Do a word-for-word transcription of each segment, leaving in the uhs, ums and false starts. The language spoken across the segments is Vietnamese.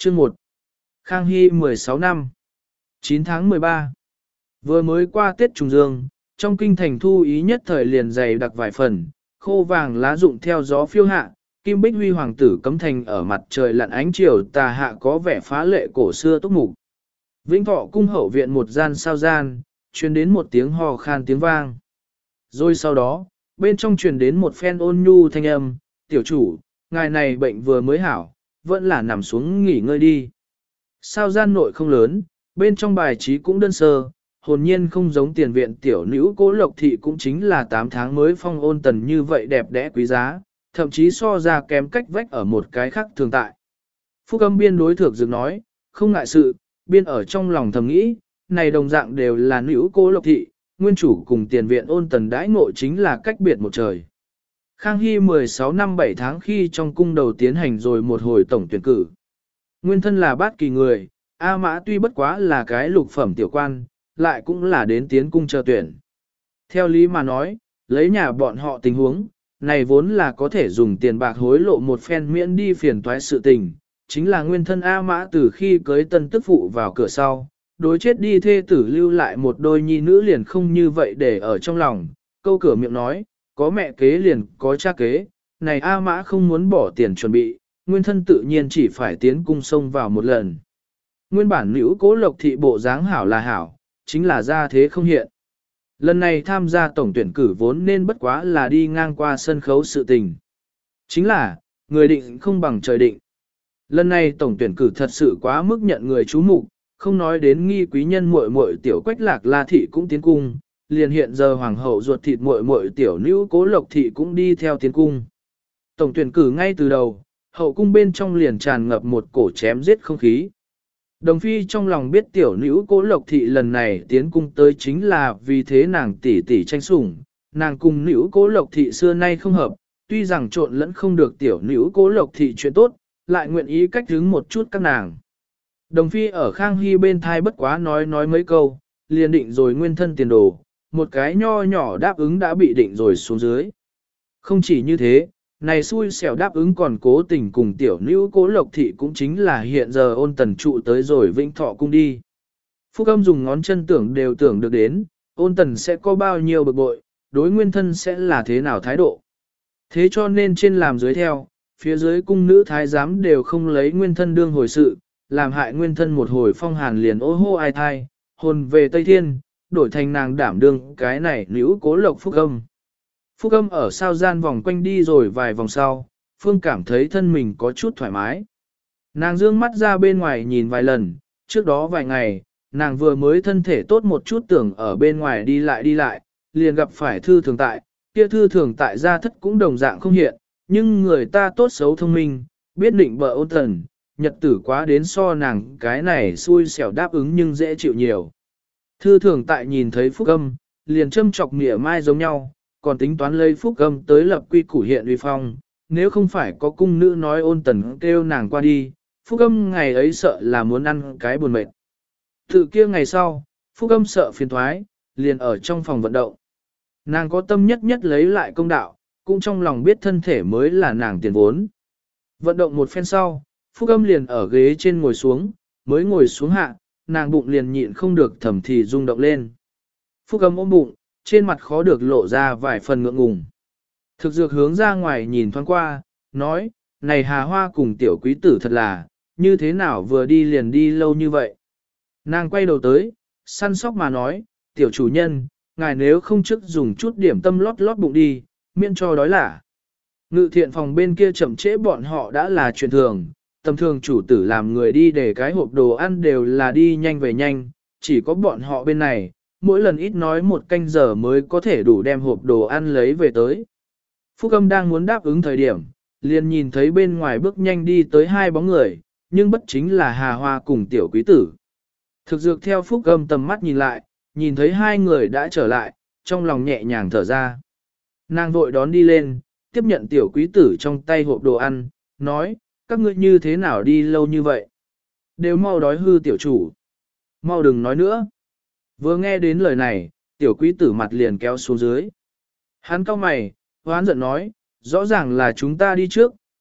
Chương một. Khang Hy mười sáu năm. chín tháng mười ba. Vừa mới qua Tết Trùng Dương, trong kinh thành thu ý nhất thời liền dày đặc vài phần, khô vàng lá rụng theo gió phiêu hạ, kim bích huy hoàng tử cấm thành ở mặt trời lặn ánh chiều tà hạ có vẻ phá lệ cổ xưa túc mục. Vĩnh Thọ cung hậu viện một gian sao gian, truyền đến một tiếng hò khan tiếng vang. Rồi sau đó, bên trong truyền đến một phen ôn nhu thanh âm, tiểu chủ, ngài này bệnh vừa mới hảo, vẫn là nằm xuống nghỉ ngơi đi. Sao gian nội không lớn, bên trong bài trí cũng đơn sơ, hồn nhiên không giống tiền viện tiểu nữ Cố Lộc Thị cũng chính là tám tháng mới phong ôn tần như vậy đẹp đẽ quý giá, thậm chí so ra kém cách vách ở một cái khác thường tại. Phúc Âm biên đối thược dừng nói, không ngại sự, biên ở trong lòng thầm nghĩ, này đồng dạng đều là nữ Cố Lộc Thị, nguyên chủ cùng tiền viện ôn tần đãi ngộ chính là cách biệt một trời. Khang Hy mười sáu năm bảy tháng khi trong cung đầu tiến hành rồi một hồi tổng tuyển cử. Nguyên thân là bát kỳ người, A Mã tuy bất quá là cái lục phẩm tiểu quan, lại cũng là đến tiến cung chờ tuyển. Theo lý mà nói, lấy nhà bọn họ tình huống, này vốn là có thể dùng tiền bạc hối lộ một phen miễn đi phiền toái sự tình, chính là nguyên thân A Mã từ khi cưới tân tức phụ vào cửa sau, đối chết đi thê tử lưu lại một đôi nhi nữ liền không như vậy để ở trong lòng, câu cửa miệng nói, có mẹ kế liền có cha kế, này A Mã không muốn bỏ tiền chuẩn bị, nguyên thân tự nhiên chỉ phải tiến cung sông vào một lần. Nguyên bản nữ Cố Lộc Thị bộ dáng hảo là hảo, chính là ra thế không hiện. Lần này tham gia tổng tuyển cử vốn nên bất quá là đi ngang qua sân khấu sự tình. Chính là, người định không bằng trời định. Lần này tổng tuyển cử thật sự quá mức nhận người chú mục, không nói đến nghi quý nhân muội muội tiểu Quách Lạc La Thị cũng tiến cung, liền hiện giờ hoàng hậu ruột thịt muội muội tiểu nữ Cố Lộc Thị cũng đi theo tiến cung. Tổng tuyển cử ngay từ đầu, hậu cung bên trong liền tràn ngập một cổ chém giết không khí. Đồng phi trong lòng biết tiểu nữ Cố Lộc Thị lần này tiến cung tới chính là vì thế nàng tỷ tỷ tranh sủng, nàng cùng nữ Cố Lộc Thị xưa nay không hợp, tuy rằng trộn lẫn không được tiểu nữ Cố Lộc Thị chuyện tốt, lại nguyện ý cách hướng một chút các nàng. Đồng phi ở Khang Hy bên thai bất quá nói nói mấy câu, liền định rồi nguyên thân tiền đồ, một cái nho nhỏ đáp ứng đã bị định rồi xuống dưới. Không chỉ như thế, này xui xẻo đáp ứng còn cố tình cùng tiểu nữ Cố Lộc Thị cũng chính là hiện giờ ôn tần trụ tới rồi Vĩnh Thọ cung đi. Phúc Âm dùng ngón chân tưởng đều tưởng được đến, ôn tần sẽ có bao nhiêu bực bội, đối nguyên thân sẽ là thế nào thái độ. Thế cho nên trên làm dưới theo, phía dưới cung nữ thái giám đều không lấy nguyên thân đương hồi sự, làm hại nguyên thân một hồi phong hàn liền ô hô ai thai, hồn về Tây Thiên, đổi thành nàng đảm đương cái này nữ Cố Lộc Phúc Âm. Phúc Âm ở sao gian vòng quanh đi rồi vài vòng sau, Phương cảm thấy thân mình có chút thoải mái. Nàng dương mắt ra bên ngoài nhìn vài lần, trước đó vài ngày, nàng vừa mới thân thể tốt một chút tưởng ở bên ngoài đi lại đi lại, liền gặp phải thư thường tại, kia thư thường tại gia thất cũng đồng dạng không hiện, nhưng người ta tốt xấu thông minh, biết định bợ ôn tần, nhật tử quá đến so nàng cái này xui xẻo đáp ứng nhưng dễ chịu nhiều. Thư thường tại nhìn thấy Phúc Âm, liền châm chọc mỉa mai giống nhau, còn tính toán lấy Phúc Âm tới lập quy củ hiện uy phong, nếu không phải có cung nữ nói ôn tần kêu nàng qua đi, Phúc Âm ngày ấy sợ là muốn ăn cái buồn mệt. Tự kia ngày sau, Phúc Âm sợ phiền thoái, liền ở trong phòng vận động. Nàng có tâm nhất nhất lấy lại công đạo, cũng trong lòng biết thân thể mới là nàng tiền vốn. Vận động một phen sau, Phúc Âm liền ở ghế trên ngồi xuống, mới ngồi xuống hạ, nàng bụng liền nhịn không được thầm thì rung động lên. Phúc Âm ôm bụng, trên mặt khó được lộ ra vài phần ngượng ngùng. Thực dược hướng ra ngoài nhìn thoáng qua, nói, này Hà Hoa cùng tiểu quý tử thật là, như thế nào vừa đi liền đi lâu như vậy. Nàng quay đầu tới, săn sóc mà nói, tiểu chủ nhân, ngài nếu không trước dùng chút điểm tâm lót lót bụng đi, miễn cho đói lả. Ngự thiện phòng bên kia chậm trễ bọn họ đã là chuyện thường, tầm thường chủ tử làm người đi để cái hộp đồ ăn đều là đi nhanh về nhanh, chỉ có bọn họ bên này, mỗi lần ít nói một canh giờ mới có thể đủ đem hộp đồ ăn lấy về tới. Phúc Âm đang muốn đáp ứng thời điểm, liền nhìn thấy bên ngoài bước nhanh đi tới hai bóng người, nhưng bất chính là Hà Hoa cùng tiểu quý tử. Thực dược theo Phúc Âm tầm mắt nhìn lại, nhìn thấy hai người đã trở lại, trong lòng nhẹ nhàng thở ra. Nàng vội đón đi lên, tiếp nhận tiểu quý tử trong tay hộp đồ ăn, nói, các ngươi như thế nào đi lâu như vậy? Đều mau đói hư tiểu chủ. Mau đừng nói nữa. Vừa nghe đến lời này, tiểu quý tử mặt liền kéo xuống dưới. Hắn cau mày, hoán giận nói, rõ ràng là chúng ta đi trước,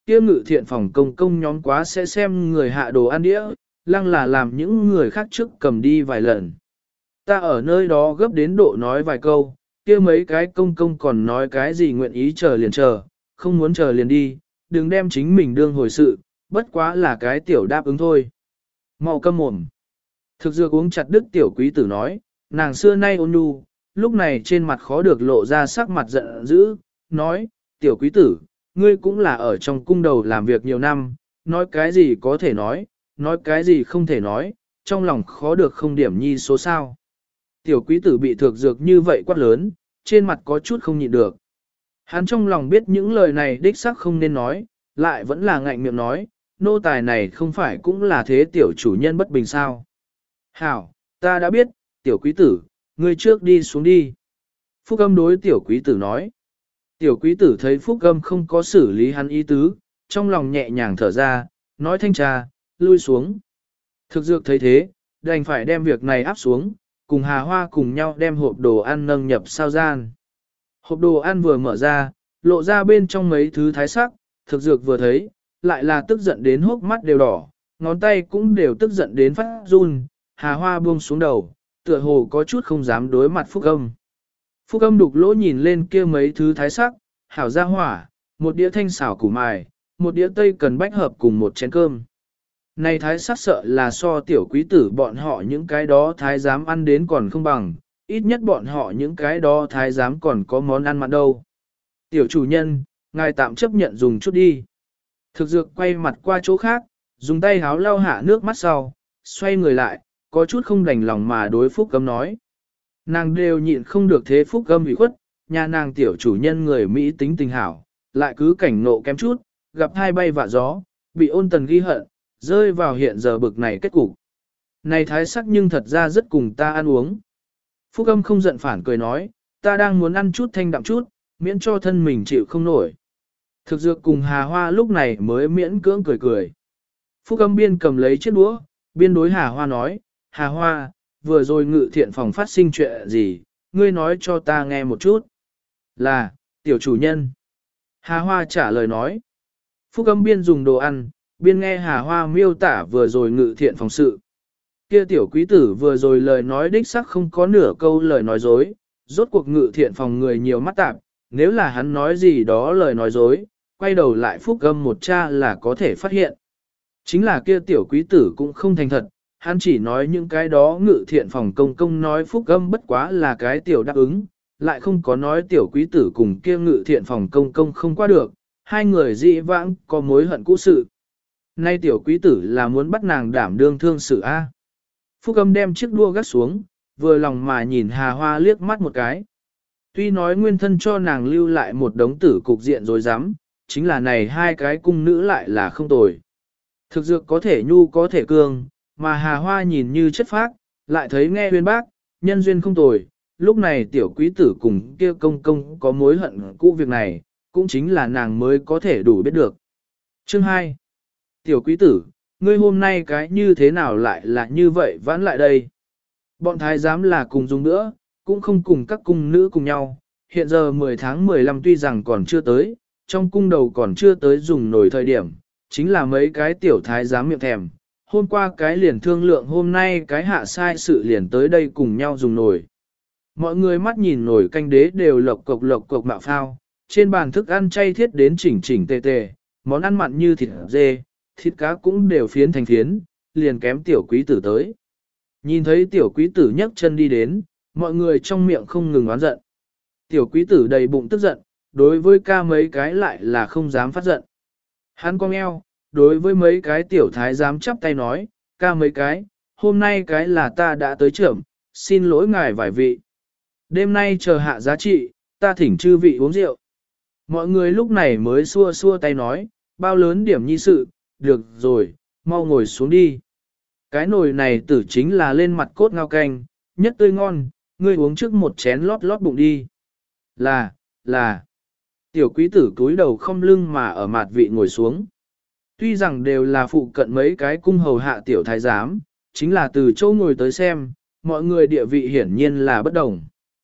kia ngự thiện phòng công công nhóm quá sẽ xem người hạ đồ ăn đĩa, lăng là làm những người khác trước cầm đi vài lần. Ta ở nơi đó gấp đến độ nói vài câu, kia mấy cái công công còn nói cái gì nguyện ý chờ liền chờ, không muốn chờ liền đi, đừng đem chính mình đương hồi sự, bất quá là cái tiểu đáp ứng thôi. Mau câm mồm. Thực dược uống chặt đứt tiểu quý tử nói, nàng xưa nay ôn nhu, lúc này trên mặt khó được lộ ra sắc mặt giận dữ, nói, tiểu quý tử, ngươi cũng là ở trong cung đầu làm việc nhiều năm, nói cái gì có thể nói, nói cái gì không thể nói, trong lòng khó được không điểm nhi số sao. Tiểu quý tử bị thực dược như vậy quát lớn, trên mặt có chút không nhịn được. Hắn trong lòng biết những lời này đích xác không nên nói, lại vẫn là ngạnh miệng nói, nô tài này không phải cũng là thế tiểu chủ nhân bất bình sao. Hảo, ta đã biết, tiểu quý tử, ngươi trước đi xuống đi. Phúc âm đối tiểu quý tử nói. Tiểu quý tử thấy Phúc âm không có xử lý hắn ý tứ, trong lòng nhẹ nhàng thở ra, nói thanh trà, lui xuống. Thực dược thấy thế, đành phải đem việc này áp xuống, cùng Hà Hoa cùng nhau đem hộp đồ ăn nâng nhập sao gian. Hộp đồ ăn vừa mở ra, lộ ra bên trong mấy thứ thái sắc, thực dược vừa thấy, lại là tức giận đến hốc mắt đều đỏ, ngón tay cũng đều tức giận đến phát run, Hà Hoa buông xuống đầu, tựa hồ có chút không dám đối mặt Phúc âm. Phúc âm đục lỗ nhìn lên kia mấy thứ thái sắc, hảo ra hỏa, một đĩa thanh xảo củ mài, một đĩa tây cần bách hợp cùng một chén cơm. Này thái sắc sợ là so tiểu quý tử bọn họ những cái đó thái giám ăn đến còn không bằng, ít nhất bọn họ những cái đó thái giám còn có món ăn mặn đâu. Tiểu chủ nhân, ngài tạm chấp nhận dùng chút đi. Thực dược quay mặt qua chỗ khác, dùng tay háo lau hạ nước mắt sau, xoay người lại, có chút không đành lòng mà đối Phúc Âm nói. Nàng đều nhịn không được thế Phúc Âm ủy khuất, nhà nàng tiểu chủ nhân người Mỹ tính tình hảo, lại cứ cảnh nộ kém chút, gặp hai bay vạ gió, bị ôn tần ghi hận, rơi vào hiện giờ bực này kết cục. Này thái sắc nhưng thật ra rất cùng ta ăn uống. Phúc Âm không giận phản cười nói, ta đang muốn ăn chút thanh đạm chút, miễn cho thân mình chịu không nổi. Thực dược cùng Hà Hoa lúc này mới miễn cưỡng cười cười. Phúc Âm biên cầm lấy chiếc đũa, biên đối Hà Hoa nói, Hà Hoa, vừa rồi ngự thiện phòng phát sinh chuyện gì, ngươi nói cho ta nghe một chút. Là, tiểu chủ nhân. Hà Hoa trả lời nói. Phúc Âm biên dùng đồ ăn, biên nghe Hà Hoa miêu tả vừa rồi ngự thiện phòng sự. Kia tiểu quý tử vừa rồi lời nói đích sắc không có nửa câu lời nói dối, rốt cuộc ngự thiện phòng người nhiều mắt tạp, nếu là hắn nói gì đó lời nói dối, quay đầu lại Phúc Âm một cha là có thể phát hiện. Chính là kia tiểu quý tử cũng không thành thật, hắn chỉ nói những cái đó ngự thiện phòng công công nói Phúc Âm bất quá là cái tiểu đáp ứng, lại không có nói tiểu quý tử cùng kia ngự thiện phòng công công không qua được, hai người dị vãng có mối hận cũ sự. Nay tiểu quý tử là muốn bắt nàng đảm đương thương sự A. Phúc Âm đem chiếc đua gắt xuống, vừa lòng mà nhìn Hà Hoa liếc mắt một cái. Tuy nói nguyên thân cho nàng lưu lại một đống tử cục diện rồi dám, chính là này hai cái cung nữ lại là không tồi. Thực dược có thể nhu có thể cương, mà Hà Hoa nhìn như chất phác, lại thấy nghe huyên bác, nhân duyên không tồi. Lúc này tiểu quý tử cùng kia công công có mối hận cũ việc này, cũng chính là nàng mới có thể đủ biết được. Chương hai. Tiểu quý tử, ngươi hôm nay cái như thế nào lại là như vậy vãn lại đây? Bọn thái giám là cùng dùng nữa, cũng không cùng các cung nữ cùng nhau. Hiện giờ mười tháng mười lăm tuy rằng còn chưa tới, trong cung đầu còn chưa tới dùng nổi thời điểm, chính là mấy cái tiểu thái giám miệng thèm. Hôm qua cái liền thương lượng hôm nay cái hạ sai sự liền tới đây cùng nhau dùng nổi. Mọi người mắt nhìn nổi canh đế đều lộc cộc lộc cộc mạo phao, trên bàn thức ăn chay thiết đến chỉnh chỉnh tề tề, món ăn mặn như thịt dê, thịt cá cũng đều phiến thành phiến, liền kém tiểu quý tử tới. Nhìn thấy tiểu quý tử nhấc chân đi đến, mọi người trong miệng không ngừng oán giận. Tiểu quý tử đầy bụng tức giận, đối với ca mấy cái lại là không dám phát giận. Hắn cong eo, đối với mấy cái tiểu thái dám chắp tay nói, ca mấy cái, hôm nay cái là ta đã tới trưởng, xin lỗi ngài vài vị. Đêm nay chờ hạ giá trị, ta thỉnh chư vị uống rượu. Mọi người lúc này mới xua xua tay nói, bao lớn điểm nhi sự, được rồi, mau ngồi xuống đi. Cái nồi này tử chính là lên mặt cốt ngao canh, nhất tươi ngon, ngươi uống trước một chén lót lót bụng đi. Là, là, tiểu quý tử cúi đầu không lưng mà ở mặt vị ngồi xuống. Tuy rằng đều là phụ cận mấy cái cung hầu hạ tiểu thái giám, chính là từ chỗ ngồi tới xem, mọi người địa vị hiển nhiên là bất đồng.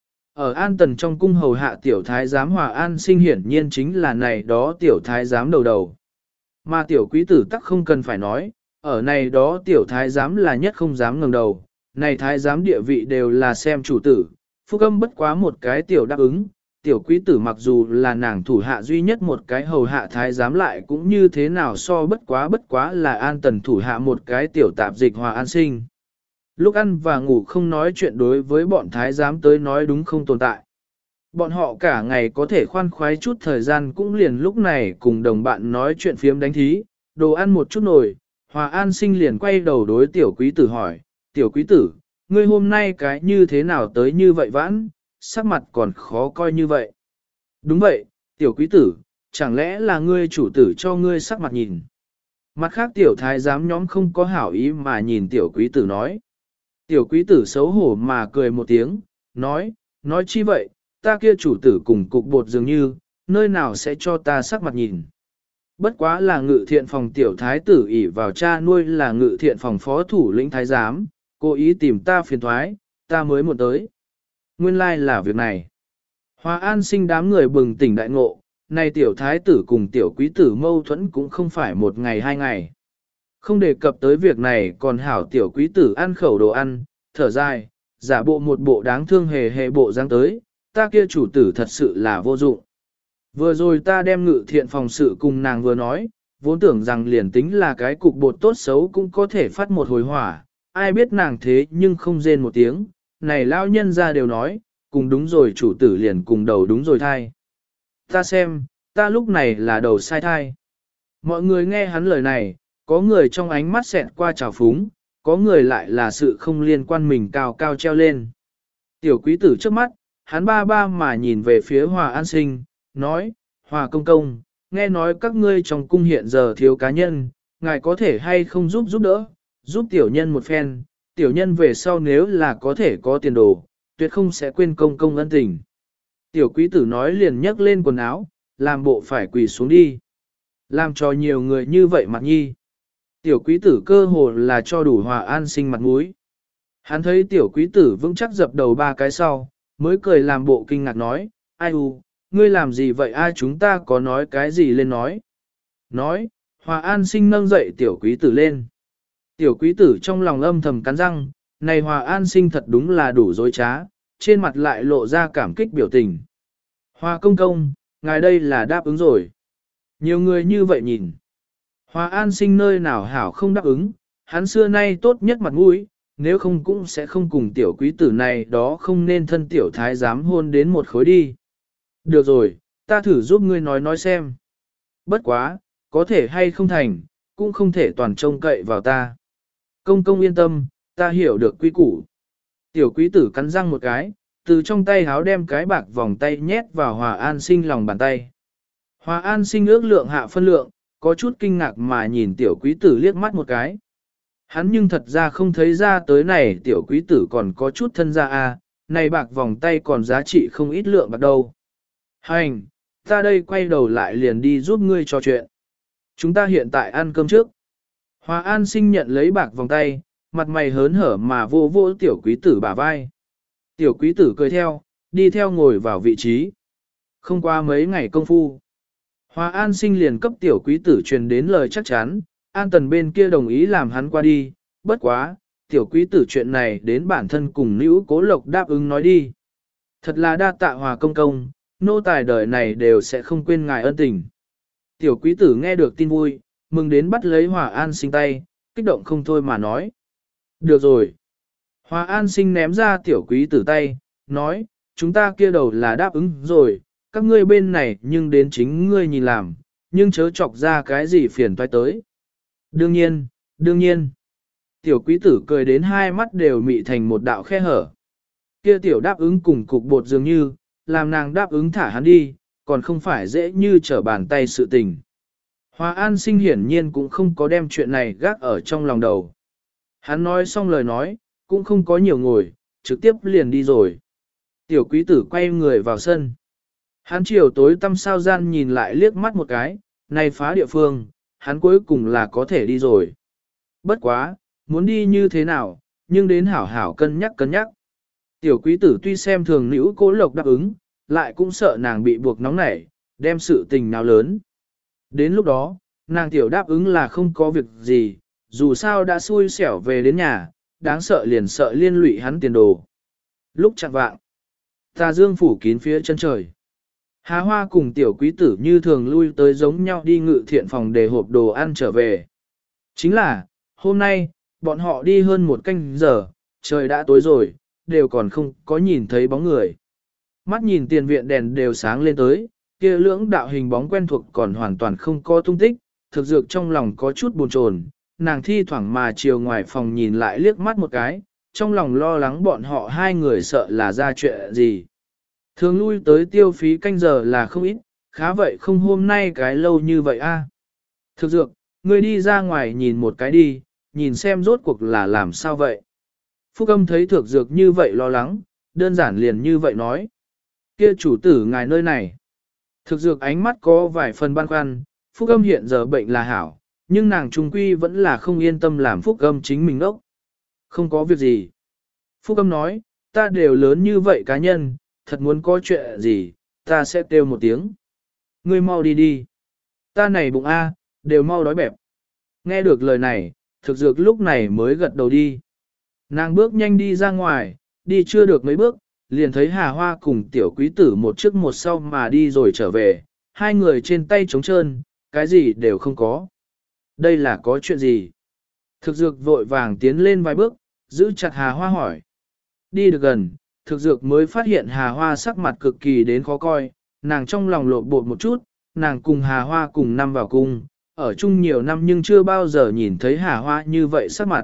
Ở an tần trong cung hầu hạ tiểu thái giám hòa an sinh hiển nhiên chính là này đó tiểu thái giám đầu đầu. Mà tiểu quý tử tắc không cần phải nói, ở này đó tiểu thái giám là nhất không dám ngẩng đầu, này thái giám địa vị đều là xem chủ tử, Phúc Âm bất quá một cái tiểu đáp ứng, tiểu quý tử mặc dù là nàng thủ hạ duy nhất một cái hầu hạ thái giám lại cũng như thế nào so bất quá bất quá là an tần thủ hạ một cái tiểu tạp dịch Hòa An Sinh. Lúc ăn và ngủ không nói chuyện đối với bọn thái giám tới nói đúng không tồn tại. Bọn họ cả ngày có thể khoan khoái chút thời gian cũng liền lúc này cùng đồng bạn nói chuyện phiếm đánh thí, đồ ăn một chút nồi, Hòa An Sinh liền quay đầu đối tiểu quý tử hỏi, tiểu quý tử, ngươi hôm nay cái như thế nào tới như vậy vãn, sắc mặt còn khó coi như vậy. Đúng vậy, tiểu quý tử, chẳng lẽ là ngươi chủ tử cho ngươi sắc mặt nhìn. Mặt khác tiểu thái giám nhóm không có hảo ý mà nhìn tiểu quý tử nói. Tiểu quý tử xấu hổ mà cười một tiếng, nói, nói chi vậy, ta kia chủ tử cùng cục bột dường như, nơi nào sẽ cho ta sắc mặt nhìn. Bất quá là ngự thiện phòng tiểu thái tử ỷ vào cha nuôi là ngự thiện phòng phó thủ lĩnh thái giám, cố ý tìm ta phiền thoái, ta mới một tới. Nguyên lai like là việc này. Hòa An Sinh đám người bừng tỉnh đại ngộ, này tiểu thái tử cùng tiểu quý tử mâu thuẫn cũng không phải một ngày hai ngày. Không đề cập tới việc này còn hảo tiểu quý tử ăn khẩu đồ ăn, thở dài, giả bộ một bộ đáng thương hề hề bộ dáng tới, ta kia chủ tử thật sự là vô dụng. Vừa rồi ta đem ngự thiện phòng sự cùng nàng vừa nói, vốn tưởng rằng liền tính là cái cục bột tốt xấu cũng có thể phát một hồi hỏa, ai biết nàng thế nhưng không rên một tiếng, này lao nhân ra đều nói, cùng đúng rồi chủ tử liền cùng đầu đúng rồi thai. Ta xem, ta lúc này là đầu sai thai. Mọi người nghe hắn lời này, có người trong ánh mắt xẹt qua trào phúng, có người lại là sự không liên quan mình cao cao treo lên. Tiểu quý tử trước mắt, hắn ba ba mà nhìn về phía Hòa An Sinh, nói, Hòa công công, nghe nói các ngươi trong cung hiện giờ thiếu cá nhân, ngài có thể hay không giúp giúp đỡ, giúp tiểu nhân một phen, tiểu nhân về sau nếu là có thể có tiền đồ, tuyệt không sẽ quên công công ân tình. Tiểu quý tử nói liền nhấc lên quần áo, làm bộ phải quỳ xuống đi. Làm cho nhiều người như vậy mặt nhi. Tiểu quý tử cơ hồ là cho đủ Hòa An Sinh mặt mũi. Hắn thấy tiểu quý tử vững chắc dập đầu ba cái sau, mới cười làm bộ kinh ngạc nói, ai u, ngươi làm gì vậy ai chúng ta có nói cái gì lên nói. Nói, Hòa An Sinh nâng dậy tiểu quý tử lên. Tiểu quý tử trong lòng âm thầm cắn răng, này Hòa An Sinh thật đúng là đủ dối trá, trên mặt lại lộ ra cảm kích biểu tình. Hòa công công, ngài đây là đáp ứng rồi. Nhiều người như vậy nhìn. Hòa An Sinh nơi nào hảo không đáp ứng, hắn xưa nay tốt nhất mặt mũi, nếu không cũng sẽ không cùng tiểu quý tử này đó không nên thân tiểu thái dám hôn đến một khối đi. Được rồi, ta thử giúp ngươi nói nói xem. Bất quá, có thể hay không thành, cũng không thể toàn trông cậy vào ta. Công công yên tâm, ta hiểu được quy củ. Tiểu quý tử cắn răng một cái, từ trong tay háo đem cái bạc vòng tay nhét vào Hòa An Sinh lòng bàn tay. Hòa An Sinh ước lượng hạ phân lượng, có chút kinh ngạc mà nhìn tiểu quý tử liếc mắt một cái. Hắn nhưng thật ra không thấy ra tới này tiểu quý tử còn có chút thân ra à, này bạc vòng tay còn giá trị không ít lượng bạc đâu. Hành, ta đây quay đầu lại liền đi giúp ngươi trò chuyện. Chúng ta hiện tại ăn cơm trước. Hòa An Sinh nhận lấy bạc vòng tay, mặt mày hớn hở mà vô vô tiểu quý tử bả vai. Tiểu quý tử cười theo, đi theo ngồi vào vị trí. Không qua mấy ngày công phu. Hòa An Sinh liền cấp tiểu quý tử truyền đến lời chắc chắn, An Tần bên kia đồng ý làm hắn qua đi, bất quá, tiểu quý tử chuyện này đến bản thân cùng nữ cố lộc đáp ứng nói đi. Thật là đa tạ Hòa công công, nô tài đời này đều sẽ không quên ngài ân tình. Tiểu quý tử nghe được tin vui, mừng đến bắt lấy Hòa An Sinh tay, kích động không thôi mà nói. Được rồi. Hòa An Sinh ném ra tiểu quý tử tay, nói, chúng ta kia đầu là đáp ứng rồi, các ngươi bên này nhưng đến chính ngươi nhìn làm, nhưng chớ chọc ra cái gì phiền toái tới. Đương nhiên, đương nhiên. Tiểu quý tử cười đến hai mắt đều mị thành một đạo khe hở. Kia tiểu đáp ứng cùng cục bột dường như, làm nàng đáp ứng thả hắn đi, còn không phải dễ như trở bàn tay sự tình. Hòa An Sinh hiển nhiên cũng không có đem chuyện này gác ở trong lòng đầu. Hắn nói xong lời nói, cũng không có nhiều ngồi, trực tiếp liền đi rồi. Tiểu quý tử quay người vào sân. Hắn chiều tối tăm sao gian nhìn lại liếc mắt một cái, này phá địa phương, hắn cuối cùng là có thể đi rồi. Bất quá, muốn đi như thế nào, nhưng đến hảo hảo cân nhắc cân nhắc. Tiểu quý tử tuy xem thường nữ cố lộc đáp ứng, lại cũng sợ nàng bị buộc nóng nảy, đem sự tình nào lớn. Đến lúc đó, Nàng tiểu đáp ứng là không có việc gì, dù sao đã xui xẻo về đến nhà, đáng sợ liền sợ liên lụy hắn tiền đồ. Lúc chạng vạng, tà dương phủ kín phía chân trời. Hà Hoa cùng tiểu quý tử như thường lui tới giống nhau đi ngự thiện phòng để hộp đồ ăn trở về. Chính là, hôm nay, bọn họ đi hơn một canh giờ, trời đã tối rồi, đều còn không có nhìn thấy bóng người. Mắt nhìn tiền viện đèn đều sáng lên tới, kia lưỡng đạo hình bóng quen thuộc còn hoàn toàn không có tung tích, thực dược trong lòng có chút buồn chồn, nàng thi thoảng mà chiều ngoài phòng nhìn lại liếc mắt một cái, trong lòng lo lắng bọn họ hai người sợ là ra chuyện gì. Thường lui tới tiêu phí canh giờ là không ít, khá vậy không hôm nay cái lâu như vậy a. Thực dược, ngươi đi ra ngoài nhìn một cái đi, nhìn xem rốt cuộc là làm sao vậy. Phúc âm thấy thực dược như vậy lo lắng, đơn giản liền như vậy nói. Kia chủ tử ngài nơi này. Thực dược ánh mắt có vài phần băn khoăn, Phúc âm hiện giờ bệnh là hảo, nhưng nàng trung quy vẫn là không yên tâm làm Phúc âm chính mình ốc. Không có việc gì. Phúc âm nói, ta đều lớn như vậy cá nhân, thật muốn có chuyện gì, ta sẽ kêu một tiếng. Ngươi mau đi đi. Ta này bụng A, đều mau đói bẹp. Nghe được lời này, thực dược lúc này mới gật đầu đi. Nàng bước nhanh đi ra ngoài, đi chưa được mấy bước, liền thấy Hà Hoa cùng tiểu quý tử một trước một sau mà đi rồi trở về, hai người trên tay trống trơn, cái gì đều không có. Đây là có chuyện gì? Thực dược vội vàng tiến lên vài bước, giữ chặt Hà Hoa hỏi. Đi được gần, thực dược mới phát hiện Hà Hoa sắc mặt cực kỳ đến khó coi, nàng trong lòng lộn bột một chút, nàng cùng Hà Hoa cùng năm vào cung, ở chung nhiều năm nhưng chưa bao giờ nhìn thấy Hà Hoa như vậy sắc mặt.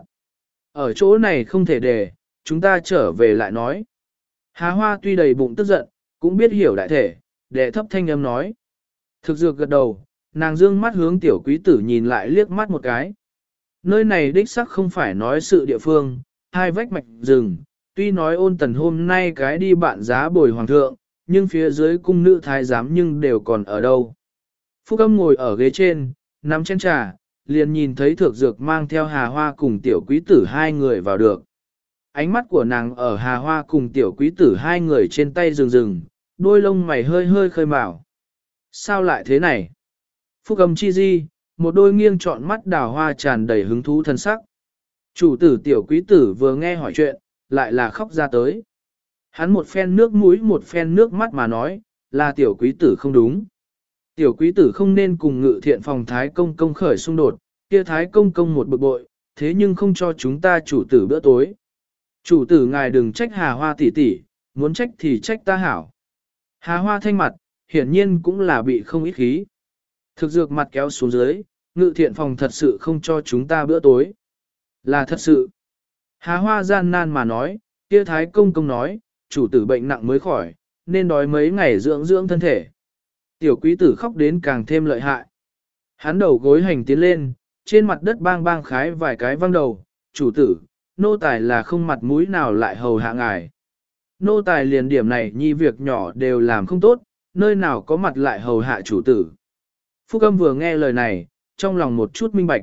Ở chỗ này không thể để, chúng ta trở về lại nói. Hà Hoa tuy đầy bụng tức giận, cũng biết hiểu đại thể, đệ thấp thanh âm nói. Thực dược gật đầu, nàng dương mắt hướng tiểu quý tử nhìn lại liếc mắt một cái. Nơi này đích sắc không phải nói sự địa phương, hai vách mạch rừng, tuy nói ôn tần hôm nay cái đi bạn giá bồi hoàng thượng, nhưng phía dưới cung nữ thái giám nhưng đều còn ở đâu. Phúc âm ngồi ở ghế trên, nắm chén trà, liền nhìn thấy thược dược mang theo Hà Hoa cùng tiểu quý tử hai người vào được. Ánh mắt của nàng ở Hà Hoa cùng tiểu quý tử hai người trên tay rừng rừng, đôi lông mày hơi hơi khơi mào. Sao lại thế này? Phúc âm chi di, một đôi nghiêng trọn mắt đào hoa tràn đầy hứng thú thân sắc. Chủ tử tiểu quý tử vừa nghe hỏi chuyện, lại là khóc ra tới. Hắn một phen nước mũi một phen nước mắt mà nói, là tiểu quý tử không đúng. Tiểu quý tử không nên cùng ngự thiện phòng Thái Công Công khởi xung đột, kia Thái Công Công một bực bội, thế nhưng không cho chúng ta chủ tử bữa tối. Chủ tử ngài đừng trách Hà Hoa tỷ tỷ, muốn trách thì trách ta hảo. Hà Hoa thanh mặt, hiển nhiên cũng là bị không ít khí. Thực dược mặt kéo xuống dưới, ngự thiện phòng thật sự không cho chúng ta bữa tối. Là thật sự. Hà Hoa gian nan mà nói, kia Thái Công Công nói, chủ tử bệnh nặng mới khỏi, nên đói mấy ngày dưỡng dưỡng thân thể. Tiểu quý tử khóc đến càng thêm lợi hại. Hắn đầu gối hành tiến lên, trên mặt đất bang bang khái vài cái văng đầu, chủ tử, nô tài là không mặt mũi nào lại hầu hạ ngài. Nô tài liền điểm này nhi việc nhỏ đều làm không tốt, nơi nào có mặt lại hầu hạ chủ tử. Phúc âm vừa nghe lời này, trong lòng một chút minh bạch.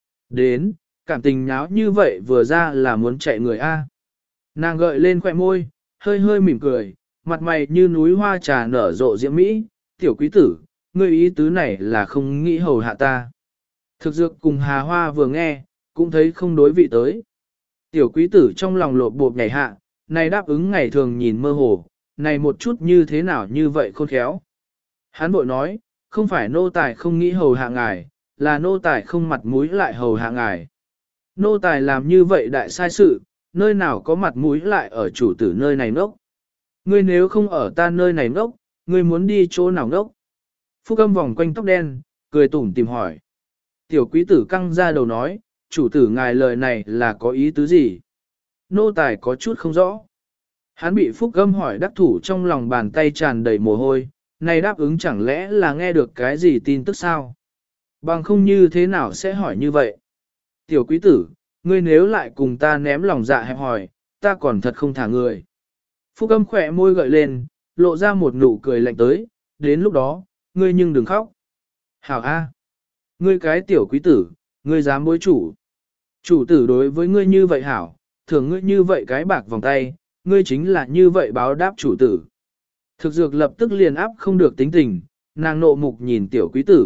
Đến, cảm tình nháo như vậy vừa ra là muốn chạy người A. Nàng gợi lên khỏe môi, hơi hơi mỉm cười, mặt mày như núi hoa trà nở rộ diễm mỹ, tiểu quý tử, ngươi ý tứ này là không nghĩ hầu hạ ta. Thực dược cùng Hà Hoa vừa nghe, cũng thấy không đối vị tới. Tiểu quý tử trong lòng lột bột nhảy hạ, này đáp ứng ngày thường nhìn mơ hồ, này một chút như thế nào như vậy khôn khéo. Hắn bội nói, không phải nô tài không nghĩ hầu hạ ngài, là nô tài không mặt mũi lại hầu hạ ngài. Nô tài làm như vậy đại sai sự, nơi nào có mặt mũi lại ở chủ tử nơi này ngốc. Ngươi nếu không ở ta nơi này ngốc, ngươi muốn đi chỗ nào ngốc? Phúc âm vòng quanh tóc đen, cười tủm tìm hỏi. Tiểu quý tử căng ra đầu nói, chủ tử ngài lời này là có ý tứ gì? Nô tài có chút không rõ. Hắn bị Phúc âm hỏi đắc thủ trong lòng bàn tay tràn đầy mồ hôi, này đáp ứng chẳng lẽ là nghe được cái gì tin tức sao? Bằng không như thế nào sẽ hỏi như vậy? Tiểu quý tử, ngươi nếu lại cùng ta ném lòng dạ hẹp hỏi, ta còn thật không thả người. Phúc âm khỏe môi gợi lên, lộ ra một nụ cười lạnh tới, đến lúc đó, ngươi nhưng đừng khóc. Hảo A. Ngươi cái tiểu quý tử, ngươi dám bối chủ. Chủ tử đối với ngươi như vậy hảo, thường ngươi như vậy cái bạc vòng tay, ngươi chính là như vậy báo đáp chủ tử. Thực dược lập tức liền áp không được tính tình, nàng nộ mục nhìn tiểu quý tử,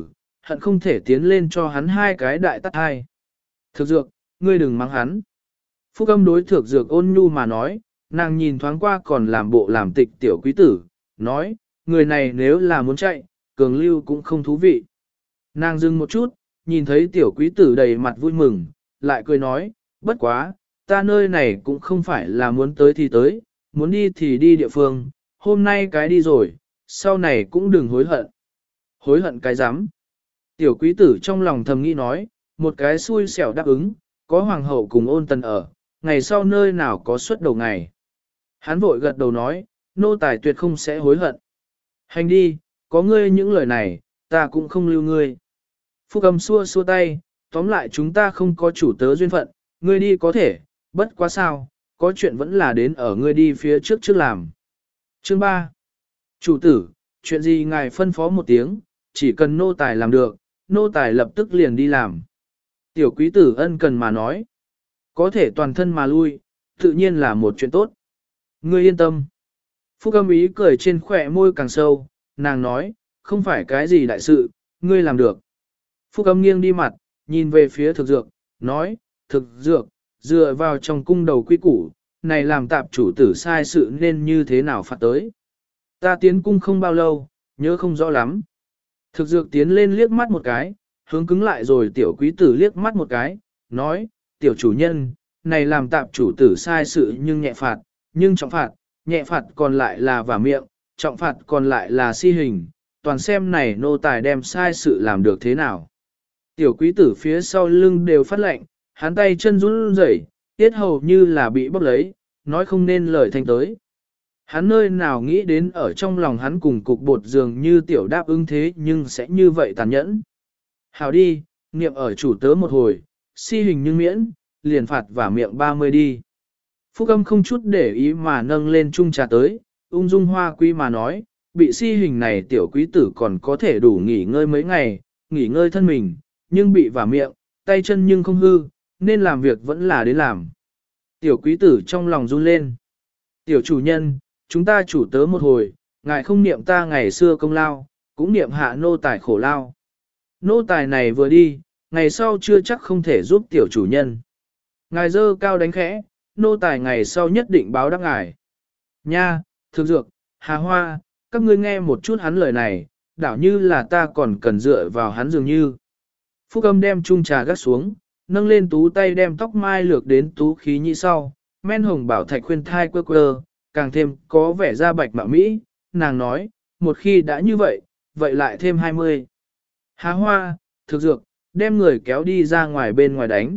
hận không thể tiến lên cho hắn hai cái đại tát hai. Thực dược, ngươi đừng mắng hắn. Phúc âm đối thực dược ôn nhu mà nói, nàng nhìn thoáng qua còn làm bộ làm tịch tiểu quý tử, nói, người này nếu là muốn chạy, cường lưu cũng không thú vị. Nàng dừng một chút, nhìn thấy tiểu quý tử đầy mặt vui mừng, lại cười nói, bất quá, ta nơi này cũng không phải là muốn tới thì tới, muốn đi thì đi địa phương, hôm nay cái đi rồi, sau này cũng đừng hối hận. Hối hận cái rắm Tiểu quý tử trong lòng thầm nghĩ nói, một cái xui xẻo đáp ứng, có hoàng hậu cùng ôn tần ở, ngày sau nơi nào có suất đầu ngày. Hắn vội gật đầu nói, nô tài tuyệt không sẽ hối hận. Hành đi, có ngươi những lời này, ta cũng không lưu ngươi. Phúc âm xua xua tay, tóm lại chúng ta không có chủ tớ duyên phận, ngươi đi có thể, bất quá sao, có chuyện vẫn là đến ở ngươi đi phía trước trước làm. Chương ba. Chủ tử, chuyện gì ngài phân phó một tiếng, chỉ cần nô tài làm được, nô tài lập tức liền đi làm. Tiểu quý tử ân cần mà nói, có thể toàn thân mà lui, tự nhiên là một chuyện tốt. Ngươi yên tâm. Phúc âm ý cười trên khỏe môi càng sâu, nàng nói, không phải cái gì đại sự, ngươi làm được. Phúc âm nghiêng đi mặt, nhìn về phía thực dược, nói, thực dược, dựa vào trong cung đầu quy củ, này làm tạp chủ tử sai sự nên như thế nào phạt tới. Ta tiến cung không bao lâu, nhớ không rõ lắm. Thực dược tiến lên liếc mắt một cái, hướng cứng lại rồi tiểu quý tử liếc mắt một cái, nói, tiểu chủ nhân, này làm tạp chủ tử sai sự nhưng nhẹ phạt, nhưng trọng phạt, nhẹ phạt còn lại là vả miệng, trọng phạt còn lại là si hình, toàn xem này nô tài đem sai sự làm được thế nào. Tiểu quý tử phía sau lưng đều phát lạnh, hắn tay chân run rẩy, tiết hầu như là bị bóp lấy, nói không nên lời thanh tới. Hắn nơi nào nghĩ đến ở trong lòng hắn cùng cục bột dường như tiểu đáp ứng thế nhưng sẽ như vậy tàn nhẫn. Hào đi, niệm ở chủ tớ một hồi, si hình nhưng miễn, liền phạt vả miệng ba mươi đi. Phúc âm không chút để ý mà nâng lên chung trà tới, ung dung hoa quý mà nói, bị si hình này tiểu quý tử còn có thể đủ nghỉ ngơi mấy ngày, nghỉ ngơi thân mình, nhưng bị vả miệng, tay chân nhưng không hư, nên làm việc vẫn là đến làm. Tiểu quý tử trong lòng run lên. Tiểu chủ nhân, chúng ta chủ tớ một hồi, ngài không niệm ta ngày xưa công lao, cũng niệm hạ nô tài khổ lao. Nô tài này vừa đi, ngày sau chưa chắc không thể giúp tiểu chủ nhân. Ngài dơ cao đánh khẽ, nô tài ngày sau nhất định báo đáp ngài. Nha, thực dược, hà hoa, các ngươi nghe một chút hắn lời này, đảo như là ta còn cần dựa vào hắn dường như. Phúc âm đem chung trà gắt xuống, nâng lên tú tay đem tóc mai lược đến tú khí nhị sau, men hồng bảo thạch khuyên thai quơ quơ, càng thêm có vẻ da bạch mạo mỹ, nàng nói, một khi đã như vậy, vậy lại thêm hai mươi. Hà hoa, thực dược, đem người kéo đi ra ngoài bên ngoài đánh.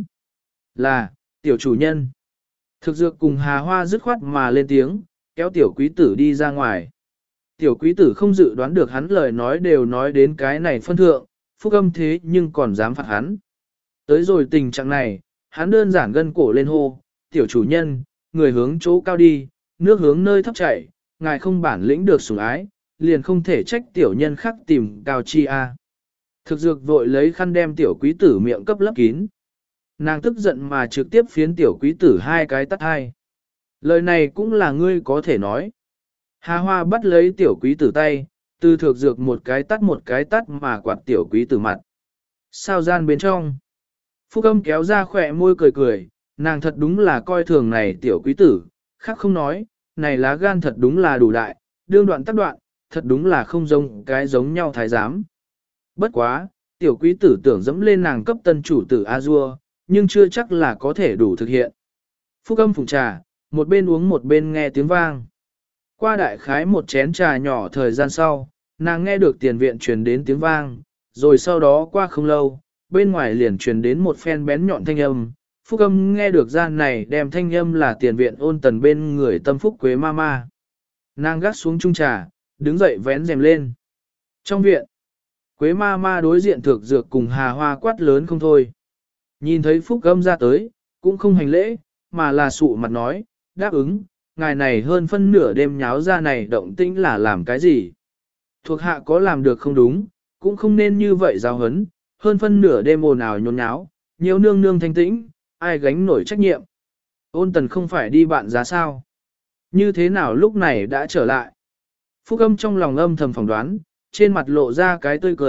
Là, tiểu chủ nhân. Thực dược cùng hà hoa dứt khoát mà lên tiếng, kéo tiểu quý tử đi ra ngoài. Tiểu quý tử không dự đoán được hắn lời nói đều nói đến cái này phân thượng, phúc âm thế nhưng còn dám phạt hắn. Tới rồi tình trạng này, hắn đơn giản gân cổ lên hô, tiểu chủ nhân, người hướng chỗ cao đi, nước hướng nơi thấp chảy, ngài không bản lĩnh được sủng ái, liền không thể trách tiểu nhân khác tìm cao chi a. Thực dược vội lấy khăn đem tiểu quý tử miệng cấp lấp kín. Nàng tức giận mà trực tiếp phiến tiểu quý tử hai cái tắt hai. Lời này cũng là ngươi có thể nói. Hà hoa bắt lấy tiểu quý tử tay, từ thực dược một cái tắt một cái tắt mà quạt tiểu quý tử mặt. Sao gian bên trong? Phúc âm kéo ra khỏe môi cười cười, nàng thật đúng là coi thường này tiểu quý tử, khác không nói, này lá gan thật đúng là đủ đại, đương đoạn tác đoạn, thật đúng là không giống cái giống nhau thái giám. Bất quá, tiểu quý tử tưởng dẫm lên nàng cấp tân chủ tử A-dua, nhưng chưa chắc là có thể đủ thực hiện. Phúc âm phùng trà, một bên uống một bên nghe tiếng vang. Qua đại khái một chén trà nhỏ thời gian sau, nàng nghe được tiền viện truyền đến tiếng vang, rồi sau đó qua không lâu, bên ngoài liền truyền đến một phen bén nhọn thanh âm. Phúc âm nghe được gian này đem thanh âm là tiền viện ôn tần bên người tâm phúc quế ma ma. Nàng gắt xuống chung trà, đứng dậy vén rèm lên. Trong viện, quế ma ma đối diện thực dược cùng hà hoa quát lớn không thôi. Nhìn thấy phúc âm ra tới, cũng không hành lễ, mà là sụ mặt nói, đáp ứng, ngài này hơn phân nửa đêm nháo ra này động tĩnh là làm cái gì. Thuộc hạ có làm được không đúng, cũng không nên như vậy giáo hấn, hơn phân nửa đêm ồn ào nhốn nháo, nhiều nương nương thanh tĩnh, ai gánh nổi trách nhiệm. Ôn tần không phải đi bạn giá sao. Như thế nào lúc này đã trở lại. Phúc âm trong lòng âm thầm phỏng đoán, trên mặt lộ ra cái tươi cười,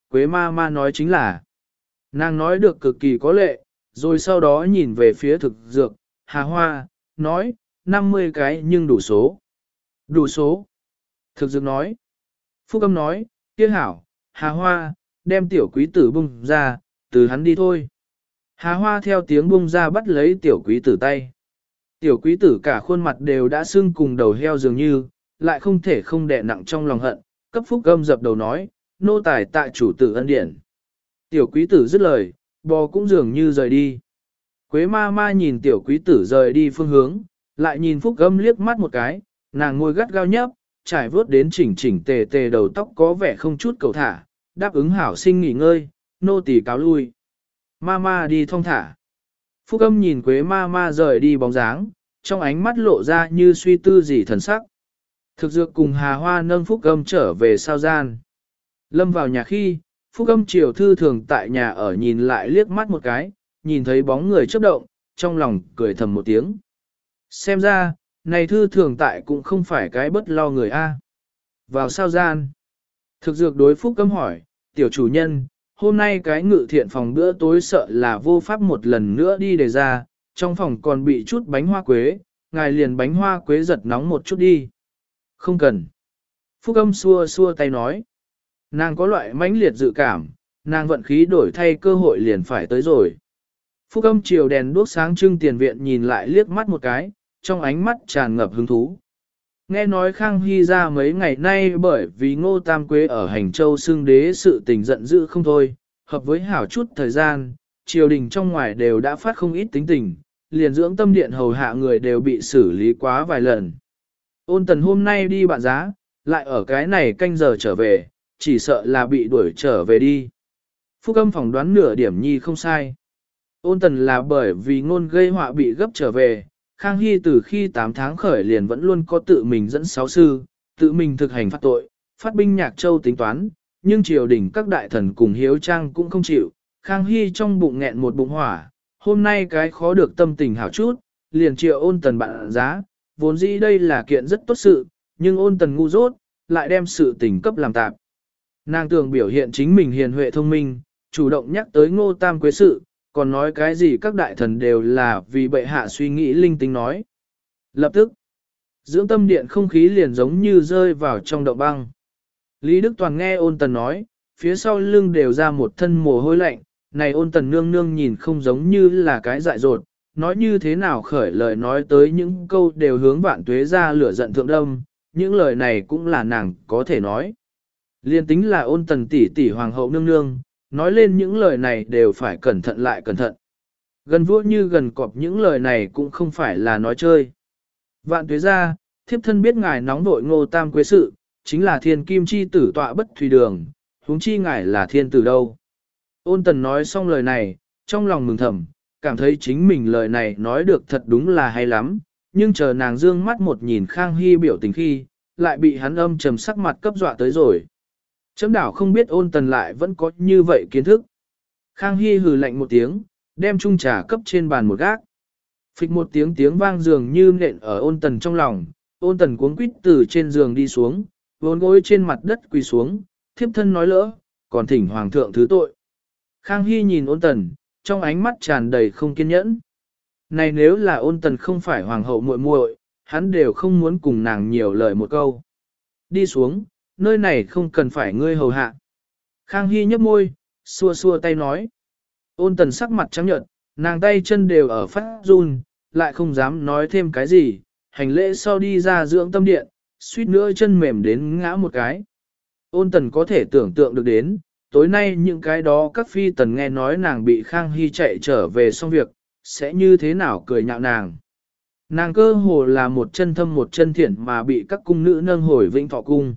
Quế ma ma nói chính là. Nàng nói được cực kỳ có lệ, rồi sau đó nhìn về phía thực dược, Hà Hoa, nói, năm mươi cái nhưng đủ số. Đủ số. Thực dược nói. Phúc âm nói, kia hảo, Hà Hoa, đem tiểu quý tử bung ra, từ hắn đi thôi. Hà Hoa theo tiếng bung ra bắt lấy tiểu quý tử tay. Tiểu quý tử cả khuôn mặt đều đã sưng cùng đầu heo dường như, lại không thể không đè nặng trong lòng hận, cấp Phúc âm dập đầu nói, nô tài tại chủ tử ân điển. Tiểu quý tử dứt lời, bò cũng dường như rời đi. Quế ma ma nhìn tiểu quý tử rời đi phương hướng, lại nhìn Phúc âm liếc mắt một cái, nàng ngồi gắt gao nhấp, trải vớt đến chỉnh chỉnh tề tề đầu tóc có vẻ không chút cầu thả, đáp ứng hảo sinh nghỉ ngơi, nô tỳ cáo lui. Ma ma đi thong thả. Phúc âm nhìn Quế ma ma rời đi bóng dáng, trong ánh mắt lộ ra như suy tư gì thần sắc. Thực dược cùng Hà Hoa nâng Phúc âm trở về sao gian. Lâm vào nhà khi, Phúc âm chiều thư thường tại nhà ở nhìn lại liếc mắt một cái, nhìn thấy bóng người chớp động, trong lòng cười thầm một tiếng. Xem ra, này thư thường tại cũng không phải cái bất lo người A. Vào sao gian. Thực dược đối Phúc âm hỏi, tiểu chủ nhân, hôm nay cái ngự thiện phòng bữa tối sợ là vô pháp một lần nữa đi đề ra, trong phòng còn bị chút bánh hoa quế, ngài liền bánh hoa quế giật nóng một chút đi. Không cần. Phúc âm xua xua tay nói. Nàng có loại mãnh liệt dự cảm, nàng vận khí đổi thay cơ hội liền phải tới rồi. Phúc âm chiều đèn đuốc sáng trưng tiền viện nhìn lại liếc mắt một cái, trong ánh mắt tràn ngập hứng thú. Nghe nói Khang Hy ra mấy ngày nay bởi vì Ngô Tam Quế ở Hành Châu xưng đế sự tình giận dữ không thôi, hợp với hảo chút thời gian, triều đình trong ngoài đều đã phát không ít tính tình, liền dưỡng tâm điện hầu hạ người đều bị xử lý quá vài lần. Ôn tần hôm nay đi bạn giá, lại ở cái này canh giờ trở về, chỉ sợ là bị đuổi trở về đi. Phúc âm phỏng đoán nửa điểm nhi không sai. Ôn tần là bởi vì ngôn gây họa bị gấp trở về, Khang Hy từ khi tám tháng khởi liền vẫn luôn có tự mình dẫn sáu sư, tự mình thực hành phạt tội, phát binh Nhạc Châu tính toán, nhưng triều đình các đại thần cùng hiếu trang cũng không chịu, Khang Hy trong bụng nghẹn một bụng hỏa, hôm nay cái khó được tâm tình hảo chút, liền triệu ôn tần bạn giá, vốn dĩ đây là kiện rất tốt sự, nhưng ôn tần ngu dốt, lại đem sự tình cấp làm tạp. Nàng tưởng biểu hiện chính mình hiền huệ thông minh, chủ động nhắc tới Ngô Tam Quế sự, còn nói cái gì các đại thần đều là vì bệ hạ suy nghĩ linh tinh nói. Lập tức, dưỡng tâm điện không khí liền giống như rơi vào trong động băng. Lý Đức Toàn nghe ôn tần nói, phía sau lưng đều ra một thân mồ hôi lạnh, này ôn tần nương nương nhìn không giống như là cái dại dột, nói như thế nào khởi lời nói tới những câu đều hướng vạn tuế ra lửa giận thượng đâm, những lời này cũng là nàng có thể nói. Liên tính là ôn tần tỷ tỷ hoàng hậu nương nương, nói lên những lời này đều phải cẩn thận lại cẩn thận. Gần vua như gần cọp những lời này cũng không phải là nói chơi. Vạn tuế ra, thiếp thân biết ngài nóng vội Ngô Tam Quế sự, chính là thiên kim chi tử tọa bất thủy đường, huống chi ngài là thiên tử đâu. Ôn tần nói xong lời này, trong lòng mừng thầm, cảm thấy chính mình lời này nói được thật đúng là hay lắm, nhưng chờ nàng dương mắt một nhìn Khang Hy biểu tình khi, lại bị hắn âm trầm sắc mặt cấp dọa tới rồi. Chấm đảo không biết ôn tần lại vẫn có như vậy kiến thức. Khang Hy hừ lạnh một tiếng, đem chung trà cấp trên bàn một gác. Phịch một tiếng tiếng vang dường như nện ở ôn tần trong lòng, ôn tần cuống quýt từ trên giường đi xuống, vốn gối trên mặt đất quỳ xuống, thiếp thân nói lỡ, còn thỉnh hoàng thượng thứ tội. Khang Hy nhìn ôn tần, trong ánh mắt tràn đầy không kiên nhẫn. Này nếu là ôn tần không phải hoàng hậu muội muội, hắn đều không muốn cùng nàng nhiều lời một câu. Đi xuống, nơi này không cần phải ngươi hầu hạ. Khang Hy nhấp môi, xua xua tay nói. Ôn tần sắc mặt trắng nhợt, nàng tay chân đều ở phát run, lại không dám nói thêm cái gì, hành lễ sau đi ra dưỡng tâm điện, suýt nữa chân mềm đến ngã một cái. Ôn tần có thể tưởng tượng được đến, tối nay những cái đó các phi tần nghe nói nàng bị Khang Hy chạy trở về xong việc, sẽ như thế nào cười nhạo nàng. Nàng cơ hồ là một chân thâm một chân thiện mà bị các cung nữ nâng hồi vĩnh thọ cung.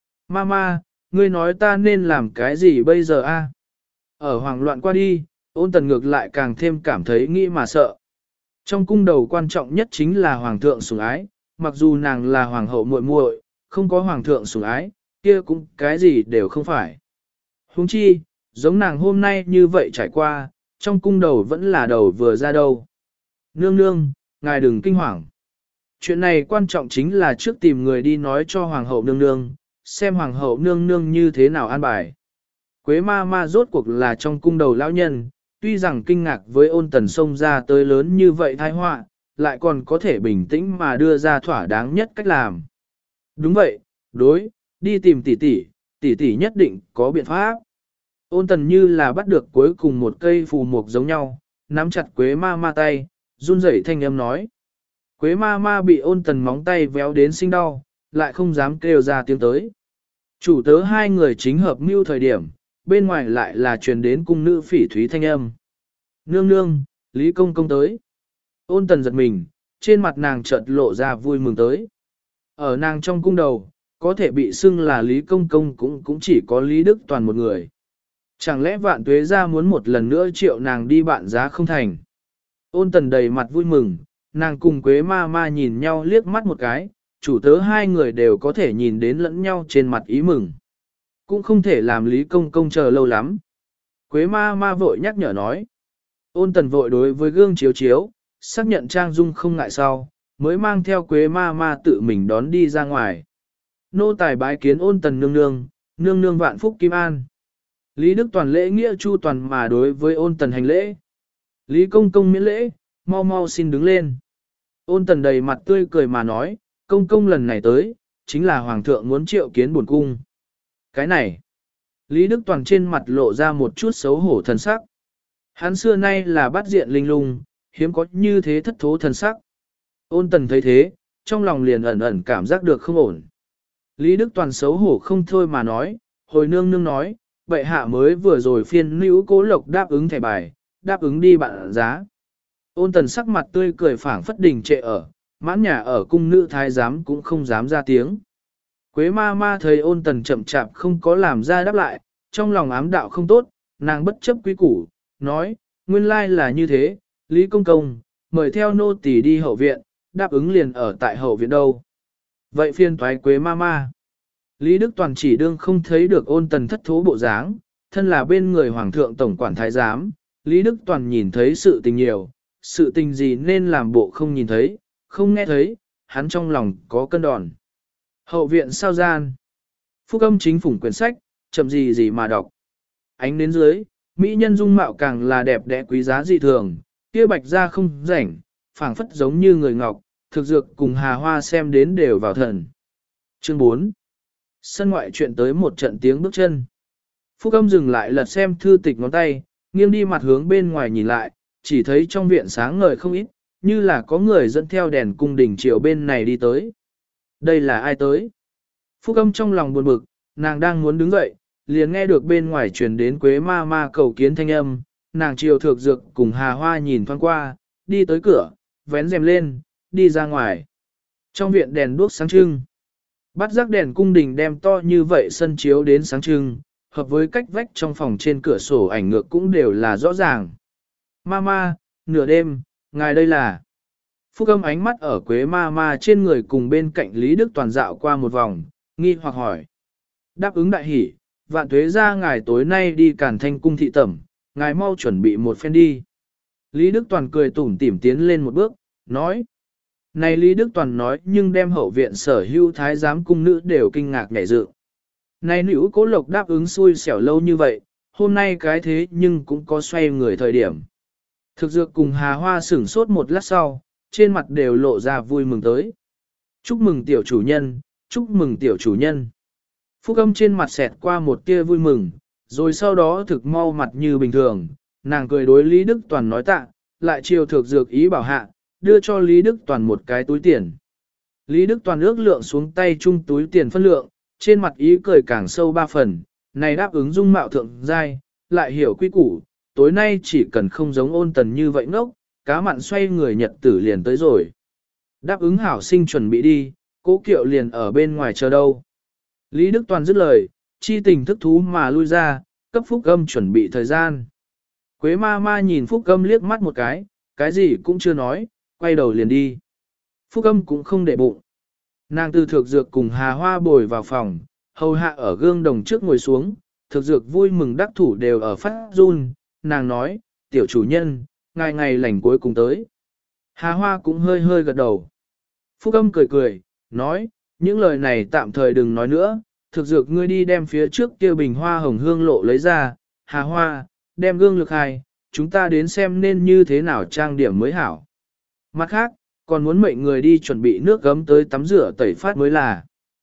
Mama, ngươi nói ta nên làm cái gì bây giờ a? Ở hoảng loạn qua đi, ôn tần ngược lại càng thêm cảm thấy nghĩ mà sợ. Trong cung đầu quan trọng nhất chính là hoàng thượng sủng ái, mặc dù nàng là hoàng hậu muội muội, không có hoàng thượng sủng ái, kia cũng cái gì đều không phải. Huống chi, giống nàng hôm nay như vậy trải qua, trong cung đầu vẫn là đầu vừa ra đâu. Nương nương, ngài đừng kinh hoàng. Chuyện này quan trọng chính là trước tìm người đi nói cho hoàng hậu nương nương, xem hoàng hậu nương nương như thế nào an bài. Quế ma ma rốt cuộc là trong cung đầu lão nhân, tuy rằng kinh ngạc với ôn tần xông ra tới lớn như vậy tai họa, lại còn có thể bình tĩnh mà đưa ra thỏa đáng nhất cách làm. Đúng vậy, đối, đi tìm tỷ tỷ, tỷ tỷ nhất định có biện pháp. Ôn tần như là bắt được cuối cùng một cây phù mục giống nhau, nắm chặt Quế ma ma tay, run rẩy thanh âm nói. Quế ma ma bị ôn tần móng tay véo đến sinh đau, lại không dám kêu ra tiếng tới. Chủ tớ hai người chính hợp mưu thời điểm, bên ngoài lại là truyền đến cung nữ phỉ thúy thanh âm. Nương nương, Lý Công Công tới. Ôn tần giật mình, trên mặt nàng chợt lộ ra vui mừng tới. Ở nàng trong cung đầu, có thể bị xưng là Lý Công Công cũng cũng chỉ có Lý Đức Toàn một người. Chẳng lẽ vạn tuế ra muốn một lần nữa triệu nàng đi bạn giá không thành. Ôn tần đầy mặt vui mừng, nàng cùng Quế ma ma nhìn nhau liếc mắt một cái, chủ tớ hai người đều có thể nhìn đến lẫn nhau trên mặt ý mừng. Cũng không thể làm Lý Công Công chờ lâu lắm. Quế ma ma vội nhắc nhở nói. Ôn tần vội đối với gương chiếu chiếu, xác nhận trang dung không ngại sau, mới mang theo Quế ma ma tự mình đón đi ra ngoài. Nô tài bái kiến ôn tần nương nương, nương nương vạn phúc kim an. Lý Đức Toàn lễ nghĩa chu toàn mà đối với ôn tần hành lễ. Lý Công Công miễn lễ, mau mau xin đứng lên. Ôn tần đầy mặt tươi cười mà nói, Công Công lần này tới, chính là Hoàng thượng muốn triệu kiến buồn cung. Cái này, Lý Đức Toàn trên mặt lộ ra một chút xấu hổ thần sắc. Hắn xưa nay là bắt diện linh lung, hiếm có như thế thất thố thần sắc. Ôn tần thấy thế, trong lòng liền ẩn ẩn cảm giác được không ổn. Lý Đức Toàn xấu hổ không thôi mà nói, hồi nương nương nói, bệ hạ mới vừa rồi phiên nữ Cố Lộc đáp ứng thẻ bài, đáp ứng đi bạn giá. Ôn tần sắc mặt tươi cười phảng phất đình trệ ở, mãn nhà ở cung nữ thái giám cũng không dám ra tiếng. Quế ma ma thấy ôn tần chậm chạp không có làm ra đáp lại, trong lòng ám đạo không tốt, nàng bất chấp quý củ, nói, nguyên lai là như thế, Lý Công Công, mời theo nô tỳ đi hậu viện, đáp ứng liền ở tại hậu viện đâu. Vậy phiên toái Quế ma ma. Lý Đức Toàn chỉ đương không thấy được ôn tần thất thố bộ dáng, thân là bên người Hoàng thượng Tổng quản Thái Giám, Lý Đức Toàn nhìn thấy sự tình nhiều, sự tình gì nên làm bộ không nhìn thấy, không nghe thấy, hắn trong lòng có cân đòn. Hậu viện sao gian. Phúc âm chính phủng quyển sách, chậm gì gì mà đọc. Ánh đến dưới, mỹ nhân dung mạo càng là đẹp đẽ quý giá dị thường, kia bạch da không rảnh, phảng phất giống như người ngọc, thực dược cùng hà hoa xem đến đều vào thần. Chương bốn. Sân ngoại chuyện tới một trận tiếng bước chân. Phúc âm dừng lại lật xem thư tịch ngón tay, nghiêng đi mặt hướng bên ngoài nhìn lại, chỉ thấy trong viện sáng ngời không ít, như là có người dẫn theo đèn cung đình chiều bên này đi tới. Đây là ai tới? Phúc âm trong lòng buồn bực, nàng đang muốn đứng dậy, liền nghe được bên ngoài truyền đến Quế ma ma cầu kiến thanh âm, nàng chiều thược dược cùng hà hoa nhìn thoáng qua, đi tới cửa, vén rèm lên, đi ra ngoài. Trong viện đèn đuốc sáng trưng. Bắt rác đèn cung đình đem to như vậy sân chiếu đến sáng trưng, hợp với cách vách trong phòng trên cửa sổ ảnh ngược cũng đều là rõ ràng. Mama, nửa đêm, ngài đây là... Phúc âm ánh mắt ở Quế ma ma trên người cùng bên cạnh Lý Đức Toàn dạo qua một vòng, nghi hoặc hỏi. Đáp ứng đại hỷ, vạn tuế ra ngài tối nay đi Càn Thanh cung thị tẩm, ngài mau chuẩn bị một phen đi. Lý Đức Toàn cười tủm tỉm tiến lên một bước, nói. Này Lý Đức Toàn nói nhưng đem hậu viện sở hữu thái giám cung nữ đều kinh ngạc nhảy dựng. Này nữ Cố Lộc đáp ứng xui xẻo lâu như vậy, hôm nay cái thế nhưng cũng có xoay người thời điểm. Thực dược cùng Hà Hoa sửng sốt một lát sau, trên mặt đều lộ ra vui mừng tới. Chúc mừng tiểu chủ nhân, chúc mừng tiểu chủ nhân. Phúc âm trên mặt xẹt qua một tia vui mừng, rồi sau đó thực mau mặt như bình thường, nàng cười đối Lý Đức Toàn nói tạ, lại chiều thực dược ý bảo hạ, đưa cho Lý Đức Toàn một cái túi tiền. Lý Đức Toàn ước lượng xuống tay chung túi tiền phân lượng, trên mặt ý cười càng sâu ba phần, này đáp ứng dung mạo thượng giai, lại hiểu quy củ, tối nay chỉ cần không giống ôn tần như vậy ngốc, cá mặn xoay người nhật tử liền tới rồi. Đáp ứng hảo sinh chuẩn bị đi, Cố Kiệu liền ở bên ngoài chờ đâu. Lý Đức Toàn dứt lời, chi tình thức thú mà lui ra, cấp Phúc Âm chuẩn bị thời gian. Quế ma ma nhìn Phúc Âm liếc mắt một cái, cái gì cũng chưa nói, quay đầu liền đi. Phúc Âm cũng không để bụng. Nàng từ thực dược cùng Hà Hoa bồi vào phòng, hầu hạ ở gương đồng trước ngồi xuống, thực dược vui mừng đắc thủ đều ở phát run, nàng nói, tiểu chủ nhân, ngày ngày lành cuối cùng tới. Hà Hoa cũng hơi hơi gật đầu. Phúc Âm cười cười, nói, những lời này tạm thời đừng nói nữa, thực dược ngươi đi đem phía trước kia bình hoa hồng hương lộ lấy ra, Hà Hoa, đem gương lực hai, chúng ta đến xem nên như thế nào trang điểm mới hảo. Mặt khác, còn muốn mệnh người đi chuẩn bị nước gấm tới tắm rửa tẩy phát mới là.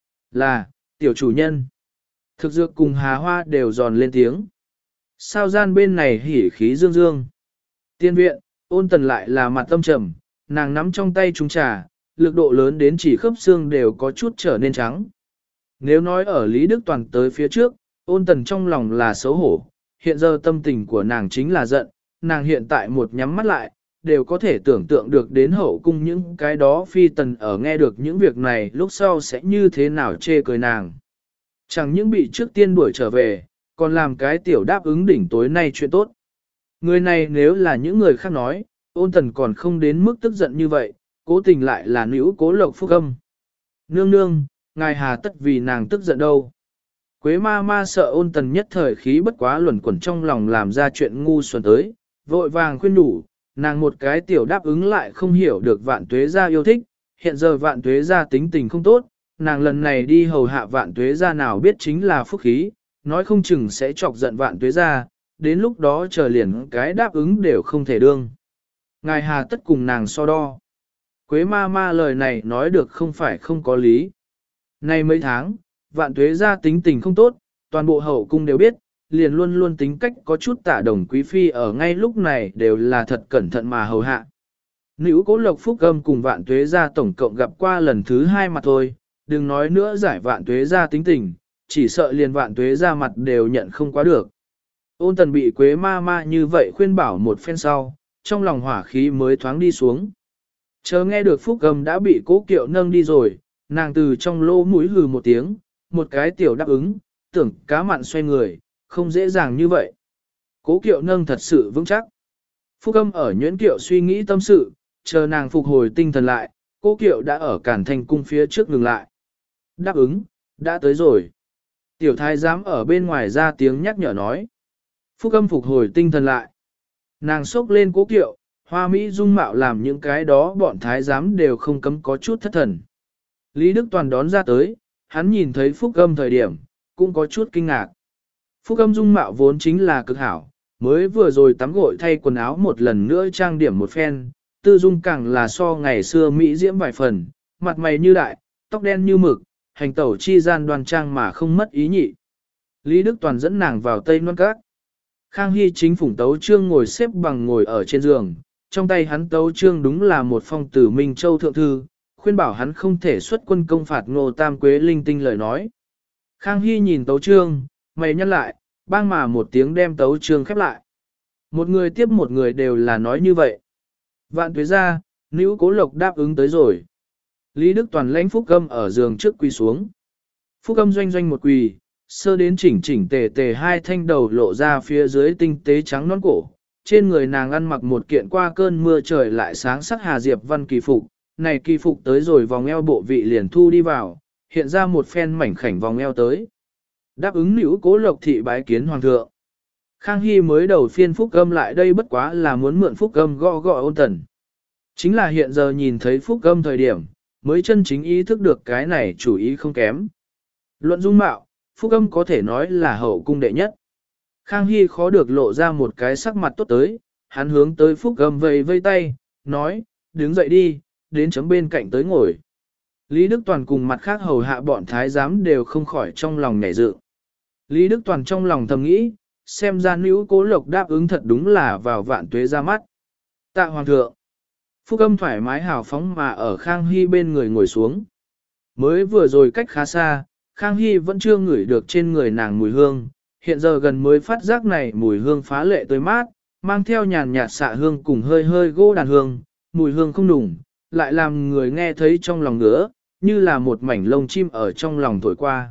Là, tiểu chủ nhân. Thực dược cùng Hà Hoa đều giòn lên tiếng. Sao gian bên này hỉ khí dương dương. Tiên viện, ôn tần lại là mặt tâm trầm, nàng nắm trong tay trung trà, lực độ lớn đến chỉ khớp xương đều có chút trở nên trắng. Nếu nói ở Lý Đức Toàn tới phía trước, ôn tần trong lòng là xấu hổ, hiện giờ tâm tình của nàng chính là giận, nàng hiện tại một nhắm mắt lại, đều có thể tưởng tượng được đến hậu cung những cái đó phi tần ở nghe được những việc này lúc sau sẽ như thế nào chê cười nàng. Chẳng những bị trước tiên đuổi trở về, còn làm cái tiểu đáp ứng đỉnh tối nay chuyện tốt. Người này nếu là những người khác nói, ôn tần còn không đến mức tức giận như vậy, cố tình lại là nữ cố lộc phúc âm. Nương nương, ngài hà tất vì nàng tức giận đâu. Quế ma ma sợ ôn tần nhất thời khí bất quá luẩn quẩn trong lòng làm ra chuyện ngu xuẩn tới, vội vàng khuyên đủ, nàng một cái tiểu đáp ứng lại không hiểu được vạn tuế gia yêu thích, hiện giờ vạn tuế gia tính tình không tốt, nàng lần này đi hầu hạ vạn tuế gia nào biết chính là phúc khí, nói không chừng sẽ chọc giận vạn tuế gia, đến lúc đó chờ liền cái đáp ứng đều không thể đương. Ngài hà tất cùng nàng so đo. Quế ma ma lời này nói được không phải không có lý. Nay mấy tháng, vạn tuế gia tính tình không tốt, toàn bộ hậu cung đều biết, liền luôn luôn tính cách có chút tả đồng quý phi ở ngay lúc này đều là thật cẩn thận mà hầu hạ. Nữ cố lộc phúc âm cùng vạn tuế gia tổng cộng gặp qua lần thứ hai mà thôi, đừng nói nữa giải vạn tuế gia tính tình, chỉ sợ liền vạn tuế gia mặt đều nhận không quá được. Ôn tần bị quế ma ma như vậy khuyên bảo một phen sau, trong lòng hỏa khí mới thoáng đi xuống. Chờ nghe được phúc âm đã bị cố kiệu nâng đi rồi, nàng từ trong lỗ mũi hừ một tiếng, một cái tiểu đáp ứng, tưởng cá mặn xoay người, không dễ dàng như vậy. Cố kiệu nâng thật sự vững chắc. Phúc âm ở nhuyễn kiệu suy nghĩ tâm sự, chờ nàng phục hồi tinh thần lại, cố kiệu đã ở cản thành cung phía trước ngừng lại. Đáp ứng, đã tới rồi. Tiểu thái giám ở bên ngoài ra tiếng nhắc nhở nói. Phúc âm phục hồi tinh thần lại. Nàng xốc lên cố kiệu, hoa mỹ dung mạo làm những cái đó bọn thái giám đều không cấm có chút thất thần. Lý Đức Toàn đón ra tới, hắn nhìn thấy Phúc âm thời điểm, cũng có chút kinh ngạc. Phúc âm dung mạo vốn chính là cực hảo, mới vừa rồi tắm gội thay quần áo một lần nữa trang điểm một phen, tư dung càng là so ngày xưa Mỹ diễm vài phần, mặt mày như đại, tóc đen như mực, hành tẩu chi gian đoan trang mà không mất ý nhị. Lý Đức Toàn dẫn nàng vào Tây Loan Các. Khang Hy chính phủng tấu trương ngồi xếp bằng ngồi ở trên giường, trong tay hắn tấu trương đúng là một phong tử Minh Châu thượng thư, khuyên bảo hắn không thể xuất quân công phạt Ngô Tam Quế linh tinh lời nói. Khang Hy nhìn tấu trương, mày nhăn lại, bang mà một tiếng đem tấu trương khép lại. Một người tiếp một người đều là nói như vậy. Vạn tuế ra, nữ cố lộc đáp ứng tới rồi. Lý Đức Toàn lãnh Phúc Âm ở giường trước quỳ xuống. Phúc Âm doanh doanh một quỳ, sơ đến chỉnh chỉnh tề tề hai thanh đầu lộ ra phía dưới tinh tế trắng non cổ. Trên người nàng ăn mặc một kiện qua cơn mưa trời lại sáng sắc hà diệp văn kỳ phục. Này kỳ phục tới rồi vòng eo bộ vị liền thu đi vào, hiện ra một phen mảnh khảnh vòng eo tới. Đáp ứng nữ cố lộc thị bái kiến hoàng thượng. Khang Hy mới đầu phiên Phúc Âm lại đây bất quá là muốn mượn Phúc Âm gõ gõ ôn tần. Chính là hiện giờ nhìn thấy Phúc Âm thời điểm, mới chân chính ý thức được cái này chủ ý không kém. Luận dung mạo, Phúc Âm có thể nói là hậu cung đệ nhất. Khang Hy khó được lộ ra một cái sắc mặt tốt tới, hắn hướng tới Phúc Âm vây vây tay, nói, đứng dậy đi, đến chấm bên cạnh tới ngồi. Lý Đức Toàn cùng mặt khác hầu hạ bọn thái giám đều không khỏi trong lòng nhảy dựng. Lý Đức Toàn trong lòng thầm nghĩ, xem ra nữ cố lộc đáp ứng thật đúng là vào vạn tuế ra mắt. Tạ hoàng thượng. Phúc Âm thoải mái hào phóng mà ở Khang Hy bên người ngồi xuống. Mới vừa rồi cách khá xa, Khang Hy vẫn chưa ngửi được trên người nàng mùi hương, hiện giờ gần mới phát giác này mùi hương phá lệ tươi mát, mang theo nhàn nhạt xạ hương cùng hơi hơi gỗ đàn hương, mùi hương không đủng, lại làm người nghe thấy trong lòng ngứa, như là một mảnh lông chim ở trong lòng thổi qua.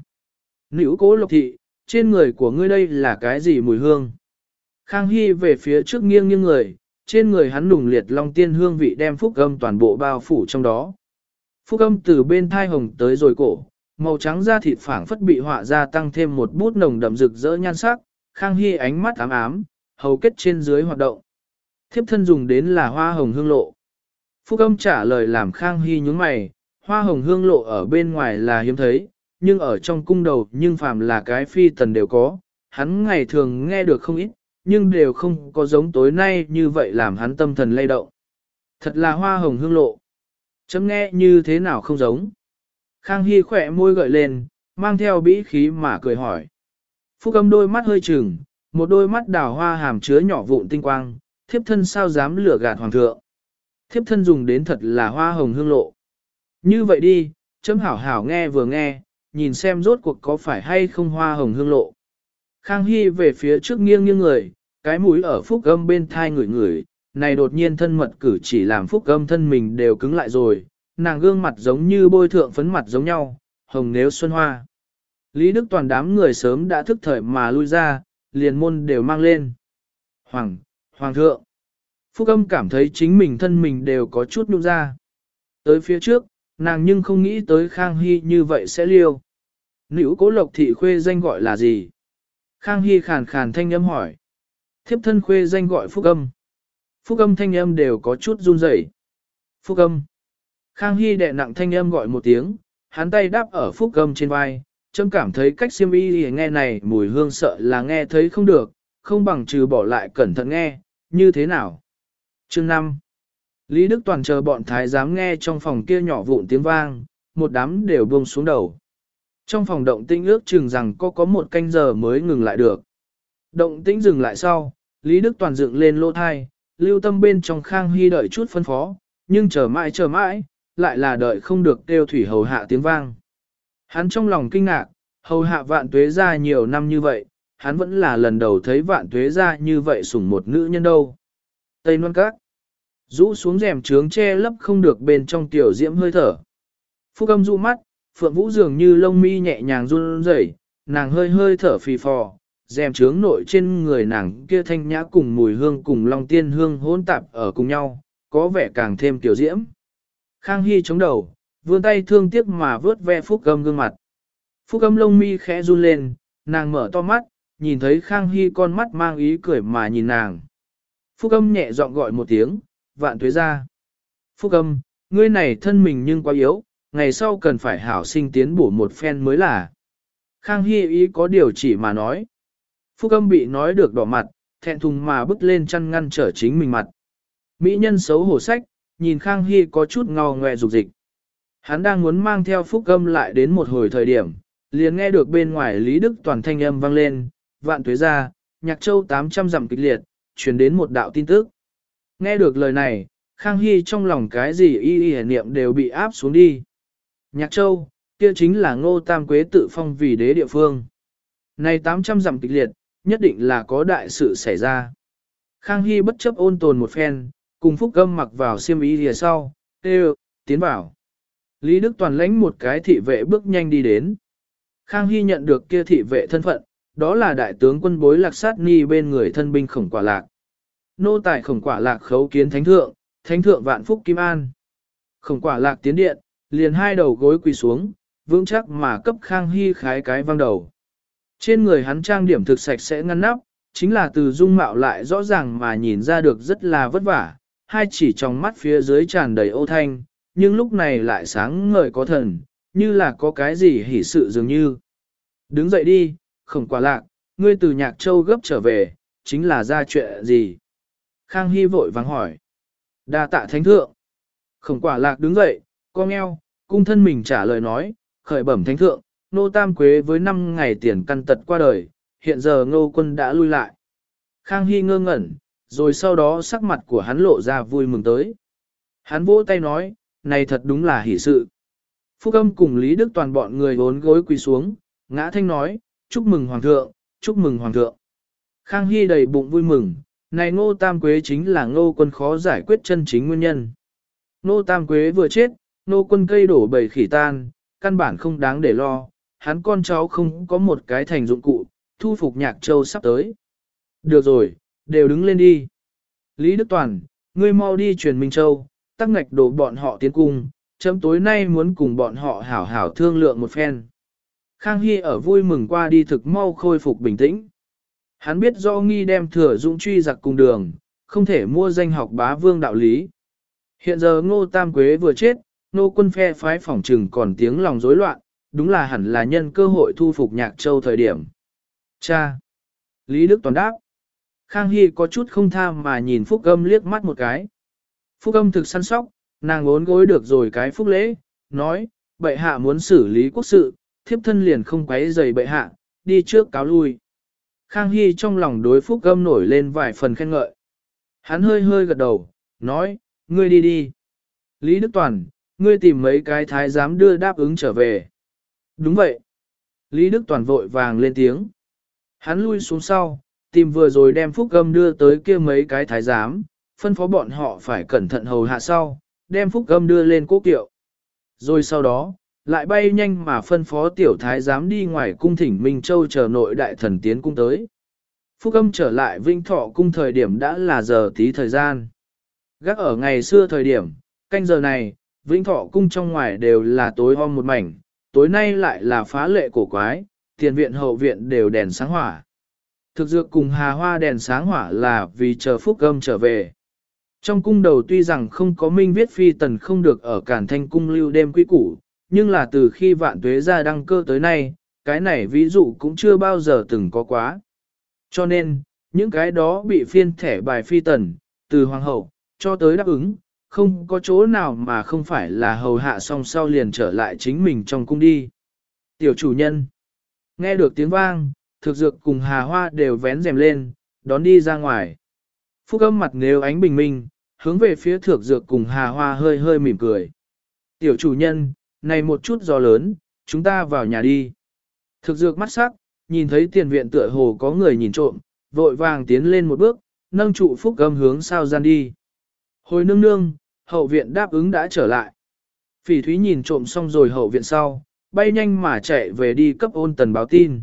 Nữ cố lộc thị, trên người của ngươi đây là cái gì mùi hương? Khang Hy về phía trước nghiêng nghiêng người, trên người hắn nùng liệt long tiên hương vị đem Phúc Âm toàn bộ bao phủ trong đó. Phúc Âm từ bên thai hồng tới rồi cổ, màu trắng da thịt phảng phất bị họa ra tăng thêm một bút nồng đậm rực rỡ nhan sắc, Khang Hy ánh mắt ám ám, hầu kết trên dưới hoạt động. Thiếp thân dùng đến là hoa hồng hương lộ. Phúc Âm trả lời làm Khang Hy nhướng mày, hoa hồng hương lộ ở bên ngoài là hiếm thấy, nhưng ở trong cung đầu nhưng phàm là cái phi tần đều có, hắn ngày thường nghe được không ít, nhưng đều không có giống tối nay như vậy làm hắn tâm thần lay động. Thật là hoa hồng hương lộ. Chấm nghe như thế nào không giống. Khang Hy khỏe môi gợi lên, mang theo bĩ khí mà cười hỏi. Phúc Âm đôi mắt hơi trừng, một đôi mắt đào hoa hàm chứa nhỏ vụn tinh quang, thiếp thân sao dám lừa gạt hoàng thượng. Thiếp thân dùng đến thật là hoa hồng hương lộ. Như vậy đi, chấm hảo hảo nghe vừa nghe, nhìn xem rốt cuộc có phải hay không hoa hồng hương lộ. Khang Hy về phía trước nghiêng nghiêng người, cái mũi ở Phúc Âm bên thai ngửi ngửi, này đột nhiên thân mật cử chỉ làm Phúc Âm thân mình đều cứng lại rồi, nàng gương mặt giống như bôi thượng phấn mặt giống nhau, hồng nếu xuân hoa. Lý Đức Toàn đám người sớm đã thức thời mà lui ra, liền môn đều mang lên. Hoàng, Hoàng thượng. Phúc Âm cảm thấy chính mình thân mình đều có chút nhung ra. Tới phía trước, nàng nhưng không nghĩ tới Khang Hy như vậy sẽ liêu. Nữ Cố Lộc thị khuê danh gọi là gì? Khang Hy khàn khàn thanh âm hỏi. Thiếp thân khuê danh gọi Phúc Âm. Phúc Âm thanh âm đều có chút run rẩy. Phúc Âm. Khang Hy đè nặng thanh âm gọi một tiếng, hắn tay đáp ở Phúc Âm trên vai, chấm cảm thấy cách xiêm y nghe này mùi hương sợ là nghe thấy không được, không bằng trừ bỏ lại cẩn thận nghe, như thế nào? Chương năm. Lý Đức Toàn chờ bọn thái giám nghe trong phòng kia nhỏ vụn tiếng vang, một đám đều buông xuống đầu. Trong phòng động tĩnh ước chừng rằng có có một canh giờ mới ngừng lại được. Động tĩnh dừng lại sau, Lý Đức Toàn dựng lên lô thai, lưu tâm bên trong Khang Hy đợi chút phân phó, nhưng chờ mãi chờ mãi, lại là đợi không được kêu thủy hầu hạ tiếng vang. Hắn trong lòng kinh ngạc, hầu hạ vạn tuế ra nhiều năm như vậy, hắn vẫn là lần đầu thấy vạn tuế ra như vậy sủng một nữ nhân đâu. Tây Loan Các rũ xuống rèm trướng che lấp không được bên trong tiểu diễm hơi thở. Phúc Âm dụ mắt, Phượng Vũ dường như lông mi nhẹ nhàng run rẩy, nàng hơi hơi thở phì phò, rèm trướng nội trên người nàng kia thanh nhã cùng mùi hương cùng long tiên hương hỗn tạp ở cùng nhau, có vẻ càng thêm tiểu diễm. Khang Hy chống đầu, vươn tay thương tiếc mà vớt ve Phúc Âm gương mặt. Phúc Âm lông mi khẽ run lên, nàng mở to mắt, nhìn thấy Khang Hy con mắt mang ý cười mà nhìn nàng. Phúc Âm nhẹ giọng gọi một tiếng, vạn tuế ra. Phúc Âm, ngươi này thân mình nhưng quá yếu, ngày sau cần phải hảo sinh tiến bổ một phen mới là. Khang Hy ý có điều chỉ mà nói. Phúc Âm bị nói được đỏ mặt, thẹn thùng mà bước lên chăn ngăn trở chính mình mặt. Mỹ nhân xấu hổ sách, nhìn Khang Hy có chút ngò ngoẹ dục dịch. Hắn đang muốn mang theo Phúc Âm lại đến một hồi thời điểm, liền nghe được bên ngoài Lý Đức Toàn thanh âm vang lên, vạn tuế ra, Nhạc Châu tám trăm dặm kịch liệt, truyền đến một đạo tin tức. Nghe được lời này, Khang Hy trong lòng cái gì y y niệm đều bị áp xuống đi. Nhạc Châu, kia chính là Ngô Tam Quế tự phong vì đế địa phương. Này tám trăm dặm kịch liệt, nhất định là có đại sự xảy ra. Khang Hy bất chấp ôn tồn một phen, cùng Phúc Âm mặc vào xiêm y lìa sau, kêu, tiến vào. Lý Đức Toàn lãnh một cái thị vệ bước nhanh đi đến. Khang Hy nhận được kia thị vệ thân phận, đó là đại tướng quân Bối Lạc Sát Ni bên người thân binh Khổng Quả Lạc. Nô tài Khổng Quả Lạc khấu kiến thánh thượng, thánh thượng vạn phúc kim an. Khổng Quả Lạc tiến điện, liền hai đầu gối quỳ xuống, vững chắc mà cấp Khang Hy khái cái văng đầu. Trên người hắn trang điểm thực sạch sẽ ngăn nắp, chính là từ dung mạo lại rõ ràng mà nhìn ra được rất là vất vả, hai chỉ trong mắt phía dưới tràn đầy ô thanh, nhưng lúc này lại sáng ngời có thần, như là có cái gì hỉ sự dường như. Đứng dậy đi, Khổng Quả Lạc, ngươi từ Nhạc Châu gấp trở về, chính là ra chuyện gì? Khang Hy vội vàng hỏi. Đa tạ thánh thượng. Khổng Quả Lạc đứng dậy, cong eo, cung thân mình trả lời nói, khởi bẩm thánh thượng, Nô Tam Quế với năm ngày tiền căn tật qua đời, hiện giờ Ngô quân đã lui lại. Khang Hy ngơ ngẩn, rồi sau đó sắc mặt của hắn lộ ra vui mừng tới. Hắn vỗ tay nói, này thật đúng là hỷ sự. Phúc Âm cùng Lý Đức Toàn bọn người vốn gối quỳ xuống, ngã thanh nói, chúc mừng Hoàng thượng, chúc mừng Hoàng thượng. Khang Hy đầy bụng vui mừng, này Ngô Tam Quế chính là Ngô quân khó giải quyết chân chính nguyên nhân. Ngô Tam Quế vừa chết, Ngô quân cây đổ bầy khỉ tan, căn bản không đáng để lo, hắn con cháu không có một cái thành dụng cụ, thu phục Nhạc Châu sắp tới. Được rồi, đều đứng lên đi. Lý Đức Toàn, ngươi mau đi truyền Minh Châu, tắc ngạch đổ bọn họ tiến cung, chấm tối nay muốn cùng bọn họ hảo hảo thương lượng một phen. Khang Hy ở vui mừng qua đi thực mau khôi phục bình tĩnh. Hắn biết do nghi đem thừa dũng truy giặc cùng đường, không thể mua danh học bá vương đạo lý. Hiện giờ Ngô Tam Quế vừa chết, Ngô quân phe phái phỏng trừng còn tiếng lòng rối loạn, đúng là hẳn là nhân cơ hội thu phục Nhạc Châu thời điểm. Cha! Lý Đức Toàn đáp. Khang Hy có chút không tha mà nhìn Phúc Âm liếc mắt một cái. Phúc Âm thực săn sóc, nàng ốn gối được rồi cái phúc lễ, nói, bệ hạ muốn xử lý quốc sự, thiếp thân liền không quấy rầy bệ hạ, đi trước cáo lui. Khang Hy trong lòng đối Phúc Âm nổi lên vài phần khen ngợi. Hắn hơi hơi gật đầu, nói, ngươi đi đi. Lý Đức Toàn, ngươi tìm mấy cái thái giám đưa đáp ứng trở về. Đúng vậy. Lý Đức Toàn vội vàng lên tiếng. Hắn lui xuống sau, tìm vừa rồi đem Phúc Âm đưa tới kia mấy cái thái giám, phân phó bọn họ phải cẩn thận hầu hạ sau, đem Phúc Âm đưa lên cố kiệu. Rồi sau đó, lại bay nhanh mà phân phó tiểu thái giám đi ngoài cung thỉnh Minh Châu chờ nội đại thần tiến cung tới. Phúc Âm trở lại Vinh Thọ cung thời điểm đã là giờ tí thời gian. Gác ở ngày xưa thời điểm, canh giờ này, Vĩnh Thọ cung trong ngoài đều là tối om một mảnh, tối nay lại là phá lệ cổ quái, tiền viện hậu viện đều đèn sáng hỏa. Thực dược cùng hà hoa đèn sáng hỏa là vì chờ Phúc Âm trở về. Trong cung đầu tuy rằng không có minh viết phi tần không được ở Cản Thanh cung lưu đêm quý củ, nhưng là từ khi vạn tuế ra đăng cơ tới nay, cái này ví dụ cũng chưa bao giờ từng có quá. Cho nên, những cái đó bị phiên thẻ bài phi tần, từ hoàng hậu, cho tới đáp ứng, không có chỗ nào mà không phải là hầu hạ xong sau liền trở lại chính mình trong cung đi. Tiểu chủ nhân, nghe được tiếng vang, thực dược cùng hà hoa đều vén rèm lên, đón đi ra ngoài. Phúc Âm mặt nếu ánh bình minh, hướng về phía thực dược cùng hà hoa hơi hơi mỉm cười. Tiểu chủ nhân, này một chút gió lớn, chúng ta vào nhà đi. Thực dược mắt sắc, nhìn thấy tiền viện tựa hồ có người nhìn trộm, vội vàng tiến lên một bước, nâng trụ Phúc Âm hướng sao gian đi. Hồi nương nương, hậu viện đáp ứng đã trở lại. Phỉ Thúy nhìn trộm xong rồi hậu viện sau, bay nhanh mà chạy về đi cấp Ôn Tần báo tin.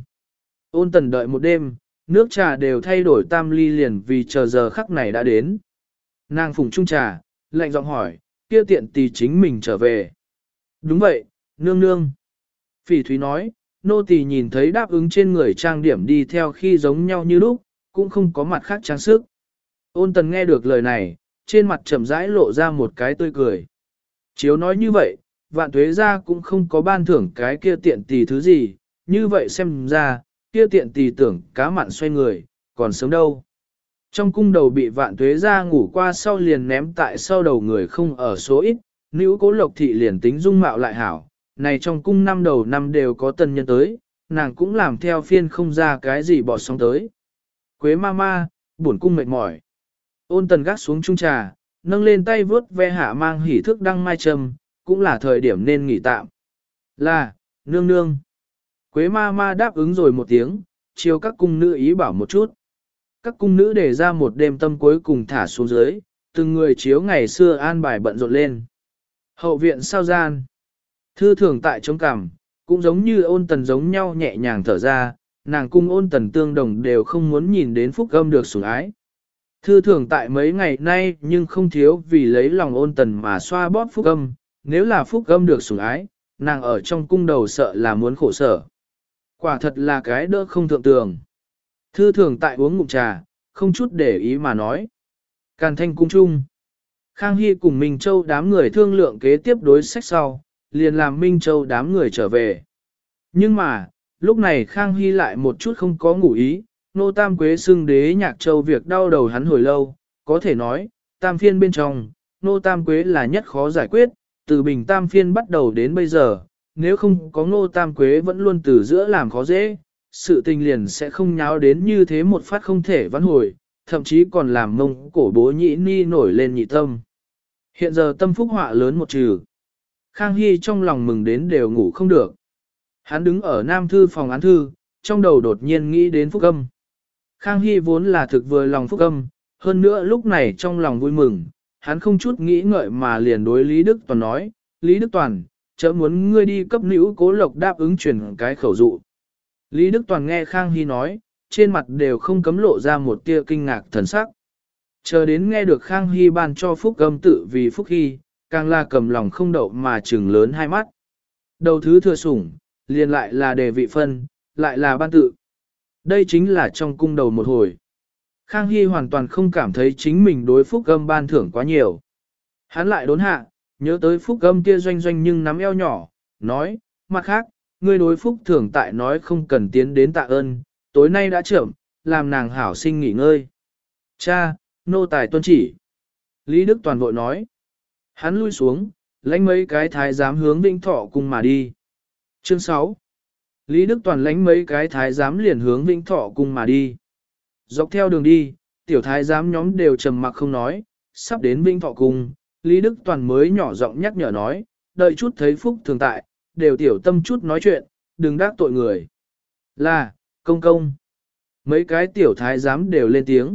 Ôn Tần đợi một đêm, nước trà đều thay đổi tam ly liền vì chờ giờ khắc này đã đến. Nàng phùng chung trà, lạnh giọng hỏi, kia tiện tỳ chính mình trở về. Đúng vậy, nương nương. Phỉ Thúy nói, nô tỳ nhìn thấy đáp ứng trên người trang điểm đi theo khi giống nhau như lúc, cũng không có mặt khác trang sức. Ôn Tần nghe được lời này, trên mặt chậm rãi lộ ra một cái tươi cười. Chiếu nói như vậy, vạn tuế ra cũng không có ban thưởng cái kia tiện tỳ thứ gì, như vậy xem ra, kia tiện tỳ tưởng cá mặn xoay người, còn sớm đâu. Trong cung đầu bị vạn tuế ra ngủ qua sau liền ném tại sau đầu người không ở số ít, nữ cố lộc thị liền tính dung mạo lại hảo, này trong cung năm đầu năm đều có tân nhân tới, nàng cũng làm theo phiên không ra cái gì bỏ sóng tới. Quế ma ma, buồn cung mệt mỏi. Ôn Tần gác xuống chung trà, nâng lên tay vướt ve hạ mang hỉ thức đăng mai trầm, cũng là thời điểm nên nghỉ tạm. Là, nương nương. Quế ma ma đáp ứng rồi một tiếng, chiều các cung nữ ý bảo một chút. Các cung nữ để ra một đêm tâm cuối cùng thả xuống dưới, từng người chiếu ngày xưa an bài bận rộn lên. Hậu viện sao gian. Thư thường tại chống cằm, cũng giống như Ôn Tần giống nhau nhẹ nhàng thở ra, nàng cung Ôn Tần tương đồng đều không muốn nhìn đến Phúc Âm được sủng ái. Thư thường tại mấy ngày nay nhưng không thiếu vì lấy lòng Ôn Tần mà xoa bóp Phúc Âm, nếu là Phúc Âm được sủng ái, nàng ở trong cung đầu sợ là muốn khổ sở. Quả thật là cái đỡ không thượng tường. Thư thường tại uống ngụm trà, không chút để ý mà nói. Càn Thanh cung chung. Khang Hy cùng Minh Châu đám người thương lượng kế tiếp đối sách sau, liền làm Minh Châu đám người trở về. Nhưng mà, lúc này Khang Hy lại một chút không có ngủ ý, nô tam quế xưng đế Nhạc Châu việc đau đầu hắn hồi lâu, có thể nói, tam phiên bên trong, nô tam quế là nhất khó giải quyết, từ bình tam phiên bắt đầu đến bây giờ, nếu không có nô tam quế vẫn luôn từ giữa làm khó dễ, sự tình liền sẽ không nháo đến như thế một phát không thể vãn hồi, thậm chí còn làm mông cổ bố nhĩ ni nổi lên nhị tâm. Hiện giờ tâm phúc họa lớn một trừ. Khang Hy trong lòng mừng đến đều ngủ không được. Hắn đứng ở Nam Thư phòng án thư, trong đầu đột nhiên nghĩ đến Phúc Âm. Khang Hy vốn là thực vừa lòng Phúc Âm, hơn nữa lúc này trong lòng vui mừng, hắn không chút nghĩ ngợi mà liền đối Lý Đức Toàn nói, Lý Đức Toàn, chớ muốn ngươi đi cấp nữ Cố Lộc đáp ứng truyền cái khẩu dụ. Lý Đức Toàn nghe Khang Hy nói, trên mặt đều không cấm lộ ra một tia kinh ngạc thần sắc. Chờ đến nghe được Khang Hy ban cho Phúc Âm tự vì Phúc Hy, càng là cầm lòng không đậu mà trừng lớn hai mắt. Đầu thứ thừa sủng, liền lại là đề vị phân, lại là ban tự. Đây chính là trong cung đầu một hồi. Khang Hy hoàn toàn không cảm thấy chính mình đối Phúc Âm ban thưởng quá nhiều. Hắn lại đốn hạ, nhớ tới Phúc Âm kia doanh doanh nhưng nắm eo nhỏ, nói, mặt khác, ngươi đối phúc thường tại nói không cần tiến đến tạ ơn, tối nay đã chậm, làm nàng hảo sinh nghỉ ngơi. Cha, nô tài tuân chỉ. Lý Đức Toàn vội nói. Hắn lui xuống, lãnh mấy cái thái giám hướng Vĩnh Thọ cung mà đi. Chương sáu. Lý Đức Toàn lãnh mấy cái thái giám liền hướng Vĩnh Thọ cung mà đi. Dọc theo đường đi, tiểu thái giám nhóm đều trầm mặc không nói, sắp đến Vĩnh Thọ cung, Lý Đức Toàn mới nhỏ giọng nhắc nhở nói, đợi chút thấy phúc thường tại, đều tiểu tâm chút nói chuyện, đừng đắc tội người. Là, công công. Mấy cái tiểu thái giám đều lên tiếng.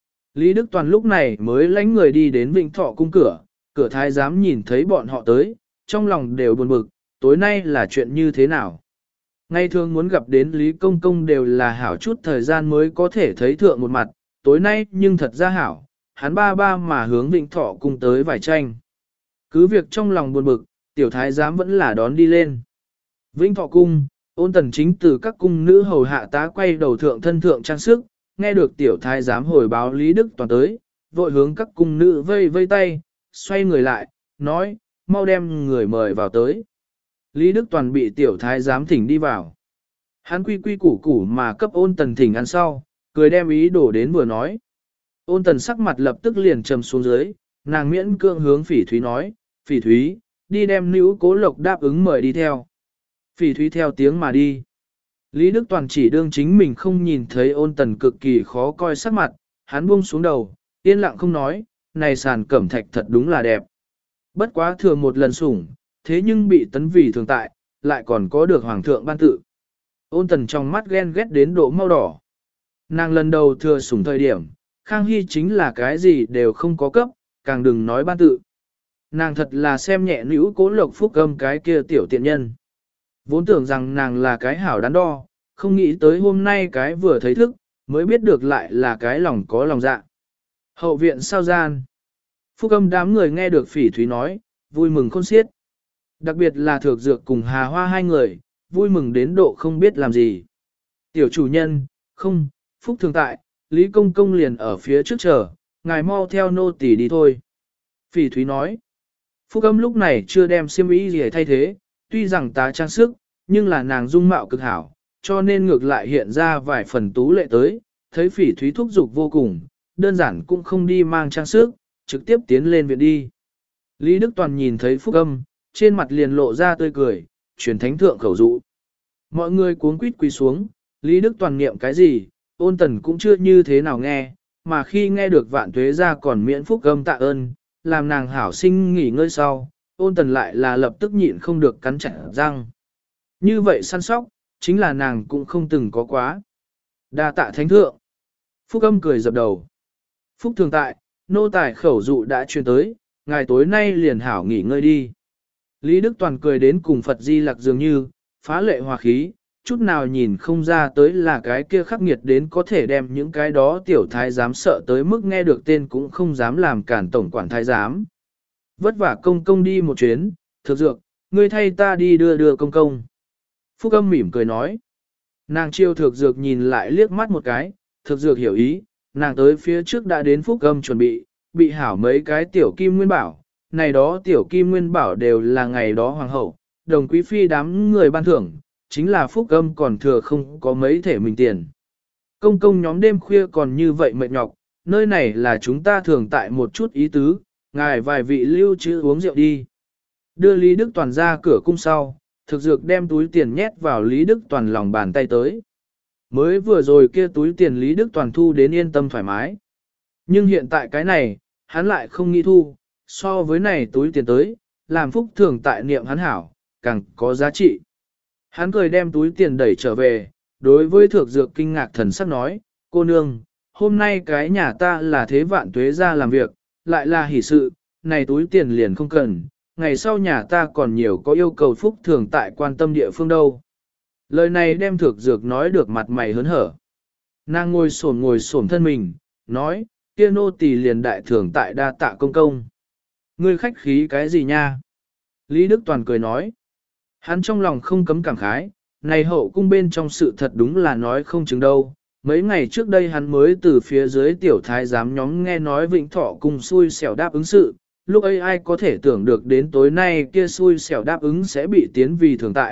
Lý Đức Toàn lúc này mới lãnh người đi đến Vĩnh Thọ cung cửa, cửa thái giám nhìn thấy bọn họ tới, trong lòng đều buồn bực, tối nay là chuyện như thế nào. Ngày thường muốn gặp đến Lý Công Công đều là hảo chút thời gian mới có thể thấy thượng một mặt, tối nay nhưng thật ra hảo, hắn ba ba mà hướng Vĩnh Thọ cung tới vài tranh. Cứ việc trong lòng buồn bực, tiểu thái giám vẫn là đón đi lên. Vĩnh Thọ cung, Ôn Tần chính từ các cung nữ hầu hạ tá quay đầu thượng thân thượng trang sức, nghe được tiểu thái giám hồi báo Lý Đức Toàn tới, vội hướng các cung nữ vây vây tay, xoay người lại, nói, mau đem người mời vào tới. Lý Đức Toàn bị tiểu thái giám thỉnh đi vào. Hắn quy quy củ củ mà cấp Ôn Tần thỉnh ăn sau, cười đem ý đổ đến vừa nói. Ôn Tần sắc mặt lập tức liền trầm xuống dưới, nàng miễn cưỡng hướng Phỉ Thúy nói, Phỉ Thúy, đi đem Nữu Cố Lộc đáp ứng mời đi theo. Phỉ Thúy theo tiếng mà đi. Lý Đức Toàn chỉ đương chính mình không nhìn thấy Ôn Tần cực kỳ khó coi sắc mặt, hắn buông xuống đầu, yên lặng không nói, này sàn cẩm thạch thật đúng là đẹp. Bất quá thừa một lần sủng, thế nhưng bị tấn vì thường tại, lại còn có được hoàng thượng ban tự. Ôn Tần trong mắt ghen ghét đến độ mau đỏ. Nàng lần đầu thừa sủng thời điểm, Khang Hy chính là cái gì đều không có cấp, càng đừng nói ban tự. Nàng thật là xem nhẹ Nữu Cố Lộc phúc âm cái kia tiểu tiện nhân. Vốn tưởng rằng nàng là cái hảo đắn đo, không nghĩ tới hôm nay cái vừa thấy thức, mới biết được lại là cái lòng có lòng dạ. Hậu viện sao gian. Phúc âm đám người nghe được Phỉ Thúy nói, vui mừng khôn xiết. Đặc biệt là Thược Dược cùng Hà Hoa hai người, vui mừng đến độ không biết làm gì. Tiểu chủ nhân, không, Phúc thường tại, Lý Công Công liền ở phía trước chờ, ngài mau theo nô tỳ đi thôi. Phỉ Thúy nói, Phúc âm lúc này chưa đem xiêm y gì thay thế, tuy rằng tá trang sức, nhưng là nàng dung mạo cực hảo, cho nên ngược lại hiện ra vài phần tú lệ tới, thấy Phỉ Thúy thúc giục vô cùng, đơn giản cũng không đi mang trang sức, trực tiếp tiến lên viện đi. Lý Đức Toàn nhìn thấy Phúc âm, trên mặt liền lộ ra tươi cười, truyền thánh thượng khẩu dụ. Mọi người cuống quýt quỳ xuống, Lý Đức Toàn niệm cái gì, Ôn Tần cũng chưa như thế nào nghe, mà khi nghe được Vạn Tuế ra còn miễn Phúc âm tạ ơn, làm nàng hảo sinh nghỉ ngơi sau, Ôn Tần lại là lập tức nhịn không được cắn chặt răng. Như vậy săn sóc, chính là nàng cũng không từng có quá. Đa tạ thánh thượng. Phúc âm cười dập đầu. Phúc thường tại, nô tài khẩu dụ đã truyền tới, ngài tối nay liền hảo nghỉ ngơi đi. Lý Đức Toàn cười đến cùng Phật Di Lặc dường như, phá lệ hòa khí, chút nào nhìn không ra tới là cái kia khắc nghiệt đến có thể đem những cái đó tiểu thái giám sợ tới mức nghe được tên cũng không dám làm cản tổng quản thái giám. Vất vả công công đi một chuyến, Thược Dược, ngươi thay ta đi đưa đưa công công. Phúc âm mỉm cười nói. Nàng chiêu Thược Dược nhìn lại liếc mắt một cái, Thược Dược hiểu ý, nàng tới phía trước đã đến Phúc âm chuẩn bị, bị hảo mấy cái tiểu kim nguyên bảo, này đó tiểu kim nguyên bảo đều là ngày đó hoàng hậu, đồng quý phi đám người ban thưởng, chính là Phúc âm còn thừa không có mấy thể mình tiền. Công công nhóm đêm khuya còn như vậy mệt nhọc, nơi này là chúng ta thường tại một chút ý tứ, ngài vài vị lưu trữ uống rượu đi. Đưa Lý Đức Toàn ra cửa cung sau, Thực Dược đem túi tiền nhét vào Lý Đức Toàn lòng bàn tay tới. Mới vừa rồi kia túi tiền Lý Đức Toàn thu đến yên tâm thoải mái. Nhưng hiện tại cái này, hắn lại không nghĩ thu, so với này túi tiền tới, làm phúc thường tại niệm hắn hảo, càng có giá trị. Hắn cười đem túi tiền đẩy trở về, đối với Thược Dược kinh ngạc thần sắc nói, cô nương, hôm nay cái nhà ta là thế Vạn Tuế ra làm việc, lại là hỷ sự, này túi tiền liền không cần, ngày sau nhà ta còn nhiều có yêu cầu phúc thường tại quan tâm địa phương đâu. Lời này đem Thược Dược nói được mặt mày hớn hở. Nàng ngồi xổm ngồi xổm thân mình, nói, kia nô tỳ liền đại thưởng tại đa tạ công công. Ngươi khách khí cái gì nha? Lý Đức Toàn cười nói. Hắn trong lòng không cấm cảm khái, này hậu cung bên trong sự thật đúng là nói không chứng đâu. Mấy ngày trước đây hắn mới từ phía dưới tiểu thái giám nhóm nghe nói Vĩnh Thọ cung xui xẻo đáp ứng sự, lúc ấy ai có thể tưởng được đến tối nay kia xui xẻo đáp ứng sẽ bị tiến vì thường tại,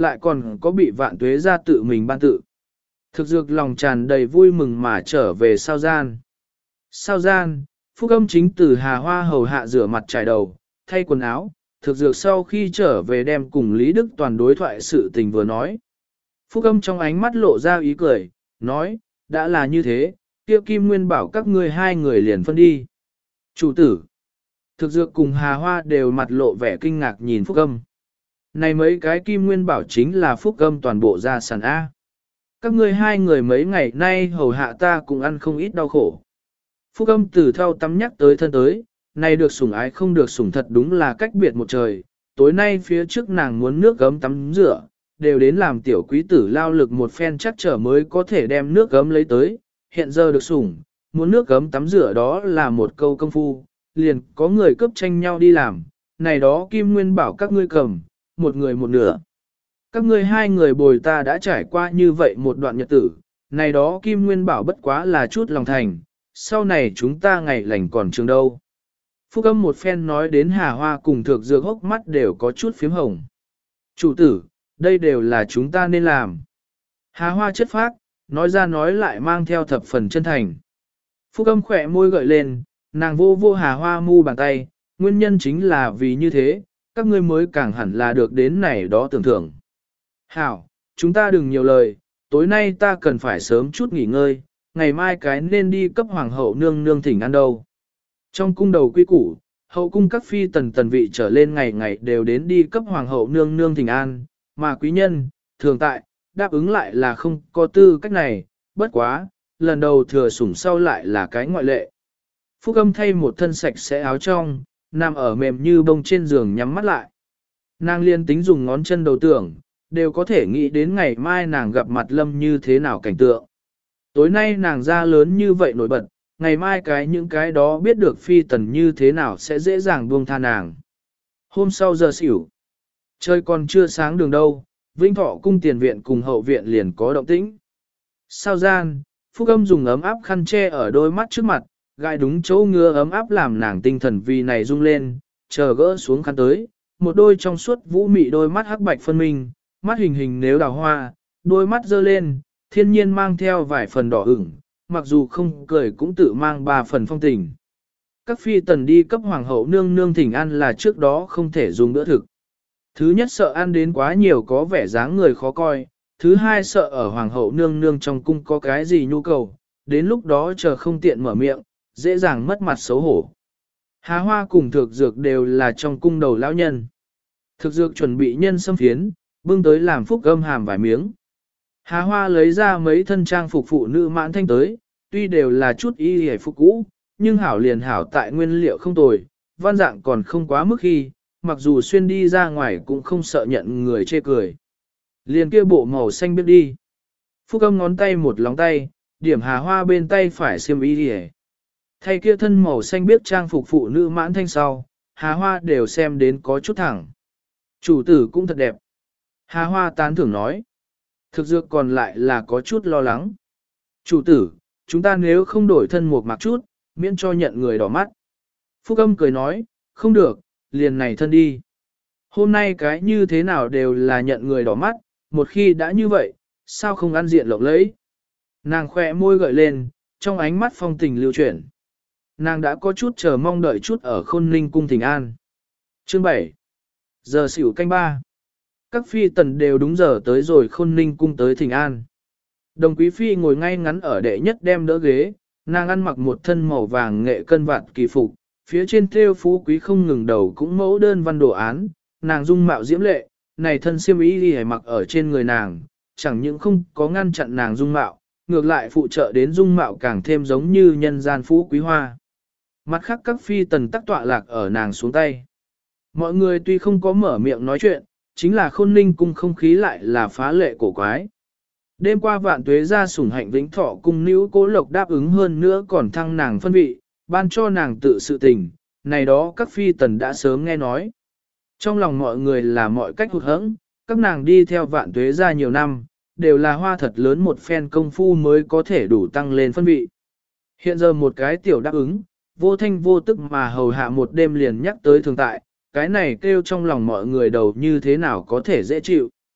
lại còn có bị vạn tuế ra tự mình ban tự. Thực dược lòng tràn đầy vui mừng mà trở về sao gian. Sao gian, Phúc Âm chính từ Hà Hoa hầu hạ rửa mặt trải đầu, thay quần áo, thực dược sau khi trở về đem cùng Lý Đức Toàn đối thoại sự tình vừa nói. Phúc Âm trong ánh mắt lộ ra ý cười, nói, đã là như thế, kia Kim Nguyên bảo các ngươi hai người liền phân đi. Chủ tử, thực dược cùng Hà Hoa đều mặt lộ vẻ kinh ngạc nhìn Phúc Âm. Này mấy cái Kim Nguyên bảo chính là Phúc Âm toàn bộ gia sản A. Các ngươi hai người mấy ngày nay hầu hạ ta cũng ăn không ít đau khổ. Phúc Âm từ thao tắm nhắc tới thân tới, này được sủng ái không được sủng thật đúng là cách biệt một trời. Tối nay phía trước nàng muốn nước gấm tắm rửa, đều đến làm tiểu quý tử lao lực một phen chắc trở mới có thể đem nước gấm lấy tới. Hiện giờ được sủng, muốn nước gấm tắm rửa đó là một câu công phu, liền có người cướp tranh nhau đi làm. Này đó Kim Nguyên bảo các ngươi cầm, một người một nửa. Các ngươi hai người bồi ta đã trải qua như vậy một đoạn nhật tử, này đó Kim Nguyên bảo bất quá là chút lòng thành, sau này chúng ta ngày lành còn trường đâu. Phúc Âm một phen nói đến Hà Hoa cùng Thược Dược hốc mắt đều có chút phím hồng. Chủ tử, đây đều là chúng ta nên làm. Hà Hoa chất phác, nói ra nói lại mang theo thập phần chân thành. Phúc Âm khỏe môi gợi lên, nàng vô vô Hà Hoa mu bàn tay, nguyên nhân chính là vì như thế, các ngươi mới càng hẳn là được đến này đó tưởng thưởng. Hảo, chúng ta đừng nhiều lời, tối nay ta cần phải sớm chút nghỉ ngơi, ngày mai cái nên đi cấp hoàng hậu nương nương thỉnh ăn đâu. Trong cung đầu quy củ, hậu cung các phi tần tần vị trở lên ngày ngày đều đến đi cấp hoàng hậu nương nương thỉnh an, mà quý nhân, thường tại, đáp ứng lại là không có tư cách này, bất quá, lần đầu thừa sủng sau lại là cái ngoại lệ. Phúc Âm thay một thân sạch sẽ áo trong, nằm ở mềm như bông trên giường nhắm mắt lại. Nàng liên tính dùng ngón chân đầu tưởng, đều có thể nghĩ đến ngày mai nàng gặp mặt Lâm như thế nào cảnh tượng. Tối nay nàng ra lớn như vậy nổi bật, ngày mai cái những cái đó biết được phi tần như thế nào sẽ dễ dàng buông tha nàng. Hôm sau giờ xỉu, trời còn chưa sáng đường đâu, Vĩnh Thọ cung tiền viện cùng hậu viện liền có động tĩnh. Sao gian, Phúc Âm dùng ấm áp khăn che ở đôi mắt trước mặt, gai đúng chỗ ngứa ấm áp làm nàng tinh thần vì này rung lên, chờ gỡ xuống khăn tới, một đôi trong suốt vũ mị đôi mắt hắc bạch phân minh, mắt hình hình nếu đào hoa, đôi mắt dơ lên, thiên nhiên mang theo vài phần đỏ ửng, mặc dù không cười cũng tự mang ba phần phong tình. Các phi tần đi cấp hoàng hậu nương nương thỉnh ăn là trước đó không thể dùng bữa thực. Thứ nhất sợ ăn đến quá nhiều có vẻ dáng người khó coi, thứ hai sợ ở hoàng hậu nương nương trong cung có cái gì nhu cầu, đến lúc đó chờ không tiện mở miệng, dễ dàng mất mặt xấu hổ. Hà Hoa cùng Thược Dược đều là trong cung đầu lão nhân. Thược Dược chuẩn bị nhân sâm phiến, bưng tới làm Phúc Âm hàm vài miếng. Hà Hoa lấy ra mấy thân trang phục phụ nữ mãn thanh tới, tuy đều là chút y hề phục cũ, nhưng hảo liền hảo tại nguyên liệu không tồi, văn dạng còn không quá mức khi, mặc dù xuyên đi ra ngoài cũng không sợ nhận người chê cười. Liền kia bộ màu xanh biết đi. Phúc Âm ngón tay một lóng tay, điểm Hà Hoa bên tay phải xiêm y hề. Thay kia thân màu xanh biết trang phục phụ nữ mãn thanh sau, Hà Hoa đều xem đến có chút thẳng. Chủ tử cũng thật đẹp. Hà Hoa tán thưởng nói. Thực dược còn lại là có chút lo lắng. Chủ tử, chúng ta nếu không đổi thân một mặc chút, miễn cho nhận người đỏ mắt. Phúc Âm cười nói, không được, liền này thân đi. Hôm nay cái như thế nào đều là nhận người đỏ mắt, một khi đã như vậy, sao không ăn diện lộng lẫy. Nàng khỏe môi gợi lên, trong ánh mắt phong tình lưu chuyển. Nàng đã có chút chờ mong đợi chút ở Khôn Ninh cung Thịnh An. Chương bảy. Giờ xỉu canh ba. Các phi tần đều đúng giờ tới rồi Khôn Ninh cung tới Thịnh An. Đồng quý phi ngồi ngay ngắn ở đệ nhất đem đỡ ghế, nàng ăn mặc một thân màu vàng nghệ cân vạt kỳ phục, phía trên thêu phú quý không ngừng đầu cũng mẫu đơn văn đồ án, nàng dung mạo diễm lệ, này thân xiêm y đi mặc ở trên người nàng, chẳng những không có ngăn chặn nàng dung mạo, ngược lại phụ trợ đến dung mạo càng thêm giống như nhân gian phú quý hoa. Mặt khác các phi tần tắc tọa lạc ở nàng xuống tay. Mọi người tuy không có mở miệng nói chuyện, chính là Khôn Ninh cung không khí lại là phá lệ cổ quái. Đêm qua Vạn Tuế ra sủng hạnh Vĩnh Thọ cung nữ Cố Lộc đáp ứng hơn nữa còn thăng nàng phân vị, ban cho nàng tự sự tình, này đó các phi tần đã sớm nghe nói. Trong lòng mọi người là mọi cách hụt hẫng, các nàng đi theo Vạn Tuế ra nhiều năm, đều là hoa thật lớn một phen công phu mới có thể đủ tăng lên phân vị. Hiện giờ một cái tiểu đáp ứng, vô thanh vô tức mà hầu hạ một đêm liền nhắc tới thường tại, cái này kêu trong lòng mọi người đầu như thế nào có thể dễ chịu.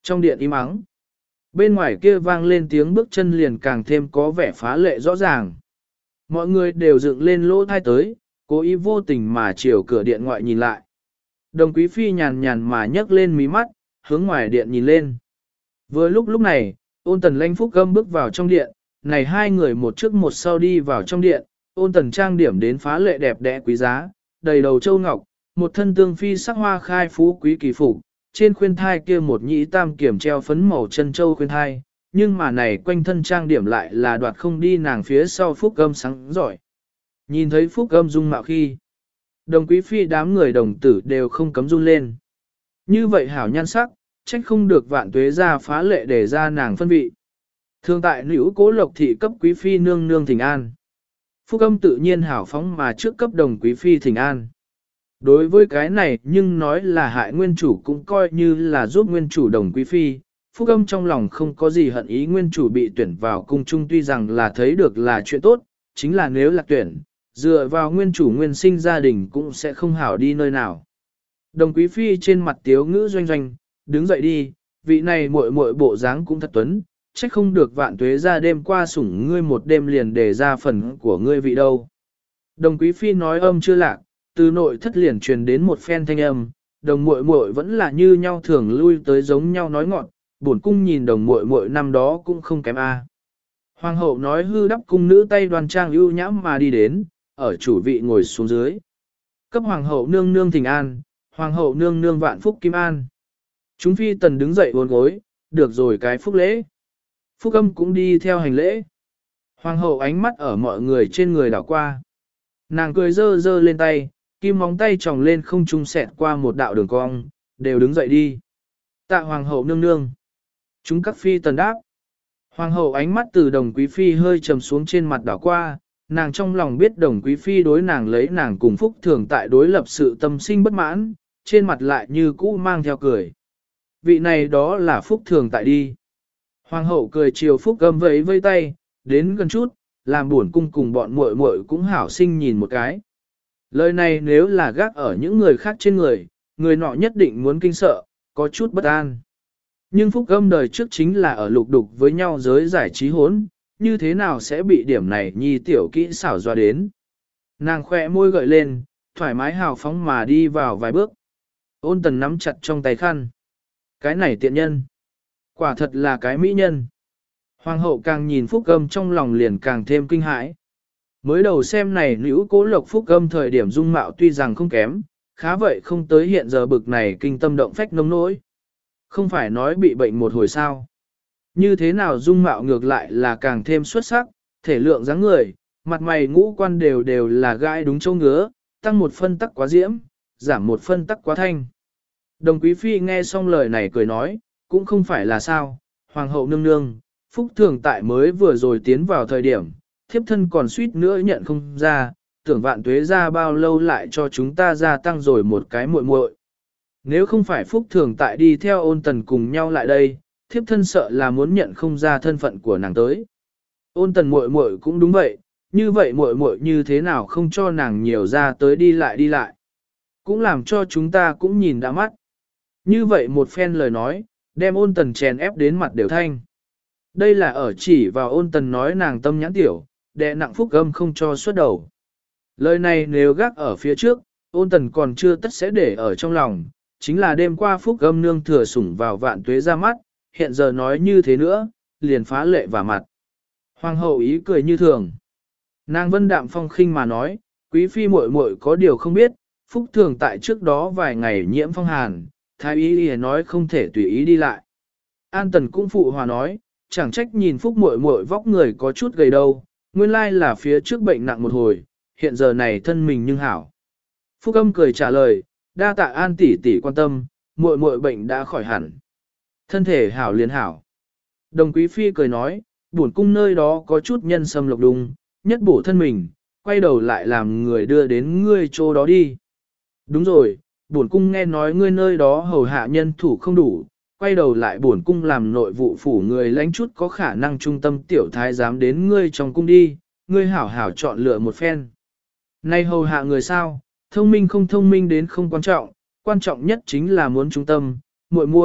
Trong điện im ắng, bên ngoài kia vang lên tiếng bước chân liền càng thêm có vẻ phá lệ rõ ràng. Mọi người đều dựng lên lỗ thai tới, cố ý vô tình mà chiều cửa điện ngoại nhìn lại. Đồng quý phi nhàn nhàn mà nhấc lên mí mắt, hướng ngoài điện nhìn lên. Vừa lúc lúc này, ôn tần lãnh phúc gâm bước vào trong điện, này hai người một trước một sau đi vào trong điện, ôn tần trang điểm đến phá lệ đẹp đẽ quý giá, đầy đầu châu ngọc, một thân tương phi sắc hoa khai phú quý kỳ phục, trên khuyên thai kia một nhĩ tam kiểm treo phấn màu chân châu khuyên thai, nhưng mà này quanh thân trang điểm lại là đoạt không đi nàng phía sau phúc gâm sáng giỏi. Nhìn thấy phúc gâm dung mạo khi, đồng quý phi đám người đồng tử đều không cấm run lên. Như vậy hảo nhan sắc, trách không được vạn tuế ra phá lệ để ra nàng phân vị. Thường tại nữ cố lộc thị cấp quý phi nương nương thỉnh an. Phúc âm tự nhiên hảo phóng mà trước cấp đồng quý phi thỉnh an. Đối với cái này nhưng nói là hại nguyên chủ cũng coi như là giúp nguyên chủ đồng quý phi. Phúc âm trong lòng không có gì hận ý nguyên chủ bị tuyển vào cung trung tuy rằng là thấy được là chuyện tốt, chính là nếu là tuyển, dựa vào nguyên chủ nguyên sinh gia đình cũng sẽ không hảo đi nơi nào. Đồng quý phi trên mặt tiếu ngữ doanh doanh, đứng dậy đi, vị này muội muội bộ dáng cũng thật tuấn, trách không được vạn tuế ra đêm qua sủng ngươi một đêm liền để ra phần của ngươi vị đâu. Đồng quý phi nói âm chưa lạc, từ nội thất liền truyền đến một phen thanh âm, đồng muội muội vẫn là như nhau thường lui tới giống nhau nói ngọn, bổn cung nhìn đồng muội muội năm đó cũng không kém a. Hoàng hậu nói hư đắp cung nữ tay đoan trang ưu nhãm mà đi đến, ở chủ vị ngồi xuống dưới. Cấp hoàng hậu nương nương thỉnh an, hoàng hậu nương nương vạn phúc kim an. Chúng phi tần đứng dậy uốn gối, được rồi cái phúc lễ. Phúc âm cũng đi theo hành lễ. Hoàng hậu ánh mắt ở mọi người trên người đảo qua. Nàng cười dơ dơ lên tay, kim móng tay tròng lên không trung xẹt qua một đạo đường cong, đều đứng dậy đi. Tạ hoàng hậu nương nương. Chúng các phi tần đáp. Hoàng hậu ánh mắt từ đồng quý phi hơi trầm xuống trên mặt đảo qua, nàng trong lòng biết đồng quý phi đối nàng lấy nàng cùng phúc thường tại đối lập sự tâm sinh bất mãn, trên mặt lại như cũ mang theo cười. Vị này đó là phúc thường tại đi. Hoàng hậu cười chiều phúc gâm vẫy vây tay, đến gần chút, làm buồn cung cùng bọn muội muội cũng hảo sinh nhìn một cái. Lời này nếu là gác ở những người khác trên người, người nọ nhất định muốn kinh sợ, có chút bất an. Nhưng phúc gâm đời trước chính là ở lục đục với nhau giới giải trí hốn, như thế nào sẽ bị điểm này nhi tiểu kỹ xảo doa đến. Nàng khỏe môi gợi lên, thoải mái hào phóng mà đi vào vài bước. Ôn tần nắm chặt trong tay khăn. Cái này tiện nhân. Quả thật là cái mỹ nhân. Hoàng hậu càng nhìn phúc âm trong lòng liền càng thêm kinh hãi. Mới đầu xem này nữ cố lộc phúc âm thời điểm dung mạo tuy rằng không kém, khá vậy không tới hiện giờ bực này kinh tâm động phách nông nỗi. Không phải nói bị bệnh một hồi sao. Như thế nào dung mạo ngược lại là càng thêm xuất sắc, thể lượng dáng người, mặt mày ngũ quan đều đều là gai đúng châu ngứa, tăng một phân tắc quá diễm, giảm một phân tắc quá thanh. Đồng quý phi nghe xong lời này cười nói, cũng không phải là sao, hoàng hậu nương nương, phúc thường tại mới vừa rồi tiến vào thời điểm, thiếp thân còn suýt nữa nhận không ra, tưởng vạn tuế ra bao lâu lại cho chúng ta gia tăng rồi một cái muội muội. Nếu không phải phúc thường tại đi theo ôn tần cùng nhau lại đây, thiếp thân sợ là muốn nhận không ra thân phận của nàng tới. Ôn tần muội muội cũng đúng vậy, như vậy muội muội như thế nào không cho nàng nhiều ra tới đi lại đi lại. Cũng làm cho chúng ta cũng nhìn đã mắt. Như vậy một phen lời nói, đem ôn tần chèn ép đến mặt đều thanh. Đây là ở chỉ vào ôn tần nói nàng tâm nhãn tiểu, đè nặng phúc âm không cho xuất đầu. Lời này nếu gác ở phía trước, ôn tần còn chưa tất sẽ để ở trong lòng, chính là đêm qua phúc âm nương thừa sủng vào vạn tuế ra mắt, hiện giờ nói như thế nữa, liền phá lệ vào mặt. Hoàng hậu ý cười như thường. Nàng vân đạm phong khinh mà nói, quý phi muội muội có điều không biết, phúc thường tại trước đó vài ngày nhiễm phong hàn, thái y y nói không thể tùy ý đi lại. An tần cũng phụ hòa nói, chẳng trách nhìn phúc muội muội vóc người có chút gầy đâu, nguyên lai là phía trước bệnh nặng một hồi, hiện giờ này thân mình nhưng hảo. Phúc âm cười trả lời, đa tạ an tỷ tỷ quan tâm, muội muội bệnh đã khỏi hẳn. Thân thể hảo liền hảo. Đồng quý phi cười nói, bổn cung nơi đó có chút nhân sâm lộc đùng, nhất bổ thân mình, quay đầu lại làm người đưa đến ngươi chỗ đó đi. Đúng rồi, bổn cung nghe nói ngươi nơi đó hầu hạ nhân thủ không đủ, quay đầu lại bổn cung làm nội vụ phủ người lãnh chút có khả năng trung tâm tiểu thái giám đến ngươi trong cung đi, ngươi hảo hảo chọn lựa một phen. Nay hầu hạ người sao, thông minh không thông minh đến không quan trọng, quan trọng nhất chính là muốn trung tâm, muội muội,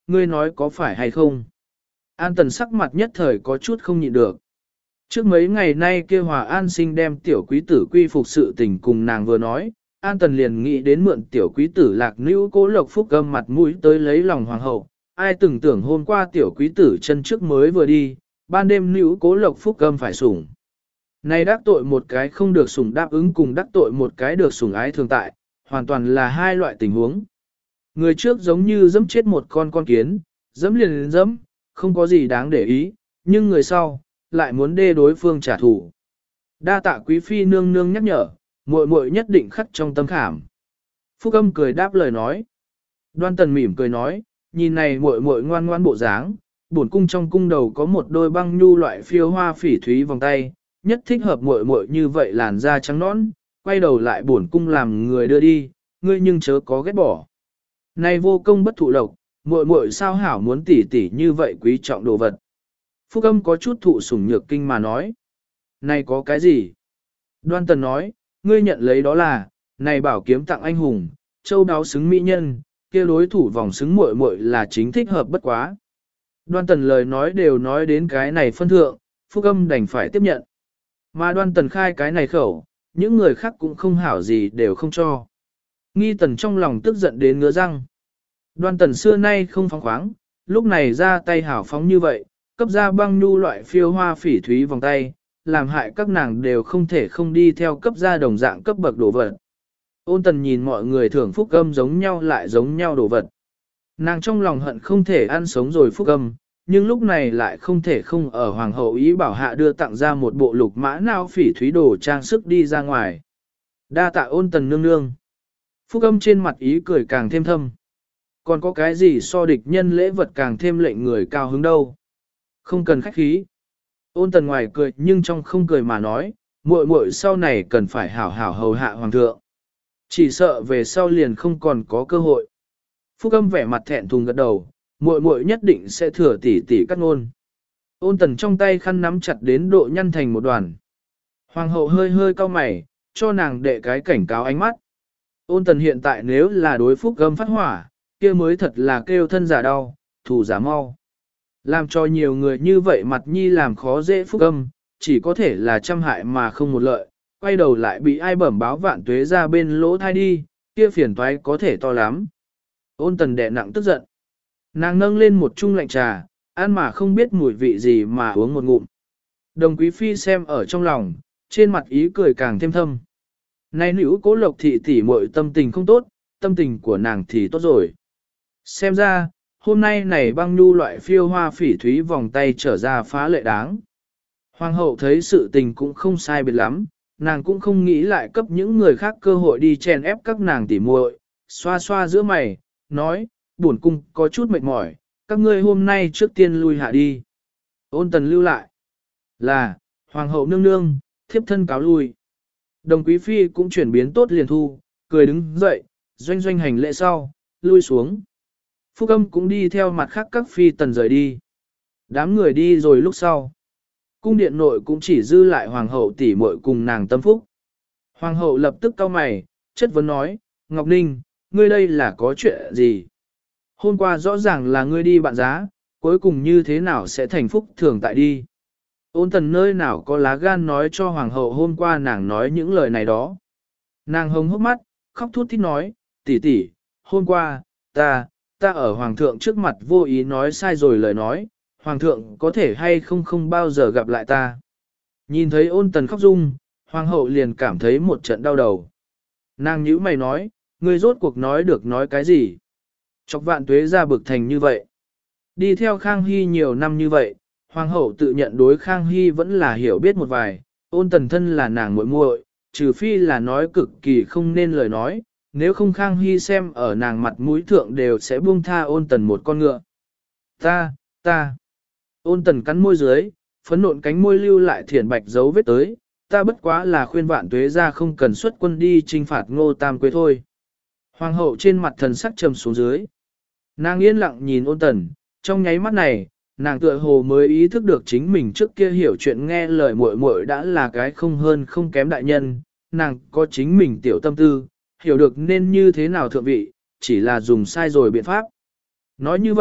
ngươi nói có phải hay không? An Tần sắc mặt nhất thời có chút không nhịn được. Trước mấy ngày nay kia Hòa An Sinh đem tiểu quý tử quy phục sự tình cùng nàng vừa nói, An Tần liền nghĩ đến mượn tiểu quý tử lạc nữ cố lộc phúc gâm mặt mũi tới lấy lòng hoàng hậu. Ai từng tưởng hôm qua tiểu quý tử chân trước mới vừa đi, ban đêm nữ cố lộc phúc gâm phải sủng. Này đắc tội một cái không được sủng đáp ứng cùng đắc tội một cái được sủng ái thường tại, hoàn toàn là hai loại tình huống. Người trước giống như dẫm chết một con con kiến, dẫm liền liền dẫm, không có gì đáng để ý, nhưng người sau, lại muốn đê đối phương trả thù. Đa tạ quý phi nương nương nhắc nhở, muội muội nhất định khắc trong tâm khảm. Phúc âm cười đáp lời nói. Đoan Tần mỉm cười nói, nhìn này muội muội ngoan ngoan bộ dáng, bổn cung trong cung đầu có một đôi băng nhu loại phiêu hoa phỉ thúy vòng tay, nhất thích hợp muội muội như vậy làn da trắng nõn, quay đầu lại bổn cung làm người đưa đi, ngươi nhưng chớ có ghét bỏ. Này vô công bất thụ lộc, muội muội sao hảo muốn tỉ tỉ như vậy quý trọng đồ vật. Phúc âm có chút thụ sủng nhược kinh mà nói. Này có cái gì? Đoan Tần nói, ngươi nhận lấy đó là, này bảo kiếm tặng anh hùng, châu đáo xứng mỹ nhân, kia đối thủ vòng xứng muội muội là chính thích hợp bất quá. Đoan Tần lời nói đều nói đến cái này phân thượng, Phúc âm đành phải tiếp nhận. Mà Đoan Tần khai cái này khẩu, những người khác cũng không hảo gì đều không cho. Nghi Tần trong lòng tức giận đến ngứa răng. Đoan Tần xưa nay không phóng khoáng, lúc này ra tay hảo phóng như vậy, cấp ra băng nhu loại phiêu hoa phỉ thúy vòng tay, làm hại các nàng đều không thể không đi theo cấp ra đồng dạng cấp bậc đồ vật. Ôn Tần nhìn mọi người thưởng phúc âm giống nhau lại giống nhau đồ vật. Nàng trong lòng hận không thể ăn sống rồi phúc âm, nhưng lúc này lại không thể không ở hoàng hậu ý bảo hạ đưa tặng ra một bộ lục mã nào phỉ thúy đồ trang sức đi ra ngoài. Đa tạ Ôn Tần nương nương. Phúc âm trên mặt ý cười càng thêm thâm. Còn có cái gì so địch nhân lễ vật càng thêm lệnh người cao hứng đâu. Không cần khách khí. Ôn Tần ngoài cười nhưng trong không cười mà nói, muội muội sau này cần phải hảo hảo hầu hạ hoàng thượng. Chỉ sợ về sau liền không còn có cơ hội. Phúc âm vẻ mặt thẹn thùng gật đầu, muội muội nhất định sẽ thừa tỉ tỉ cắt ngôn. Ôn Tần trong tay khăn nắm chặt đến độ nhăn thành một đoàn. Hoàng hậu hơi hơi cau mày, cho nàng đệ cái cảnh cáo ánh mắt. Ôn Tần hiện tại nếu là đối Phúc âm phát hỏa, kia mới thật là kêu thân giả đau, thủ giả mau. Làm cho nhiều người như vậy mặt nhi làm khó dễ Phúc âm, chỉ có thể là trăm hại mà không một lợi, quay đầu lại bị ai bẩm báo vạn tuế ra bên lỗ thai đi, kia phiền toái có thể to lắm. Ôn Tần đè nặng tức giận. Nàng nâng lên một chung lạnh trà, ăn mà không biết mùi vị gì mà uống một ngụm. Đồng quý phi xem ở trong lòng, trên mặt ý cười càng thêm thâm. Này nữ cố lộc thị tỉ muội tâm tình không tốt, tâm tình của nàng thì tốt rồi. Xem ra, hôm nay này băng nhu loại phiêu hoa phỉ thúy vòng tay trở ra phá lệ đáng. Hoàng hậu thấy sự tình cũng không sai biệt lắm, nàng cũng không nghĩ lại cấp những người khác cơ hội đi chèn ép các nàng tỉ muội, xoa xoa giữa mày, nói, buồn cung có chút mệt mỏi, các ngươi hôm nay trước tiên lui hạ đi. Ôn Tần lưu lại, là, hoàng hậu nương nương, thiếp thân cáo lui. Đồng quý phi cũng chuyển biến tốt liền thu, cười đứng dậy, doanh doanh hành lễ sau, lui xuống. Phúc âm cũng đi theo mặt khác các phi tần rời đi. Đám người đi rồi lúc sau. Cung điện nội cũng chỉ dư lại hoàng hậu tỷ muội cùng nàng tâm phúc. Hoàng hậu lập tức cau mày, chất vấn nói, Ngọc Ninh, ngươi đây là có chuyện gì? Hôm qua rõ ràng là ngươi đi bạn giá, cuối cùng như thế nào sẽ thành phúc thường tại đi? Ôn Tần nơi nào có lá gan nói cho hoàng hậu hôm qua nàng nói những lời này đó. Nàng hồng hốc mắt, khóc thút thít nói, tỷ tỷ, hôm qua, ta, ta ở hoàng thượng trước mặt vô ý nói sai rồi lời nói, hoàng thượng có thể hay không không bao giờ gặp lại ta. Nhìn thấy Ôn Tần khóc rung, hoàng hậu liền cảm thấy một trận đau đầu. Nàng nhíu mày nói, ngươi rốt cuộc nói được nói cái gì? Chọc vạn tuế ra bực thành như vậy. Đi theo Khang Hy nhiều năm như vậy, hoàng hậu tự nhận đối Khang Hy vẫn là hiểu biết một vài, Ôn Tần thân là nàng muội muội, trừ phi là nói cực kỳ không nên lời nói, nếu không Khang Hy xem ở nàng mặt mũi thượng đều sẽ buông tha Ôn Tần một con ngựa. Ta, ta. Ôn Tần cắn môi dưới, phấn nộn cánh môi lưu lại thiển bạch dấu vết tới, ta bất quá là khuyên vạn tuế ra không cần xuất quân đi trinh phạt Ngô Tam Quế thôi. Hoàng hậu trên mặt thần sắc trầm xuống dưới. Nàng yên lặng nhìn Ôn Tần, trong nháy mắt này, nàng tựa hồ mới ý thức được chính mình trước kia hiểu chuyện nghe lời muội muội đã là cái không hơn không kém đại nhân, nàng có chính mình tiểu tâm tư, hiểu được nên như thế nào thượng vị, chỉ là dùng sai rồi biện pháp. Nói như vậy,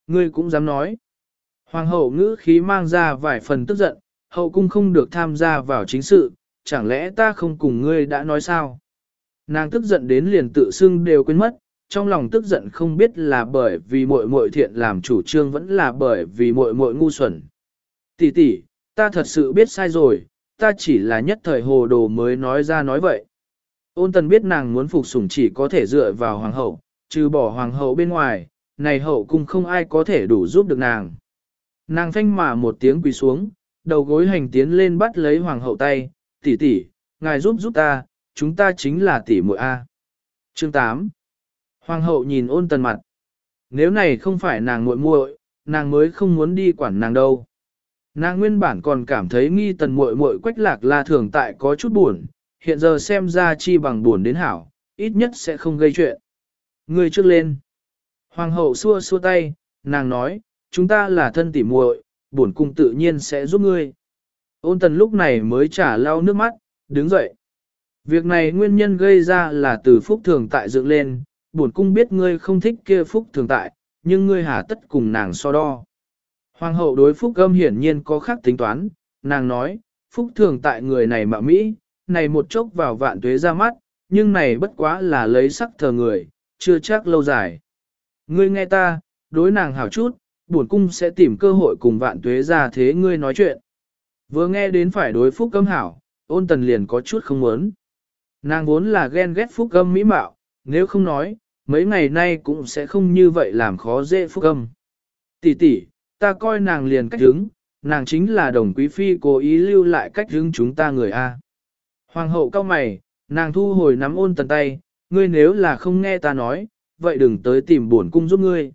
ngươi cũng dám nói. Hoàng hậu ngữ khí mang ra vài phần tức giận, hậu cung không được tham gia vào chính sự, chẳng lẽ ta không cùng ngươi đã nói sao? Nàng tức giận đến liền tự xưng đều quên mất, trong lòng tức giận không biết là bởi vì muội muội thiện làm chủ trương vẫn là bởi vì muội muội ngu xuẩn. Tỷ tỷ, ta thật sự biết sai rồi, ta chỉ là nhất thời hồ đồ mới nói ra nói vậy. Ôn tần biết nàng muốn phục sủng chỉ có thể dựa vào hoàng hậu, trừ bỏ hoàng hậu bên ngoài, này hậu cung không ai có thể đủ giúp được nàng. Nàng phanh mà một tiếng quỳ xuống, đầu gối hành tiến lên bắt lấy hoàng hậu tay, tỷ tỷ, ngài giúp giúp ta, chúng ta chính là tỷ muội A. Chương tám. Hoàng hậu nhìn ôn tần mặt. Nếu này không phải nàng muội muội, nàng mới không muốn đi quản nàng đâu. Nàng nguyên bản còn cảm thấy nghi tần muội muội quách lạc la thường tại có chút buồn, hiện giờ xem ra chi bằng buồn đến hảo, ít nhất sẽ không gây chuyện. Người trước lên. Hoàng hậu xua xua tay, nàng nói, chúng ta là thân tỉ muội, bổn cung tự nhiên sẽ giúp ngươi. Ôn tần lúc này mới trả lau nước mắt, đứng dậy. Việc này nguyên nhân gây ra là từ phúc thường tại dựng lên, bổn cung biết ngươi không thích kia phúc thường tại, nhưng ngươi hà tất cùng nàng so đo. Hoàng hậu đối phúc âm hiển nhiên có khác tính toán, nàng nói, phúc thường tại người này mạo Mỹ, này một chốc vào vạn tuế ra mắt, nhưng này bất quá là lấy sắc thờ người, chưa chắc lâu dài. Ngươi nghe ta, đối nàng hảo chút, bổn cung sẽ tìm cơ hội cùng vạn tuế ra thế ngươi nói chuyện. Vừa nghe đến phải đối phúc âm hảo, ôn tần liền có chút không muốn. Nàng vốn là ghen ghét phúc âm mỹ mạo, nếu không nói, mấy ngày nay cũng sẽ không như vậy làm khó dễ phúc âm. Tỷ tỷ, ta coi nàng liền cách hứng, nàng chính là đồng quý phi cố ý lưu lại cách hứng chúng ta người A. Hoàng hậu cao mày, nàng thu hồi nắm ôn tần tay, ngươi nếu là không nghe ta nói, vậy đừng tới tìm bổn cung giúp ngươi.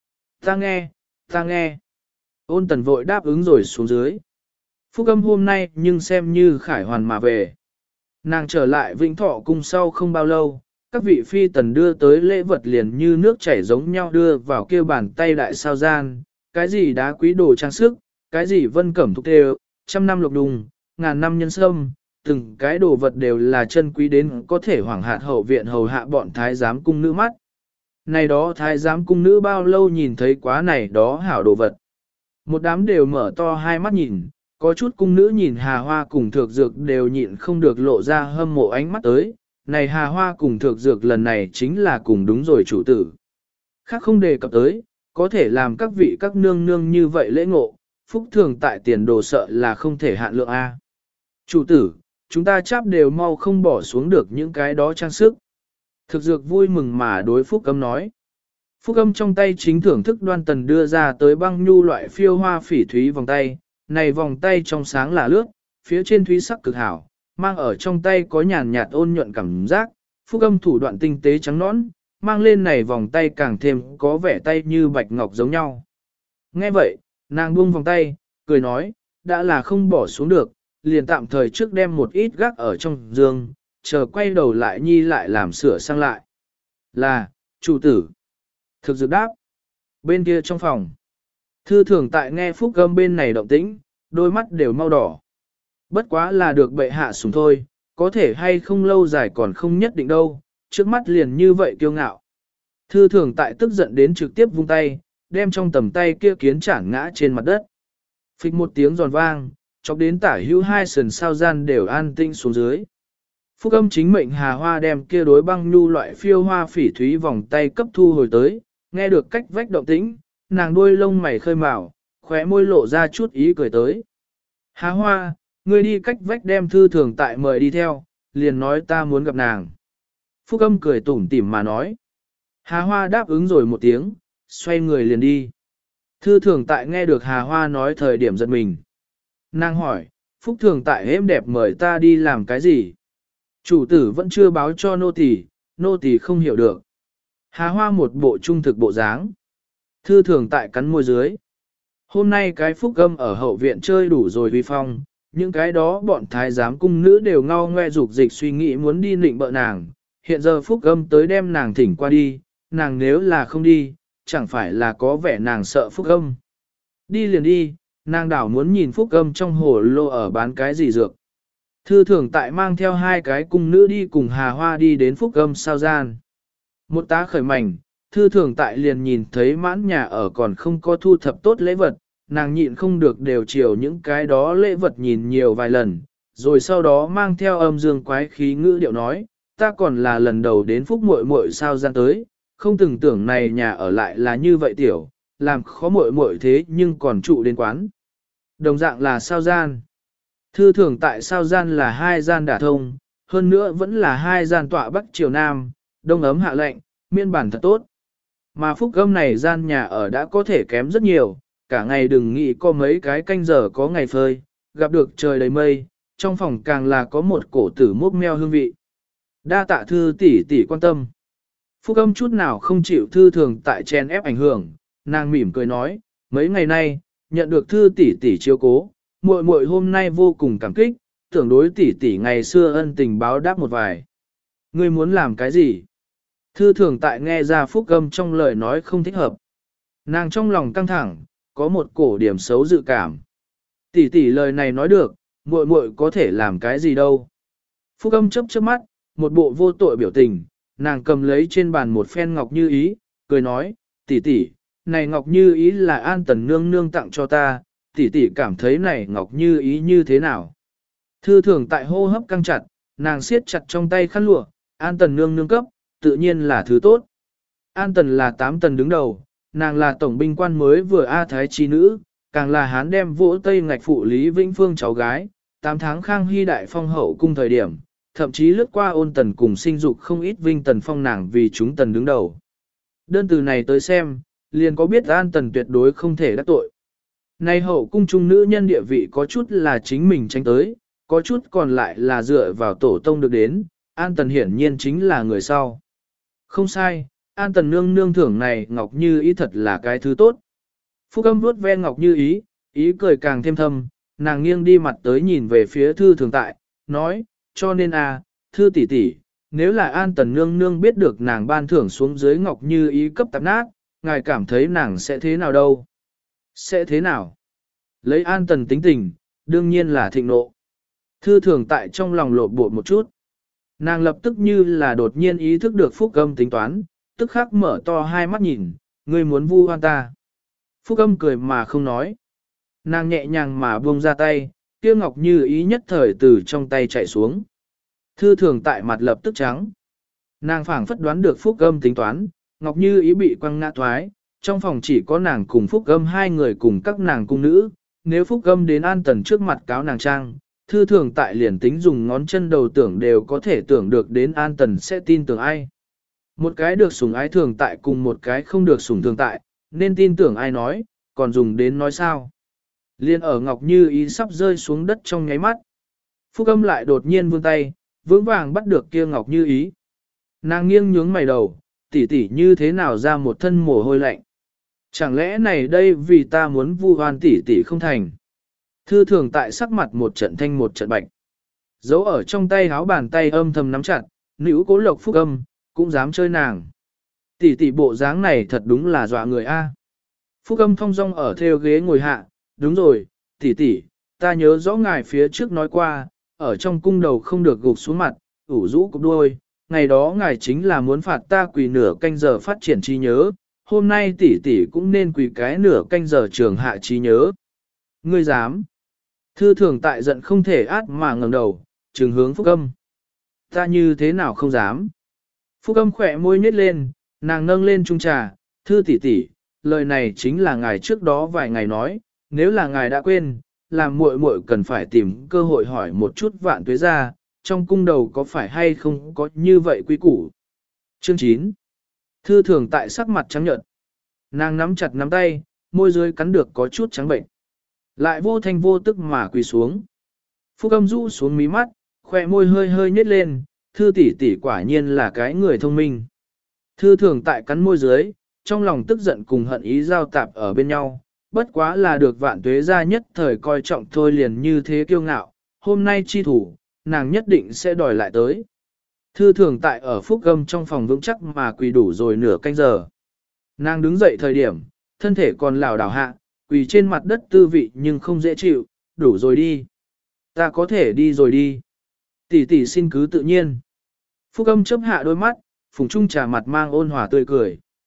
Ta nghe, ta nghe. Ôn tần vội đáp ứng rồi xuống dưới. Phúc âm hôm nay nhưng xem như khải hoàn mà về. Nàng trở lại Vĩnh Thọ cung sau không bao lâu, các vị phi tần đưa tới lễ vật liền như nước chảy giống nhau đưa vào kêu bàn tay đại sao gian, cái gì đá quý đồ trang sức, cái gì vân cẩm thục tê, trăm năm lục đùng, ngàn năm nhân sâm, từng cái đồ vật đều là chân quý đến có thể hoảng hạt hậu viện hầu hạ bọn thái giám cung nữ mắt. Này đó thái giám cung nữ bao lâu nhìn thấy quá này đó hảo đồ vật. Một đám đều mở to hai mắt nhìn, có chút cung nữ nhìn Hà Hoa cùng Thược Dược đều nhịn không được lộ ra hâm mộ ánh mắt tới. Này Hà Hoa cùng Thược Dược lần này chính là cùng đúng rồi chủ tử. Khác không đề cập tới, có thể làm các vị các nương nương như vậy lễ ngộ, phúc thường tại tiền đồ sợ là không thể hạn lượng A. Chủ tử, chúng ta cháp đều mau không bỏ xuống được những cái đó trang sức. Thực Dược vui mừng mà đối Phúc Âm nói. Phúc Âm trong tay chính thưởng thức Đoan Tần đưa ra tới băng nhu loại phiêu hoa phỉ thúy vòng tay, này vòng tay trong sáng là lướt, phía trên thúy sắc cực hảo, mang ở trong tay có nhàn nhạt ôn nhuận cảm giác, Phúc Âm thủ đoạn tinh tế trắng nõn, mang lên này vòng tay càng thêm có vẻ tay như bạch ngọc giống nhau. Nghe vậy, nàng buông vòng tay, cười nói, đã là không bỏ xuống được, liền tạm thời trước đem một ít gác ở trong giường, chờ quay đầu lại nhi lại làm sửa sang lại. Là, chủ tử. Thực Dược đáp. Bên kia trong phòng. Thư thường tại nghe Phúc Âm bên này động tĩnh, đôi mắt đều mau đỏ. Bất quá là được bệ hạ sủng thôi, có thể hay không lâu dài còn không nhất định đâu, trước mắt liền như vậy kiêu ngạo. Thư thường tại tức giận đến trực tiếp vung tay, đem trong tầm tay kia kiến chản ngã trên mặt đất. Phịch một tiếng giòn vang, chọc đến tả hữu hai sườn sao gian đều an tinh xuống dưới. Phúc Âm chính mệnh Hà Hoa đem kia đối băng nhu loại phiêu hoa phỉ thúy vòng tay cấp thu hồi tới, nghe được cách vách động tĩnh, nàng đuôi lông mày khơi mào, khóe môi lộ ra chút ý cười tới. Hà Hoa, ngươi đi cách vách đem thư thường tại mời đi theo, liền nói ta muốn gặp nàng. Phúc Âm cười tủm tỉm mà nói. Hà Hoa đáp ứng rồi một tiếng, xoay người liền đi. Thư thường tại nghe được Hà Hoa nói thời điểm giật mình. Nàng hỏi, Phúc thường tại êm đẹp mời ta đi làm cái gì? Chủ tử vẫn chưa báo cho nô tỳ, nô tỳ không hiểu được. Hà Hoa một bộ trung thực bộ dáng. Thư thường tại cắn môi dưới. Hôm nay cái Phúc Âm ở hậu viện chơi đủ rồi vi phong, những cái đó bọn thái giám cung nữ đều ngao ngoe dục dịch suy nghĩ muốn đi nịnh bợ nàng. Hiện giờ Phúc Âm tới đem nàng thỉnh qua đi, nàng nếu là không đi, chẳng phải là có vẻ nàng sợ Phúc Âm. Đi liền đi, nàng đảo muốn nhìn Phúc Âm trong hồ lô ở bán cái gì dược. Thư thường tại mang theo hai cái cung nữ đi cùng Hà Hoa đi đến Phúc Âm sao gian. Một tá khởi mảnh, Thư thường tại liền nhìn thấy mãn nhà ở còn không có thu thập tốt lễ vật, nàng nhịn không được đều chiều những cái đó lễ vật nhìn nhiều vài lần, rồi sau đó mang theo âm dương quái khí ngữ điệu nói, ta còn là lần đầu đến phúc muội muội sao gian tới, không từng tưởng này nhà ở lại là như vậy tiểu, làm khó muội muội thế nhưng còn trụ đến quán. Đồng dạng là sao gian. Thư thường tại sao gian là hai gian đả thông, hơn nữa vẫn là hai gian tọa bắc triều nam, đông ấm hạ lạnh, miên bản thật tốt. Mà phúc âm này gian nhà ở đã có thể kém rất nhiều, cả ngày đừng nghĩ có mấy cái canh giờ có ngày phơi, gặp được trời đầy mây, trong phòng càng là có một cổ tử mốc meo hương vị. Đa tạ thư tỷ tỷ quan tâm. Phúc âm chút nào không chịu thư thường tại chen ép ảnh hưởng, nàng mỉm cười nói, mấy ngày nay, nhận được thư tỷ tỷ chiếu cố, muội muội hôm nay vô cùng cảm kích, tưởng đối tỷ tỷ ngày xưa ân tình báo đáp một vài. Ngươi muốn làm cái gì? Thư thường tại nghe ra phúc âm trong lời nói không thích hợp. Nàng trong lòng căng thẳng, có một cổ điểm xấu dự cảm. Tỷ tỷ lời này nói được, muội muội có thể làm cái gì đâu. Phúc âm chớp chớp mắt, một bộ vô tội biểu tình, nàng cầm lấy trên bàn một phen ngọc như ý, cười nói, tỷ tỷ, này ngọc như ý là an tần nương nương tặng cho ta, tỷ tỷ cảm thấy này ngọc như ý như thế nào. Thư thường tại hô hấp căng chặt, nàng siết chặt trong tay khăn lụa, an tần nương nương cấp, tự nhiên là thứ tốt. An tần là tám tần đứng đầu, nàng là tổng binh quan mới vừa A Thái chi nữ, càng là hán đem vỗ tây ngạch phụ Lý Vĩnh Phương cháu gái, tám tháng khang hy đại phong hậu cung thời điểm, thậm chí lướt qua ôn tần cùng sinh dục không ít vinh tần phong nàng vì chúng tần đứng đầu. Đơn từ này tới xem, liền có biết an tần tuyệt đối không thể đắc tội. Nay hậu cung trung nữ nhân địa vị có chút là chính mình tranh tới, có chút còn lại là dựa vào tổ tông được đến, an tần hiển nhiên chính là người sau. Không sai, an tần nương nương thưởng này ngọc như ý thật là cái thứ tốt. Phúc âm vuốt ve ngọc như ý, ý cười càng thêm thâm, nàng nghiêng đi mặt tới nhìn về phía thư thường tại, nói, cho nên à, thư tỷ tỷ, nếu là an tần nương nương biết được nàng ban thưởng xuống dưới ngọc như ý cấp tạp nát, ngài cảm thấy nàng sẽ thế nào đâu? Sẽ thế nào? Lấy an tần tính tình, đương nhiên là thịnh nộ. Thư thường tại trong lòng lột bột một chút. Nàng lập tức như là đột nhiên ý thức được phúc âm tính toán, tức khắc mở to hai mắt nhìn, ngươi muốn vu oan ta. Phúc âm cười mà không nói. Nàng nhẹ nhàng mà buông ra tay, kia ngọc như ý nhất thời từ trong tay chạy xuống. Thư thường tại mặt lập tức trắng. Nàng phảng phất đoán được phúc âm tính toán, ngọc như ý bị quăng ngã thoái, trong phòng chỉ có nàng cùng phúc âm hai người cùng các nàng cung nữ. Nếu phúc âm đến an tần trước mặt cáo nàng trang, thư thường tại liền tính dùng ngón chân đầu tưởng đều có thể tưởng được đến an tần sẽ tin tưởng ai. Một cái được sủng ái thường tại cùng một cái không được sủng thường tại, nên tin tưởng ai nói, còn dùng đến nói sao. Liên ở ngọc như ý sắp rơi xuống đất trong nháy mắt. Phúc âm lại đột nhiên vươn tay, vững vàng bắt được kia ngọc như ý. Nàng nghiêng nhướng mày đầu, tỉ tỉ như thế nào ra một thân mồ hôi lạnh. Chẳng lẽ này đây vì ta muốn vu oan tỉ tỉ không thành. Thư thường tại sắc mặt một trận thanh một trận bạch. Giấu ở trong tay háo bàn tay âm thầm nắm chặt, nữ cố lộc phúc âm, cũng dám chơi nàng. Tỷ tỷ bộ dáng này thật đúng là dọa người a. Phúc âm thong dong ở theo ghế ngồi hạ, đúng rồi, tỷ tỷ, ta nhớ rõ ngài phía trước nói qua, ở trong cung đầu không được gục xuống mặt, ủ rũ cục đuôi, ngày đó ngài chính là muốn phạt ta quỳ nửa canh giờ phát triển trí nhớ, hôm nay tỷ tỷ cũng nên quỳ cái nửa canh giờ trường hạ trí nhớ. Ngươi dám? Thư thường tại giận không thể át mà ngẩng đầu, trừng hướng Phúc âm. Ta như thế nào không dám? Phúc âm khỏe môi nhếch lên, nàng nâng lên chung trà, thư tỷ tỷ, lời này chính là ngài trước đó vài ngày nói, nếu là ngài đã quên, làm muội muội cần phải tìm cơ hội hỏi một chút vạn tuế ra, trong cung đầu có phải hay không có như vậy quý củ. Chương chín. Thư thường tại sắc mặt trắng nhợt. Nàng nắm chặt nắm tay, môi dưới cắn được có chút trắng bệnh. Lại vô thanh vô tức mà quỳ xuống. Phúc âm rũ xuống mí mắt, khỏe môi hơi hơi nhếch lên, thư tỷ tỷ quả nhiên là cái người thông minh. Thư thường tại cắn môi dưới, trong lòng tức giận cùng hận ý giao tạp ở bên nhau, bất quá là được vạn tuế ra nhất thời coi trọng thôi liền như thế kiêu ngạo, hôm nay chi thủ, nàng nhất định sẽ đòi lại tới. Thư thường tại ở phúc âm trong phòng vững chắc mà quỳ đủ rồi nửa canh giờ. Nàng đứng dậy thời điểm, thân thể còn lảo đảo hạ, quỳ trên mặt đất tư vị nhưng không dễ chịu, đủ rồi đi. Ta có thể đi rồi đi. Tỷ tỷ xin cứ tự nhiên. Phúc âm chớp hạ đôi mắt, phùng trung trà mặt mang ôn hòa tươi cười.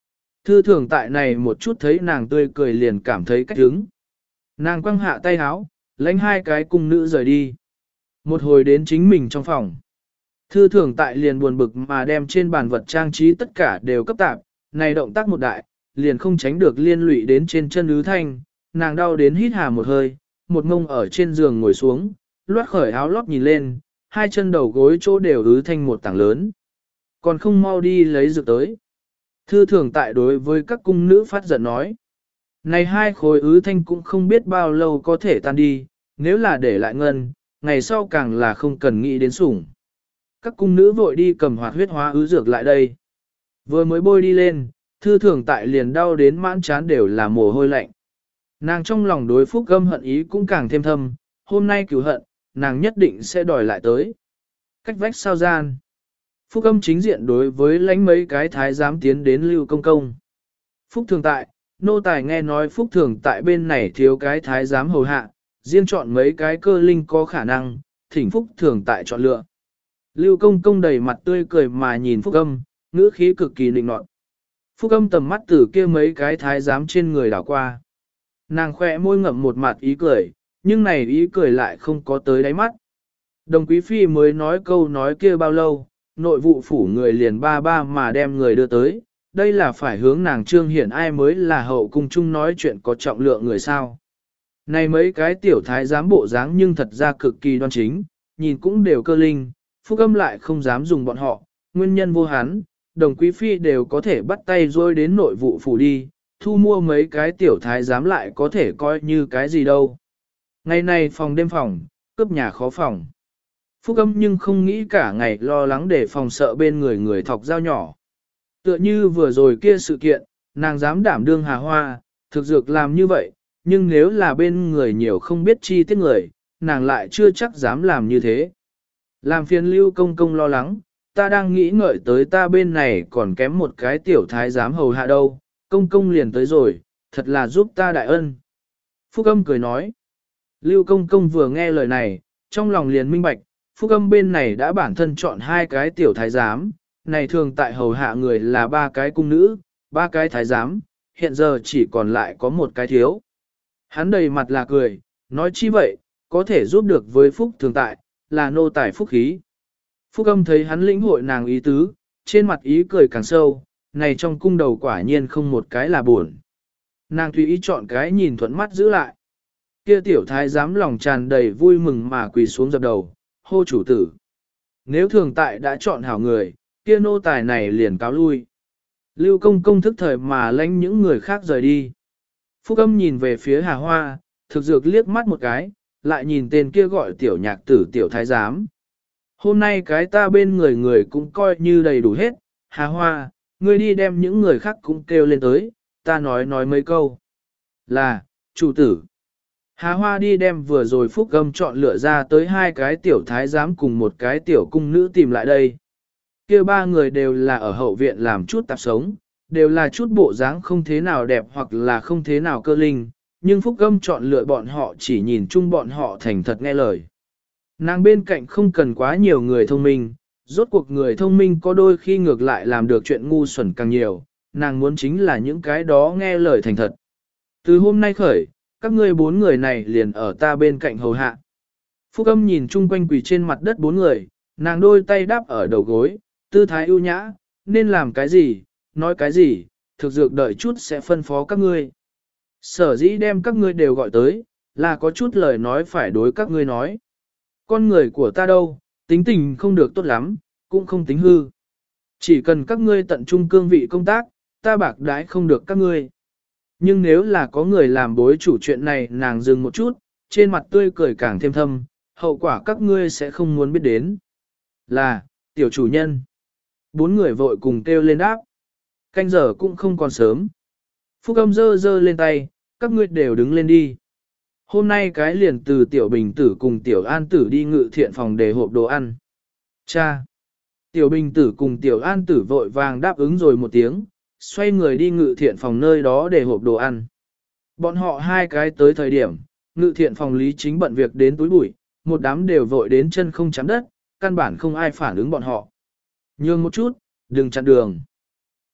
Thư thường tại này một chút thấy nàng tươi cười liền cảm thấy cách hứng. Nàng quăng hạ tay háo, lãnh hai cái cung nữ rời đi. Một hồi đến chính mình trong phòng. Thư thường tại liền buồn bực mà đem trên bàn vật trang trí tất cả đều cấp tạp, này động tác một đại, liền không tránh được liên lụy đến trên chân ứ thanh, nàng đau đến hít hà một hơi, một mông ở trên giường ngồi xuống, loát khởi áo lót nhìn lên, hai chân đầu gối chỗ đều ứ thanh một tảng lớn. Còn không mau đi lấy dược tới. Thư thường tại đối với các cung nữ phát giận nói. Này hai khối ứ thanh cũng không biết bao lâu có thể tan đi, nếu là để lại ngân, ngày sau càng là không cần nghĩ đến sủng. Các cung nữ vội đi cầm hoạt huyết hóa ứ dược lại đây. Vừa mới bôi đi lên, thư thường tại liền đau đến mãn chán đều là mồ hôi lạnh. Nàng trong lòng đối Phúc Âm hận ý cũng càng thêm thâm, hôm nay cứu hận, nàng nhất định sẽ đòi lại tới. Cách vách sao gian. Phúc Âm chính diện đối với lãnh mấy cái thái giám tiến đến Lưu Công Công. Phúc Thường tại, nô tài nghe nói Phúc Thường tại bên này thiếu cái thái giám hầu hạ, riêng chọn mấy cái cơ linh có khả năng, thỉnh Phúc Thường tại chọn lựa. Lưu Công Công đầy mặt tươi cười mà nhìn Phúc Âm, ngữ khí cực kỳ nịnh nọt. Phúc Âm tầm mắt từ kia mấy cái thái giám trên người đảo qua. Nàng khỏe môi ngậm một mặt ý cười, nhưng này ý cười lại không có tới đáy mắt. Đồng Quý Phi mới nói câu nói kia bao lâu, nội vụ phủ người liền ba ba mà đem người đưa tới, đây là phải hướng nàng trương hiển ai mới là hậu cung chung nói chuyện có trọng lượng người sao. Này mấy cái tiểu thái giám bộ dáng nhưng thật ra cực kỳ đoan chính, nhìn cũng đều cơ linh, Phúc Âm lại không dám dùng bọn họ, nguyên nhân vô hán, Đồng Quý Phi đều có thể bắt tay rồi đến nội vụ phủ đi, thu mua mấy cái tiểu thái giám lại có thể coi như cái gì đâu. Ngày này phòng đêm phòng, cướp nhà khó phòng. Phúc Âm nhưng không nghĩ cả ngày lo lắng để phòng sợ bên người người thọc dao nhỏ. Tựa như vừa rồi kia sự kiện, nàng dám đảm đương Hà Hoa, thực dược làm như vậy, nhưng nếu là bên người nhiều không biết chi tiết người, nàng lại chưa chắc dám làm như thế. Làm phiền Lưu Công Công lo lắng, ta đang nghĩ ngợi tới ta bên này còn kém một cái tiểu thái giám hầu hạ đâu, Công Công liền tới rồi, thật là giúp ta đại ân. Phúc Âm cười nói. Lưu Công Công vừa nghe lời này, trong lòng liền minh bạch, Phúc Âm bên này đã bản thân chọn hai cái tiểu thái giám, này thường tại hầu hạ người là ba cái cung nữ, ba cái thái giám, hiện giờ chỉ còn lại có một cái thiếu. Hắn đầy mặt là cười, nói chi vậy, có thể giúp được với Phúc thường tại, là nô tài phúc khí. Phúc Âm thấy hắn lĩnh hội nàng ý tứ, trên mặt ý cười càng sâu, này trong cung đầu quả nhiên không một cái là buồn. Nàng tùy ý chọn cái nhìn thuận mắt giữ lại. Kia tiểu thái giám lòng tràn đầy vui mừng mà quỳ xuống dập đầu, hô chủ tử. Nếu thường tại đã chọn hảo người, kia nô tài này liền cáo lui. Lưu Công Công thức thời mà lãnh những người khác rời đi. Phúc Âm nhìn về phía Hà Hoa, thực dược liếc mắt một cái, lại nhìn tên kia gọi tiểu nhạc tử tiểu thái giám. Hôm nay cái ta bên người người cũng coi như đầy đủ hết, Hà Hoa, ngươi đi đem những người khác cũng kêu lên tới, ta nói nói mấy câu. Là, chủ tử. Hà Hoa đi đem vừa rồi Phúc Âm chọn lựa ra tới hai cái tiểu thái giám cùng một cái tiểu cung nữ tìm lại đây. Kia ba người đều là ở hậu viện làm chút tạp sống, đều là chút bộ dáng không thế nào đẹp hoặc là không thế nào cơ linh, nhưng Phúc Âm chọn lựa bọn họ chỉ nhìn chung bọn họ thành thật nghe lời. Nàng bên cạnh không cần quá nhiều người thông minh, rốt cuộc người thông minh có đôi khi ngược lại làm được chuyện ngu xuẩn càng nhiều, nàng muốn chính là những cái đó nghe lời thành thật. Từ hôm nay khởi, các ngươi bốn người này liền ở ta bên cạnh hầu hạ. Phúc Âm nhìn chung quanh quỳ trên mặt đất bốn người, nàng đôi tay đáp ở đầu gối, tư thái ưu nhã, nên làm cái gì, nói cái gì, thực dược đợi chút sẽ phân phó các ngươi. Sở dĩ đem các ngươi đều gọi tới, là có chút lời nói phải đối các ngươi nói. Con người của ta đâu, tính tình không được tốt lắm, cũng không tính hư. Chỉ cần các ngươi tận trung cương vị công tác, ta bạc đái không được các ngươi. Nhưng nếu là có người làm bối chủ chuyện này nàng dừng một chút, trên mặt tươi cười càng thêm thâm, hậu quả các ngươi sẽ không muốn biết đến. Là, tiểu chủ nhân. Bốn người vội cùng kêu lên đáp. Canh giờ cũng không còn sớm. Phúc Âm dơ dơ lên tay, các ngươi đều đứng lên đi. Hôm nay cái liền từ tiểu bình tử cùng tiểu an tử đi ngự thiện phòng để hộp đồ ăn. Cha! Tiểu bình tử cùng tiểu an tử vội vàng đáp ứng rồi một tiếng, xoay người đi ngự thiện phòng nơi đó để hộp đồ ăn. Bọn họ hai cái tới thời điểm, ngự thiện phòng lý chính bận việc đến túi bụi, một đám đều vội đến chân không chạm đất, căn bản không ai phản ứng bọn họ. Nhường một chút, đừng chặn đường.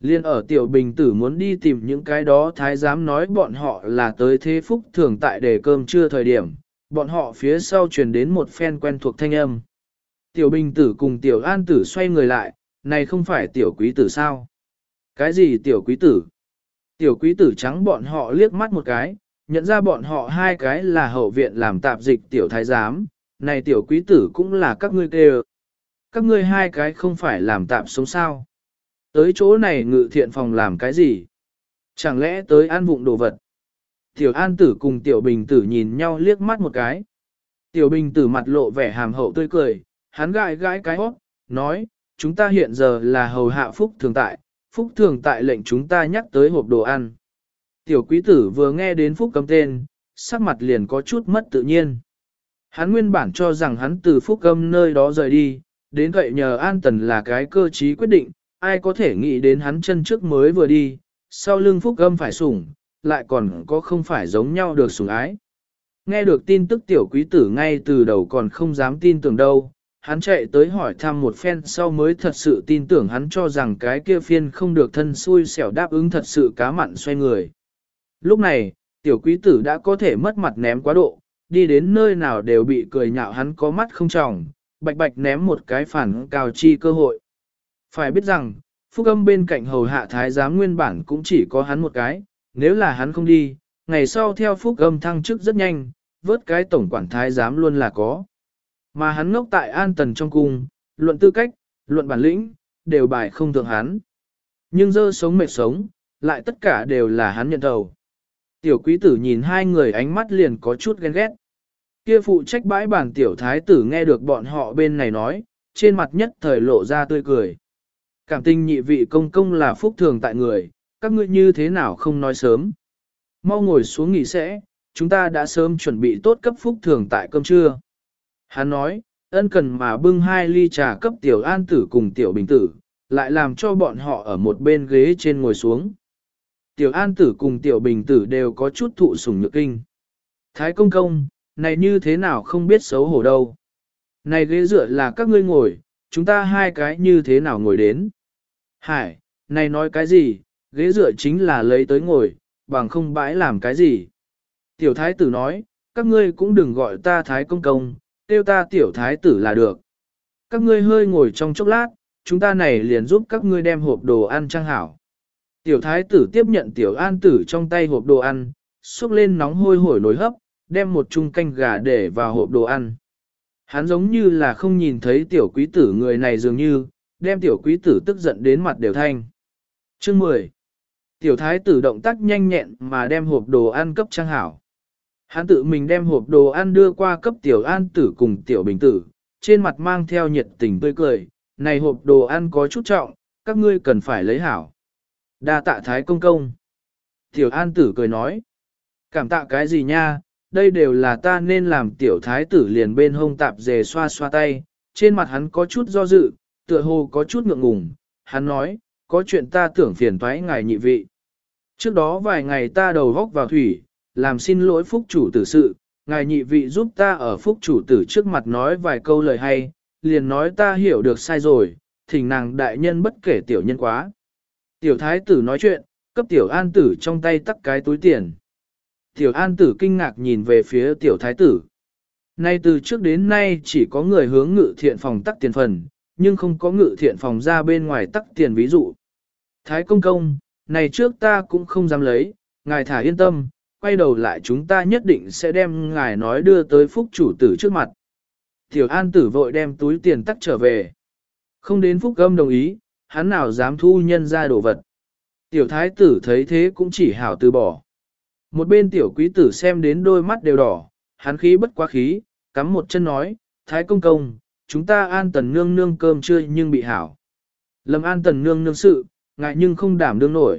Liên ở tiểu bình tử muốn đi tìm những cái đó thái giám nói bọn họ là tới thế phúc thường tại để cơm trưa thời điểm, bọn họ phía sau truyền đến một phen quen thuộc thanh âm. Tiểu bình tử cùng tiểu an tử xoay người lại, này không phải tiểu quý tử sao? Cái gì tiểu quý tử? Tiểu quý tử trắng bọn họ liếc mắt một cái, nhận ra bọn họ hai cái là hậu viện làm tạp dịch tiểu thái giám, này tiểu quý tử cũng là các ngươi kêu. Các ngươi hai cái không phải làm tạp sống sao? Tới chỗ này ngự thiện phòng làm cái gì? Chẳng lẽ tới ăn vụng đồ vật? Tiểu an tử cùng tiểu bình tử nhìn nhau liếc mắt một cái. Tiểu bình tử mặt lộ vẻ hàm hậu tươi cười, hắn gãi gãi cái hót, nói, chúng ta hiện giờ là hầu hạ phúc thường tại, phúc thường tại lệnh chúng ta nhắc tới hộp đồ ăn. Tiểu quý tử vừa nghe đến phúc cấm tên, sắc mặt liền có chút mất tự nhiên. Hắn nguyên bản cho rằng hắn từ phúc cấm nơi đó rời đi, đến vậy nhờ an tần là cái cơ trí quyết định, ai có thể nghĩ đến hắn chân trước mới vừa đi, sau lưng phúc cấm phải sủng, lại còn có không phải giống nhau được sủng ái. Nghe được tin tức tiểu quý tử ngay từ đầu còn không dám tin tưởng đâu, hắn chạy tới hỏi thăm một phen sau mới thật sự tin tưởng hắn cho rằng cái kia phiên không được thân xui xẻo đáp ứng thật sự cá mặn xoay người. Lúc này, tiểu quý tử đã có thể mất mặt ném quá độ, đi đến nơi nào đều bị cười nhạo hắn có mắt không tròng, bạch bạch ném một cái phản cao chi cơ hội. Phải biết rằng, phúc âm bên cạnh hầu hạ thái giám nguyên bản cũng chỉ có hắn một cái, nếu là hắn không đi, ngày sau theo phúc âm thăng chức rất nhanh, vớt cái tổng quản thái giám luôn là có. Mà hắn ngốc tại an tần trong cung, luận tư cách, luận bản lĩnh, đều bài không thượng hắn. Nhưng dơ sống mệt sống, lại tất cả đều là hắn nhận đầu. Tiểu quý tử nhìn hai người ánh mắt liền có chút ghen ghét. Kia phụ trách bãi bản tiểu thái tử nghe được bọn họ bên này nói, trên mặt nhất thời lộ ra tươi cười. Cảm tình nhị vị công công là phúc thường tại người, các ngươi như thế nào không nói sớm. Mau ngồi xuống nghỉ sẽ, chúng ta đã sớm chuẩn bị tốt cấp phúc thường tại cơm trưa. Hắn nói, ân cần mà bưng hai ly trà cấp tiểu an tử cùng tiểu bình tử, lại làm cho bọn họ ở một bên ghế trên ngồi xuống. Tiểu an tử cùng tiểu bình tử đều có chút thụ sủng nhược kinh. Thái công công, này như thế nào không biết xấu hổ đâu. Này ghế dựa là các ngươi ngồi, chúng ta hai cái như thế nào ngồi đến. Hải, này nói cái gì, ghế dựa chính là lấy tới ngồi, bằng không bãi làm cái gì. Tiểu thái tử nói, các ngươi cũng đừng gọi ta thái công công, tiêu ta tiểu thái tử là được. Các ngươi hơi ngồi trong chốc lát, chúng ta này liền giúp các ngươi đem hộp đồ ăn trang hảo. Tiểu thái tử tiếp nhận tiểu an tử trong tay hộp đồ ăn, xúc lên nóng hôi hổi nồi hấp, đem một chung canh gà để vào hộp đồ ăn. Hắn giống như là không nhìn thấy tiểu quý tử người này dường như, đem tiểu quý tử tức giận đến mặt đều thanh. Chương mười. Tiểu thái tử động tác nhanh nhẹn mà đem hộp đồ ăn cấp trang hảo. Hắn tự mình đem hộp đồ ăn đưa qua cấp tiểu an tử cùng tiểu bình tử, trên mặt mang theo nhiệt tình tươi cười, này hộp đồ ăn có chút trọng, các ngươi cần phải lấy hảo. Đa tạ thái công công. Tiểu an tử cười nói, cảm tạ cái gì nha, đây đều là ta nên làm. Tiểu thái tử liền bên hông tạp dề xoa xoa tay, trên mặt hắn có chút do dự, tựa hồ có chút ngượng ngùng, hắn nói, có chuyện ta tưởng phiền toái ngài nhị vị. Trước đó vài ngày ta đầu góc vào thủy, làm xin lỗi phúc chủ tử sự, ngài nhị vị giúp ta ở phúc chủ tử trước mặt nói vài câu lời hay, liền nói ta hiểu được sai rồi, thỉnh nàng đại nhân bất kể tiểu nhân quá. Tiểu thái tử nói chuyện, cấp tiểu an tử trong tay tắc cái túi tiền. Tiểu an tử kinh ngạc nhìn về phía tiểu thái tử. Nay từ trước đến nay chỉ có người hướng ngự thiện phòng tắc tiền phần, nhưng không có ngự thiện phòng ra bên ngoài tắc tiền ví dụ. Thái công công, này trước ta cũng không dám lấy, ngài thả yên tâm, quay đầu lại chúng ta nhất định sẽ đem ngài nói đưa tới phúc chủ tử trước mặt. Tiểu an tử vội đem túi tiền tắc trở về. Không đến phúc âm đồng ý, hắn nào dám thu nhân ra đồ vật. Tiểu thái tử thấy thế cũng chỉ hảo từ bỏ. Một bên tiểu quý tử xem đến đôi mắt đều đỏ, hắn khí bất quá khí, cắm một chân nói, thái công công, chúng ta an tần nương nương cơm chưa nhưng bị hảo. Lâm an tần nương nương sự, ngại nhưng không đảm đương nổi.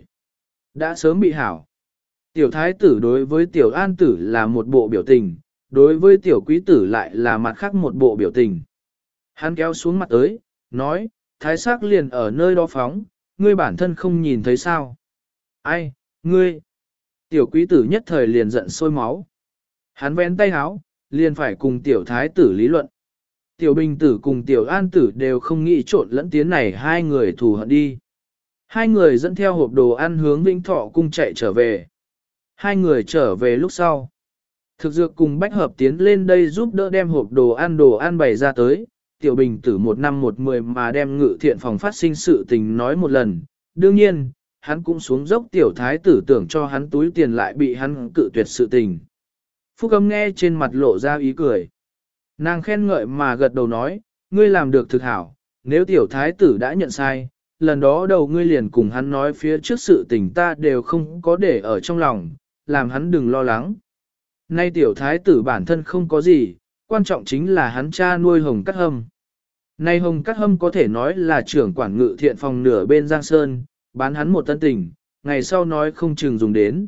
Đã sớm bị hảo. Tiểu thái tử đối với tiểu an tử là một bộ biểu tình, đối với tiểu quý tử lại là mặt khác một bộ biểu tình. Hắn kéo xuống mặt tới, nói, thái sắc liền ở nơi đó phóng, ngươi bản thân không nhìn thấy sao. Ai, ngươi? Tiểu quý tử nhất thời liền giận sôi máu. Hắn vén tay háo, liền phải cùng tiểu thái tử lý luận. Tiểu bình tử cùng tiểu an tử đều không nghĩ trộn lẫn tiến này hai người thù hận đi. Hai người dẫn theo hộp đồ ăn hướng Vĩnh Thọ cung chạy trở về. Hai người trở về lúc sau. Thực dược cùng Bách Hợp tiến lên đây giúp đỡ đem hộp đồ ăn đồ ăn bày ra tới. Tiểu Bình tử một năm một mười mà đem ngự thiện phòng phát sinh sự tình nói một lần. Đương nhiên, hắn cũng xuống dốc tiểu thái tử tưởng cho hắn túi tiền lại bị hắn cự tuyệt sự tình. Phúc Âm nghe trên mặt lộ ra ý cười. Nàng khen ngợi mà gật đầu nói, ngươi làm được thực hảo, nếu tiểu thái tử đã nhận sai, lần đó đầu ngươi liền cùng hắn nói phía trước sự tình ta đều không có để ở trong lòng, làm hắn đừng lo lắng. Nay tiểu thái tử bản thân không có gì, quan trọng chính là hắn cha nuôi Hồng Cát Hâm. Nay Hồng Cát Hâm có thể nói là trưởng quản ngự thiện phòng nửa bên Giang Sơn, bán hắn một tân tình, ngày sau nói không chừng dùng đến.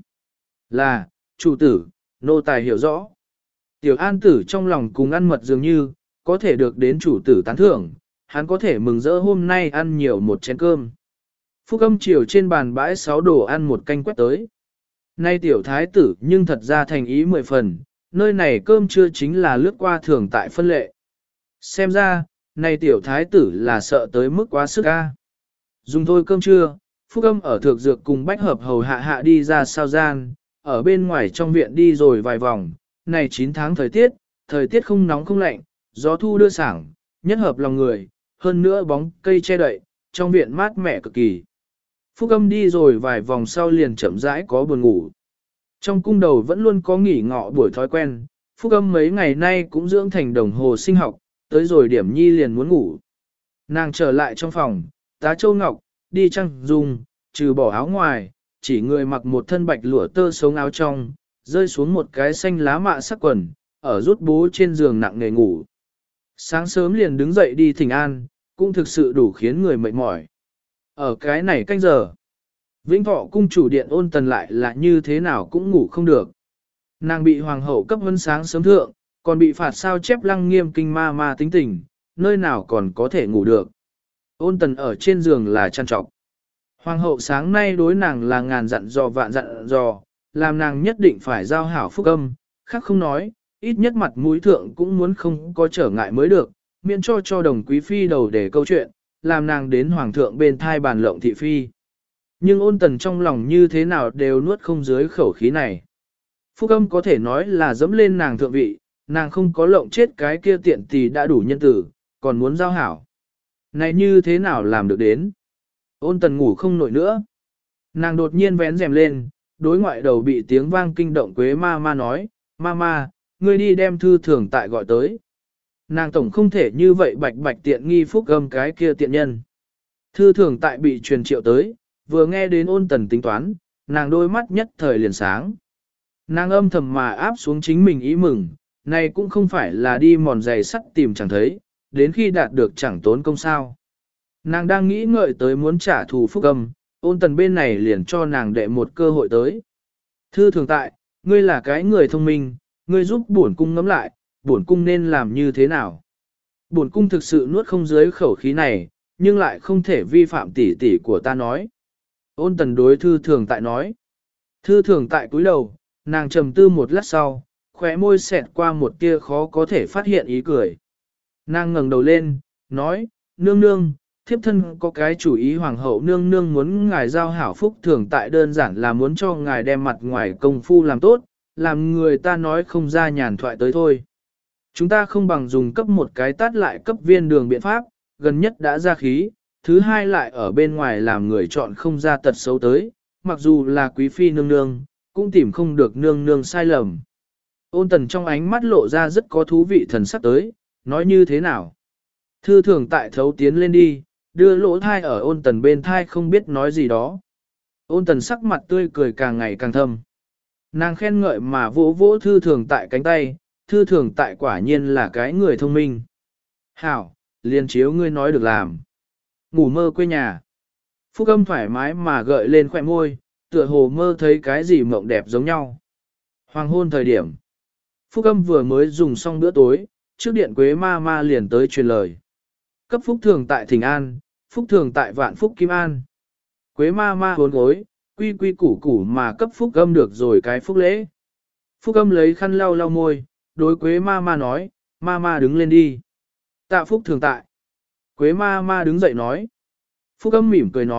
Là, chủ tử, nô tài hiểu rõ. Tiểu an tử trong lòng cùng ăn mật dường như, có thể được đến chủ tử tán thưởng, hắn có thể mừng rỡ hôm nay ăn nhiều một chén cơm. Phúc Âm chiều trên bàn bãi sáu đồ ăn một canh quét tới. Nay tiểu thái tử nhưng thật ra thành ý mười phần, nơi này cơm trưa chính là lướt qua thường tại phân lệ. Xem ra, nay tiểu thái tử là sợ tới mức quá sức ca. Dùng thôi cơm trưa, Phúc Âm ở thược dược cùng Bách Hợp hầu hạ hạ đi ra sao gian, ở bên ngoài trong viện đi rồi vài vòng, này chín tháng thời tiết, thời tiết không nóng không lạnh, gió thu đưa sảng, nhất hợp lòng người, hơn nữa bóng cây che đậy, trong viện mát mẻ cực kỳ. Phúc Âm đi rồi vài vòng sau liền chậm rãi có buồn ngủ. Trong cung đầu vẫn luôn có nghỉ ngọ buổi thói quen, Phúc Âm mấy ngày nay cũng dưỡng thành đồng hồ sinh học, tới rồi điểm nhi liền muốn ngủ. Nàng trở lại trong phòng, tá châu ngọc, đi trăng dùng, trừ bỏ áo ngoài, chỉ người mặc một thân bạch lụa tơ sống áo trong, rơi xuống một cái xanh lá mạ sắc quần, ở rút bố trên giường nặng nề ngủ. Sáng sớm liền đứng dậy đi thỉnh an, cũng thực sự đủ khiến người mệt mỏi. Ở cái này canh giờ, Vĩnh Thọ cung chủ điện Ôn Tần lại là như thế nào cũng ngủ không được. Nàng bị hoàng hậu cấp huân sáng sớm thượng, còn bị phạt sao chép lăng nghiêm kinh ma ma tính tình, nơi nào còn có thể ngủ được. Ôn Tần ở trên giường là chăn trọc. Hoàng hậu sáng nay đối nàng là ngàn dặn dò vạn dặn dò, làm nàng nhất định phải giao hảo Phúc Âm, khác không nói, ít nhất mặt mũi thượng cũng muốn không có trở ngại mới được, miễn cho cho đồng quý phi đầu để câu chuyện, làm nàng đến hoàng thượng bên thai bàn lộng thị phi. Nhưng Ôn Tần trong lòng như thế nào đều nuốt không dưới khẩu khí này. Phúc Âm có thể nói là dẫm lên nàng thượng vị, nàng không có lộng chết cái kia tiện tì đã đủ nhân tử, còn muốn giao hảo. Này như thế nào làm được đến? Ôn Tần ngủ không nổi nữa. Nàng đột nhiên vén rèm lên, đối ngoại đầu bị tiếng vang kinh động Quế ma ma nói, ma ma, ngươi đi đem thư thường tại gọi tới. Nàng tổng không thể như vậy bạch bạch tiện nghi Phúc Âm cái kia tiện nhân. Thư thường tại bị truyền triệu tới, vừa nghe đến Ôn Tần tính toán, nàng đôi mắt nhất thời liền sáng. Nàng âm thầm mà áp xuống chính mình ý mừng, này cũng không phải là đi mòn giày sắt tìm chẳng thấy, đến khi đạt được chẳng tốn công sao. Nàng đang nghĩ ngợi tới muốn trả thù Phúc Âm, Ôn Tần bên này liền cho nàng đệ một cơ hội tới. Thư thường tại, ngươi là cái người thông minh, ngươi giúp bổn cung ngẫm lại, bổn cung nên làm như thế nào. Bổn cung thực sự nuốt không dưới khẩu khí này, nhưng lại không thể vi phạm tỉ tỉ của ta nói. Ôn Tần đối thư thường tại nói. Thư thường tại cúi đầu, nàng trầm tư một lát sau, khóe môi xẹt qua một tia khó có thể phát hiện ý cười. Nàng ngẩng đầu lên, nói, nương nương, thiếp thân có cái chủ ý hoàng hậu nương nương muốn ngài giao hảo phúc thường tại đơn giản là muốn cho ngài đem mặt ngoài công phu làm tốt, làm người ta nói không ra nhàn thoại tới thôi. Chúng ta không bằng dùng cấp một cái tát lại cấp viên đường biện pháp, gần nhất đã ra khí, thứ hai lại ở bên ngoài làm người chọn không ra tật xấu tới, mặc dù là quý phi nương nương, cũng tìm không được nương nương sai lầm. Ôn Tần trong ánh mắt lộ ra rất có thú vị thần sắc tới, nói như thế nào. Thư thường tại thấu tiến lên đi, đưa lỗ thai ở Ôn Tần bên thai không biết nói gì đó. Ôn Tần sắc mặt tươi cười càng ngày càng thâm. Nàng khen ngợi mà vỗ vỗ thư thường tại cánh tay, thư thường tại quả nhiên là cái người thông minh. Hảo, liền chiếu ngươi nói được làm. Ngủ mơ quê nhà. Phúc Âm thoải mái mà gợi lên khỏe môi, tựa hồ mơ thấy cái gì mộng đẹp giống nhau. Hoàng hôn thời điểm. Phúc Âm vừa mới dùng xong bữa tối, trước điện Quế ma ma liền tới truyền lời. Cấp Phúc thường tại Thịnh An, Phúc thường tại Vạn Phúc Kim An. Quế ma ma hốn gối, quy quy củ củ mà cấp Phúc Âm được rồi cái phúc lễ. Phúc Âm lấy khăn lau lau môi, đối Quế ma ma nói, ma ma đứng lên đi. Tạ Phúc thường tại. Quế ma ma đứng dậy nói. Phúc Âm mỉm cười nói,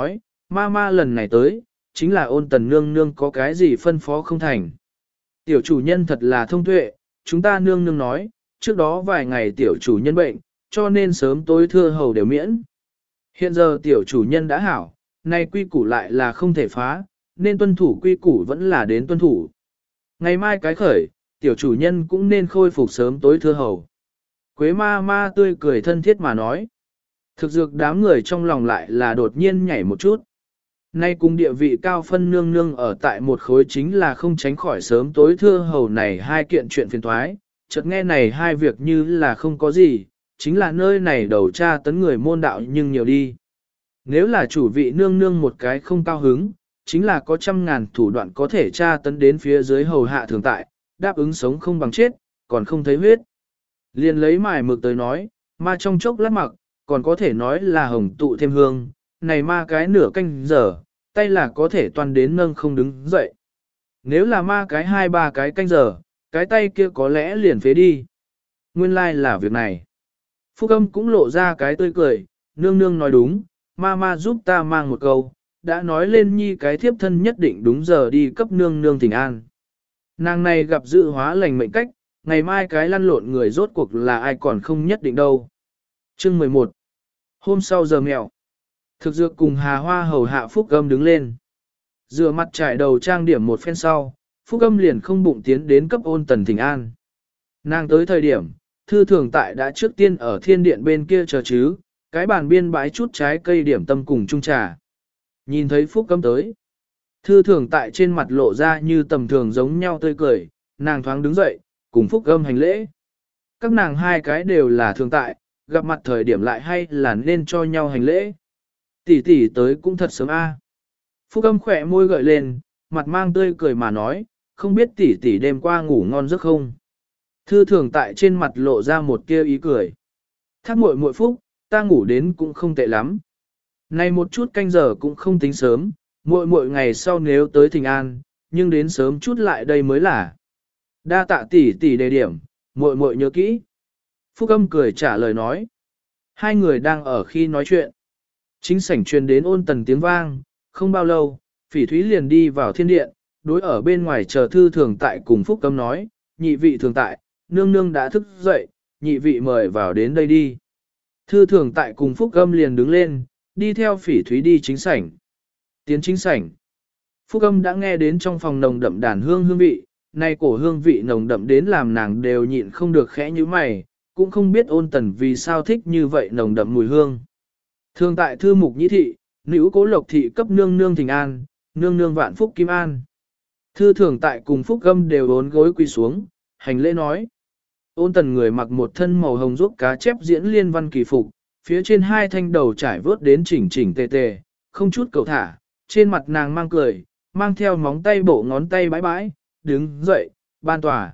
ma ma lần này tới, chính là ôn tần nương nương có cái gì phân phó không thành. Tiểu chủ nhân thật là thông tuệ, chúng ta nương nương nói, trước đó vài ngày tiểu chủ nhân bệnh, cho nên sớm tối thưa hầu đều miễn. Hiện giờ tiểu chủ nhân đã hảo, nay quy củ lại là không thể phá, nên tuân thủ quy củ vẫn là đến tuân thủ. Ngày mai cái khởi, tiểu chủ nhân cũng nên khôi phục sớm tối thưa hầu. Quế ma ma tươi cười thân thiết mà nói. Thực dược đám người trong lòng lại là đột nhiên nhảy một chút. Nay cùng địa vị cao phân nương nương ở tại một khối chính là không tránh khỏi sớm tối thưa hầu này hai kiện chuyện phiền thoái, chợt nghe này hai việc như là không có gì, chính là nơi này đầu tra tấn người môn đạo nhưng nhiều đi. Nếu là chủ vị nương nương một cái không cao hứng, chính là có trăm ngàn thủ đoạn có thể tra tấn đến phía dưới hầu hạ thường tại, đáp ứng sống không bằng chết, còn không thấy huyết. Liền lấy mài mực tới nói, ma trong chốc lát mặc, còn có thể nói là hồng tụ thêm hương, này ma cái nửa canh giờ, tay là có thể toàn đến nâng không đứng dậy. Nếu là ma cái hai ba cái canh giờ, cái tay kia có lẽ liền phế đi. Nguyên lai like là việc này. Phúc âm cũng lộ ra cái tươi cười, nương nương nói đúng, ma ma giúp ta mang một câu, đã nói lên nhi cái thiếp thân nhất định đúng giờ đi cấp nương nương thỉnh an. Nàng này gặp dự hóa lành mệnh cách, ngày mai cái lăn lộn người rốt cuộc là ai còn không nhất định đâu. Chương mười một. Hôm sau giờ mèo. Thực dược cùng Hà Hoa hầu hạ Phúc Âm đứng lên. Rửa mặt trải đầu trang điểm một phen sau, Phúc Âm liền không bụng tiến đến cấp ôn tần thỉnh an. Nàng tới thời điểm, thư thường tại đã trước tiên ở thiên điện bên kia chờ chứ, cái bàn biên bãi chút trái cây điểm tâm cùng chung trà. Nhìn thấy Phúc Âm tới. Thư thường tại trên mặt lộ ra như tầm thường giống nhau tươi cười, nàng thoáng đứng dậy, cùng Phúc Âm hành lễ. Các nàng hai cái đều là thường tại, gặp mặt thời điểm lại hay là nên cho nhau hành lễ. Tỷ tỷ tới cũng thật sớm a. Phúc Âm khỏe môi gợi lên, mặt mang tươi cười mà nói, không biết tỷ tỷ đêm qua ngủ ngon giấc không. Thư thường tại trên mặt lộ ra một kia ý cười. Thác muội muội Phúc, ta ngủ đến cũng không tệ lắm. Này một chút canh giờ cũng không tính sớm, muội muội ngày sau nếu tới thỉnh an, nhưng đến sớm chút lại đây mới là. Đa tạ tỷ tỷ đề điểm, muội muội nhớ kỹ. Phúc Âm cười trả lời nói. Hai người đang ở khi nói chuyện. Chính sảnh truyền đến ôn tần tiếng vang, không bao lâu, Phỉ Thúy liền đi vào thiên điện, đối ở bên ngoài chờ thư thường tại cùng Phúc Âm nói, nhị vị thường tại, nương nương đã thức dậy, nhị vị mời vào đến đây đi. Thư thường tại cùng Phúc Âm liền đứng lên, đi theo Phỉ Thúy đi chính sảnh. Tiến chính sảnh. Phúc Âm đã nghe đến trong phòng nồng đậm đàn hương hương vị, nay cổ hương vị nồng đậm đến làm nàng đều nhịn không được khẽ như mày, cũng không biết ôn tần vì sao thích như vậy nồng đậm mùi hương. Thường tại thư mục nhĩ thị, nữ cố lộc thị cấp nương nương thỉnh an, nương nương vạn phúc kim an. Thư thường tại cùng Phúc Âm đều bốn gối quỳ xuống, hành lễ nói. Ôn tần người mặc một thân màu hồng ruốc cá chép diễn liên văn kỳ phục, phía trên hai thanh đầu trải vớt đến chỉnh chỉnh tề tề, không chút cầu thả, trên mặt nàng mang cười, mang theo móng tay bộ ngón tay bãi bãi, đứng dậy, ban tòa.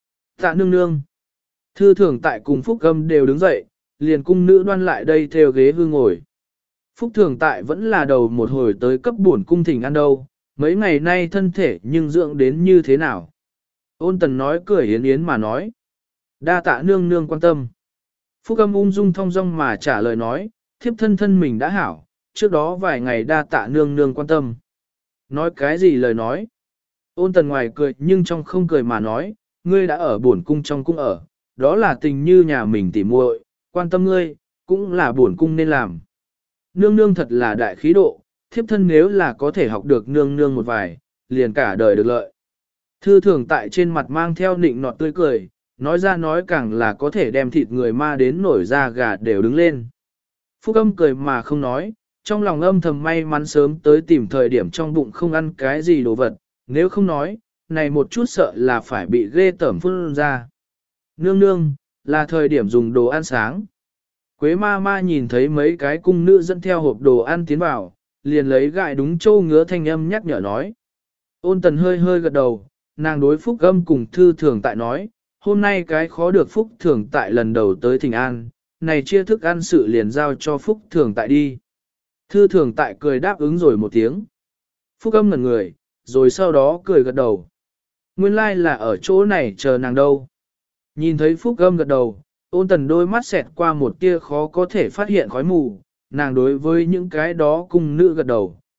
Tạ nương nương. Thư thường tại cùng Phúc Âm đều đứng dậy, liền cung nữ đoan lại đây theo ghế hư ngồi. Phúc thường tại vẫn là đầu một hồi tới cấp buồn cung thỉnh ăn đâu, mấy ngày nay thân thể nhưng dưỡng đến như thế nào. Ôn tần nói cười yến yến mà nói. Đa tạ nương nương quan tâm. Phúc Âm ung dung thong dong mà trả lời nói, thiếp thân thân mình đã hảo, trước đó vài ngày đa tạ nương nương quan tâm. Nói cái gì lời nói? Ôn tần ngoài cười nhưng trong không cười mà nói, ngươi đã ở buồn cung trong cung ở, đó là tình như nhà mình tỉ muội, quan tâm ngươi, cũng là buồn cung nên làm. Nương nương thật là đại khí độ, thiếp thân nếu là có thể học được nương nương một vài, liền cả đời được lợi. Thư thường tại trên mặt mang theo nịnh nọt tươi cười, nói ra nói càng là có thể đem thịt người ma đến nổi da gà đều đứng lên. Phúc Âm cười mà không nói, trong lòng âm thầm may mắn sớm tới tìm thời điểm trong bụng không ăn cái gì đồ vật, nếu không nói, này một chút sợ là phải bị ghê tởm phun ra. Nương nương, là thời điểm dùng đồ ăn sáng. Quế ma ma nhìn thấy mấy cái cung nữ dẫn theo hộp đồ ăn tiến vào, liền lấy gại đúng châu ngứa thanh âm nhắc nhở nói. Ôn tần hơi hơi gật đầu, nàng đối Phúc Âm cùng thư thường tại nói, hôm nay cái khó được Phúc thường tại lần đầu tới thỉnh an, này chia thức ăn sự liền giao cho Phúc thường tại đi. Thư thường tại cười đáp ứng rồi một tiếng. Phúc Âm ngẩn người, rồi sau đó cười gật đầu. Nguyên lai like là ở chỗ này chờ nàng đâu. Nhìn thấy Phúc Âm gật đầu, ôn tần đôi mắt xẹt qua một tia khó có thể phát hiện khói mù, nàng đối với những cái đó cung nữ gật đầu,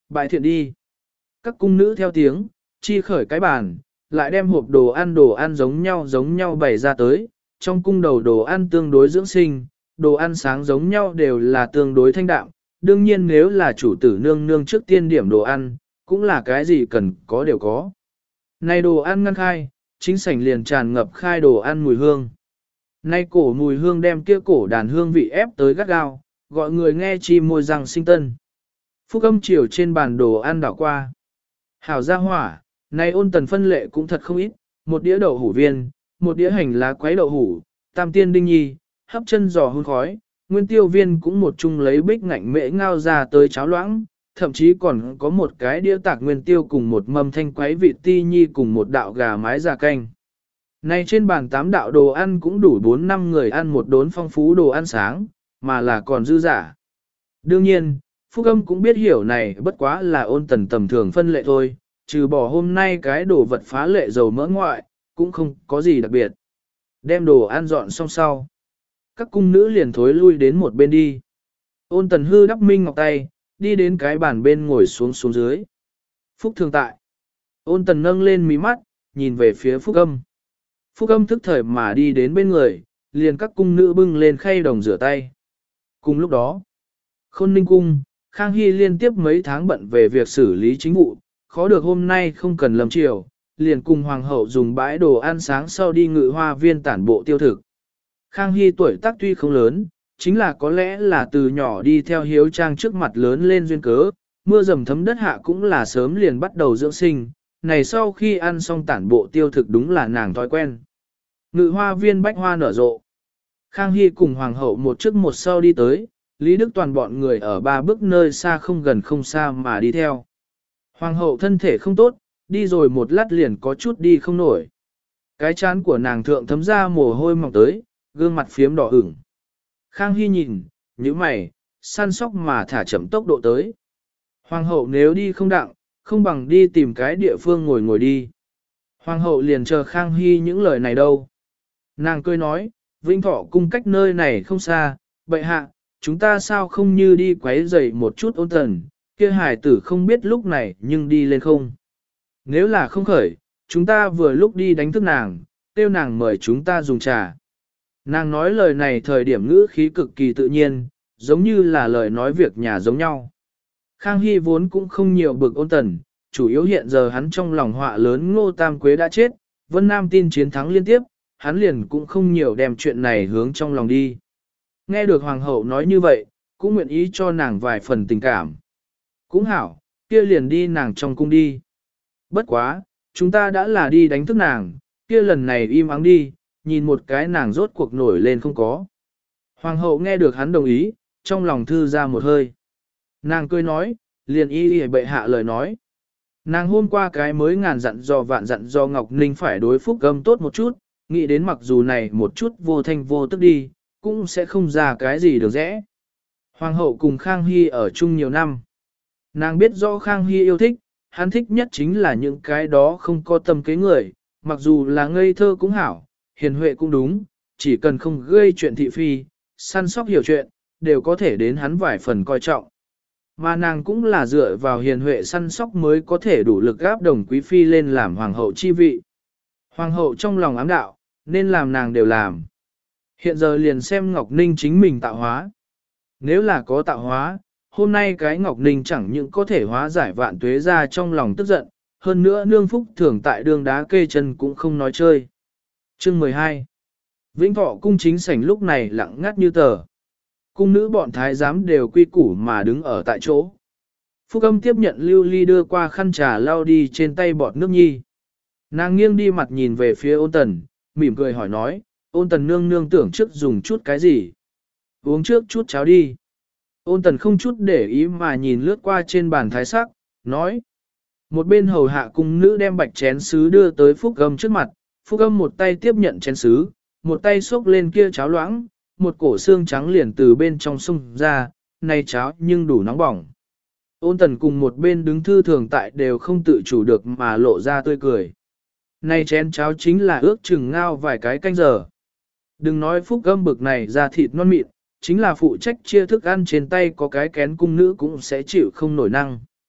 bại thiện đi. Các cung nữ theo tiếng, chi khởi cái bàn, lại đem hộp đồ ăn đồ ăn giống nhau giống nhau bày ra tới, trong cung đầu đồ ăn tương đối dưỡng sinh, đồ ăn sáng giống nhau đều là tương đối thanh đạm, đương nhiên nếu là chủ tử nương nương trước tiên điểm đồ ăn, cũng là cái gì cần có đều có. Này đồ ăn ngăn khai, chính sảnh liền tràn ngập khai đồ ăn mùi hương. Nay cổ mùi hương đem kia cổ đàn hương vị ép tới gắt gao, gọi người nghe chi môi răng sinh tân. Phúc âm chiều trên bàn đồ ăn đảo qua. Hảo gia hỏa, nay ôn tần phân lệ cũng thật không ít, một đĩa đậu hủ viên, một đĩa hành lá quấy đậu hủ, tam tiên đinh nhi, hấp chân giò hun khói, nguyên tiêu viên cũng một chung lấy bích ngạnh mễ ngao ra tới cháo loãng, thậm chí còn có một cái đĩa tạc nguyên tiêu cùng một mâm thanh quấy vị ti nhi cùng một đạo gà mái già canh. Nay trên bàn tám đạo đồ ăn cũng đủ bốn năm người ăn một đốn phong phú đồ ăn sáng, mà là còn dư giả. Đương nhiên, Phúc Âm cũng biết hiểu này bất quá là ôn tần tầm thường phân lệ thôi, trừ bỏ hôm nay cái đồ vật phá lệ dầu mỡ ngoại, cũng không có gì đặc biệt. Đem đồ ăn dọn xong sau. Các cung nữ liền thối lui đến một bên đi. Ôn tần hư đắp minh ngọc tay, đi đến cái bàn bên ngồi xuống xuống dưới. Phúc thường tại. Ôn tần nâng lên mí mắt, nhìn về phía Phúc Âm. Phúc Âm thức thời mà đi đến bên người, liền các cung nữ bưng lên khay đồng rửa tay. Cùng lúc đó, Khôn Ninh Cung, Khang Hy liên tiếp mấy tháng bận về việc xử lý chính vụ, khó được hôm nay không cần lâm chiều, liền cùng Hoàng hậu dùng bãi đồ ăn sáng sau đi ngự hoa viên tản bộ tiêu thực. Khang Hy tuổi tác tuy không lớn, chính là có lẽ là từ nhỏ đi theo hiếu trang trước mặt lớn lên duyên cớ, mưa dầm thấm đất hạ cũng là sớm liền bắt đầu dưỡng sinh, này sau khi ăn xong tản bộ tiêu thực đúng là nàng thói quen. Ngự hoa viên bách hoa nở rộ. Khang Hy cùng Hoàng hậu một trước một sau đi tới, Lý Đức Toàn bọn người ở ba bước nơi xa không gần không xa mà đi theo. Hoàng hậu thân thể không tốt, đi rồi một lát liền có chút đi không nổi. Cái chán của nàng thượng thấm ra mồ hôi mỏng tới, gương mặt phiếm đỏ ửng. Khang Hy nhìn, nhíu mày, săn sóc mà thả chậm tốc độ tới. Hoàng hậu nếu đi không đặng, không bằng đi tìm cái địa phương ngồi ngồi đi. Hoàng hậu liền chờ Khang Hy những lời này đâu. Nàng cười nói, Vĩnh Thọ cung cách nơi này không xa, bệ hạ, chúng ta sao không như đi quấy rầy một chút ôn tần, kia hài tử không biết lúc này nhưng đi lên không. Nếu là không khởi, chúng ta vừa lúc đi đánh thức nàng, tiêu nàng mời chúng ta dùng trà. Nàng nói lời này thời điểm ngữ khí cực kỳ tự nhiên, giống như là lời nói việc nhà giống nhau. Khang Hy vốn cũng không nhiều bực ôn tần, chủ yếu hiện giờ hắn trong lòng họa lớn Ngô Tam Quế đã chết, Vân Nam tin chiến thắng liên tiếp, hắn liền cũng không nhiều đem chuyện này hướng trong lòng đi. Nghe được Hoàng hậu nói như vậy, cũng nguyện ý cho nàng vài phần tình cảm. Cũng hảo, kia liền đi nàng trong cung đi. Bất quá, chúng ta đã là đi đánh thức nàng, kia lần này im ắng đi, nhìn một cái nàng rốt cuộc nổi lên không có. Hoàng hậu nghe được hắn đồng ý, trong lòng thư ra một hơi. Nàng cười nói, liền y y bệ hạ lời nói. Nàng hôm qua cái mới ngàn dặn dò vạn dặn do Ngọc Ninh phải đối Phúc Âm tốt một chút, nghĩ đến mặc dù này một chút vô thanh vô tức đi, cũng sẽ không ra cái gì được rẽ. Hoàng hậu cùng Khang Hy ở chung nhiều năm. Nàng biết rõ Khang Hy yêu thích, hắn thích nhất chính là những cái đó không có tâm kế người, mặc dù là ngây thơ cũng hảo, hiền huệ cũng đúng, chỉ cần không gây chuyện thị phi, săn sóc hiểu chuyện, đều có thể đến hắn vài phần coi trọng. Mà nàng cũng là dựa vào hiền huệ săn sóc mới có thể đủ lực gáp đồng quý phi lên làm hoàng hậu chi vị. Hoàng hậu trong lòng ám đạo, nên làm nàng đều làm. Hiện giờ liền xem Ngọc Ninh chính mình tạo hóa. Nếu là có tạo hóa, hôm nay cái Ngọc Ninh chẳng những có thể hóa giải vạn tuế ra trong lòng tức giận, hơn nữa nương phúc thường tại đường đá kê chân cũng không nói chơi. Chương mười hai Vĩnh Thọ cung chính sảnh lúc này lặng ngắt như tờ. Cung nữ bọn thái giám đều quy củ mà đứng ở tại chỗ. Phúc Âm tiếp nhận lưu ly đưa qua khăn trà lau đi trên tay bọt nước nhi. Nàng nghiêng đi mặt nhìn về phía ôn tần, mỉm cười hỏi nói, ôn tần nương nương tưởng trước dùng chút cái gì? Uống trước chút cháo đi. Ôn tần không chút để ý mà nhìn lướt qua trên bàn thái sắc, nói. Một bên hầu hạ cung nữ đem bạch chén sứ đưa tới Phúc Âm trước mặt, Phúc Âm một tay tiếp nhận chén sứ, một tay xốc lên kia cháo loãng, một cổ xương trắng liền từ bên trong sông ra, này cháo nhưng đủ nóng bỏng. Ôn tần cùng một bên đứng thư thường tại đều không tự chủ được mà lộ ra tươi cười. Này chén cháo chính là ước chừng ngao vài cái canh giờ. Đừng nói Phúc Âm bực này ra thịt non mịn, chính là phụ trách chia thức ăn trên tay có cái kén cung nữ cũng sẽ chịu không nổi năng.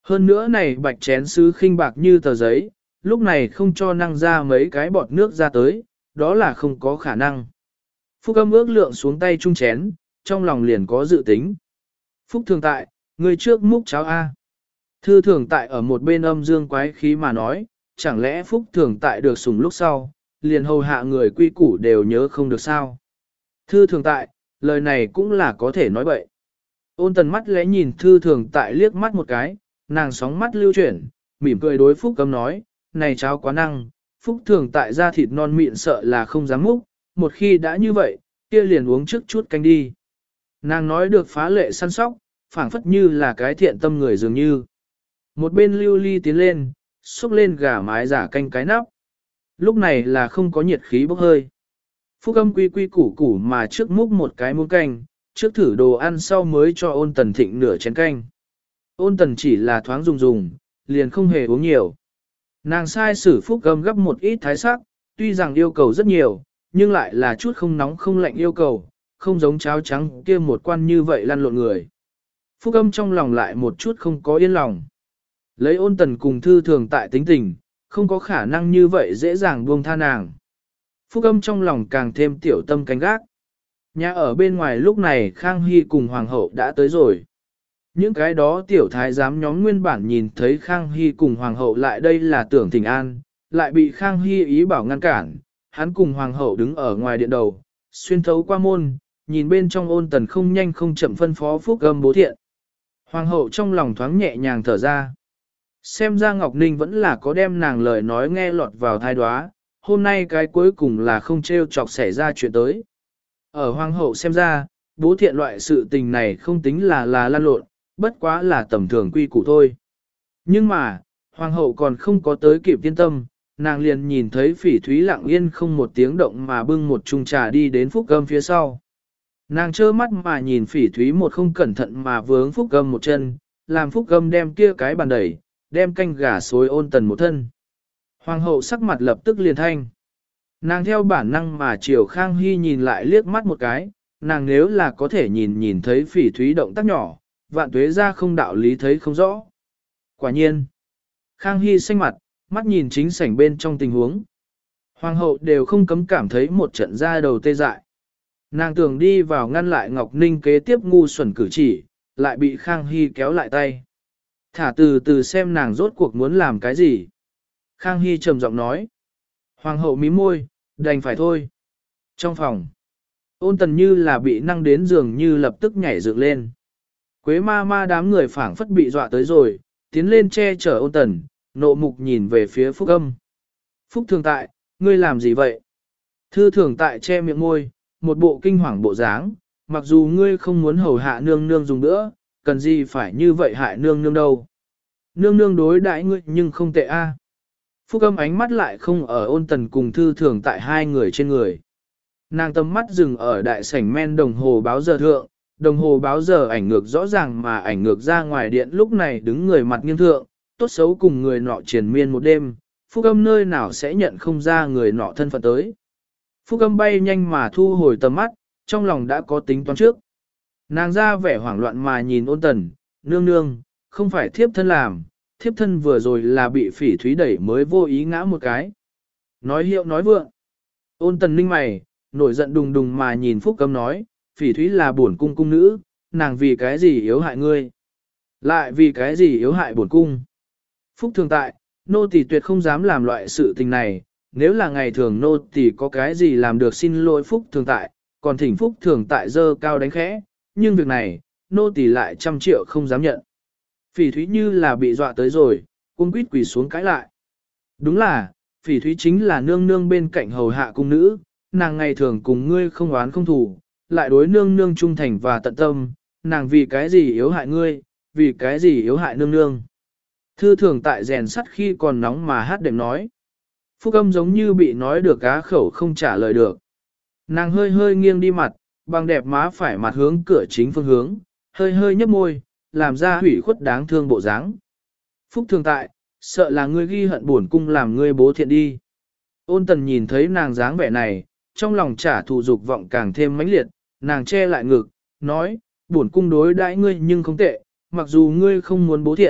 Hơn nữa này bạch chén sứ khinh bạc như tờ giấy, lúc này không cho năng ra mấy cái bọt nước ra tới, đó là không có khả năng. Phúc âm ước lượng xuống tay chung chén, trong lòng liền có dự tính. Phúc thường tại, người trước múc cháo A. Thư thường tại ở một bên âm dương quái khí mà nói, chẳng lẽ Phúc thường tại được sủng lúc sau, liền hầu hạ người quy củ đều nhớ không được sao. Thư thường tại, lời này cũng là có thể nói bậy. Ôn tần mắt lẽ nhìn thư thường tại liếc mắt một cái, nàng sóng mắt lưu chuyển, mỉm cười đối Phúc âm nói, này cháo quá năng, Phúc thường tại ra thịt non mịn sợ là không dám múc, một khi đã như vậy, kia liền uống trước chút canh đi. Nàng nói được phá lệ săn sóc, phảng phất như là cái thiện tâm người dường như. Một bên lưu ly tiến lên, xúc lên gà mái giả canh cái nắp. Lúc này là không có nhiệt khí bốc hơi. Phúc âm quy quy củ củ mà trước múc một cái muỗng canh, trước thử đồ ăn sau mới cho ôn tần thịnh nửa chén canh. Ôn tần chỉ là thoáng dùng dùng, liền không hề uống nhiều. Nàng sai sử Phúc âm gấp một ít thái sắc, tuy rằng yêu cầu rất nhiều, nhưng lại là chút không nóng không lạnh yêu cầu, không giống cháo trắng kia một quan như vậy lăn lộn người. Phúc âm trong lòng lại một chút không có yên lòng. Lấy ôn tần cùng thư thường tại tính tình, không có khả năng như vậy dễ dàng buông tha nàng. Phúc âm trong lòng càng thêm tiểu tâm canh gác. Nhà ở bên ngoài lúc này Khang Hy cùng Hoàng hậu đã tới rồi. Những cái đó tiểu thái giám nhóm nguyên bản nhìn thấy Khang Hy cùng Hoàng hậu lại đây là tưởng thỉnh an, lại bị Khang Hy ý bảo ngăn cản, hắn cùng Hoàng hậu đứng ở ngoài điện đầu, xuyên thấu qua môn, nhìn bên trong ôn tần không nhanh không chậm phân phó Phúc âm bố thiện. Hoàng hậu trong lòng thoáng nhẹ nhàng thở ra. Xem ra Ngọc Ninh vẫn là có đem nàng lời nói nghe lọt vào thai đoá, hôm nay cái cuối cùng là không trêu chọc xảy ra chuyện tới. Ở Hoàng hậu xem ra, bố thiện loại sự tình này không tính là là lan lộn, bất quá là tầm thường quy củ thôi. Nhưng mà, Hoàng hậu còn không có tới kịp yên tâm, nàng liền nhìn thấy Phỉ Thúy lặng yên không một tiếng động mà bưng một chung trà đi đến Phúc Âm phía sau. Nàng trơ mắt mà nhìn Phỉ Thúy một không cẩn thận mà vướng Phúc Âm một chân, làm Phúc Âm đem kia cái bàn đẩy, đem canh gà xối ôn tần một thân. Hoàng hậu sắc mặt lập tức liền thanh. Nàng theo bản năng mà chiều Khang Hy nhìn lại liếc mắt một cái, nàng nếu là có thể nhìn nhìn thấy Phỉ Thúy động tác nhỏ, vạn tuế ra không đạo lý thấy không rõ. Quả nhiên, Khang Hy xanh mặt, mắt nhìn chính sảnh bên trong tình huống. Hoàng hậu đều không cấm cảm thấy một trận da đầu tê dại. Nàng tưởng đi vào ngăn lại Ngọc Ninh kế tiếp ngu xuẩn cử chỉ, lại bị Khang Hy kéo lại tay. Thả từ từ xem nàng rốt cuộc muốn làm cái gì. Khang Hy trầm giọng nói. Hoàng hậu mím môi, đành phải thôi. Trong phòng, ôn tần như là bị năng đến giường như lập tức nhảy dựng lên. Quế ma ma đám người phảng phất bị dọa tới rồi, tiến lên che chở ôn tần, nộ mục nhìn về phía Phúc Âm. Phúc thường tại, ngươi làm gì vậy? Thư thường tại che miệng môi, một bộ kinh hoàng bộ dáng, mặc dù ngươi không muốn hầu hạ nương nương dùng nữa, cần gì phải như vậy hại nương nương đâu. Nương nương đối đãi ngươi nhưng không tệ a. Phúc Âm ánh mắt lại không ở ôn tần cùng thư thường tại hai người trên người. Nàng tầm mắt dừng ở đại sảnh men đồng hồ báo giờ thượng, đồng hồ báo giờ ảnh ngược rõ ràng mà ảnh ngược ra ngoài điện lúc này đứng người mặt nghiêng thượng, tốt xấu cùng người nọ triền miên một đêm, Phúc Âm nơi nào sẽ nhận không ra người nọ thân phận tới. Phúc Âm bay nhanh mà thu hồi tầm mắt, trong lòng đã có tính toán trước. Nàng ra vẻ hoảng loạn mà nhìn ôn tần, nương nương, không phải thiếp thân làm, thiếp thân vừa rồi là bị Phỉ Thúy đẩy mới vô ý ngã một cái. Nói hiệu nói vượng. Ôn tần ninh mày, nổi giận đùng đùng mà nhìn Phúc Âm nói, Phỉ Thúy là bổn cung cung nữ, nàng vì cái gì yếu hại ngươi? Lại vì cái gì yếu hại bổn cung? Phúc thường tại, nô tỳ tuyệt không dám làm loại sự tình này, nếu là ngày thường nô tỳ có cái gì làm được xin lỗi Phúc thường tại, còn thỉnh Phúc thường tại dơ cao đánh khẽ, nhưng việc này, nô tỳ lại trăm triệu không dám nhận. Phỉ Thúy như là bị dọa tới rồi, cung quýt quỳ xuống cãi lại. Đúng là, Phỉ Thúy chính là nương nương bên cạnh hầu hạ cung nữ, nàng ngày thường cùng ngươi không oán không thù, lại đối nương nương trung thành và tận tâm, nàng vì cái gì yếu hại ngươi, vì cái gì yếu hại nương nương. Thư thường tại rèn sắt khi còn nóng mà hát đệm nói. Phúc Âm giống như bị nói được cá khẩu không trả lời được. Nàng hơi hơi nghiêng đi mặt, bằng đẹp má phải mặt hướng cửa chính phương hướng, hơi hơi nhấp môi, làm ra hủy khuất đáng thương bộ dáng. Phúc thường tại, sợ là ngươi ghi hận buồn cung làm ngươi bố thiện đi. Ôn tần nhìn thấy nàng dáng vẻ này, trong lòng trả thù dục vọng càng thêm mãnh liệt, nàng che lại ngực, nói, buồn cung đối đãi ngươi nhưng không tệ, mặc dù ngươi không muốn bố thiện,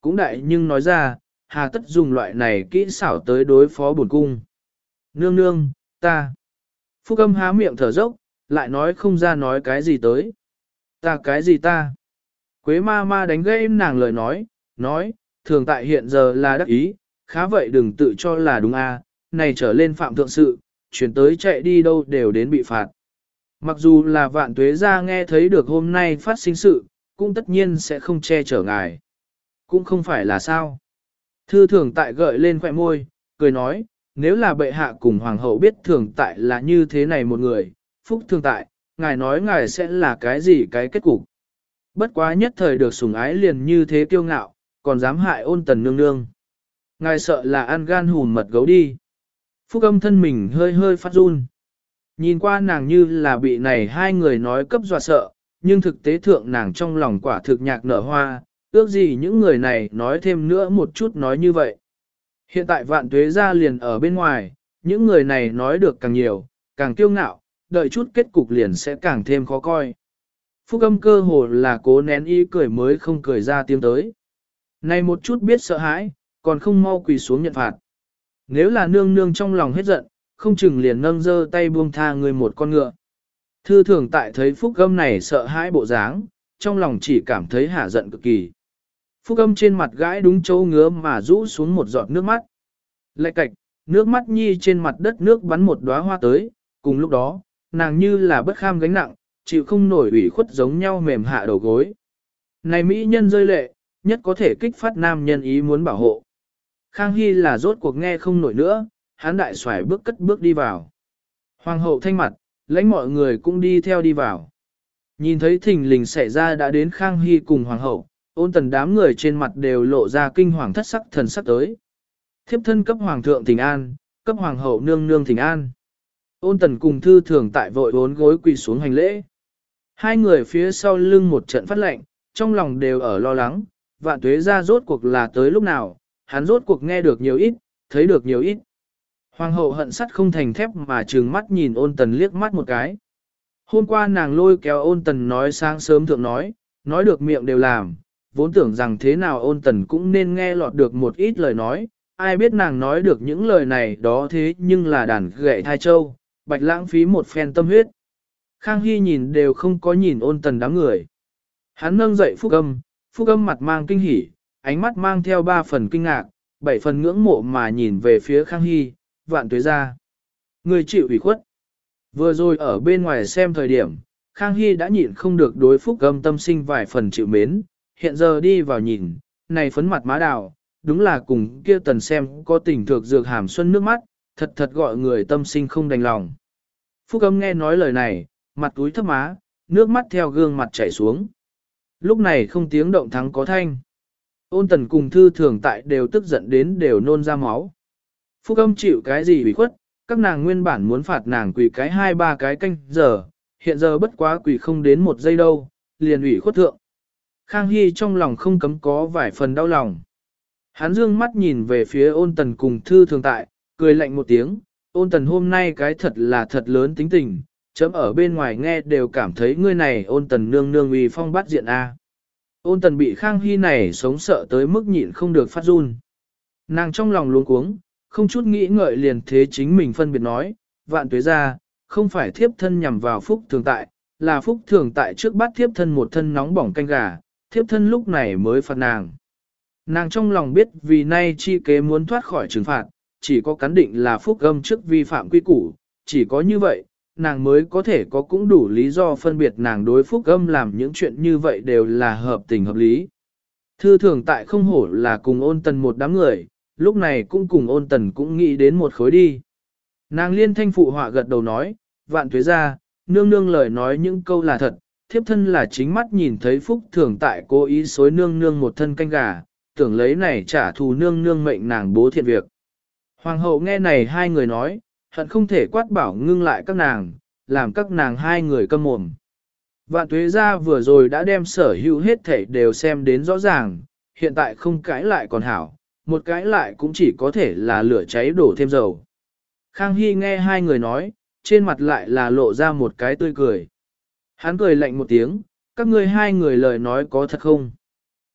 cũng đại nhưng nói ra, hà tất dùng loại này kỹ xảo tới đối phó bổn cung. Nương nương, ta. Phúc âm há miệng thở dốc, lại nói không ra nói cái gì tới. Ta cái gì ta? Quế ma ma đánh gãy nàng lời nói, nói, thường tại hiện giờ là đắc ý, khá vậy đừng tự cho là đúng a, này trở lên phạm thượng sự, chuyển tới chạy đi đâu đều đến bị phạt. Mặc dù là vạn tuế ra nghe thấy được hôm nay phát sinh sự, cũng tất nhiên sẽ không che chở ngài. Cũng không phải là sao. Thư thường tại gợi lên khỏe môi, cười nói, nếu là bệ hạ cùng hoàng hậu biết thường tại là như thế này một người, phúc thường tại, ngài nói ngài sẽ là cái gì cái kết cục. Bất quá nhất thời được sủng ái liền như thế kiêu ngạo, còn dám hại ôn tần nương nương. Ngài sợ là ăn gan hùn mật gấu đi. Phúc âm thân mình hơi hơi phát run. Nhìn qua nàng như là bị này hai người nói cấp dọa sợ, nhưng thực tế thượng nàng trong lòng quả thực nhạc nở hoa, ước gì những người này nói thêm nữa một chút nói như vậy. Hiện tại vạn tuế ra liền ở bên ngoài, những người này nói được càng nhiều, càng kiêu ngạo, đợi chút kết cục liền sẽ càng thêm khó coi. Phúc âm cơ hồ là cố nén ý cười mới không cười ra tiếng tới. Này một chút biết sợ hãi, còn không mau quỳ xuống nhận phạt. Nếu là nương nương trong lòng hết giận, không chừng liền nâng dơ tay buông tha người một con ngựa. Thư thường tại thấy Phúc âm này sợ hãi bộ dáng, trong lòng chỉ cảm thấy hả giận cực kỳ. Phúc âm trên mặt gãi đúng chỗ ngứa mà rũ xuống một giọt nước mắt. Lại cạch, nước mắt nhi trên mặt đất nước bắn một đóa hoa tới, cùng lúc đó, nàng như là bất kham gánh nặng, chịu không nổi ủy khuất giống nhau mềm hạ đầu gối. Này mỹ nhân rơi lệ, nhất có thể kích phát nam nhân ý muốn bảo hộ. Khang Hy là rốt cuộc nghe không nổi nữa, hắn đại xoài bước cất bước đi vào. Hoàng hậu thanh mặt, lãnh mọi người cũng đi theo đi vào. Nhìn thấy thình lình xảy ra đã đến Khang Hy cùng hoàng hậu, ôn tần đám người trên mặt đều lộ ra kinh hoàng thất sắc thần sắc tới. Thiếp thân cấp hoàng thượng thỉnh an, cấp hoàng hậu nương nương thỉnh an. Ôn tần cùng thư thường tại vội bốn gối quỳ xuống hành lễ. Hai người phía sau lưng một trận phát lệnh, trong lòng đều ở lo lắng, vạn tuế ra rốt cuộc là tới lúc nào, hắn rốt cuộc nghe được nhiều ít, thấy được nhiều ít. Hoàng hậu hận sắt không thành thép mà trừng mắt nhìn ôn tần liếc mắt một cái. Hôm qua nàng lôi kéo ôn tần nói sáng sớm thượng nói, nói được miệng đều làm, vốn tưởng rằng thế nào ôn tần cũng nên nghe lọt được một ít lời nói, ai biết nàng nói được những lời này đó thế nhưng là đàn gậy thai châu, bạch lãng phí một phen tâm huyết. Khang Hy nhìn đều không có nhìn ôn tần đám người. Hắn nâng dậy Phúc âm, Phúc âm mặt mang kinh hỉ, ánh mắt mang theo ba phần kinh ngạc, bảy phần ngưỡng mộ mà nhìn về phía Khang Hy, vạn tuế ra. Người chịu ủy khuất. Vừa rồi ở bên ngoài xem thời điểm, Khang Hy đã nhịn không được đối Phúc âm tâm sinh vài phần chịu mến, hiện giờ đi vào nhìn, này phấn mặt má đào, đúng là cùng kia tần xem có tình thược dược hàm xuân nước mắt, thật thật gọi người tâm sinh không đành lòng. Phúc âm nghe nói lời này, mặt túi thấp má, nước mắt theo gương mặt chảy xuống. Lúc này không tiếng động thắng có thanh. Ôn tần cùng thư thường tại đều tức giận đến đều nôn ra máu. Phúc âm chịu cái gì bị khuất, các nàng nguyên bản muốn phạt nàng quỳ cái hai ba cái canh giờ, hiện giờ bất quá quỳ không đến một giây đâu, liền ủy khuất thượng. Khang Hy trong lòng không cấm có vài phần đau lòng. Hắn dương mắt nhìn về phía ôn tần cùng thư thường tại, cười lạnh một tiếng, ôn tần hôm nay cái thật là thật lớn tính tình, chấm ở bên ngoài nghe đều cảm thấy ngươi này ôn tần nương nương uy phong bắt diện A. Ôn tần bị Khang Hy này sống sợ tới mức nhịn không được phát run. Nàng trong lòng luống cuống, không chút nghĩ ngợi liền thế chính mình phân biệt nói, vạn tuế ra, không phải thiếp thân nhằm vào phúc thường tại, là phúc thường tại trước bắt thiếp thân một thân nóng bỏng canh gà, thiếp thân lúc này mới phạt nàng. Nàng trong lòng biết vì nay chi kế muốn thoát khỏi trừng phạt, chỉ có cắn định là phúc âm trước vi phạm quy củ, chỉ có như vậy, nàng mới có thể có cũng đủ lý do phân biệt nàng đối phúc âm làm những chuyện như vậy đều là hợp tình hợp lý. Thư thường tại không hổ là cùng ôn tần một đám người, lúc này cũng cùng ôn tần cũng nghĩ đến một khối đi. Nàng liên thanh phụ họa gật đầu nói, vạn tuế ra, nương nương lời nói những câu là thật, thiếp thân là chính mắt nhìn thấy phúc thường tại cố ý xối nương nương một thân canh gà, tưởng lấy này trả thù nương nương mệnh nàng bố thiện việc. Hoàng hậu nghe này hai người nói, hận không thể quát bảo ngưng lại các nàng, làm các nàng hai người câm mồm. Vạn tuế ra vừa rồi đã đem sở hữu hết thảy đều xem đến rõ ràng, hiện tại không cãi lại còn hảo, một cãi lại cũng chỉ có thể là lửa cháy đổ thêm dầu. Khang Hy nghe hai người nói, trên mặt lại là lộ ra một cái tươi cười. Hắn cười lạnh một tiếng, các ngươi hai người lời nói có thật không?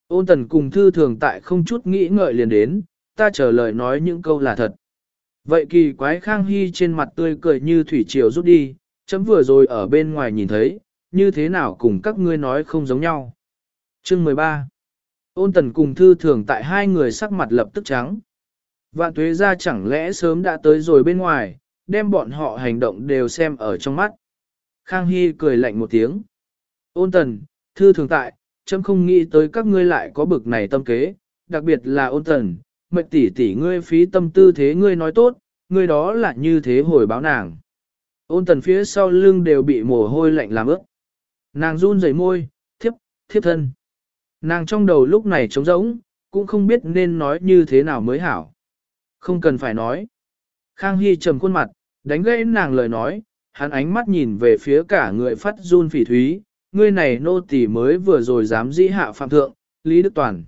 Ôn tần cùng thư thường tại không chút nghĩ ngợi liền đến, ta chờ lời nói những câu là thật. Vậy kỳ quái Khang Hy trên mặt tươi cười như thủy triều rút đi, chấm vừa rồi ở bên ngoài nhìn thấy, như thế nào cùng các ngươi nói không giống nhau. Chương mười ba. Ôn tần cùng thư thường tại hai người sắc mặt lập tức trắng. Vạn tuế ra chẳng lẽ sớm đã tới rồi bên ngoài, đem bọn họ hành động đều xem ở trong mắt. Khang Hy cười lạnh một tiếng. Ôn tần, thư thường tại, chấm không nghĩ tới các ngươi lại có bực này tâm kế, đặc biệt là ôn tần, mệnh tỷ tỷ ngươi phí tâm tư thế ngươi nói tốt, ngươi đó là như thế hồi báo nàng. Ôn tần phía sau lưng đều bị mồ hôi lạnh làm ướt. Nàng run rẩy môi, thiếp, thiếp thân. Nàng trong đầu lúc này trống rỗng, cũng không biết nên nói như thế nào mới hảo. Không cần phải nói. Khang Hy trầm khuôn mặt, đánh gãy nàng lời nói, hắn ánh mắt nhìn về phía cả người phát run Phỉ Thúy, ngươi này nô tỳ mới vừa rồi dám dĩ hạ phạm thượng, Lý Đức Toàn.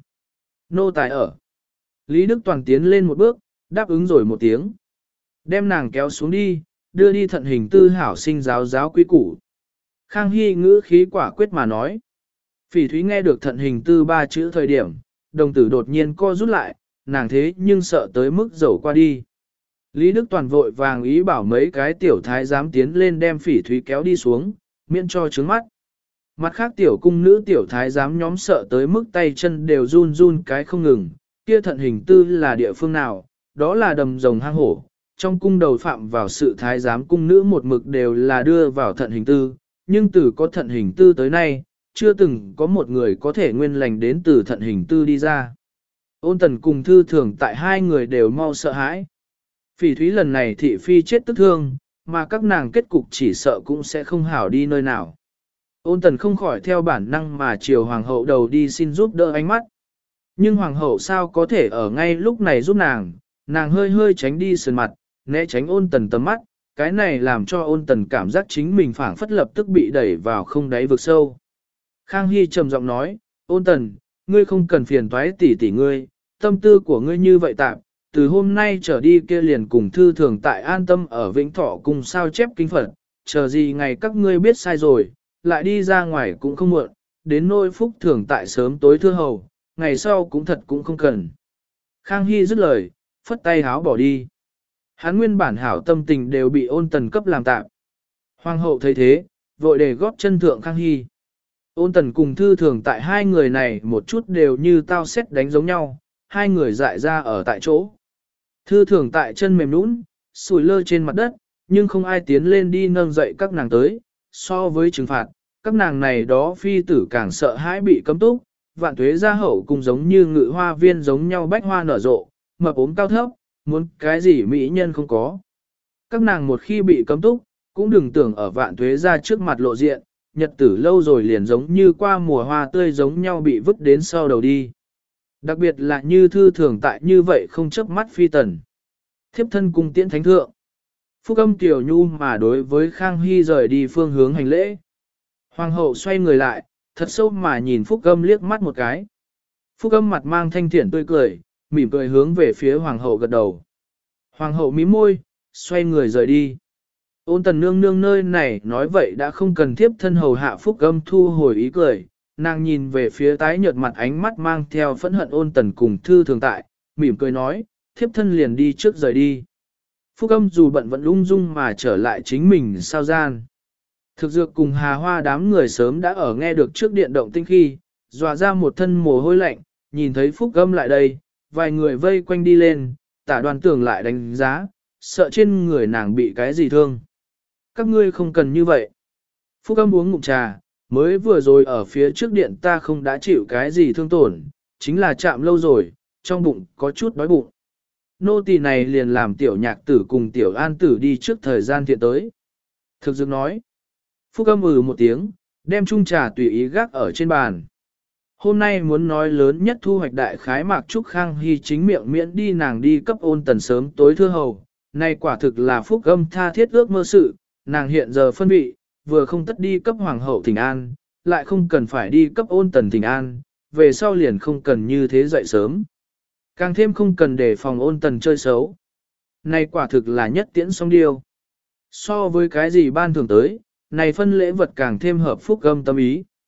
Nô tài ở. Lý Đức Toàn tiến lên một bước, đáp ứng rồi một tiếng. Đem nàng kéo xuống đi, đưa đi thận hình tư hảo sinh giáo giáo quý củ. Khang Hy ngữ khí quả quyết mà nói. Phỉ Thúy nghe được thận hình tư ba chữ thời điểm, đồng tử đột nhiên co rút lại, nàng thế nhưng sợ tới mức dầu qua đi. Lý Đức Toàn vội vàng ý bảo mấy cái tiểu thái dám tiến lên đem Phỉ Thúy kéo đi xuống, miễn cho trướng mắt. Mặt khác tiểu cung nữ tiểu thái giám nhóm sợ tới mức tay chân đều run run cái không ngừng, kia thận hình tư là địa phương nào, đó là đầm rồng hang hổ, trong cung đầu phạm vào sự thái giám cung nữ một mực đều là đưa vào thận hình tư, nhưng từ có thận hình tư tới nay, chưa từng có một người có thể nguyên lành đến từ thận hình tư đi ra. Ôn tần cùng thư thường tại hai người đều mau sợ hãi. Phỉ Thúy lần này thị phi chết tức thương, mà các nàng kết cục chỉ sợ cũng sẽ không hảo đi nơi nào. Ôn tần không khỏi theo bản năng mà chiều hoàng hậu đầu đi xin giúp đỡ ánh mắt. Nhưng hoàng hậu sao có thể ở ngay lúc này giúp nàng, nàng hơi hơi tránh đi sườn mặt, né tránh ôn tần tầm mắt, cái này làm cho ôn tần cảm giác chính mình phảng phất lập tức bị đẩy vào không đáy vực sâu. Khang Hy trầm giọng nói, ôn tần, ngươi không cần phiền toái tỉ tỉ ngươi, tâm tư của ngươi như vậy tạm, từ hôm nay trở đi kia liền cùng thư thường tại an tâm ở Vĩnh Thọ cùng sao chép kinh Phật, chờ gì ngày các ngươi biết sai rồi, lại đi ra ngoài cũng không muộn, đến nỗi phúc thường tại sớm tối thưa hầu, ngày sau cũng thật cũng không cần. Khang Hy dứt lời, phất tay háo bỏ đi. Hắn nguyên bản hảo tâm tình đều bị ôn tần cấp làm tạm. Hoàng hậu thấy thế, vội để góp chân thượng Khang Hy. Ôn tần cùng thư thường tại hai người này một chút đều như tao xét đánh giống nhau, hai người dại ra ở tại chỗ. Thư thường tại chân mềm nũng, sùi lơ trên mặt đất, nhưng không ai tiến lên đi nâng dậy các nàng tới. So với trừng phạt, các nàng này đó phi tử càng sợ hãi bị cấm túc, vạn tuế gia hậu cùng giống như ngự hoa viên giống nhau bách hoa nở rộ, mập ốm cao thấp, muốn cái gì mỹ nhân không có. Các nàng một khi bị cấm túc, cũng đừng tưởng ở vạn tuế gia trước mặt lộ diện, nhật tử lâu rồi liền giống như qua mùa hoa tươi giống nhau bị vứt đến sau đầu đi. Đặc biệt là như thư thường tại như vậy không chớp mắt phi tần. Thiếp thân cung tiễn thánh thượng. Phúc âm tiểu nhu mà đối với Khang Hy rời đi phương hướng hành lễ. Hoàng hậu xoay người lại, thật sâu mà nhìn Phúc âm liếc mắt một cái. Phúc âm mặt mang thanh thiện tươi cười, mỉm cười hướng về phía hoàng hậu gật đầu. Hoàng hậu mím môi, xoay người rời đi. Ôn tần nương nương nơi này nói vậy đã không cần thiếp thân hầu hạ Phúc âm thu hồi ý cười. Nàng nhìn về phía tái nhợt mặt ánh mắt mang theo phẫn hận ôn tần cùng thư thường tại, mỉm cười nói, thiếp thân liền đi trước rời đi. Phúc âm dù bận vẫn lung dung mà trở lại chính mình sao gian. Thực dược cùng hà hoa đám người sớm đã ở nghe được trước điện động tinh khi, dọa ra một thân mồ hôi lạnh, nhìn thấy Phúc âm lại đây, vài người vây quanh đi lên, tả đoàn tưởng lại đánh giá, sợ trên người nàng bị cái gì thương. Các ngươi không cần như vậy. Phúc âm uống ngụm trà, mới vừa rồi ở phía trước điện ta không đã chịu cái gì thương tổn, chính là chạm lâu rồi, trong bụng có chút đói bụng. Nô tỳ này liền làm tiểu nhạc tử cùng tiểu an tử đi trước thời gian thiện tới. Thực dược nói. Phúc âm ừ một tiếng, đem chung trà tùy ý gác ở trên bàn. Hôm nay muốn nói lớn nhất thu hoạch đại khái mạc Trúc Khang Hy chính miệng miễn đi nàng đi cấp ôn tần sớm tối thưa hầu. Này quả thực là Phúc âm tha thiết ước mơ sự, nàng hiện giờ phân vị, vừa không tất đi cấp hoàng hậu thỉnh an, lại không cần phải đi cấp ôn tần thỉnh an, về sau liền không cần như thế dậy sớm. Càng thêm không cần để phòng ôn tần chơi xấu. Này quả thực là nhất tiễn song điêu. So với cái gì ban thường tới, này phân lễ vật càng thêm hợp Phúc âm tâm ý.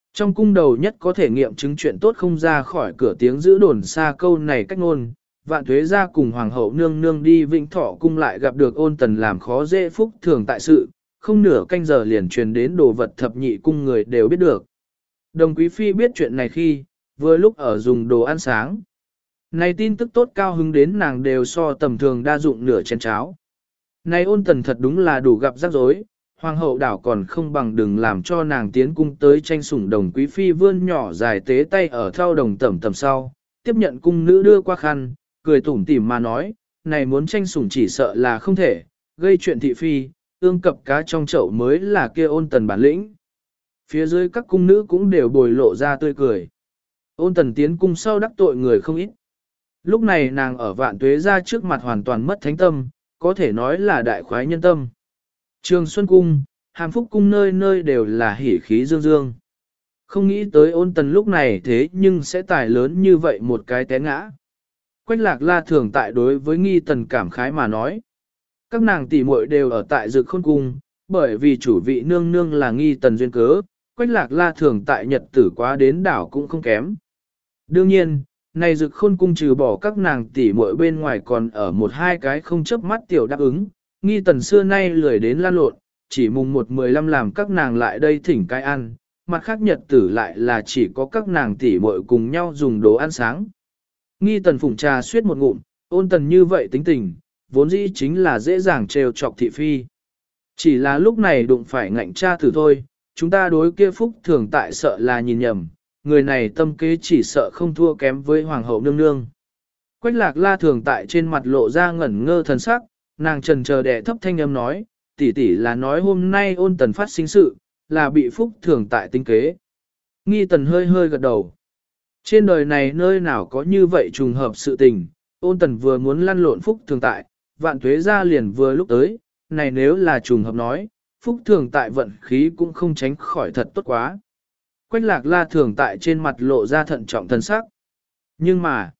Trong cung đầu nhất có thể nghiệm chứng chuyện tốt không ra khỏi cửa tiếng giữ đồn xa câu này cách ngôn, Vạn Tuế ra cùng Hoàng hậu nương nương đi Vĩnh Thọ cung lại gặp được Ôn Tần làm khó dễ Phúc Thường tại sự, không nửa canh giờ liền truyền đến đồ vật thập nhị cung người đều biết được. Đồng Quý Phi biết chuyện này khi, vừa lúc ở dùng đồ ăn sáng. Này tin tức tốt cao hứng đến nàng đều so tầm thường đa dụng nửa chén cháo. Này Ôn Tần thật đúng là đủ gặp rắc rối, Hoàng hậu đảo còn không bằng đừng làm cho nàng tiến cung tới tranh sủng. Đồng Quý Phi vươn nhỏ dài tế tay ở thao đồng tẩm tầm sau, tiếp nhận cung nữ đưa qua khăn, cười tủm tỉm mà nói, này muốn tranh sủng chỉ sợ là không thể, gây chuyện thị phi, ương cập cá trong chậu mới là kia Ôn Tần bản lĩnh. Phía dưới các cung nữ cũng đều bồi lộ ra tươi cười. Ôn Tần tiến cung sau đắc tội người không ít. Lúc này nàng ở Vạn Tuế ra trước mặt hoàn toàn mất thánh tâm, có thể nói là đại khoái nhân tâm. Trường Xuân Cung, Hàm Phúc Cung nơi nơi đều là hỉ khí dương dương. Không nghĩ tới Ôn Tần lúc này thế nhưng sẽ tài lớn như vậy một cái té ngã. Quách Lạc La thường tại đối với Nghi Tần cảm khái mà nói. Các nàng tỷ muội đều ở tại Dực Khôn Cung, bởi vì chủ vị nương nương là Nghi Tần duyên cớ, Quách Lạc La thường tại nhật tử quá đến đảo cũng không kém. Đương nhiên, này Dực Khôn Cung trừ bỏ các nàng tỷ muội bên ngoài còn ở một hai cái không chớp mắt tiểu đáp ứng, Nghi Tần xưa nay lười đến lan lộn, chỉ mùng một mười lăm làm các nàng lại đây thỉnh cái ăn, mặt khác nhật tử lại là chỉ có các nàng tỷ muội cùng nhau dùng đồ ăn sáng. Nghi Tần phụng trà suyết một ngụm, Ôn Tần như vậy tính tình, vốn dĩ chính là dễ dàng trêu chọc thị phi. Chỉ là lúc này đụng phải ngạnh cha thử thôi, chúng ta đối kia Phúc Thường tại sợ là nhìn nhầm, người này tâm kế chỉ sợ không thua kém với Hoàng hậu nương nương. Quách Lạc La thường tại trên mặt lộ ra ngẩn ngơ thần sắc, nàng trần chờ đẻ thấp thanh âm nói, tỷ tỷ là nói hôm nay Ôn Tần phát sinh sự, là bị Phúc Thường tại tính kế. Nghi Tần hơi hơi gật đầu. Trên đời này nơi nào có như vậy trùng hợp sự tình, Ôn Tần vừa muốn lăn lộn Phúc Thường tại, Vạn Tuế ra liền vừa lúc tới, này nếu là trùng hợp nói, Phúc Thường tại vận khí cũng không tránh khỏi thật tốt quá. Quách Lạc La thường tại trên mặt lộ ra thận trọng thân sắc. Nhưng mà,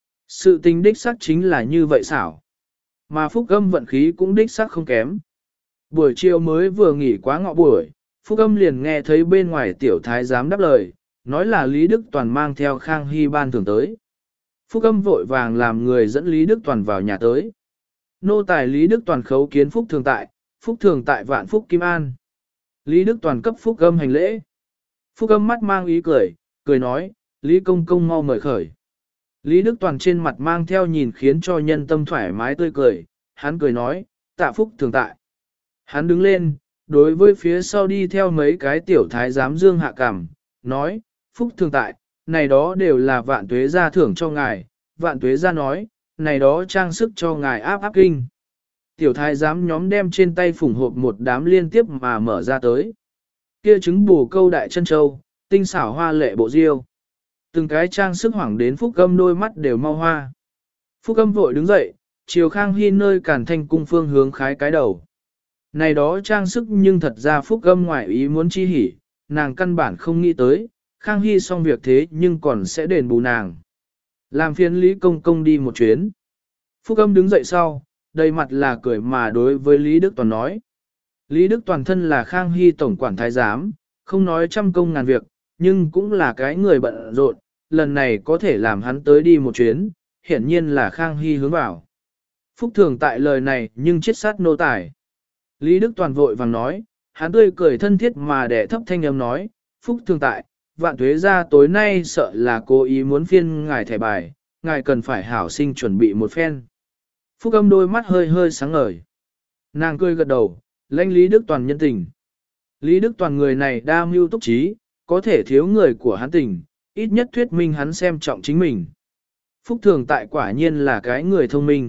sự tình đích xác chính là như vậy xảo. Mà Phúc Âm vận khí cũng đích xác không kém. Buổi chiều mới vừa nghỉ quá ngọ buổi, Phúc Âm liền nghe thấy bên ngoài tiểu thái giám đáp lời, nói là Lý Đức Toàn mang theo Khang Hy ban thường tới. Phúc Âm vội vàng làm người dẫn Lý Đức Toàn vào nhà tới. Nô tài Lý Đức Toàn khấu kiến Phúc Thường tại, Phúc Thường tại Vạn Phúc Kim An. Lý Đức Toàn cấp Phúc Âm hành lễ. Phúc Âm mắt mang ý cười, cười nói, Lý Công Công mau mời khởi. Lý Đức Toàn trên mặt mang theo nhìn khiến cho nhân tâm thoải mái tươi cười, hắn cười nói, tạ Phúc Thường tại. Hắn đứng lên, đối với phía sau đi theo mấy cái tiểu thái giám dương hạ cảm, nói, Phúc Thường tại, này đó đều là Vạn Tuế gia thưởng cho ngài, Vạn Tuế gia nói, này đó trang sức cho ngài áp áp kinh. Tiểu thái giám nhóm đem trên tay phủng hộp một đám liên tiếp mà mở ra tới. Kia trứng bù câu đại chân châu, tinh xảo hoa lệ bộ diêu. Từng cái trang sức hoảng đến Phúc Âm đôi mắt đều mau hoa. Phúc Âm vội đứng dậy, chiều Khang Hy nơi Càn Thanh cung phương hướng khái cái đầu. Này đó trang sức nhưng thật ra Phúc Âm ngoại ý muốn chi hỉ, nàng căn bản không nghĩ tới, Khang Hy xong việc thế nhưng còn sẽ đền bù nàng. Làm phiền Lý Công Công đi một chuyến. Phúc Âm đứng dậy sau, đầy mặt là cười mà đối với Lý Đức Toàn nói. Lý Đức Toàn thân là Khang Hy tổng quản thái giám, không nói trăm công ngàn việc, nhưng cũng là cái người bận rộn, lần này có thể làm hắn tới đi một chuyến, hiển nhiên là Khang Hy hướng vào. Phúc Thường tại lời này nhưng chết sát nô tài. Lý Đức Toàn vội vàng nói, hắn tươi cười thân thiết mà đẻ thấp thanh âm nói, Phúc Thường tại, Vạn Tuế gia tối nay sợ là cố ý muốn phiên ngài thẻ bài, ngài cần phải hảo sinh chuẩn bị một phen. Phúc Âm đôi mắt hơi hơi sáng ngời. Nàng cười gật đầu, lãnh Lý Đức Toàn nhân tình. Lý Đức Toàn người này đa mưu túc trí, có thể thiếu người của hắn tình, ít nhất thuyết minh hắn xem trọng chính mình. Phúc Thường tại quả nhiên là cái người thông minh.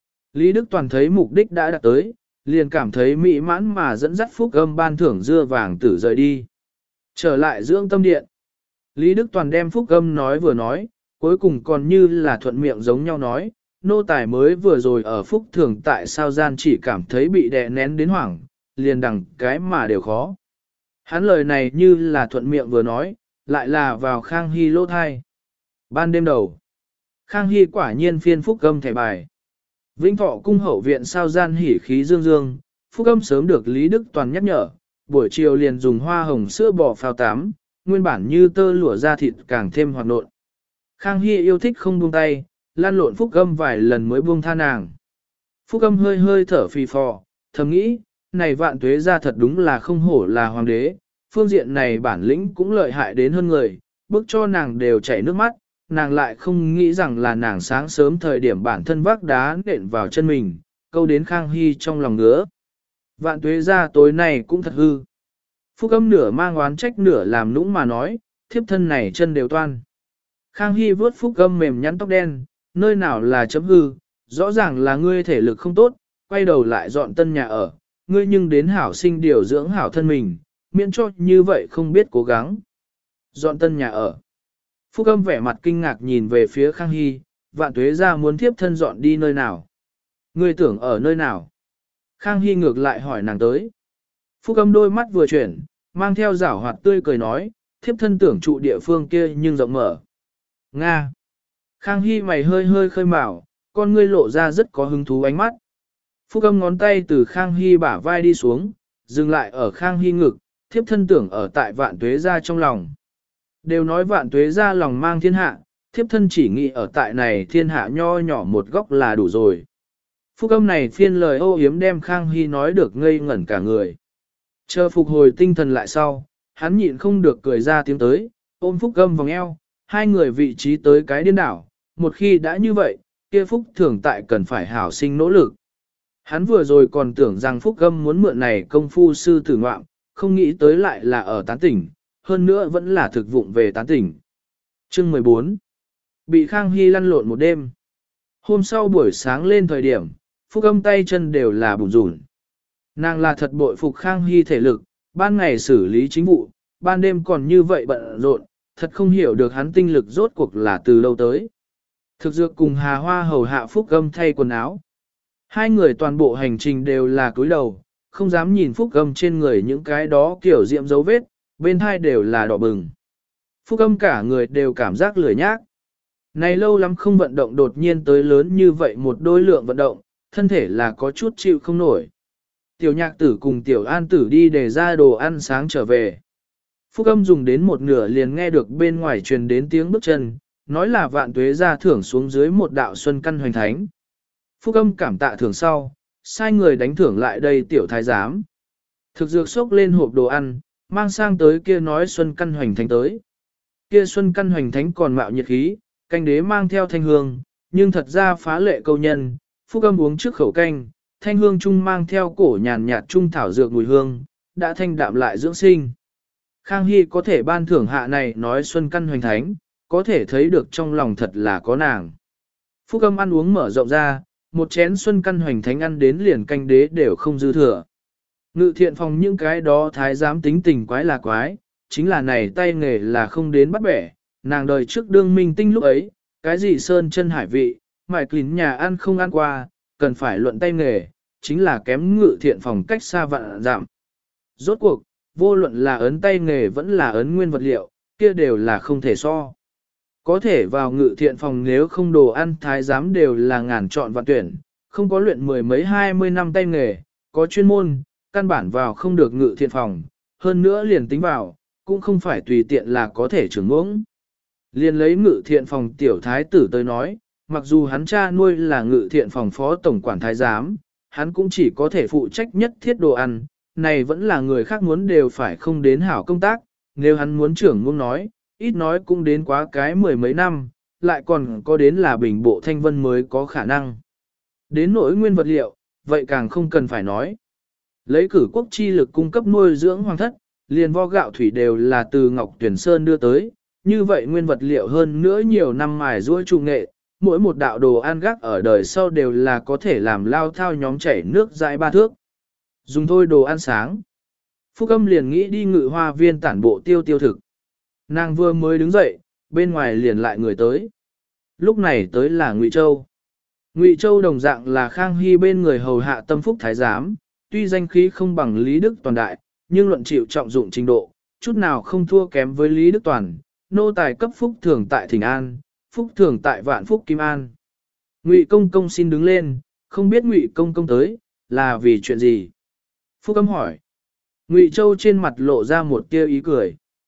Lý Đức Toàn thấy mục đích đã đạt tới, liền cảm thấy mỹ mãn mà dẫn dắt Phúc Âm ban thưởng dưa vàng tử rời đi. Trở lại dưỡng tâm điện. Lý Đức Toàn đem Phúc Âm nói vừa nói, cuối cùng còn như là thuận miệng giống nhau nói, nô tài mới vừa rồi ở Phúc Thường tại sao gian chỉ cảm thấy bị đè nén đến hoảng, liền đằng cái mà đều khó. Hắn lời này như là thuận miệng vừa nói, lại là vào Khang Hy lỗ thai. Ban đêm đầu, Khang Hy quả nhiên phiên Phúc Âm thẻ bài. Vĩnh Thọ cung hậu viện sao gian hỉ khí dương dương, Phúc Âm sớm được Lý Đức Toàn nhắc nhở, buổi chiều liền dùng hoa hồng sữa bò phao tắm, nguyên bản như tơ lụa da thịt càng thêm hoạt nộn. Khang Hy yêu thích không buông tay, lan lộn Phúc Âm vài lần mới buông tha nàng. Phúc Âm hơi hơi thở phì phò, thầm nghĩ, này Vạn Tuế gia thật đúng là không hổ là hoàng đế, phương diện này bản lĩnh cũng lợi hại đến hơn người, bước cho nàng đều chảy nước mắt, nàng lại không nghĩ rằng là nàng sáng sớm thời điểm bản thân vác đá nện vào chân mình, câu đến Khang Hy trong lòng ngứa. Vạn Tuế gia tối nay cũng thật hư. Phúc Âm nửa mang oán trách nửa làm nũng mà nói, thiếp thân này chân đều toan. Khang Hy vớt Phúc Âm mềm nhắn tóc đen, nơi nào là chấm hư, rõ ràng là ngươi thể lực không tốt, quay đầu lại dọn tân nhà ở, ngươi nhưng đến hảo sinh điều dưỡng hảo thân mình, miễn cho như vậy không biết cố gắng. Dọn tân nhà ở. Phúc Âm vẻ mặt kinh ngạc nhìn về phía Khang Hy, Vạn Tuế gia muốn thiếp thân dọn đi nơi nào? Ngươi tưởng ở nơi nào? Khang Hy ngược lại hỏi nàng tới. Phúc Âm đôi mắt vừa chuyển, mang theo giảo hoạt tươi cười nói, thiếp thân tưởng trụ địa phương kia nhưng rộng mở. Nga. Khang Hy mày hơi hơi khơi mào, con ngươi lộ ra rất có hứng thú ánh mắt. Phúc Âm ngón tay từ Khang Hy bả vai đi xuống, dừng lại ở Khang Hy ngực, thiếp thân tưởng ở tại Vạn Tuế gia trong lòng. Đều nói Vạn Tuế gia lòng mang thiên hạ, thiếp thân chỉ nghĩ ở tại này thiên hạ nho nhỏ một góc là đủ rồi. Phúc Âm này phiên lời ô yếm đem Khang Hy nói được ngây ngẩn cả người. Chờ phục hồi tinh thần lại sau, hắn nhịn không được cười ra tiếng tới, ôm Phúc Âm vòng eo, hai người vị trí tới cái điên đảo, một khi đã như vậy, kia Phúc thường tại cần phải hảo sinh nỗ lực. Hắn vừa rồi còn tưởng rằng Phúc Âm muốn mượn này công phu sư tử ngoạm, không nghĩ tới lại là ở tán tỉnh, hơn nữa vẫn là thực vụng về tán tỉnh. Chương mười bốn. Bị Khang Hy lăn lộn một đêm. Hôm sau buổi sáng lên thời điểm, Phúc Âm tay chân đều là bùn rùn. Nàng là thật bội phục Khang Hy thể lực, ban ngày xử lý chính vụ, ban đêm còn như vậy bận rộn, thật không hiểu được hắn tinh lực rốt cuộc là từ lâu tới. Thực dược cùng Hà Hoa hầu hạ Phúc Âm thay quần áo. Hai người toàn bộ hành trình đều là cúi đầu, không dám nhìn Phúc Âm trên người những cái đó kiểu diệm dấu vết, bên hai đều là đỏ bừng. Phúc Âm cả người đều cảm giác lười nhác. Này lâu lắm không vận động đột nhiên tới lớn như vậy một đôi lượng vận động, thân thể là có chút chịu không nổi. Tiểu Nhạc Tử cùng Tiểu An Tử đi để ra đồ ăn sáng trở về. Phúc Âm dùng đến một nửa liền nghe được bên ngoài truyền đến tiếng bước chân, nói là Vạn Tuế gia thưởng xuống dưới một đạo xuân căn hoành thánh. Phúc Âm cảm tạ thưởng sau, sai người đánh thưởng lại đây Tiểu Thái Giám. Thực dược xốc lên hộp đồ ăn, mang sang tới kia nói xuân căn hoành thánh tới. Kia xuân căn hoành thánh còn mạo nhiệt khí, canh đế mang theo thanh hương, nhưng thật ra phá lệ câu nhân, Phúc Âm uống trước khẩu canh, thanh hương trung mang theo cổ nhàn nhạt trung thảo dược mùi hương, đã thanh đạm lại dưỡng sinh. Khang Hy có thể ban thưởng hạ này nói xuân căn hoành thánh, có thể thấy được trong lòng thật là có nàng. Phúc Âm ăn uống mở rộng ra, một chén xuân căn hoành thánh ăn đến liền canh đế đều không dư thừa. Ngự thiện phòng những cái đó thái giám tính tình quái là quái, chính là này tay nghề là không đến bắt bẻ, nàng đời trước đương minh tinh lúc ấy, cái gì sơn chân hải vị, mải kín nhà ăn không ăn qua, cần phải luận tay nghề, chính là kém ngự thiện phòng cách xa vạn giảm. Rốt cuộc, vô luận là ấn tay nghề vẫn là ấn nguyên vật liệu, kia đều là không thể so. Có thể vào ngự thiện phòng nếu không đồ ăn thái giám đều là ngàn chọn vạn tuyển, không có luyện mười mấy hai mươi năm tay nghề, có chuyên môn, căn bản vào không được ngự thiện phòng, hơn nữa liền tính vào, cũng không phải tùy tiện là có thể trưởng ngưỡng. Liền lấy ngự thiện phòng tiểu thái tử tới nói, mặc dù hắn cha nuôi là ngự thiện phòng phó tổng quản thái giám, hắn cũng chỉ có thể phụ trách nhất thiết đồ ăn, này vẫn là người khác muốn đều phải không đến hảo công tác, nếu hắn muốn trưởng ngôn nói, ít nói cũng đến quá cái mười mấy năm, lại còn có đến là bình bộ thanh vân mới có khả năng. Đến nỗi nguyên vật liệu, vậy càng không cần phải nói. Lấy cử quốc chi lực cung cấp nuôi dưỡng hoàng thất, liền vo gạo thủy đều là từ Ngọc Tuyển Sơn đưa tới, như vậy nguyên vật liệu hơn nữa nhiều năm mài ruôi trung nghệ, mỗi một đạo đồ ăn gác ở đời sau đều là có thể làm lao thao nhóm chảy nước dãi ba thước. Dùng thôi đồ ăn sáng. Phúc Âm liền nghĩ đi ngự hoa viên tản bộ tiêu tiêu thực. Nàng vừa mới đứng dậy, bên ngoài liền lại người tới. Lúc này tới là Ngụy Châu. Ngụy Châu đồng dạng là Khang Hy bên người hầu hạ tâm phúc thái giám, tuy danh khí không bằng Lý Đức Toàn đại, nhưng luận chịu trọng dụng trình độ, chút nào không thua kém với Lý Đức Toàn, nô tài cấp phúc thường tại Thịnh An, phúc thường tại Vạn Phúc Kim An. Ngụy Công Công xin đứng lên, không biết Ngụy Công Công tới, là vì chuyện gì? Phúc Âm hỏi. Ngụy Châu trên mặt lộ ra một tia ý cười.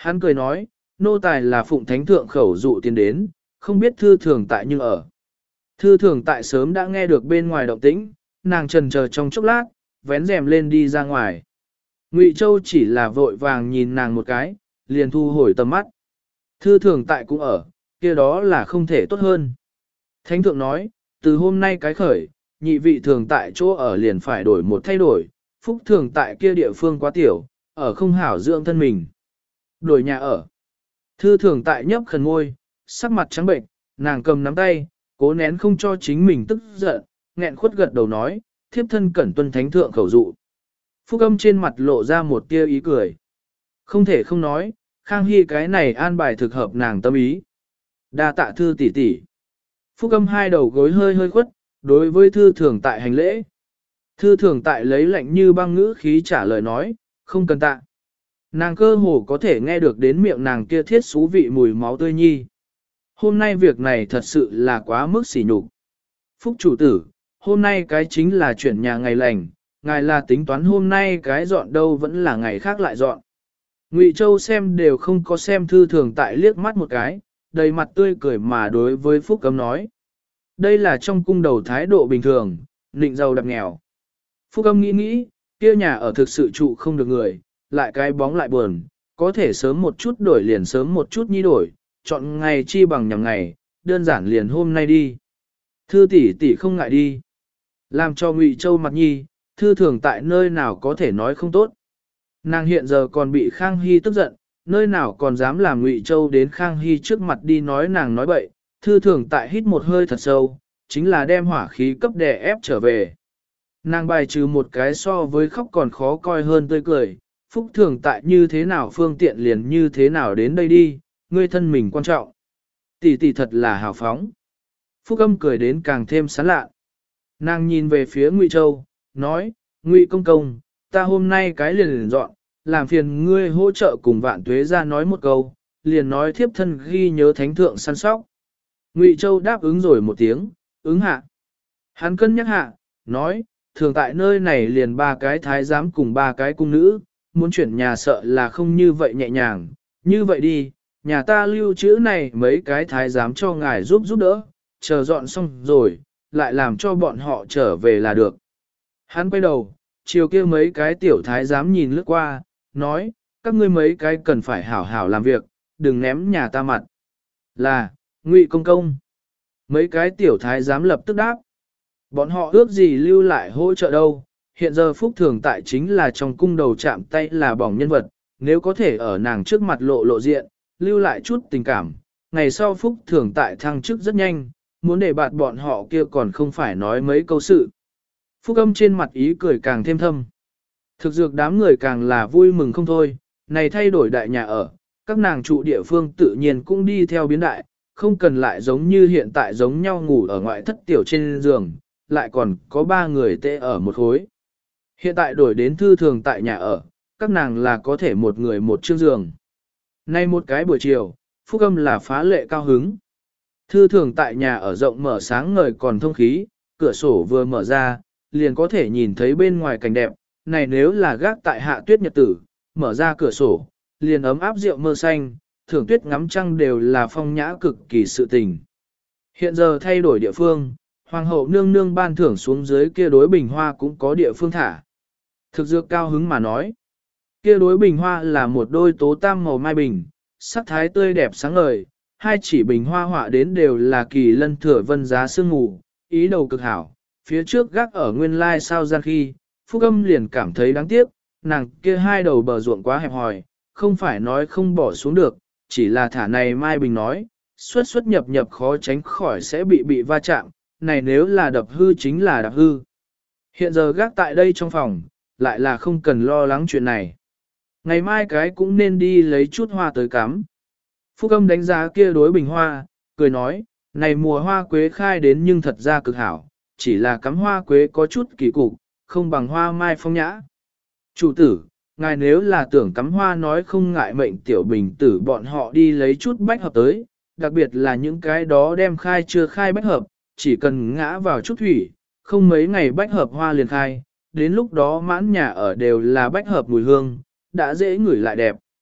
Hắn cười nói, nô tài là phụng thánh thượng khẩu dụ tiến đến, không biết thư thường tại nhưng ở. Thư thường tại sớm đã nghe được bên ngoài động tĩnh, nàng trần chờ trong chốc lát, vén rèm lên đi ra ngoài. Ngụy Châu chỉ là vội vàng nhìn nàng một cái, liền thu hồi tầm mắt. Thư thường tại cũng ở, kia đó là không thể tốt hơn. Thánh thượng nói, từ hôm nay cái khởi, nhị vị thường tại chỗ ở liền phải đổi một thay đổi, phúc thường tại kia địa phương quá tiểu, ở không hảo dưỡng thân mình. Đổi nhà ở. Thư thường tại nhấp khẩn ngôi, sắc mặt trắng bệnh, nàng cầm nắm tay, cố nén không cho chính mình tức giận, nghẹn khuất gật đầu nói, thiếp thân cẩn tuân thánh thượng khẩu dụ. Phúc âm trên mặt lộ ra một tia ý cười. Không thể không nói, Khang Hy cái này an bài thực hợp nàng tâm ý. Đa tạ thư tỷ tỷ. Phúc âm hai đầu gối hơi hơi khuất, đối với thư thường tại hành lễ. Thư thường tại lấy lạnh như băng ngữ khí trả lời nói, không cần tạ. Nàng cơ hồ có thể nghe được đến miệng nàng kia thiết xú vị mùi máu tươi nhi. Hôm nay việc này thật sự là quá mức sỉ nhục. Phúc chủ tử, hôm nay cái chính là chuyển nhà ngày lành, ngài là tính toán hôm nay cái dọn đâu vẫn là ngày khác lại dọn. Ngụy Châu xem đều không có xem thư thường tại liếc mắt một cái, đầy mặt tươi cười mà đối với Phúc Âm nói. Đây là trong cung đầu thái độ bình thường, nịnh giàu đập nghèo. Phúc Âm nghĩ nghĩ, kia nhà ở thực sự trụ không được người, lại cái bóng lại buồn, có thể sớm một chút đổi liền sớm một chút nhi đổi, chọn ngày chi bằng nhằm ngày, đơn giản liền hôm nay đi. Thư tỷ tỷ không ngại đi. Làm cho Ngụy Châu mặt nhi, thư thường tại nơi nào có thể nói không tốt. Nàng hiện giờ còn bị Khang Hy tức giận, nơi nào còn dám làm Ngụy Châu đến Khang Hy trước mặt đi nói nàng nói bậy, thư thường tại hít một hơi thật sâu, chính là đem hỏa khí cấp đè ép trở về. Nàng bài trừ một cái so với khóc còn khó coi hơn tươi cười, phúc thường tại như thế nào phương tiện liền như thế nào đến đây đi, ngươi thân mình quan trọng. Tỷ tỷ thật là hào phóng. Phúc âm cười đến càng thêm sán lạ. Nàng nhìn về phía Ngụy Châu, nói, Ngụy công công, ta hôm nay cái liền liền dọn, làm phiền ngươi hỗ trợ cùng vạn tuế ra nói một câu, liền nói thiếp thân ghi nhớ thánh thượng săn sóc. Ngụy Châu đáp ứng rồi một tiếng, ứng hạ. Hắn cân nhắc hạ, nói, thường tại nơi này liền ba cái thái giám cùng ba cái cung nữ, muốn chuyển nhà sợ là không như vậy nhẹ nhàng, như vậy đi, nhà ta lưu trữ này mấy cái thái giám cho ngài giúp giúp đỡ, chờ dọn xong rồi, lại làm cho bọn họ trở về là được. Hắn quay đầu, chiều kia mấy cái tiểu thái giám nhìn lướt qua, nói, các ngươi mấy cái cần phải hảo hảo làm việc, đừng ném nhà ta mặt. Là, Ngụy công công. Mấy cái tiểu thái giám lập tức đáp. Bọn họ ước gì lưu lại hỗ trợ đâu, hiện giờ phúc thường tại chính là trong cung đầu chạm tay là bỏng nhân vật, nếu có thể ở nàng trước mặt lộ lộ diện, lưu lại chút tình cảm, ngày sau phúc thường tại thăng chức rất nhanh, muốn để bạt bọn họ kia còn không phải nói mấy câu sự. Phúc âm trên mặt ý cười càng thêm thâm. Thực dược đám người càng là vui mừng không thôi, này thay đổi đại nhà ở, các nàng trụ địa phương tự nhiên cũng đi theo biến đại, không cần lại giống như hiện tại giống nhau ngủ ở ngoại thất tiểu trên giường, lại còn có ba người tê ở một khối. Hiện tại đổi đến thư thường tại nhà ở, các nàng là có thể một người một chiếc giường. Nay một cái buổi chiều, Phúc âm là phá lệ cao hứng. Thư thường tại nhà ở rộng mở sáng ngời còn thông khí, cửa sổ vừa mở ra, liền có thể nhìn thấy bên ngoài cảnh đẹp. Này nếu là gác tại hạ tuyết nhật tử, mở ra cửa sổ, liền ấm áp rượu mơ xanh, thưởng tuyết ngắm trăng đều là phong nhã cực kỳ sự tình. Hiện giờ thay đổi địa phương, hoàng hậu nương nương ban thưởng xuống dưới kia đối bình hoa cũng có địa phương thả. Thực dược cao hứng mà nói, kia đối bình hoa là một đôi tố tam màu mai bình, sắc thái tươi đẹp sáng ngời, hai chỉ bình hoa họa đến đều là kỳ lân thừa vân giá sương ngủ, ý đầu cực hảo, phía trước gác ở nguyên lai sao gian khi, Phúc âm liền cảm thấy đáng tiếc, nàng kia hai đầu bờ ruộng quá hẹp hòi, không phải nói không bỏ xuống được, chỉ là thả này mai bình nói, xuất xuất nhập nhập khó tránh khỏi sẽ bị bị va chạm, này nếu là đập hư chính là đập hư. Hiện giờ gác tại đây trong phòng, lại là không cần lo lắng chuyện này. Ngày mai cái cũng nên đi lấy chút hoa tới cắm. Phúc âm đánh giá kia đối bình hoa, cười nói, này mùa hoa quế khai đến nhưng thật ra cực hảo, chỉ là cắm hoa quế có chút kỳ cục, không bằng hoa mai phong nhã. Chủ tử, ngài nếu là tưởng cắm hoa nói không ngại mệnh tiểu bình tử bọn họ đi lấy chút bách hợp tới, đặc biệt là những cái đó đem khai chưa khai bách hợp, chỉ cần ngã vào chút thủy, không mấy ngày bách hợp hoa liền khai, đến lúc đó mãn nhà ở đều là bách hợp mùi hương, đã dễ ngửi lại đẹp.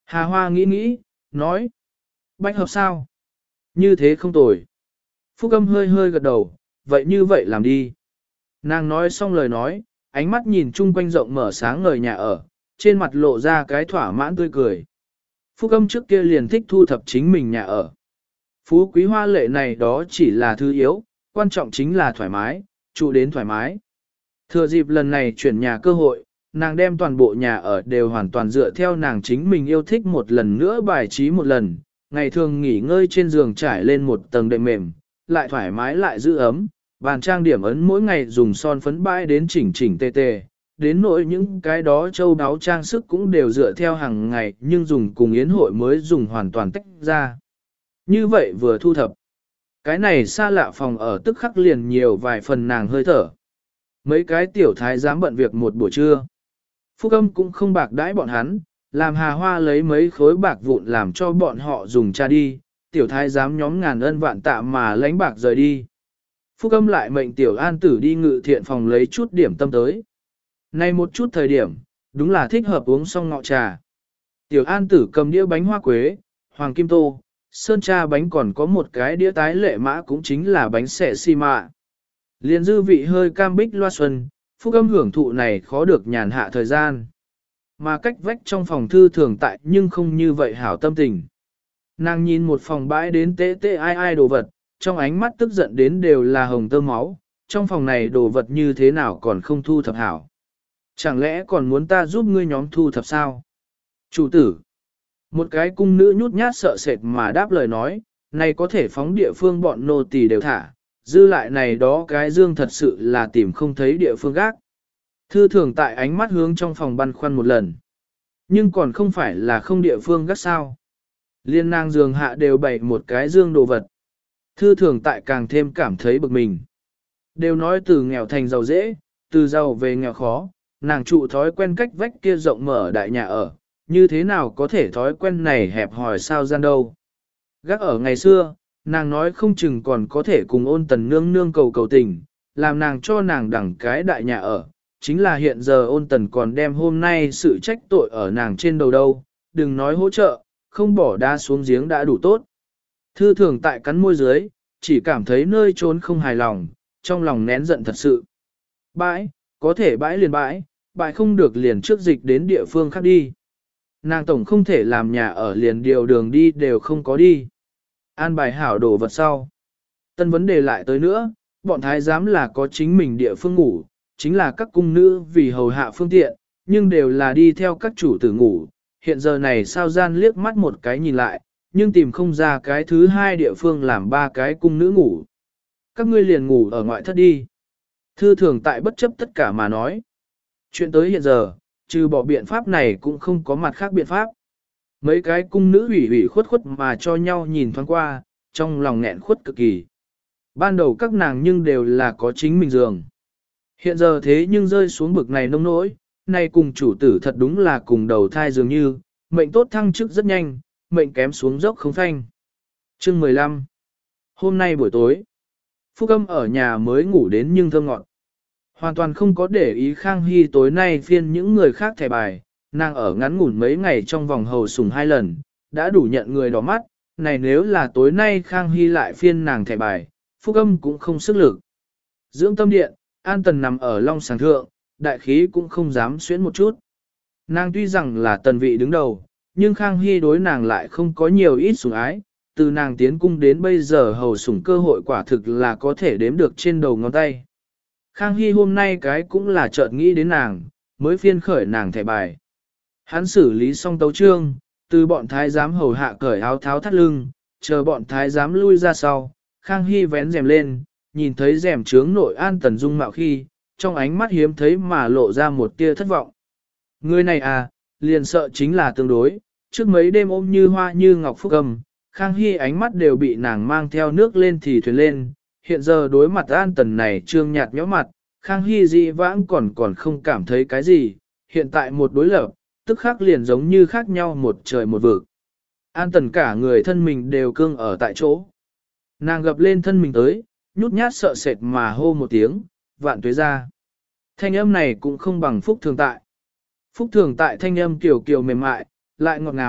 Hà Hoa nghĩ nghĩ, nói. Bách hợp sao? Như thế không tồi. Phúc âm hơi hơi gật đầu, vậy như vậy làm đi. Nàng nói xong lời nói, ánh mắt nhìn chung quanh rộng mở sáng ngời nhà ở, trên mặt lộ ra cái thỏa mãn tươi cười. Phúc âm trước kia liền thích thu thập chính mình nhà ở. Phú quý hoa lệ này đó chỉ là thứ yếu, quan trọng chính là thoải mái, trụ đến thoải mái. Thừa dịp lần này chuyển nhà cơ hội, nàng đem toàn bộ nhà ở đều hoàn toàn dựa theo nàng chính mình yêu thích một lần nữa bài trí một lần, ngày thường nghỉ ngơi trên giường trải lên một tầng đệm mềm, lại thoải mái lại giữ ấm, bàn trang điểm ấn mỗi ngày dùng son phấn bãi đến chỉnh chỉnh tề tề, đến nỗi những cái đó châu đáo trang sức cũng đều dựa theo hàng ngày nhưng dùng cùng yến hội mới dùng hoàn toàn tách ra. Như vậy vừa thu thập, cái này xa lạ phòng ở tức khắc liền nhiều vài phần nàng hơi thở. Mấy cái tiểu thái dám bận việc một buổi trưa. Phúc âm cũng không bạc đãi bọn hắn, làm Hà Hoa lấy mấy khối bạc vụn làm cho bọn họ dùng cha đi, tiểu thái giám nhóm ngàn ân vạn tạ mà lánh bạc rời đi. Phúc âm lại mệnh tiểu an tử đi ngự thiện phòng lấy chút điểm tâm tới. Nay một chút thời điểm, đúng là thích hợp uống xong ngọ trà. Tiểu an tử cầm đĩa bánh hoa quế, hoàng kim tô, sơn cha bánh còn có một cái đĩa tái lệ mã cũng chính là bánh xẻ xi mạ. Liên dư vị hơi cam bích loa xuân, phúc âm hưởng thụ này khó được nhàn hạ thời gian. Mà cách vách trong phòng thư thường tại nhưng không như vậy hảo tâm tình. Nàng nhìn một phòng bãi đến tế tế ai ai đồ vật, trong ánh mắt tức giận đến đều là hồng tơ máu, trong phòng này đồ vật như thế nào còn không thu thập hảo. Chẳng lẽ còn muốn ta giúp ngươi nhóm thu thập sao? Chủ tử, một cái cung nữ nhút nhát sợ sệt mà đáp lời nói, này có thể phóng địa phương bọn nô tỳ đều thả, dư lại này đó cái dương thật sự là tìm không thấy địa phương gác. Thư thường tại ánh mắt hướng trong phòng băn khoăn một lần. Nhưng còn không phải là không địa phương gác sao. Liên nàng giường hạ đều bày một cái dương đồ vật. Thư thường tại càng thêm cảm thấy bực mình. Đều nói từ nghèo thành giàu dễ, từ giàu về nghèo khó, nàng trụ thói quen cách vách kia rộng mở đại nhà ở, như thế nào có thể thói quen này hẹp hòi sao gian đâu. Gác ở ngày xưa, nàng nói không chừng còn có thể cùng ôn tần nương nương cầu cầu tình, làm nàng cho nàng đẳng cái đại nhà ở, chính là hiện giờ ôn tần còn đem hôm nay sự trách tội ở nàng trên đầu đâu, đừng nói hỗ trợ, không bỏ đá xuống giếng đã đủ tốt. Thư thường tại cắn môi dưới, chỉ cảm thấy nơi trốn không hài lòng, trong lòng nén giận thật sự. Bãi, có thể bãi liền bãi, bãi không được liền trước dịch đến địa phương khác đi. Nàng tổng không thể làm nhà ở liền điều đường đi đều không có đi. An bài hảo đồ vật sau. Tân vấn đề lại tới nữa, bọn thái giám là có chính mình địa phương ngủ, chính là các cung nữ vì hầu hạ phương tiện, nhưng đều là đi theo các chủ tử ngủ. Hiện giờ này sao gian liếc mắt một cái nhìn lại, nhưng tìm không ra cái thứ hai địa phương làm ba cái cung nữ ngủ. Các ngươi liền ngủ ở ngoại thất đi. Thư thường tại bất chấp tất cả mà nói. Chuyện tới hiện giờ, trừ bỏ biện pháp này cũng không có mặt khác biện pháp. Mấy cái cung nữ ủy ủy khuất khuất mà cho nhau nhìn thoáng qua, trong lòng nghẹn khuất cực kỳ. Ban đầu các nàng nhưng đều là có chính mình giường. Hiện giờ thế nhưng rơi xuống bực này nông nỗi, nay cùng chủ tử thật đúng là cùng đầu thai dường như, mệnh tốt thăng chức rất nhanh, mệnh kém xuống dốc không phanh. Chương mười lăm. Hôm nay buổi tối, Phúc Âm ở nhà mới ngủ đến nhưng thơm ngọt. Hoàn toàn không có để ý Khang Hy tối nay phiên những người khác thẻ bài, nàng ở ngắn ngủn mấy ngày trong vòng hầu sủng hai lần, đã đủ nhận người đỏ mắt, này nếu là tối nay Khang Hy lại phiên nàng thẻ bài, Phúc Âm cũng không sức lực. Dưỡng tâm điện, An Tần nằm ở long sàng thượng, đại khí cũng không dám xuyến một chút. Nàng tuy rằng là tần vị đứng đầu, nhưng Khang Hy đối nàng lại không có nhiều ít sủng ái, từ nàng tiến cung đến bây giờ hầu sủng cơ hội quả thực là có thể đếm được trên đầu ngón tay. Khang Hy hôm nay cái cũng là chợt nghĩ đến nàng, mới phiên khởi nàng thẻ bài. Hắn xử lý xong tấu trương, từ bọn thái giám hầu hạ cởi áo tháo thắt lưng, chờ bọn thái giám lui ra sau, Khang Hy vén rèm lên, nhìn thấy rèm trướng nội An Tần dung mạo khi, trong ánh mắt hiếm thấy mà lộ ra một tia thất vọng. Người này à, liền sợ chính là tương đối, trước mấy đêm ôm như hoa như ngọc phúc âm, Khang Hy ánh mắt đều bị nàng mang theo nước lên thì thuyền lên, hiện giờ đối mặt An Tần này trương nhạt nhẽo mặt, Khang Hy dị vãng còn còn không cảm thấy cái gì, hiện tại một đối lập, tức khác liền giống như khác nhau một trời một vực. An Tần cả người thân mình đều cương ở tại chỗ. Nàng gập lên thân mình tới, nhút nhát sợ sệt mà hô một tiếng, vạn tuế ra. Thanh âm này cũng không bằng phúc thường tại. Phúc thường tại thanh âm kiểu kiểu mềm mại, lại ngọt ngào,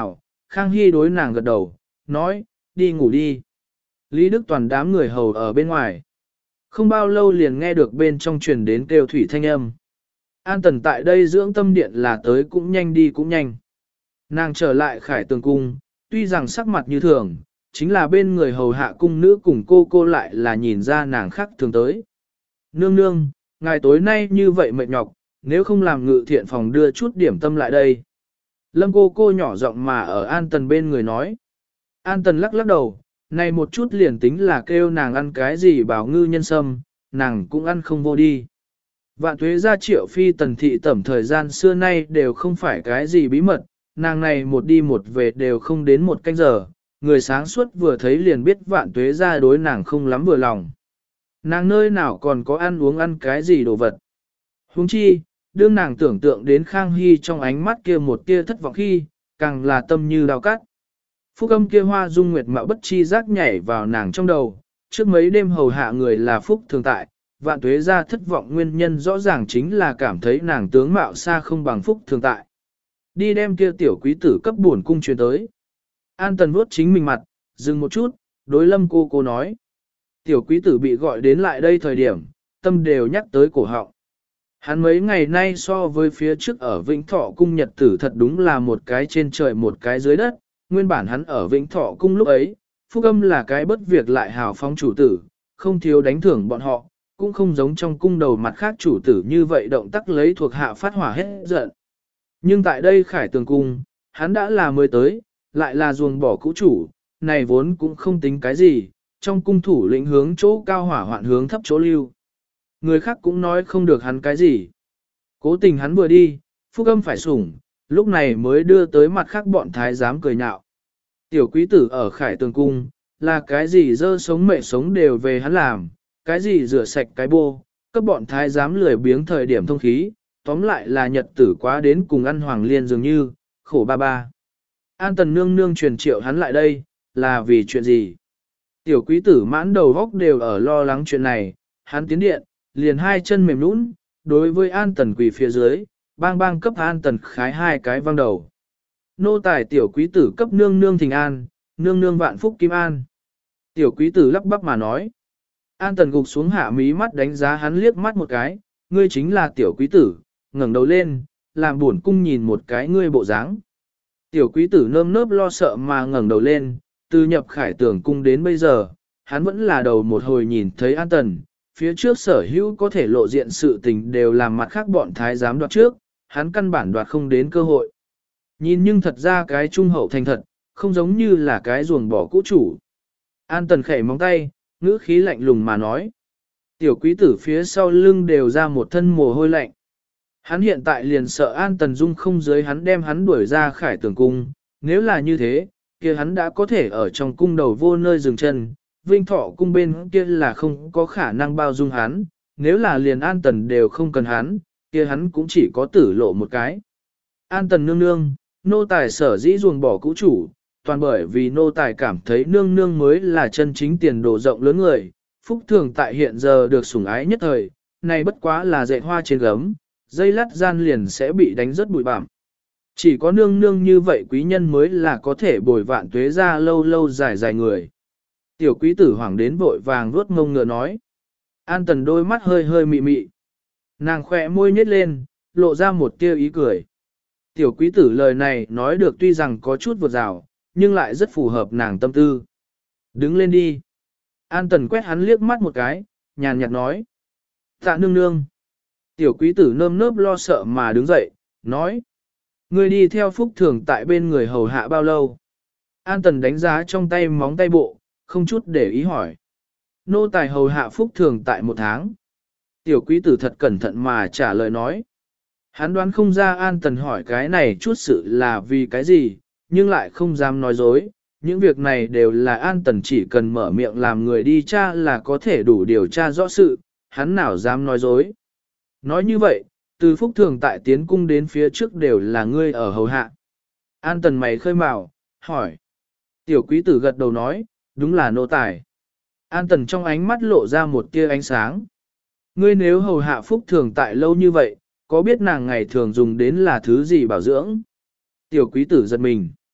Khang Hy đối nàng gật đầu, nói, đi ngủ đi. Lý Đức Toàn đám người hầu ở bên ngoài. Không bao lâu liền nghe được bên trong truyền đến kêu thủy thanh âm. An Tần tại đây dưỡng tâm điện là tới cũng nhanh đi cũng nhanh. Nàng trở lại Khải Tường cung, tuy rằng sắc mặt như thường, chính là bên người hầu hạ cung nữ cùng cô cô lại là nhìn ra nàng khác thường tới. Nương nương, ngài tối nay như vậy mệt nhọc, nếu không làm ngự thiện phòng đưa chút điểm tâm lại đây. Lâm cô cô nhỏ giọng mà ở An Tần bên người nói. An Tần lắc lắc đầu, này một chút liền tính là kêu nàng ăn cái gì bảo ngư nhân sâm, nàng cũng ăn không vô đi. Vạn tuế gia Triệu Phi Tần thị tẩm thời gian xưa nay đều không phải cái gì bí mật, nàng này một đi một về đều không đến một canh giờ, người sáng suốt vừa thấy liền biết vạn tuế gia đối nàng không lắm vừa lòng. Nàng nơi nào còn có ăn uống ăn cái gì đồ vật. Huống chi, đương nàng tưởng tượng đến Khang Hy trong ánh mắt kia một tia thất vọng khi, càng là tâm như đào cắt. Phúc âm kia hoa dung nguyệt mạo bất chi giác nhảy vào nàng trong đầu, trước mấy đêm hầu hạ người là Phúc thường tại, vạn tuế ra thất vọng nguyên nhân rõ ràng chính là cảm thấy nàng tướng mạo xa không bằng Phúc thường tại. Đi đem kia tiểu quý tử cấp buồn cung truyền tới. An Tần vuốt chính mình mặt, dừng một chút, đối Lâm cô cô nói. Tiểu quý tử bị gọi đến lại đây thời điểm, tâm đều nhắc tới cổ họng. Hắn mấy ngày nay so với phía trước ở Vĩnh Thọ cung nhật tử thật đúng là một cái trên trời một cái dưới đất, nguyên bản hắn ở Vĩnh Thọ cung lúc ấy, Phúc Âm là cái bất việc lại hào phóng chủ tử, không thiếu đánh thưởng bọn họ, cũng không giống trong cung đầu mặt khác chủ tử như vậy động tác lấy thuộc hạ phát hỏa hết giận. Nhưng tại đây Khải Tường cung, hắn đã là mới tới, lại là ruồng bỏ cũ chủ, này vốn cũng không tính cái gì, trong cung thủ lĩnh hướng chỗ cao hỏa hoạn hướng thấp chỗ lưu. Người khác cũng nói không được hắn cái gì. Cố tình hắn vừa đi, Phúc Âm phải sủng, lúc này mới đưa tới mặt khác bọn thái giám cười nhạo. Tiểu quý tử ở Khải Tường cung, là cái gì dơ sống mẹ sống đều về hắn làm, cái gì rửa sạch cái bô, các bọn thái giám lười biếng thời điểm thông khí, tóm lại là nhật tử quá đến cùng ăn hoàng liên dường như, khổ ba ba. An Tần nương nương truyền triệu hắn lại đây, là vì chuyện gì? Tiểu quý tử mãn đầu góc đều ở lo lắng chuyện này, hắn tiến điện, liền hai chân mềm nũng, đối với An Tần quỳ phía dưới, bang bang cấp An Tần khái hai cái văng đầu. Nô tài tiểu quý tử cấp nương nương thình an, nương nương vạn phúc kim an. Tiểu quý tử lắp bắp mà nói. An Tần gục xuống hạ mí mắt đánh giá hắn liếc mắt một cái, ngươi chính là tiểu quý tử, ngẩng đầu lên, làm buồn cung nhìn một cái ngươi bộ dáng. Tiểu quý tử nơm nớp lo sợ mà ngẩng đầu lên, từ nhập Khải Tường cung đến bây giờ, hắn vẫn là đầu một hồi nhìn thấy An Tần, phía trước sở hữu có thể lộ diện sự tình đều làm mặt khác bọn thái giám đoạt trước, hắn căn bản đoạt không đến cơ hội. Nhìn nhưng thật ra cái trung hậu thành thật, không giống như là cái ruồng bỏ cũ chủ. An Tần khẩy móng tay, ngữ khí lạnh lùng mà nói. Tiểu quý tử phía sau lưng đều ra một thân mồ hôi lạnh. Hắn hiện tại liền sợ An Tần Dung không dưới hắn đem hắn đuổi ra Khải Tường cung, nếu là như thế, kia hắn đã có thể ở trong cung đầu vô nơi dừng chân, Vinh Thọ cung bên kia là không có khả năng bao dung hắn, nếu là liền An Tần đều không cần hắn, kia hắn cũng chỉ có tử lộ một cái. An Tần nương nương, nô tài sở dĩ ruồng bỏ cũ chủ, toàn bởi vì nô tài cảm thấy nương nương mới là chân chính tiền đồ rộng lớn người, phúc thường tại hiện giờ được sủng ái nhất thời, này bất quá là dạy hoa trên gấm, dây lát gian liền sẽ bị đánh rất bụi bặm. Chỉ có nương nương như vậy quý nhân mới là có thể bồi vạn tuế ra lâu lâu dài dài người. Tiểu quý tử hoảng đến vội vàng vuốt ngông ngựa nói. An Tần đôi mắt hơi hơi mị mị. Nàng khỏe môi nhếch lên, lộ ra một tia ý cười. Tiểu quý tử lời này nói được tuy rằng có chút vượt rào, nhưng lại rất phù hợp nàng tâm tư. Đứng lên đi. An Tần quét hắn liếc mắt một cái, nhàn nhạt nói. Tạ nương nương. Tiểu quý tử nơm nớp lo sợ mà đứng dậy, nói. Ngươi đi theo phúc thường tại bên người hầu hạ bao lâu? An Tần đánh giá trong tay móng tay bộ, không chút để ý hỏi. Nô tài hầu hạ phúc thường tại một tháng. Tiểu quý tử thật cẩn thận mà trả lời nói. Hắn đoán không ra An Tần hỏi cái này chút sự là vì cái gì, nhưng lại không dám nói dối. Những việc này đều là An Tần chỉ cần mở miệng làm người đi tra là có thể đủ điều tra rõ sự, hắn nào dám nói dối. Nói như vậy, từ phúc thường tại tiến cung đến phía trước đều là ngươi ở hầu hạ. An Tần mày khơi mào, hỏi. Tiểu quý tử gật đầu nói, đúng là nô tài. An Tần trong ánh mắt lộ ra một tia ánh sáng. Ngươi nếu hầu hạ phúc thường tại lâu như vậy, có biết nàng ngày thường dùng đến là thứ gì bảo dưỡng? Tiểu quý tử giật mình.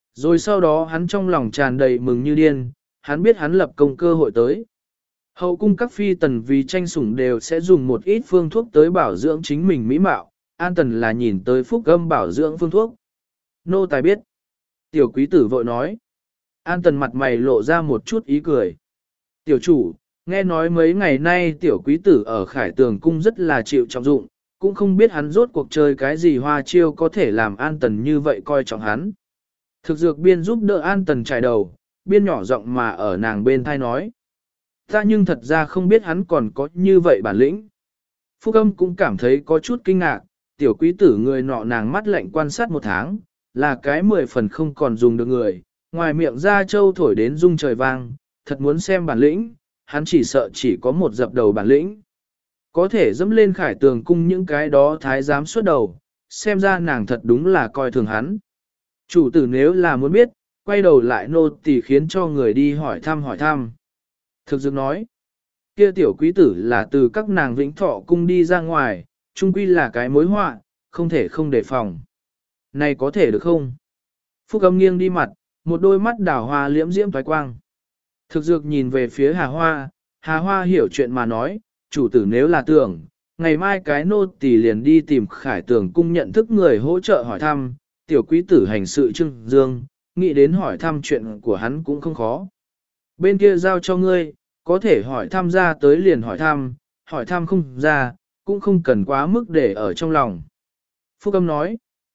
Rồi sau đó hắn trong lòng tràn đầy mừng như điên, hắn biết hắn lập công cơ hội tới. Hậu cung các phi tần vì tranh sủng đều sẽ dùng một ít phương thuốc tới bảo dưỡng chính mình mỹ mạo, An Tần là nhìn tới phúc âm bảo dưỡng phương thuốc. Nô tài biết. Tiểu quý tử vội nói. An Tần mặt mày lộ ra một chút ý cười. Tiểu chủ, nghe nói mấy ngày nay tiểu quý tử ở Khải Tường cung rất là chịu trọng dụng, cũng không biết hắn rốt cuộc chơi cái gì hoa chiêu có thể làm An Tần như vậy coi trọng hắn. Thực dược biên giúp đỡ An Tần trải đầu, biên nhỏ giọng mà ở nàng bên thai nói. Ta nhưng thật ra không biết hắn còn có như vậy bản lĩnh. Phúc âm cũng cảm thấy có chút kinh ngạc, tiểu quý tử người nọ nàng mắt lạnh quan sát một tháng, là cái mười phần không còn dùng được người, ngoài miệng ra châu thổi đến rung trời vang, thật muốn xem bản lĩnh, hắn chỉ sợ chỉ có một dập đầu bản lĩnh. Có thể dẫm lên Khải Tường cung những cái đó thái giám xuất đầu, xem ra nàng thật đúng là coi thường hắn. Chủ tử nếu là muốn biết, quay đầu lại nô tỳ khiến cho người đi hỏi thăm hỏi thăm. Thực dược nói, kia tiểu quý tử là từ các nàng vĩnh thọ cung đi ra ngoài, chung quy là cái mối họa, không thể không đề phòng. Này có thể được không? Phúc âm nghiêng đi mặt, một đôi mắt đảo hoa liễm diễm thoái quang. Thực dược nhìn về phía Hà Hoa, Hà Hoa hiểu chuyện mà nói, chủ tử nếu là tưởng, ngày mai cái nô tỳ liền đi tìm Khải Tường cung nhận thức người hỗ trợ hỏi thăm, tiểu quý tử hành sự trưng dương, nghĩ đến hỏi thăm chuyện của hắn cũng không khó. Bên kia giao cho ngươi, có thể hỏi thăm ra tới liền hỏi thăm, hỏi thăm không ra, cũng không cần quá mức để ở trong lòng. Phúc âm nói,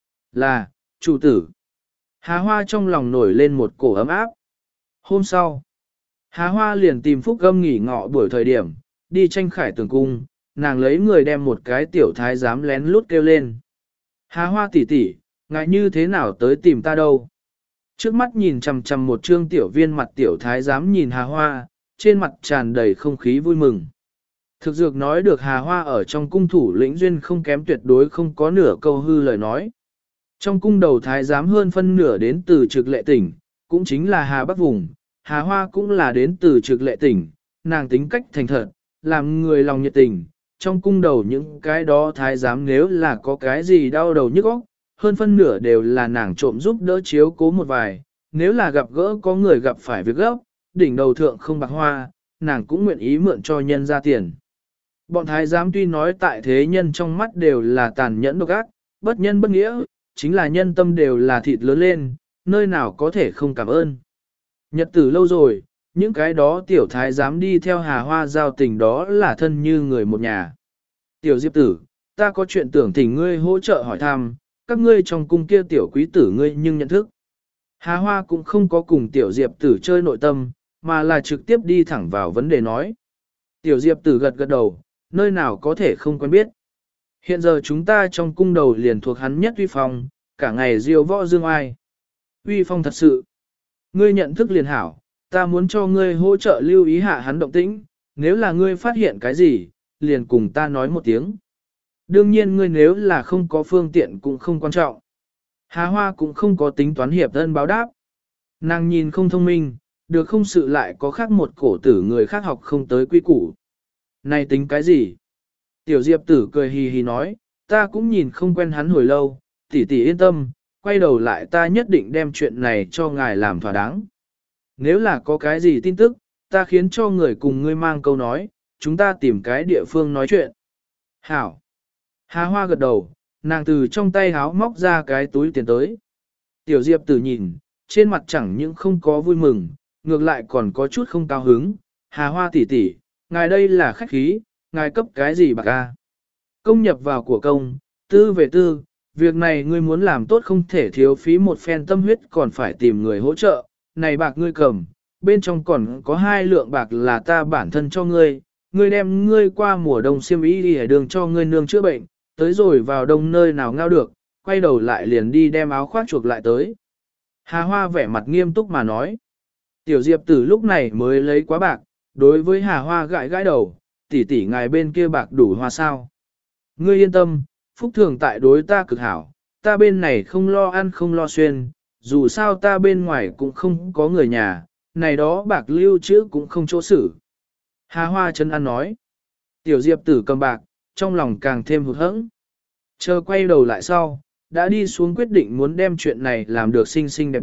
là, chủ tử. Hà Hoa trong lòng nổi lên một cổ ấm áp. Hôm sau, Hà Hoa liền tìm Phúc âm nghỉ ngọ buổi thời điểm, đi tranh Khải Tường cung, nàng lấy người đem một cái tiểu thái giám lén lút kêu lên. Hà Hoa tỷ tỷ, ngại như thế nào tới tìm ta đâu? Trước mắt nhìn chằm chằm một trương tiểu viên mặt tiểu thái giám nhìn Hà Hoa, trên mặt tràn đầy không khí vui mừng. Thực dược nói được Hà Hoa ở trong cung thủ lĩnh duyên không kém, tuyệt đối không có nửa câu hư lời nói. Trong cung đầu thái giám hơn phân nửa đến từ trực lệ tỉnh, cũng chính là Hà Bắc Vùng, Hà Hoa cũng là đến từ trực lệ tỉnh, nàng tính cách thành thật, làm người lòng nhiệt tình. Trong cung đầu những cái đó thái giám nếu là có cái gì đau đầu nhức óc, hơn phân nửa đều là nàng trộm giúp đỡ chiếu cố một vài, nếu là gặp gỡ có người gặp phải việc gấp, đỉnh đầu thượng không bạc hoa, nàng cũng nguyện ý mượn cho nhân ra tiền. Bọn thái giám tuy nói tại thế nhân trong mắt đều là tàn nhẫn độc ác, bất nhân bất nghĩa, chính là nhân tâm đều là thịt lớn lên, nơi nào có thể không cảm ơn. Nhật tử lâu rồi, những cái đó tiểu thái giám đi theo Hà Hoa giao tình đó là thân như người một nhà. Tiểu Diệp tử, ta có chuyện tưởng thỉnh ngươi hỗ trợ hỏi thăm, các ngươi trong cung kia tiểu quý tử ngươi nhưng nhận thức. Hà Hoa cũng không có cùng tiểu Diệp tử chơi nội tâm, mà là trực tiếp đi thẳng vào vấn đề nói. Tiểu Diệp tử gật gật đầu, nơi nào có thể không quen biết. Hiện giờ chúng ta trong cung đầu liền thuộc hắn nhất uy phong, cả ngày diêu võ dương ai. Uy phong thật sự. Ngươi nhận thức liền hảo, ta muốn cho ngươi hỗ trợ lưu ý hạ hắn động tĩnh, nếu là ngươi phát hiện cái gì, liền cùng ta nói một tiếng. Đương nhiên ngươi nếu là không có phương tiện cũng không quan trọng. Hà Hoa cũng không có tính toán hiệp thân báo đáp. Nàng nhìn không thông minh, được không sự lại có khác một cổ tử người khác học không tới quy củ. Này tính cái gì? Tiểu Diệp tử cười hì hì nói, ta cũng nhìn không quen hắn hồi lâu, tỷ tỷ yên tâm, quay đầu lại ta nhất định đem chuyện này cho ngài làm thỏa đáng. Nếu là có cái gì tin tức, ta khiến cho người cùng ngươi mang câu nói, chúng ta tìm cái địa phương nói chuyện. Hảo. Hà Hoa gật đầu, nàng từ trong tay háo móc ra cái túi tiền tới. Tiểu Diệp tử nhìn, trên mặt chẳng những không có vui mừng, ngược lại còn có chút không cao hứng. Hà Hoa tỷ tỷ, ngài đây là khách khí, ngài cấp cái gì bạc a? Công nhập vào của công, tư về tư, việc này ngươi muốn làm tốt không thể thiếu phí một phen tâm huyết còn phải tìm người hỗ trợ. Này bạc ngươi cầm, bên trong còn có hai lượng bạc là ta bản thân cho ngươi, ngươi đem ngươi qua mùa đông xiêm y đi ở đường cho ngươi nương chữa bệnh, tới rồi vào đông nơi nào ngao được, quay đầu lại liền đi đem áo khoác chuộc lại tới. Hà Hoa vẻ mặt nghiêm túc mà nói. Tiểu Diệp tử lúc này mới lấy quá bạc, đối với Hà Hoa gãi gãi đầu, tỷ tỷ ngài bên kia bạc đủ hoa sao. Ngươi yên tâm, phúc thường tại đối ta cực hảo, ta bên này không lo ăn không lo xuyên, dù sao ta bên ngoài cũng không có người nhà, này đó bạc lưu trữ cũng không chỗ xử. Hà Hoa chân ăn nói. Tiểu Diệp tử cầm bạc, trong lòng càng thêm hụt hẫng. Chờ quay đầu lại sau, đã đi xuống quyết định muốn đem chuyện này làm được xinh xinh đẹp đẹp,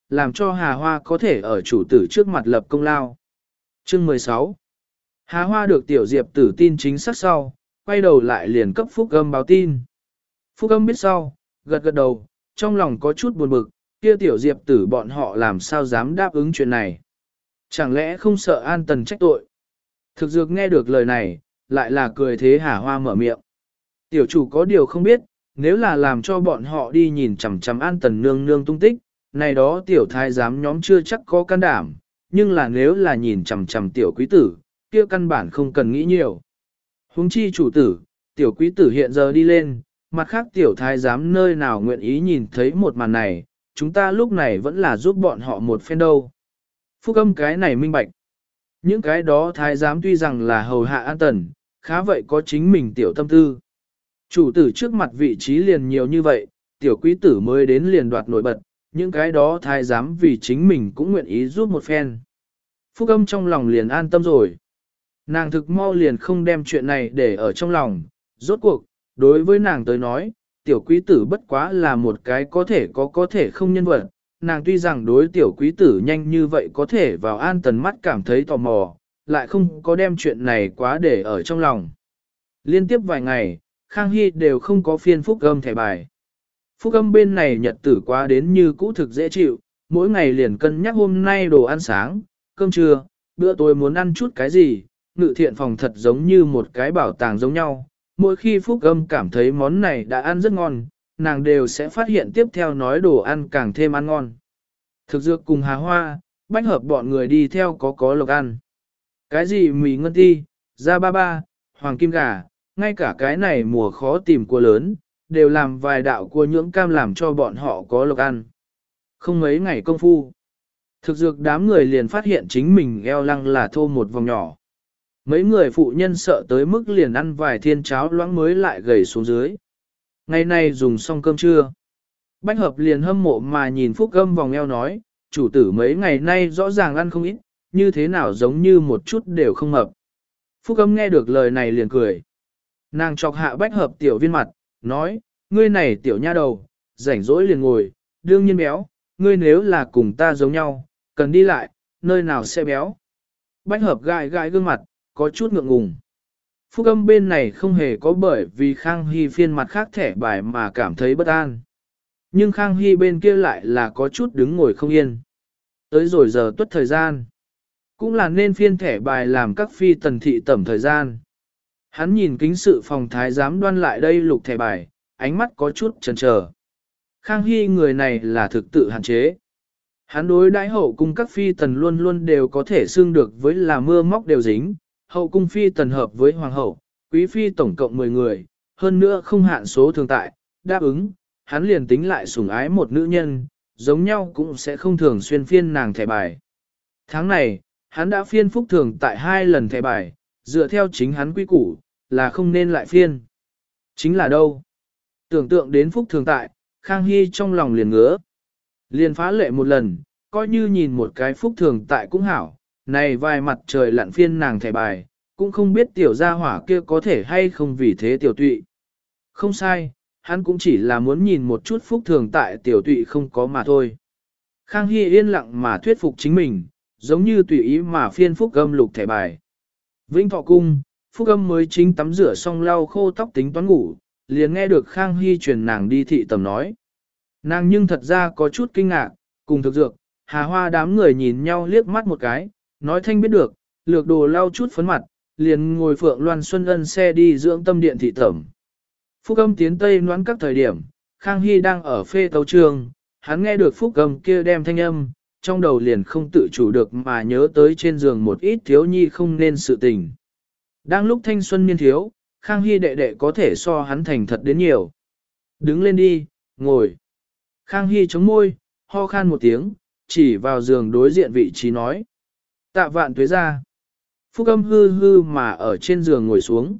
làm cho Hà Hoa có thể ở chủ tử trước mặt lập công lao. Chương mười sáu. Hà Hoa được tiểu diệp tử tin chính xác sau, quay đầu lại liền cấp Phúc Âm báo tin. Phúc Âm biết sau, gật gật đầu, trong lòng có chút buồn bực, kia tiểu diệp tử bọn họ làm sao dám đáp ứng chuyện này. Chẳng lẽ không sợ An Tần trách tội? Thực dược nghe được lời này, lại là cười thế Hà Hoa mở miệng. Tiểu chủ có điều không biết, nếu là làm cho bọn họ đi nhìn chằm chằm An Tần nương nương tung tích, này đó tiểu thái giám nhóm chưa chắc có can đảm, nhưng là nếu là nhìn chằm chằm tiểu quý tử, kia căn bản không cần nghĩ nhiều. Huống chi chủ tử, tiểu quý tử hiện giờ đi lên, mặt khác tiểu thái giám nơi nào nguyện ý nhìn thấy một màn này, chúng ta lúc này vẫn là giúp bọn họ một phen đâu. Phúc Âm cái này minh bạch. Những cái đó thái giám tuy rằng là hầu hạ An Tần, khá vậy có chính mình tiểu tâm tư. Chủ tử trước mặt vị trí liền nhiều như vậy, tiểu quý tử mới đến liền đoạt nổi bật, những cái đó thái giám vì chính mình cũng nguyện ý giúp một phen. Phúc Âm trong lòng liền an tâm rồi. Nàng thực mau liền không đem chuyện này để ở trong lòng, rốt cuộc, đối với nàng tới nói, tiểu quý tử bất quá là một cái có thể có có thể không nhân vật. Nàng tuy rằng đối tiểu quý tử nhanh như vậy có thể vào An Tần mắt cảm thấy tò mò, lại không có đem chuyện này quá để ở trong lòng. Liên tiếp vài ngày, Khang Hy đều không có phiên Phúc Âm thẻ bài. Phúc Âm bên này nhật tử quá đến như cũ thực dễ chịu, mỗi ngày liền cân nhắc hôm nay đồ ăn sáng, cơm trưa, bữa tối muốn ăn chút cái gì, ngự thiện phòng thật giống như một cái bảo tàng giống nhau. Mỗi khi Phúc Âm cảm thấy món này đã ăn rất ngon, nàng đều sẽ phát hiện tiếp theo nói đồ ăn càng thêm ăn ngon. Thực dược cùng Hà Hoa, bách hợp bọn người đi theo có có lộc ăn. Cái gì mì ngân ti, da ba ba, hoàng kim gà, ngay cả cái này mùa khó tìm cua lớn, đều làm vài đạo cua nhưỡng cam làm cho bọn họ có lộc ăn. Không mấy ngày công phu, thực dược đám người liền phát hiện chính mình eo lăng là thô một vòng nhỏ. Mấy người phụ nhân sợ tới mức liền ăn vài thiên cháo loãng mới lại gầy xuống dưới. Ngày nay dùng xong cơm trưa. Bách hợp liền hâm mộ mà nhìn Phúc Âm vòng eo nói, chủ tử mấy ngày nay rõ ràng ăn không ít, như thế nào giống như một chút đều không mập. Phúc Âm nghe được lời này liền cười. Nàng chọc hạ bách hợp tiểu viên mặt, nói, ngươi này tiểu nha đầu, rảnh rỗi liền ngồi, đương nhiên béo, ngươi nếu là cùng ta giống nhau, cần đi lại, nơi nào sẽ béo. Bách hợp gãi gãi gương mặt, có chút ngượng ngùng. Phúc Âm bên này không hề có bởi vì Khang Hy phiên mặt khác thẻ bài mà cảm thấy bất an. Nhưng Khang Hy bên kia lại là có chút đứng ngồi không yên. Tới rồi giờ tuất thời gian. Cũng là nên phiên thẻ bài làm các phi tần thị tẩm thời gian. Hắn nhìn kính sự phòng thái giám đoan lại đây lục thẻ bài, ánh mắt có chút chần chờ. Khang Hy người này là thực tự hạn chế. Hắn đối đãi hậu cung các phi tần luôn luôn đều có thể xưng được với là mưa móc đều dính. Hậu cung phi tần hợp với hoàng hậu, quý phi tổng cộng mười người, hơn nữa không hạn số thường tại, đáp ứng, hắn liền tính lại sủng ái một nữ nhân, giống nhau cũng sẽ không thường xuyên phiên nàng thẻ bài. Tháng này, hắn đã phiên phúc thường tại hai lần thẻ bài, dựa theo chính hắn quy củ, là không nên lại phiên. Chính là đâu? Tưởng tượng đến phúc thường tại, Khang Hy trong lòng liền ngứa. Liền phá lệ một lần, coi như nhìn một cái phúc thường tại cũng hảo, này vài mặt trời lặn phiên nàng thẻ bài, cũng không biết tiểu gia hỏa kia có thể hay không vì thế tiểu tụy. Không sai, hắn cũng chỉ là muốn nhìn một chút phúc thường tại tiểu tụy không có mà thôi. Khang Hy yên lặng mà thuyết phục chính mình, giống như tùy ý mà phiên Phúc Âm lục thẻ bài. Vĩnh Thọ Cung, Phúc Âm mới chính tắm rửa xong lau khô tóc tính toán ngủ, liền nghe được Khang Hy truyền nàng đi thị tầm nói. Nàng nhưng thật ra có chút kinh ngạc, cùng thực dược, Hà Hoa đám người nhìn nhau liếc mắt một cái, nói thanh biết được, lược đồ lau chút phấn mặt, liền ngồi Phượng Loan Xuân Ân xe đi dưỡng tâm điện thị tẩm. Phúc Âm tiến Tây noãn các thời điểm, Khang Hy đang ở phê tấu trường, hắn nghe được Phúc Âm kia đem thanh âm, trong đầu liền không tự chủ được mà nhớ tới trên giường một ít thiếu nhi không nên sự tình. Đang lúc thanh xuân niên thiếu, Khang Hy đệ đệ có thể so hắn thành thật đến nhiều. Đứng lên đi, ngồi. Khang Hy chống môi, ho khan một tiếng, chỉ vào giường đối diện vị trí nói. Tạ vạn tuế ra. Phúc Âm hư hư mà ở trên giường ngồi xuống.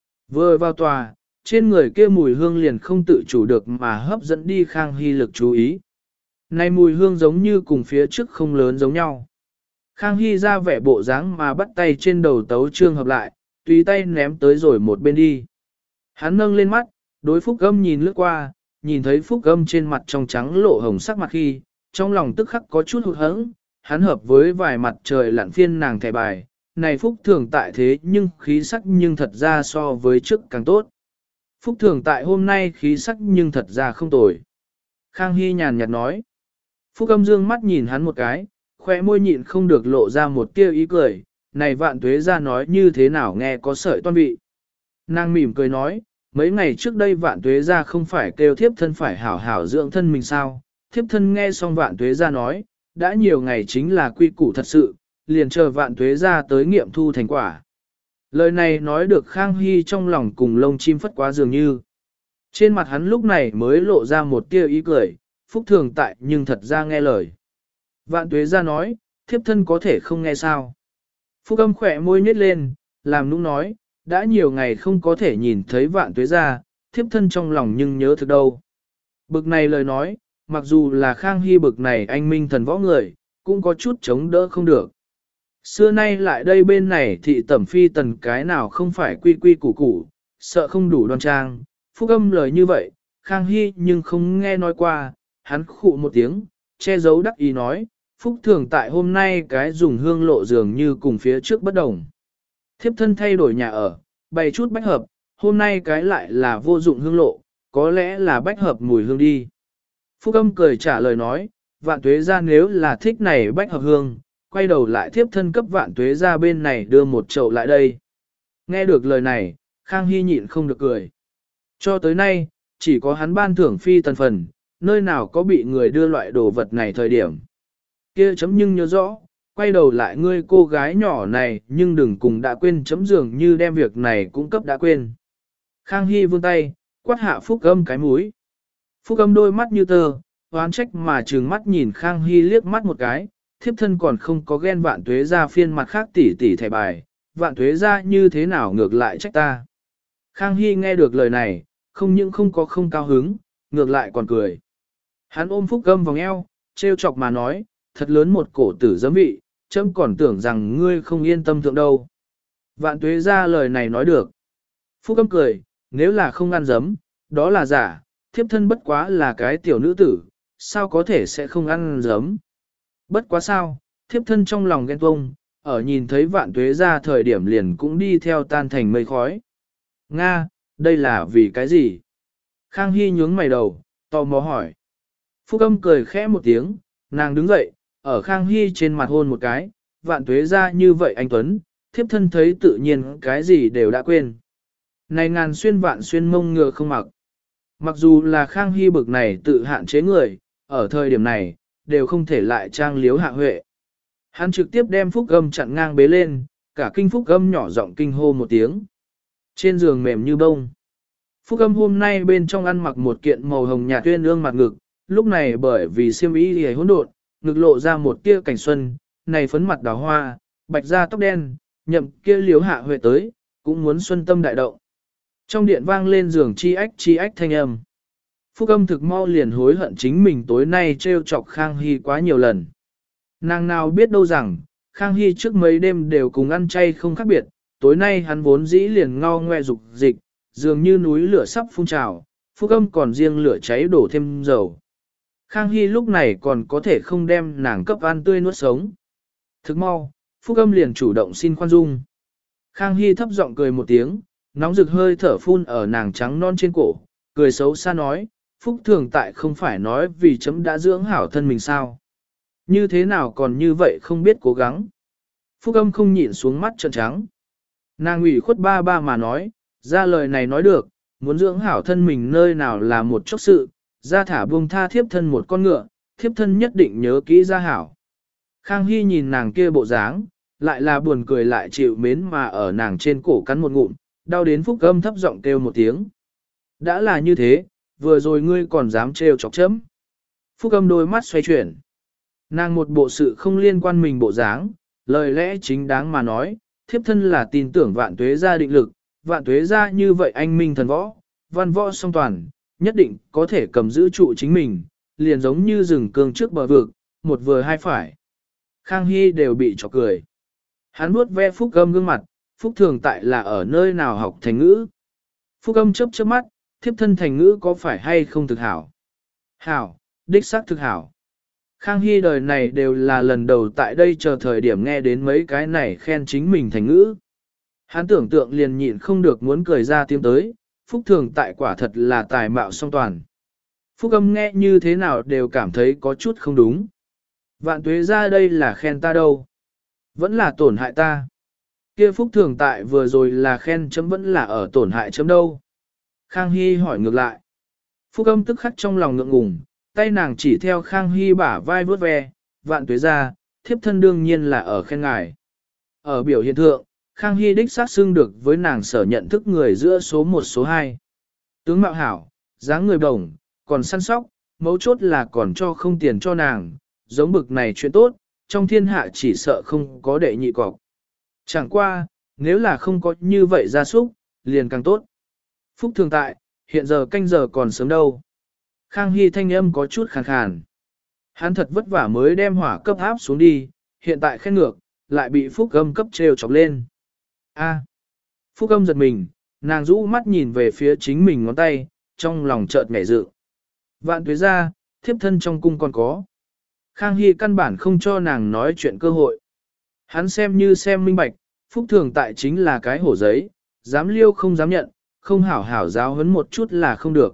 Vừa vào tòa, trên người kia mùi hương liền không tự chủ được mà hấp dẫn đi Khang Hy lực chú ý. Này mùi hương giống như cùng phía trước không lớn giống nhau. Khang Hy ra vẻ bộ dáng mà bắt tay trên đầu tấu trương hợp lại, tùy tay ném tới rồi một bên đi. Hắn nâng lên mắt, đối Phúc Âm nhìn lướt qua, nhìn thấy Phúc Âm trên mặt trong trắng lộ hồng sắc mặt khi, trong lòng tức khắc có chút hụt hẫng, hắn hợp với vài mặt trời lặn phiên nàng thẻ bài, này Phúc Thường tại thế nhưng khí sắc nhưng thật ra so với trước càng tốt. Phúc Thường tại hôm nay khí sắc nhưng thật ra không tồi. Khang Hy nhàn nhạt nói. Phúc Âm dương mắt nhìn hắn một cái, khóe môi nhịn không được lộ ra một tia ý cười, này Vạn Tuế ra nói như thế nào nghe có sợi toan vị. Nàng mỉm cười nói, mấy ngày trước đây Vạn Tuế ra không phải kêu thiếp thân phải hảo hảo dưỡng thân mình sao, thiếp thân nghe xong Vạn Tuế ra nói, đã nhiều ngày chính là quy củ thật sự, liền chờ Vạn Tuế ra tới nghiệm thu thành quả. Lời này nói được Khang Hy trong lòng cùng lông chim phất quá dường như. Trên mặt hắn lúc này mới lộ ra một tia ý cười, Phúc Thường tại nhưng thật ra nghe lời. Vạn Tuế ra nói, thiếp thân có thể không nghe sao. Phúc Âm khỏe môi nhếch lên, làm nũng nói, đã nhiều ngày không có thể nhìn thấy Vạn Tuế ra, thiếp thân trong lòng nhưng nhớ thực đâu. Bực này lời nói, mặc dù là Khang Hy bực này anh minh thần võ người, cũng có chút chống đỡ không được. Xưa nay lại đây bên này thị tẩm phi tần cái nào không phải quy quy củ củ, sợ không đủ đoan trang. Phúc Âm lời như vậy, Khang Hy nhưng không nghe nói qua, hắn khụ một tiếng, che giấu đắc ý nói, Phúc Thường tại hôm nay cái dùng hương lộ dường như cùng phía trước bất đồng. Thiếp thân thay đổi nhà ở, bày chút bách hợp, hôm nay cái lại là vô dụng hương lộ, có lẽ là bách hợp mùi hương đi. Phúc Âm cười trả lời nói, Vạn Tuế ra nếu là thích này bách hợp hương, quay đầu lại thiếp thân cấp Vạn Tuế ra bên này đưa một chậu lại đây. Nghe được lời này, Khang Hy nhịn không được cười. Cho tới nay, chỉ có hắn ban thưởng phi tần phần, nơi nào có bị người đưa loại đồ vật này thời điểm. Kia chấm nhưng nhớ rõ, quay đầu lại ngươi cô gái nhỏ này nhưng đừng cùng đã quên chấm dường như đem việc này cũng cấp đã quên. Khang Hy vươn tay, quát hạ Phúc Âm cái mũi. Phúc Âm đôi mắt như tơ, hoán trách mà trừng mắt nhìn Khang Hy liếc mắt một cái, thiếp thân còn không có ghen Vạn Tuế ra phiên mặt khác tỉ tỉ thẻ bài, Vạn Tuế ra như thế nào ngược lại trách ta. Khang Hy nghe được lời này, không những không có không cao hứng, ngược lại còn cười. Hắn ôm Phúc Âm vòng eo, trêu chọc mà nói, thật lớn một cổ tử giấm vị, chấm còn tưởng rằng ngươi không yên tâm thượng đâu. Vạn Tuế ra lời này nói được. Phúc Âm cười, nếu là không ăn giấm, đó là giả, thiếp thân bất quá là cái tiểu nữ tử, sao có thể sẽ không ăn giấm. Bất quá sao, thiếp thân trong lòng ghen tuông, ở nhìn thấy Vạn Tuế ra thời điểm liền cũng đi theo tan thành mây khói. Nga, đây là vì cái gì? Khang Hy nhướng mày đầu, tò mò hỏi. Phúc Âm cười khẽ một tiếng, nàng đứng dậy, ở Khang Hy trên mặt hôn một cái, Vạn Tuế ra như vậy anh Tuấn, thiếp thân thấy tự nhiên cái gì đều đã quên. Này ngàn xuyên vạn xuyên mông ngựa không mặc. Mặc dù là Khang Hy bực này tự hạn chế người, ở thời điểm này, đều không thể lại trang liếu hạ huệ. Hắn trực tiếp đem Phúc Âm chặn ngang bế lên, cả kinh Phúc Âm nhỏ giọng kinh hô một tiếng. Trên giường mềm như bông. Phúc Âm hôm nay bên trong ăn mặc một kiện màu hồng nhạt tuyên ương mặt ngực, lúc này bởi vì xiêm y hề hỗn độn, ngực lộ ra một tia cảnh xuân, này phấn mặt đào hoa, bạch da tóc đen, nhậm kia liếu hạ huệ tới, cũng muốn xuân tâm đại động. Trong điện vang lên giường chi ách chi ách thanh âm. Phúc Âm thực mau liền hối hận chính mình tối nay trêu chọc Khang Hy quá nhiều lần. Nàng nào biết đâu rằng, Khang Hy trước mấy đêm đều cùng ăn chay không khác biệt, tối nay hắn vốn dĩ liền ngao ngoe dục dịch, dường như núi lửa sắp phun trào, Phúc Âm còn riêng lửa cháy đổ thêm dầu. Khang Hy lúc này còn có thể không đem nàng cấp ăn tươi nuốt sống. Thức mau, Phúc Âm liền chủ động xin khoan dung. Khang Hy thấp giọng cười một tiếng, nóng rực hơi thở phun ở nàng trắng non trên cổ, cười xấu xa nói, Phúc Thường tại không phải nói vì chấm đã dưỡng hảo thân mình sao. Như thế nào còn như vậy không biết cố gắng. Phúc Âm không nhịn xuống mắt trợn trắng. Nàng ủy khuất ba ba mà nói, ra lời này nói được, muốn dưỡng hảo thân mình nơi nào là một chốc sự, ra thả buông tha thiếp thân một con ngựa, thiếp thân nhất định nhớ kỹ ra hảo. Khang Hy nhìn nàng kia bộ dáng, lại là buồn cười lại chịu mến mà ở nàng trên cổ cắn một ngụm, đau đến Phúc Âm thấp giọng kêu một tiếng. Đã là như thế, vừa rồi ngươi còn dám trêu chọc chấm. Phúc Âm đôi mắt xoay chuyển. Nàng một bộ sự không liên quan mình bộ dáng, lời lẽ chính đáng mà nói, thiếp thân là tin tưởng Vạn Tuế ra định lực, Vạn Tuế ra như vậy anh minh thần võ, văn võ song toàn, nhất định có thể cầm giữ trụ chính mình, liền giống như rừng cương trước bờ vực, một vừa hai phải. Khang Hy đều bị chọc cười. Hắn nuốt ve Phúc Âm gương mặt, Phúc Thường tại là ở nơi nào học thành ngữ. Phúc Âm chớp chớp mắt, thiếp thân thành ngữ có phải hay không thực hảo? Hảo, đích xác thực hảo. Khang Hy đời này đều là lần đầu tại đây chờ thời điểm nghe đến mấy cái này khen chính mình thành ngữ. Hắn tưởng tượng liền nhịn không được muốn cười ra tiếng tới, Phúc Thường tại quả thật là tài mạo song toàn. Phúc Âm nghe như thế nào đều cảm thấy có chút không đúng. Vạn tuế ra đây là khen ta đâu? Vẫn là tổn hại ta. Kia Phúc Thường tại vừa rồi là khen chấm vẫn là ở tổn hại chấm đâu? Khang Hy hỏi ngược lại. Phúc Âm tức khắc trong lòng ngượng ngùng, tay nàng chỉ theo Khang Hy bả vai vuốt ve, vạn tuế ra, thiếp thân đương nhiên là ở khen ngài. Ở biểu hiện thượng, Khang Hy đích sát xưng được với nàng sở nhận thức người giữa số một số hai. Tướng mạo hảo, dáng người đồng, còn săn sóc, mấu chốt là còn cho không tiền cho nàng, giống bực này chuyện tốt, trong thiên hạ chỉ sợ không có đệ nhị cọc. Chẳng qua, nếu là không có như vậy gia súc, liền càng tốt. Phúc Thường tại, hiện giờ canh giờ còn sớm đâu. Khang Hy thanh âm có chút khàn khàn. Hắn thật vất vả mới đem hỏa cấp áp xuống đi, hiện tại khen ngược, lại bị Phúc Âm cấp trêu chọc lên. A. Phúc Âm giật mình, nàng rũ mắt nhìn về phía chính mình ngón tay, trong lòng chợt nhảy dự. Vạn tuế ra, thiếp thân trong cung còn có. Khang Hy căn bản không cho nàng nói chuyện cơ hội. Hắn xem như xem minh bạch, Phúc Thường tại chính là cái hổ giấy, dám liêu không dám nhận, không hảo hảo giáo huấn một chút là không được.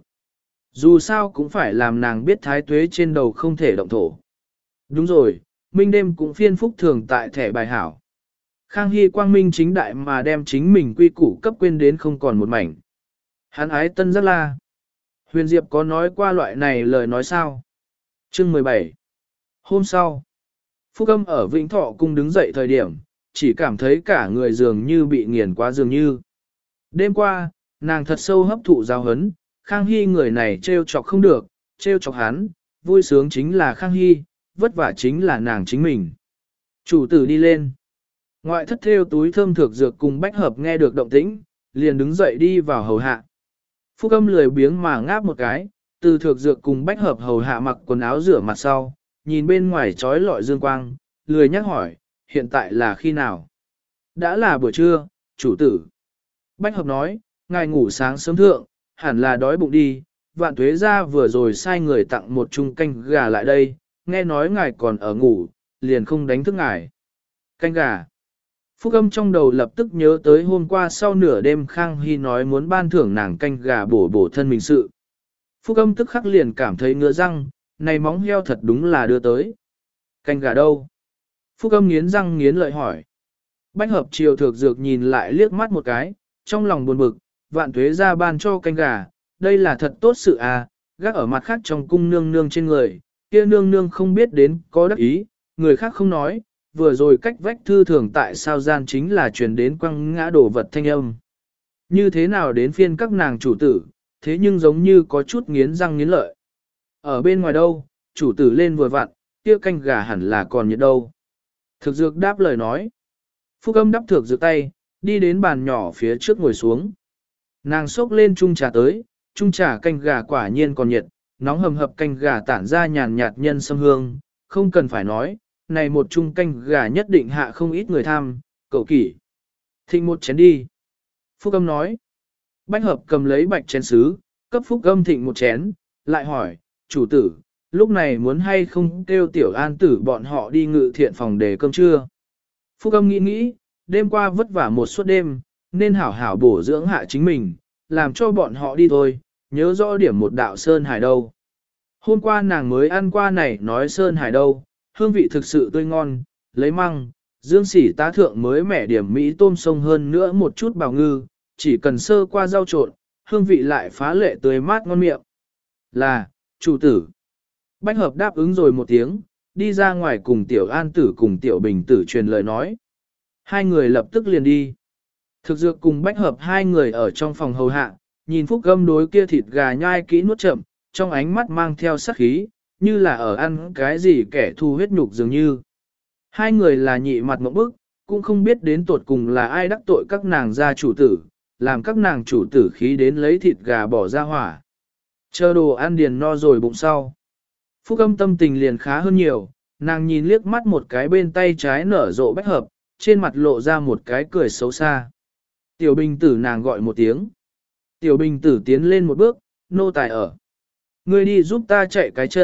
Dù sao cũng phải làm nàng biết thái tuế trên đầu không thể động thổ. Đúng rồi, minh đêm cũng phiên Phúc Thường tại thẻ bài hảo. Khang Hy quang minh chính đại mà đem chính mình quy củ cấp quên đến không còn một mảnh. Hắn ái tân rất la. Huyền Diệp có nói qua loại này lời nói sao? Chương mười bảy. Hôm sau, Phúc Âm ở Vĩnh Thọ cung đứng dậy thời điểm, chỉ cảm thấy cả người dường như bị nghiền quá dường như. Đêm qua, nàng thật sâu hấp thụ giáo hấn, Khang Hy người này trêu chọc không được, trêu chọc hắn, vui sướng chính là Khang Hy, vất vả chính là nàng chính mình. Chủ tử đi lên. Ngoại thất theo túi thơm thược dược cùng bách hợp nghe được động tĩnh, liền đứng dậy đi vào hầu hạ. Phúc Âm lười biếng mà ngáp một cái, từ thược dược cùng bách hợp hầu hạ mặc quần áo rửa mặt sau, nhìn bên ngoài trói lọi dương quang, lười nhắc hỏi, hiện tại là khi nào? Đã là buổi trưa, chủ tử. Bách hợp nói, ngài ngủ sáng sớm thượng, hẳn là đói bụng đi, vạn tuế ra vừa rồi sai người tặng một chung canh gà lại đây, nghe nói ngài còn ở ngủ, liền không đánh thức ngài. Canh gà. Phúc Âm trong đầu lập tức nhớ tới hôm qua sau nửa đêm Khang Hy nói muốn ban thưởng nàng canh gà bổ bổ thân mình sự. Phúc Âm tức khắc liền cảm thấy ngứa răng, này móng heo thật đúng là đưa tới. Canh gà đâu? Phúc Âm nghiến răng nghiến lợi hỏi. Bách hợp triều thược dược nhìn lại liếc mắt một cái, trong lòng buồn bực, vạn tuế ra ban cho canh gà, đây là thật tốt sự à, gác ở mặt khác trong cung nương nương trên người, kia nương nương không biết đến có đắc ý, người khác không nói, vừa rồi cách vách thư thường tại sao gian chính là truyền đến quăng ngã đổ vật thanh âm. Như thế nào đến phiên các nàng chủ tử, thế nhưng giống như có chút nghiến răng nghiến lợi. Ở bên ngoài đâu, chủ tử lên vừa vặn, kia canh gà hẳn là còn nhiệt đâu. Thực dược đáp lời nói. Phúc Âm đắp thực dược tay, đi đến bàn nhỏ phía trước ngồi xuống. Nàng xốc lên chung trà tới, chung trà canh gà quả nhiên còn nhiệt, nóng hầm hập canh gà tản ra nhàn nhạt nhân sâm hương, không cần phải nói, này một chung canh gà nhất định hạ không ít người tham, cậu kỷ. Thịnh một chén đi. Phúc Âm nói. Bách hợp cầm lấy bạch chén sứ, cấp Phúc Âm thịnh một chén, lại hỏi, chủ tử, lúc này muốn hay không kêu tiểu an tử bọn họ đi ngự thiện phòng để cơm trưa. Phúc Âm nghĩ nghĩ, đêm qua vất vả một suốt đêm, nên hảo hảo bổ dưỡng hạ chính mình, làm cho bọn họ đi thôi, nhớ rõ điểm một đạo sơn hải đâu. Hôm qua nàng mới ăn qua này nói sơn hải đâu, hương vị thực sự tươi ngon, lấy măng, dương sỉ tá thượng mới mẻ điểm Mỹ tôm sông hơn nữa một chút bào ngư, chỉ cần sơ qua rau trộn, hương vị lại phá lệ tươi mát ngon miệng. Là, chủ tử. Bách hợp đáp ứng rồi một tiếng, đi ra ngoài cùng tiểu an tử cùng tiểu bình tử truyền lời nói. Hai người lập tức liền đi. Thực dược cùng bách hợp hai người ở trong phòng hầu hạ, nhìn Phúc Âm đối kia thịt gà nhai kỹ nuốt chậm, trong ánh mắt mang theo sắc khí, như là ở ăn cái gì kẻ thù huyết nhục dường như. Hai người là nhị mặt mộng bức, cũng không biết đến tột cùng là ai đắc tội các nàng gia chủ tử, làm các nàng chủ tử khí đến lấy thịt gà bỏ ra hỏa. Chờ đồ ăn điền no rồi bụng sau. Phúc Âm tâm tình liền khá hơn nhiều, nàng nhìn liếc mắt một cái bên tay trái nở rộ bách hợp, trên mặt lộ ra một cái cười xấu xa. Tiểu bình tử nàng gọi một tiếng. Tiểu bình tử tiến lên một bước, nô tài ở. Ngươi đi giúp ta chạy cái chân,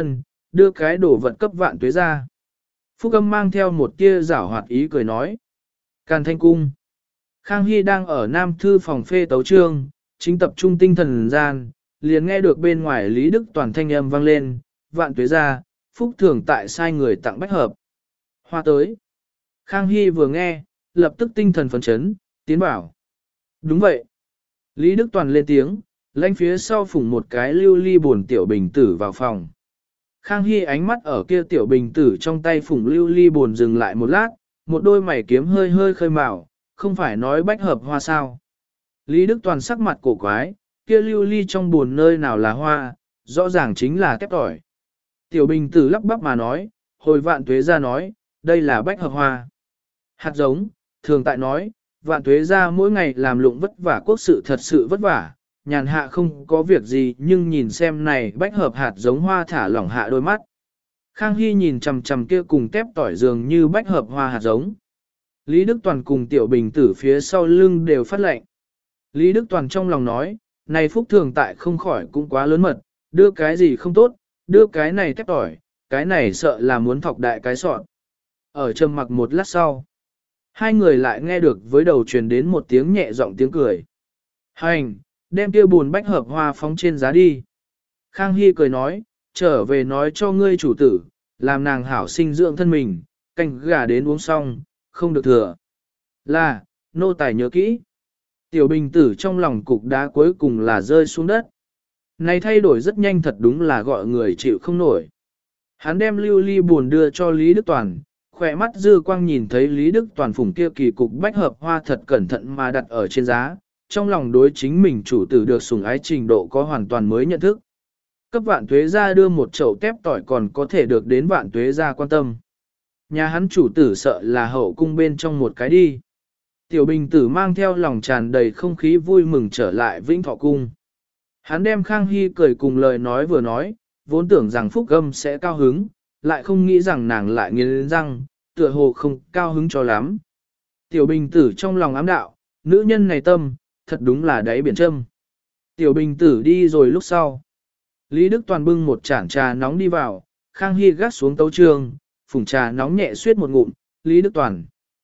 đưa cái đồ vật cấp vạn tuế ra. Phúc âm mang theo một tia giảo hoạt ý cười nói. Càn thanh cung. Khang Hy đang ở Nam Thư phòng phê tấu trương, chính tập trung tinh thần gian, liền nghe được bên ngoài Lý Đức Toàn thanh âm vang lên, vạn tuế ra, Phúc thường tại sai người tặng bách hợp. Hoa tới. Khang Hy vừa nghe, lập tức tinh thần phấn chấn, tiến bảo. Đúng vậy. Lý Đức Toàn lên tiếng, lãnh phía sau phủng một cái lưu ly buồn tiểu bình tử vào phòng. Khang Hy ánh mắt ở kia tiểu bình tử trong tay phủng lưu ly buồn dừng lại một lát, một đôi mày kiếm hơi hơi khơi mào, không phải nói bách hợp hoa sao. Lý Đức Toàn sắc mặt cổ quái, kia lưu ly trong buồn nơi nào là hoa, rõ ràng chính là tép tỏi. Tiểu bình tử lắp bắp mà nói, hồi vạn tuế ra nói, đây là bách hợp hoa. Hạt giống, thường tại nói, vạn tuế ra mỗi ngày làm lụng vất vả quốc sự thật sự vất vả, nhàn hạ không có việc gì nhưng nhìn xem này bách hợp hạt giống hoa thả lỏng hạ đôi mắt. Khang Hy nhìn chằm chằm kia cùng tép tỏi dường như bách hợp hoa hạt giống. Lý Đức Toàn cùng tiểu bình tử phía sau lưng đều phát lệnh. Lý Đức Toàn trong lòng nói, này phúc thường tại không khỏi cũng quá lớn mật, đưa cái gì không tốt, đưa cái này tép tỏi, cái này sợ là muốn thọc đại cái sọn. Ở trầm mặc một lát sau, hai người lại nghe được với đầu truyền đến một tiếng nhẹ giọng tiếng cười. Hành, đem kia buồn bách hợp hoa phóng trên giá đi. Khang Hy cười nói, trở về nói cho ngươi chủ tử, làm nàng hảo sinh dưỡng thân mình, canh gà đến uống xong, không được thừa. Là, nô tài nhớ kỹ. Tiểu bình tử trong lòng cục đá cuối cùng là rơi xuống đất. Này thay đổi rất nhanh thật đúng là gọi người chịu không nổi. Hắn đem lưu ly buồn đưa cho Lý Đức Toàn, khỏe mắt dư quang nhìn thấy Lý Đức Toàn phủng kia kỳ cục bách hợp hoa thật cẩn thận mà đặt ở trên giá, trong lòng đối chính mình chủ tử được sủng ái trình độ có hoàn toàn mới nhận thức. Cấp vạn tuế ra đưa một chậu tép tỏi còn có thể được đến vạn tuế ra quan tâm. Nhà hắn chủ tử sợ là hậu cung bên trong một cái đi. Tiểu bình tử mang theo lòng tràn đầy không khí vui mừng trở lại Vĩnh Thọ cung. Hắn đem Khang Hy cười cùng lời nói vừa nói, vốn tưởng rằng Phúc Âm sẽ cao hứng, lại không nghĩ rằng nàng lại nghiến răng, tựa hồ không cao hứng cho lắm. Tiểu bình tử trong lòng ám đạo, nữ nhân này tâm, thật đúng là đáy biển châm. Tiểu bình tử đi rồi lúc sau. Lý Đức Toàn bưng một chản trà nóng đi vào, Khang Hy gác xuống tấu trường, phủng trà nóng nhẹ suyết một ngụm, Lý Đức Toàn.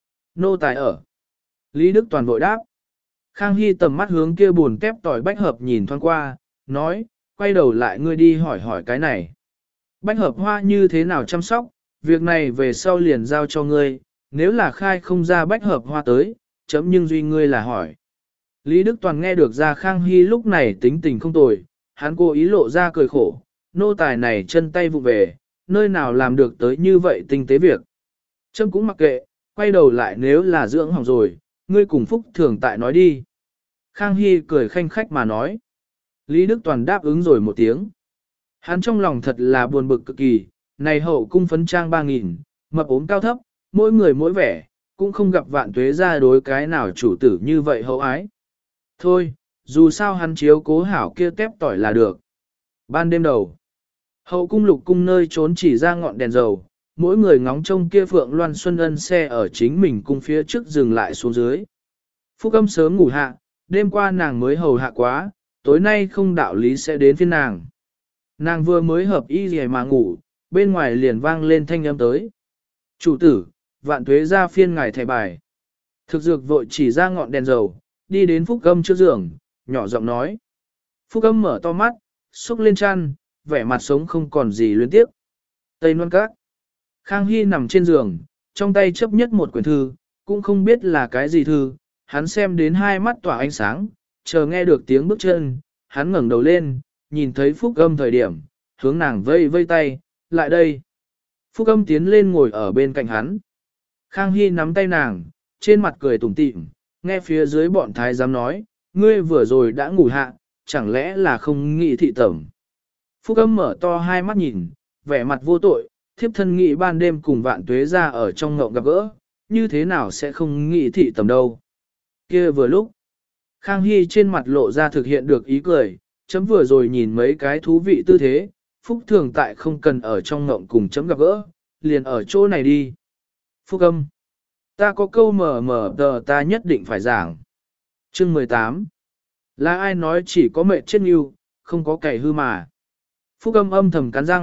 Nô tài ở. Lý Đức Toàn vội đáp. Khang Hy tầm mắt hướng kia buồn kép tỏi bách hợp nhìn thoáng qua, nói, quay đầu lại ngươi đi hỏi hỏi cái này. Bách hợp hoa như thế nào chăm sóc, việc này về sau liền giao cho ngươi, nếu là khai không ra bách hợp hoa tới, chấm nhưng duy ngươi là hỏi. Lý Đức Toàn nghe được ra Khang Hy lúc này tính tình không tồi, hắn cố ý lộ ra cười khổ, nô tài này chân tay vụ về, nơi nào làm được tới như vậy tinh tế việc. Chấm cũng mặc kệ, quay đầu lại nếu là dưỡng hỏng rồi, ngươi cùng Phúc thường tại nói đi. Khang Hy cười khanh khách mà nói. Lý Đức Toàn đáp ứng rồi một tiếng. Hắn trong lòng thật là buồn bực cực kỳ, này hậu cung phấn trang ba nghìn, mập ốm cao thấp, mỗi người mỗi vẻ, cũng không gặp vạn tuế ra đối cái nào chủ tử như vậy hậu ái. Thôi, dù sao hắn chiếu cố hảo kia tép tỏi là được. Ban đêm đầu, hậu cung lục cung nơi trốn chỉ ra ngọn đèn dầu, mỗi người ngóng trông kia Phượng Loan Xuân Ân xe ở chính mình cung phía trước dừng lại xuống dưới. Phúc Âm sớm ngủ hạ, đêm qua nàng mới hầu hạ quá, tối nay không đạo lý sẽ đến phiên nàng. Nàng vừa mới hợp y gì mà ngủ, bên ngoài liền vang lên thanh âm tới. Chủ tử, vạn tuế ra phiên ngài thẻ bài. Thực dược vội chỉ ra ngọn đèn dầu, đi đến Phúc Âm trước giường, nhỏ giọng nói. Phúc Âm mở to mắt, xúc lên chăn, vẻ mặt sống không còn gì luyến tiếp. Tây Loan Các. Khang Hy nằm trên giường, trong tay chấp nhất một quyển thư, cũng không biết là cái gì thư, hắn xem đến hai mắt tỏa ánh sáng, chờ nghe được tiếng bước chân, hắn ngẩng đầu lên, nhìn thấy Phúc Âm thời điểm, hướng nàng vây vây tay, lại đây. Phúc Âm tiến lên ngồi ở bên cạnh hắn. Khang Hy nắm tay nàng, trên mặt cười tủm tỉm, nghe phía dưới bọn thái giám nói, ngươi vừa rồi đã ngủ hạ, chẳng lẽ là không nghĩ thị tẩm. Phúc Âm mở to hai mắt nhìn, vẻ mặt vô tội, thiếp thân nghĩ ban đêm cùng vạn tuế ra ở trong ngộng gặp gỡ, như thế nào sẽ không nghĩ thị tẩm đâu. Kia vừa lúc, Khang Hy trên mặt lộ ra thực hiện được ý cười, chấm vừa rồi nhìn mấy cái thú vị tư thế, Phúc thường tại không cần ở trong ngộng cùng chấm gặp gỡ, liền ở chỗ này đi. Phúc Âm, ta có câu mở mở tờ ta nhất định phải giảng. Chương mười tám, là ai nói chỉ có mệt chết yêu, không có kẻ hư mà. Phúc Âm âm thầm cắn răng,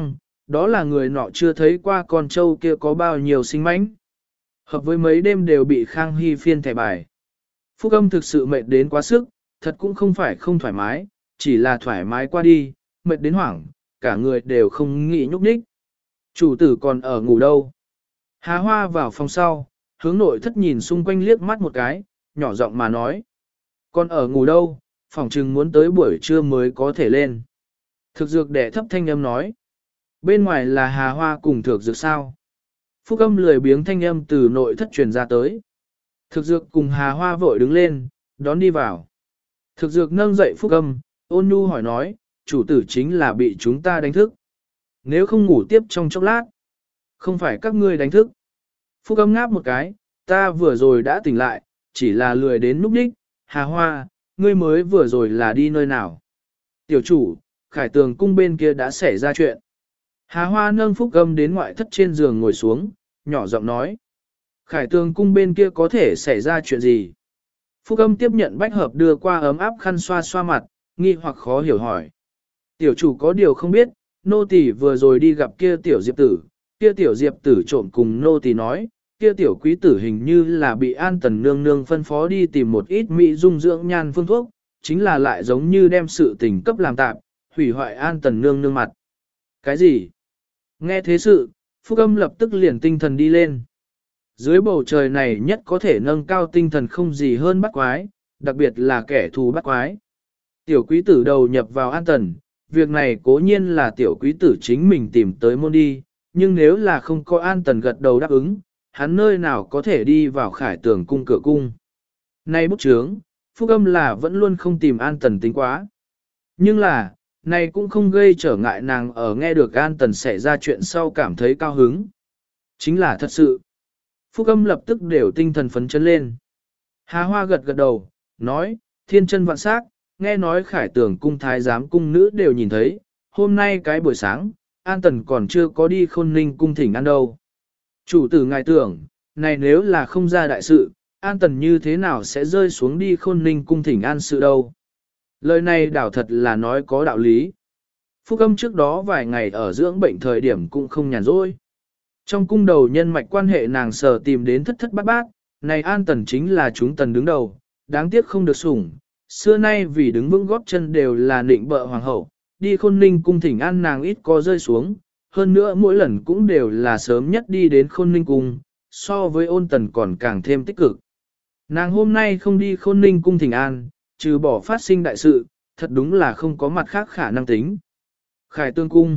đó là người nọ chưa thấy qua con trâu kia có bao nhiêu sinh mánh. Hợp với mấy đêm đều bị Khang Hy phiên thẻ bài. Phúc Âm thực sự mệt đến quá sức, thật cũng không phải không thoải mái, chỉ là thoải mái qua đi, mệt đến hoảng, cả người đều không nghĩ nhúc nhích. Chủ tử còn ở ngủ đâu? Hà Hoa vào phòng sau, hướng nội thất nhìn xung quanh liếc mắt một cái, nhỏ giọng mà nói. Còn ở ngủ đâu, phòng trừng muốn tới buổi trưa mới có thể lên. Thực dược đẻ thấp thanh âm nói. Bên ngoài là Hà Hoa cùng thực dược sao? Phúc Âm lười biếng thanh âm từ nội thất truyền ra tới. Thực dược cùng Hà Hoa vội đứng lên, đón đi vào. Thực dược nâng dậy Phúc Âm, ôn nhu hỏi nói, chủ tử chính là bị chúng ta đánh thức. Nếu không ngủ tiếp trong chốc lát, không phải các ngươi đánh thức. Phúc Âm ngáp một cái, ta vừa rồi đã tỉnh lại, chỉ là lười đến núp đích. Hà Hoa, ngươi mới vừa rồi là đi nơi nào? Tiểu chủ, Khải Tường cung bên kia đã xảy ra chuyện. Hà Hoa nâng Phúc Âm đến ngoại thất trên giường ngồi xuống, nhỏ giọng nói. Khải Tường cung bên kia có thể xảy ra chuyện gì? Phúc Âm tiếp nhận bách hợp đưa qua ấm áp khăn xoa xoa mặt, nghi hoặc khó hiểu hỏi. Tiểu chủ có điều không biết, nô tỳ vừa rồi đi gặp kia tiểu diệp tử, kia tiểu diệp tử trộm cùng nô tỳ nói, kia tiểu quý tử hình như là bị An Tần nương nương phân phó đi tìm một ít mỹ dung dưỡng nhan phương thuốc, chính là lại giống như đem sự tình cấp làm tạm, hủy hoại An Tần nương nương mặt. Cái gì? Nghe thế sự, Phúc Âm lập tức liền tinh thần đi lên. Dưới bầu trời này nhất có thể nâng cao tinh thần không gì hơn bắt quái, đặc biệt là kẻ thù bắt quái. Tiểu quý tử đầu nhập vào An Tần, việc này cố nhiên là tiểu quý tử chính mình tìm tới môn đi, nhưng nếu là không có An Tần gật đầu đáp ứng, hắn nơi nào có thể đi vào Khải Tường cung cửa cung. Nay bút chướng, Phúc Âm là vẫn luôn không tìm An Tần tính quá. Nhưng là, này cũng không gây trở ngại nàng ở nghe được An Tần xảy ra chuyện sau cảm thấy cao hứng. Chính là thật sự. Phúc Âm lập tức đều tinh thần phấn chấn lên. Hà Hoa gật gật đầu, nói, thiên chân vạn sắc, nghe nói Khải Tường cung thái giám cung nữ đều nhìn thấy, hôm nay cái buổi sáng, An Tần còn chưa có đi Khôn Ninh cung thỉnh ăn đâu. Chủ tử ngài tưởng, này nếu là không ra đại sự, An Tần như thế nào sẽ rơi xuống đi Khôn Ninh cung thỉnh an sự đâu. Lời này đảo thật là nói có đạo lý. Phúc Âm trước đó vài ngày ở dưỡng bệnh thời điểm cũng không nhàn rỗi. Trong cung đầu nhân mạch quan hệ nàng sở tìm đến thất thất bát bát, này An Tần chính là chúng tần đứng đầu, đáng tiếc không được sủng. Xưa nay vì đứng vững góp chân đều là nịnh bợ hoàng hậu, đi Khôn Ninh cung thỉnh an nàng ít có rơi xuống, hơn nữa mỗi lần cũng đều là sớm nhất đi đến Khôn Ninh cung, so với Ôn Tần còn càng thêm tích cực. Nàng hôm nay không đi Khôn Ninh cung thỉnh an, trừ bỏ phát sinh đại sự, thật đúng là không có mặt khác khả năng tính. Khải Tương cung.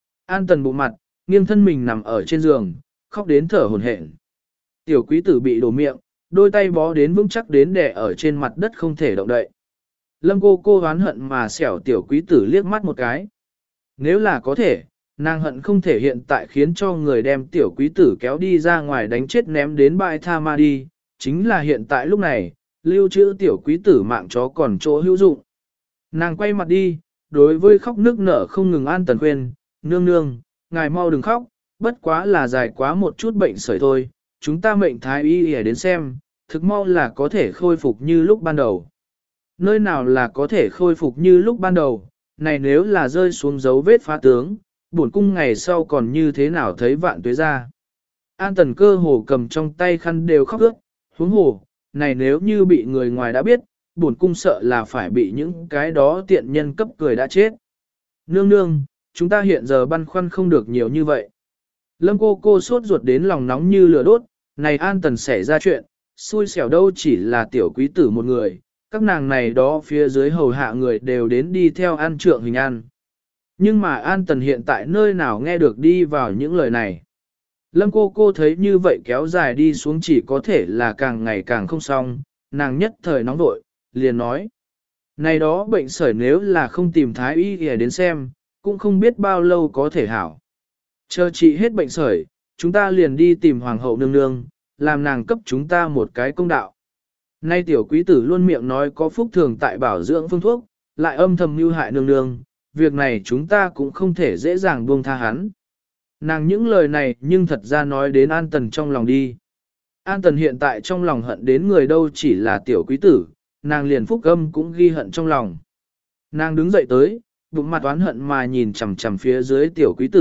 An Tần bụng mặt, nghiêng thân mình nằm ở trên giường, khóc đến thở hổn hển. Tiểu quý tử bị đổ miệng, đôi tay bó đến vững chắc đến đè ở trên mặt đất không thể động đậy. Lâm cô cô oán hận mà xẻo tiểu quý tử liếc mắt một cái. Nếu là có thể, nàng hận không thể hiện tại khiến cho người đem tiểu quý tử kéo đi ra ngoài đánh chết ném đến bãi tha ma đi, chính là hiện tại lúc này, lưu trữ tiểu quý tử mạng chó còn chỗ hữu dụng. Nàng quay mặt đi, đối với khóc nước nở không ngừng An Tần khuyên, nương nương, ngài mau đừng khóc, bất quá là dài quá một chút bệnh sởi thôi, chúng ta mệnh thái y để đến xem, thực mau là có thể khôi phục như lúc ban đầu. Nơi nào là có thể khôi phục như lúc ban đầu, này nếu là rơi xuống dấu vết phá tướng, bổn cung ngày sau còn như thế nào thấy vạn tuế ra. An Tần cơ hồ cầm trong tay khăn đều khóc ướt, huống hồ, này nếu như bị người ngoài đã biết, bổn cung sợ là phải bị những cái đó tiện nhân cấp cười đã chết. Nương nương, chúng ta hiện giờ băn khoăn không được nhiều như vậy. Lâm cô cô sốt ruột đến lòng nóng như lửa đốt, này An Tần xảy ra chuyện, xui xẻo đâu chỉ là tiểu quý tử một người, các nàng này đó phía dưới hầu hạ người đều đến đi theo an trượng hình an. Nhưng mà An Tần hiện tại nơi nào nghe được đi vào những lời này. Lâm cô cô thấy như vậy kéo dài đi xuống chỉ có thể là càng ngày càng không xong, nàng nhất thời nóng vội, liền nói. Này đó bệnh sởi nếu là không tìm thái y để đến xem, cũng không biết bao lâu có thể hảo. Chờ trị hết bệnh sởi, chúng ta liền đi tìm hoàng hậu nương nương, làm nàng cấp chúng ta một cái công đạo. Nay tiểu quý tử luôn miệng nói có phúc thường tại bảo dưỡng phương thuốc, lại âm thầm mưu hại nương nương, việc này chúng ta cũng không thể dễ dàng buông tha hắn. Nàng những lời này nhưng thật ra nói đến An Tần trong lòng đi. An Tần hiện tại trong lòng hận đến người đâu chỉ là tiểu quý tử, nàng liền phúc âm cũng ghi hận trong lòng. Nàng đứng dậy tới, bụng mặt oán hận mà nhìn chằm chằm phía dưới tiểu quý tử,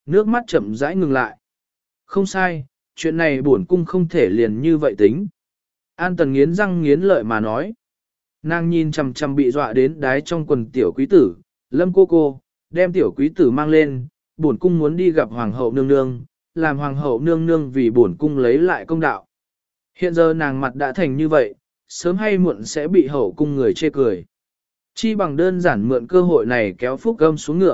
nước mắt chậm rãi ngừng lại. Không sai, chuyện này bổn cung không thể liền như vậy tính. An Tần nghiến răng nghiến lợi mà nói. Nàng nhìn chằm chằm bị dọa đến đái trong quần tiểu quý tử, Lâm cô cô, đem tiểu quý tử mang lên, bổn cung muốn đi gặp hoàng hậu nương nương, làm hoàng hậu nương nương vì bổn cung lấy lại công đạo. Hiện giờ nàng mặt đã thành như vậy, sớm hay muộn sẽ bị hậu cung người chê cười. Chi bằng đơn giản mượn cơ hội này kéo Phúc Âm xuống ngựa.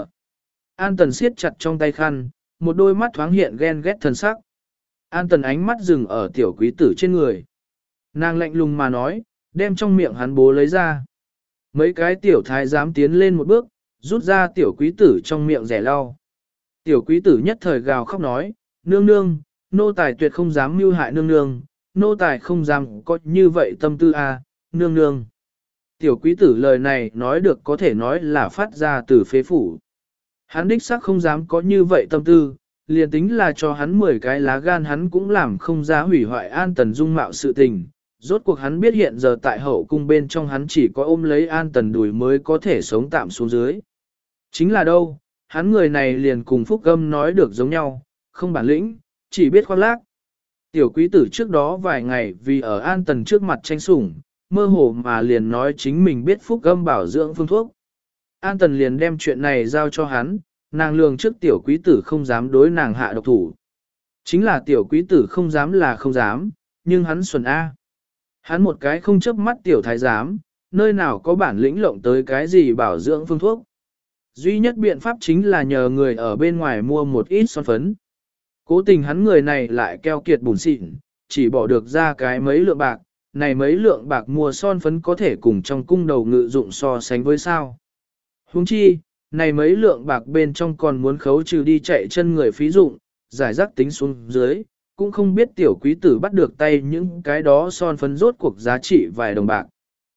An Tần siết chặt trong tay khăn, một đôi mắt thoáng hiện ghen ghét thần sắc. An Tần ánh mắt dừng ở tiểu quý tử trên người. Nàng lạnh lùng mà nói, đem trong miệng hắn bố lấy ra. Mấy cái tiểu thái dám tiến lên một bước, rút ra tiểu quý tử trong miệng rẻ lau. Tiểu quý tử nhất thời gào khóc nói, nương nương, nô tài tuyệt không dám mưu hại nương nương, nô tài không dám có như vậy tâm tư a, nương nương. Tiểu quý tử lời này nói được có thể nói là phát ra từ phế phủ. Hắn đích xác không dám có như vậy tâm tư, liền tính là cho hắn mười cái lá gan hắn cũng làm không ra hủy hoại An Tần dung mạo sự tình. Rốt cuộc hắn biết hiện giờ tại hậu cung bên trong hắn chỉ có ôm lấy An Tần đùi mới có thể sống tạm xuống dưới. Chính là đâu, hắn người này liền cùng Phúc Âm nói được giống nhau, không bản lĩnh, chỉ biết khoác lác. Tiểu quý tử trước đó vài ngày vì ở An Tần trước mặt tranh sủng, mơ hồ mà liền nói chính mình biết Phúc Âm bảo dưỡng phương thuốc. An Tần liền đem chuyện này giao cho hắn, nàng lường trước tiểu quý tử không dám đối nàng hạ độc thủ. Chính là tiểu quý tử không dám là không dám, nhưng hắn xuẩn A. Hắn một cái không chớp mắt tiểu thái giám, nơi nào có bản lĩnh lộng tới cái gì bảo dưỡng phương thuốc. Duy nhất biện pháp chính là nhờ người ở bên ngoài mua một ít son phấn. Cố tình hắn người này lại keo kiệt bùn xịn, chỉ bỏ được ra cái mấy lượng bạc, này mấy lượng bạc mua son phấn có thể cùng trong cung đầu ngự dụng so sánh với sao. Huống chi, này mấy lượng bạc bên trong còn muốn khấu trừ đi chạy chân người phí dụng, giải rác tính xuống dưới, cũng không biết tiểu quý tử bắt được tay những cái đó son phấn rốt cuộc giá trị vài đồng bạc.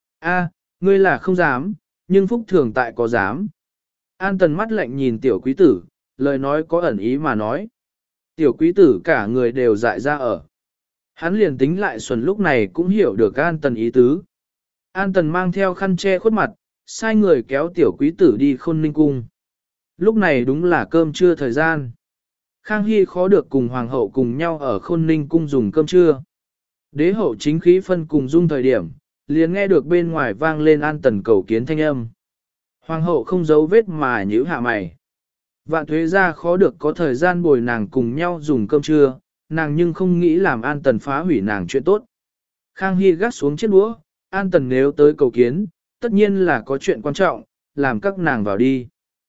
A, ngươi là không dám, nhưng phúc thường tại có dám. An Tần mắt lạnh nhìn tiểu quý tử, lời nói có ẩn ý mà nói. Tiểu quý tử cả người đều dại ra ở. Hắn liền tính lại xuân lúc này cũng hiểu được An Tần ý tứ. An Tần mang theo khăn che khuất mặt, sai người kéo tiểu quý tử đi Khôn Ninh cung. Lúc này đúng là cơm trưa thời gian. Khang Hy khó được cùng hoàng hậu cùng nhau ở Khôn Ninh cung dùng cơm trưa. Đế hậu chính khí phân cùng dung thời điểm, liền nghe được bên ngoài vang lên An Tần cầu kiến thanh âm. Hoàng hậu không giấu vết mà nhíu hạ mày. Vạn thuế ra khó được có thời gian bồi nàng cùng nhau dùng cơm trưa, nàng nhưng không nghĩ làm An Tần phá hủy nàng chuyện tốt. Khang Hy gắt xuống chiếc đũa, An Tần nếu tới cầu kiến, tất nhiên là có chuyện quan trọng, làm các nàng vào đi.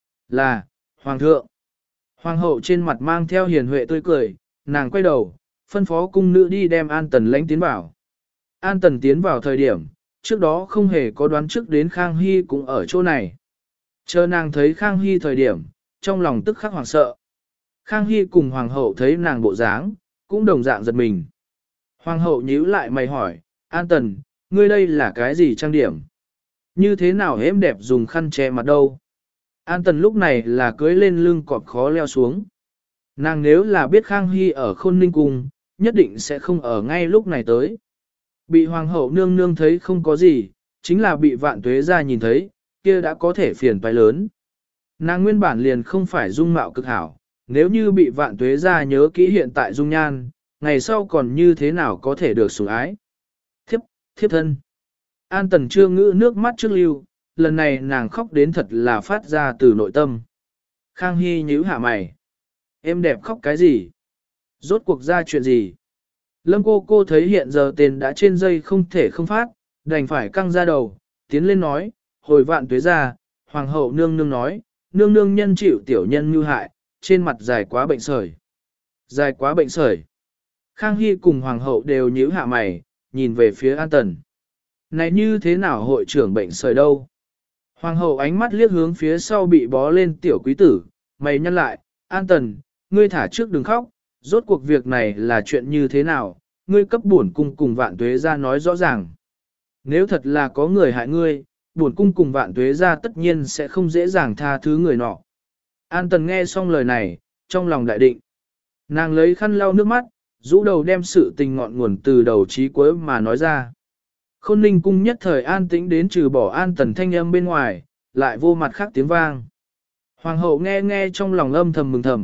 Là, Hoàng thượng. Hoàng hậu trên mặt mang theo hiền huệ tươi cười, nàng quay đầu, phân phó cung nữ đi đem An Tần lãnh tiến vào. An Tần tiến vào thời điểm, trước đó không hề có đoán trước đến Khang Hy cũng ở chỗ này. Chờ nàng thấy Khang Hy thời điểm, trong lòng tức khắc hoảng sợ. Khang Hy cùng Hoàng hậu thấy nàng bộ dáng, cũng đồng dạng giật mình. Hoàng hậu nhíu lại mày hỏi, An Tần, ngươi đây là cái gì trang điểm? Như thế nào êm đẹp dùng khăn che mặt đâu? An Tần lúc này là cưới lên lưng cọp khó leo xuống. Nàng nếu là biết Khang Hy ở Khôn Ninh cung, nhất định sẽ không ở ngay lúc này tới. Bị Hoàng hậu nương nương thấy không có gì, chính là bị Vạn Tuế ra nhìn thấy, kia đã có thể phiền toái lớn. Nàng nguyên bản liền không phải dung mạo cực hảo, nếu như bị Vạn Tuế ra nhớ kỹ hiện tại dung nhan, ngày sau còn như thế nào có thể được sủng ái. Thiếp, thiếp thân. An Tần chưa ngữ nước mắt trước lưu, lần này nàng khóc đến thật là phát ra từ nội tâm. Khang Hy nhíu hạ mày. Em đẹp khóc cái gì? Rốt cuộc ra chuyện gì? Lâm cô cô thấy hiện giờ tên đã trên dây không thể không phát, đành phải căng ra đầu, tiến lên nói, hồi Vạn Tuế ra, Hoàng hậu nương nương nói, nương nương nhân chịu tiểu nhân mưu hại, trên mặt dài quá bệnh sởi. Dài quá bệnh sởi. Khang Hy cùng Hoàng hậu đều nhíu hạ mày, nhìn về phía An Tần. Này như thế nào hội trưởng bệnh sởi đâu? Hoàng hậu ánh mắt liếc hướng phía sau bị bó lên tiểu quý tử, mày nhăn lại, An Tần, ngươi thả trước đừng khóc, rốt cuộc việc này là chuyện như thế nào, ngươi cấp bổn cung cùng Vạn Tuế ra nói rõ ràng. Nếu thật là có người hại ngươi, bổn cung cùng Vạn Tuế ra tất nhiên sẽ không dễ dàng tha thứ người nọ. An Tần nghe xong lời này, trong lòng đại định. Nàng lấy khăn lau nước mắt, rũ đầu đem sự tình ngọn nguồn từ đầu chí cuối mà nói ra. Khôn Ninh cung nhất thời an tĩnh đến trừ bỏ An Tần thanh âm bên ngoài, lại vô mặt khác tiếng vang. Hoàng hậu nghe nghe trong lòng âm thầm mừng thầm,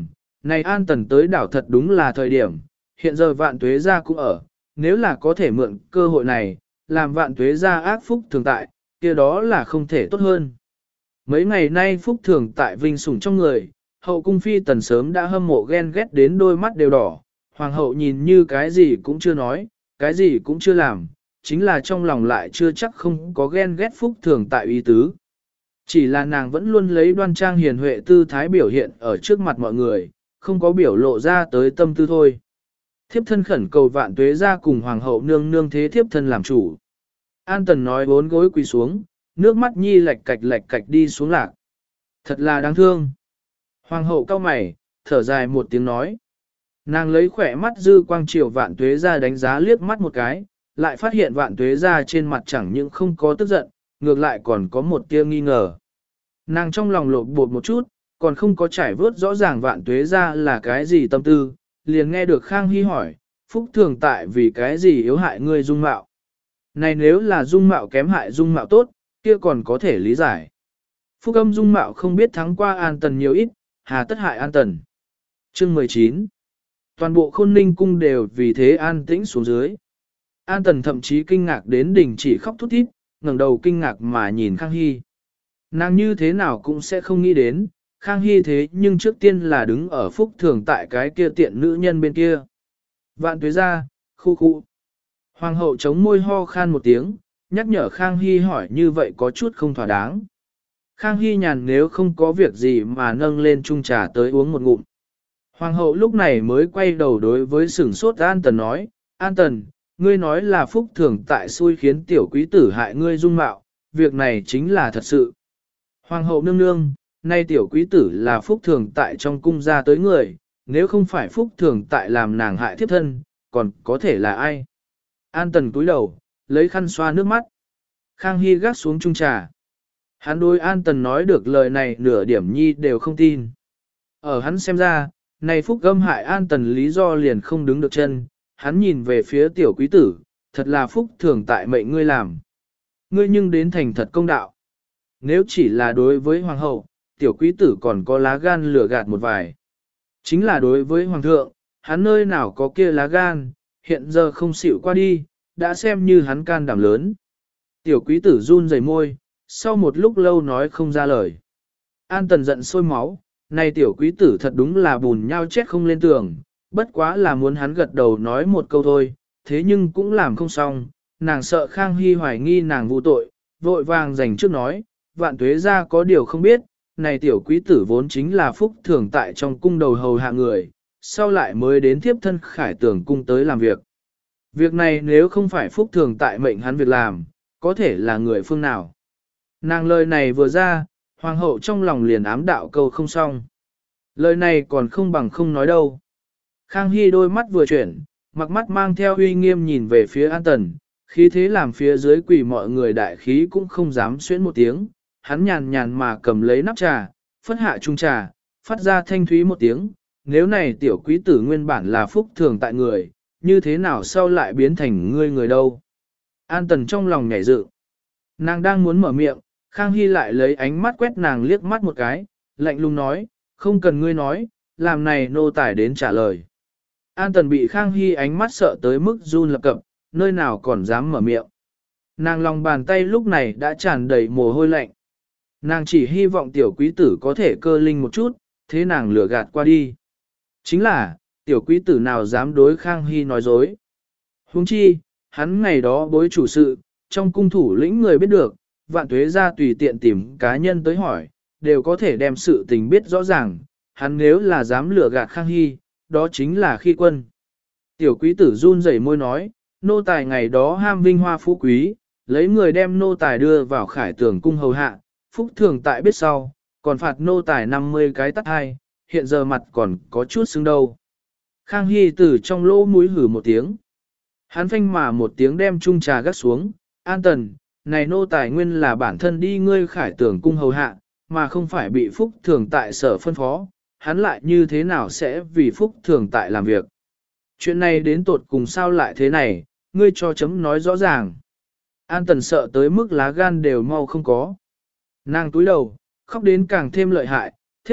Này An Tần tới đảo thật đúng là thời điểm, hiện giờ vạn tuế gia cũng ở, nếu là có thể mượn cơ hội này, làm vạn tuế gia ác phúc thường tại, kia đó là không thể tốt hơn. Mấy ngày nay phúc thường tại vinh sủng trong người, hậu cung phi tần sớm đã hâm mộ ghen ghét đến đôi mắt đều đỏ, hoàng hậu nhìn như cái gì cũng chưa nói, cái gì cũng chưa làm, chính là trong lòng lại chưa chắc không có ghen ghét phúc thường tại ý tứ. Chỉ là nàng vẫn luôn lấy đoan trang hiền huệ tư thái biểu hiện ở trước mặt mọi người, không có biểu lộ ra tới tâm tư thôi. Thiếp thân khẩn cầu vạn tuế ra cùng hoàng hậu nương nương thế thiếp thân làm chủ. An Tần nói bốn gối quỳ xuống, nước mắt nhi lệch cạch lệch cạch đi xuống lạc. Thật là đáng thương. Hoàng hậu cau mày, thở dài một tiếng nói. Nàng lấy khỏe mắt dư quang chiều vạn tuế ra đánh giá liếc mắt một cái, lại phát hiện vạn tuế ra trên mặt chẳng những không có tức giận, ngược lại còn có một tia nghi ngờ. Nàng trong lòng lột bột một chút, còn không có trải vớt rõ ràng vạn tuế ra là cái gì tâm tư, liền nghe được Khang Hy hỏi, phúc thường tại vì cái gì yếu hại ngươi dung mạo. Này nếu là dung mạo kém hại dung mạo tốt, kia còn có thể lý giải. Phúc âm dung mạo không biết thắng qua An Tần nhiều ít, hà tất hại An Tần. Chương mười chín. Toàn bộ Khôn Ninh cung đều vì thế an tĩnh xuống dưới. An Tần thậm chí kinh ngạc đến đỉnh chỉ khóc thút thít, ngẩng đầu kinh ngạc mà nhìn Khang Hy. Nàng như thế nào cũng sẽ không nghĩ đến, Khang Hy thế nhưng trước tiên là đứng ở phúc thường tại cái kia tiện nữ nhân bên kia. Vạn tuế ra, khu khu. Hoàng hậu chống môi ho khan một tiếng, nhắc nhở Khang Hy hỏi như vậy có chút không thỏa đáng. Khang Hy nhàn nếu không có việc gì mà nâng lên chung trà tới uống một ngụm. Hoàng hậu lúc này mới quay đầu đối với sửng sốt An Tần nói, An Tần, ngươi nói là phúc thường tại xui khiến tiểu quý tử hại ngươi dung mạo, việc này chính là thật sự. Hoàng hậu nương nương, nay tiểu quý tử là phúc thường tại trong cung ra tới người, nếu không phải phúc thường tại làm nàng hại thiếp thân, còn có thể là ai? An Tần cúi đầu, lấy khăn xoa nước mắt. Khang Hy gác xuống chung trà. Hắn đối An Tần nói được lời này nửa điểm nhi đều không tin. Ở hắn xem ra, này phúc gâm hại An Tần lý do liền không đứng được chân, hắn nhìn về phía tiểu quý tử, thật là phúc thường tại mệnh ngươi làm. Ngươi nhưng đến thành thật công đạo. Nếu chỉ là đối với hoàng hậu, tiểu quý tử còn có lá gan lừa gạt một vài. Chính là đối với hoàng thượng, hắn nơi nào có kia lá gan, hiện giờ không xịu qua đi, đã xem như hắn can đảm lớn. Tiểu quý tử run rẩy môi, sau một lúc lâu nói không ra lời. An Tần giận sôi máu, này tiểu quý tử thật đúng là bùn nhau chết không lên tường, bất quá là muốn hắn gật đầu nói một câu thôi, thế nhưng cũng làm không xong, nàng sợ Khang Hy hoài nghi nàng vô tội, vội vàng dành trước nói, vạn tuế ra có điều không biết, này tiểu quý tử vốn chính là phúc thường tại trong cung đầu hầu hạ người, sau lại mới đến tiếp thân khải tưởng cung tới làm việc. Việc này nếu không phải phúc thường tại mệnh hắn việc làm, có thể là người phương nào. Nàng lời này vừa ra, hoàng hậu trong lòng liền ám đạo câu không xong. Lời này còn không bằng không nói đâu. Khang Hy đôi mắt vừa chuyển, mặc mắt mang theo uy nghiêm nhìn về phía An Tần, khí thế làm phía dưới quỷ mọi người đại khí cũng không dám xuyến một tiếng. Hắn nhàn nhàn mà cầm lấy nắp trà, phất hạ chung trà, phát ra thanh thúy một tiếng. Nếu này tiểu quý tử nguyên bản là phúc thường tại người, như thế nào sau lại biến thành ngươi người đâu? An Tần trong lòng nhảy dựng. Nàng đang muốn mở miệng, Khang Hy lại lấy ánh mắt quét nàng liếc mắt một cái, lạnh lùng nói, không cần ngươi nói, làm này nô tài đến trả lời. An Tần bị Khang Hy ánh mắt sợ tới mức run lập cập, nơi nào còn dám mở miệng. Nàng lòng bàn tay lúc này đã tràn đầy mồ hôi lạnh. Nàng chỉ hy vọng tiểu quý tử có thể cơ linh một chút, thế nàng lừa gạt qua đi. Chính là, tiểu quý tử nào dám đối Khang Hy nói dối. Huống chi, hắn ngày đó bối chủ sự, trong cung thủ lĩnh người biết được, vạn tuế ra tùy tiện tìm cá nhân tới hỏi, đều có thể đem sự tình biết rõ ràng, hắn nếu là dám lừa gạt Khang Hy, đó chính là khi quân. Tiểu quý tử run rẩy môi nói, nô tài ngày đó ham vinh hoa phú quý, lấy người đem nô tài đưa vào khải tường cung hầu hạ, phúc thường tại biết sau, còn phạt nô tài năm mươi cái tắt hai, hiện giờ mặt còn có chút sưng đâu. Khang Hy từ trong lỗ mũi hử một tiếng. Hắn phanh mà một tiếng đem chung trà gắt xuống, An Tần, này nô tài nguyên là bản thân đi ngươi khải tường cung hầu hạ, mà không phải bị phúc thường tại sở phân phó, hắn lại như thế nào sẽ vì phúc thường tại làm việc. Chuyện này đến tột cùng sao lại thế này, ngươi cho chấm nói rõ ràng. An Tần sợ tới mức lá gan đều mau không có. Nàng túi đầu, khóc đến càng thêm lợi hại, thiếp,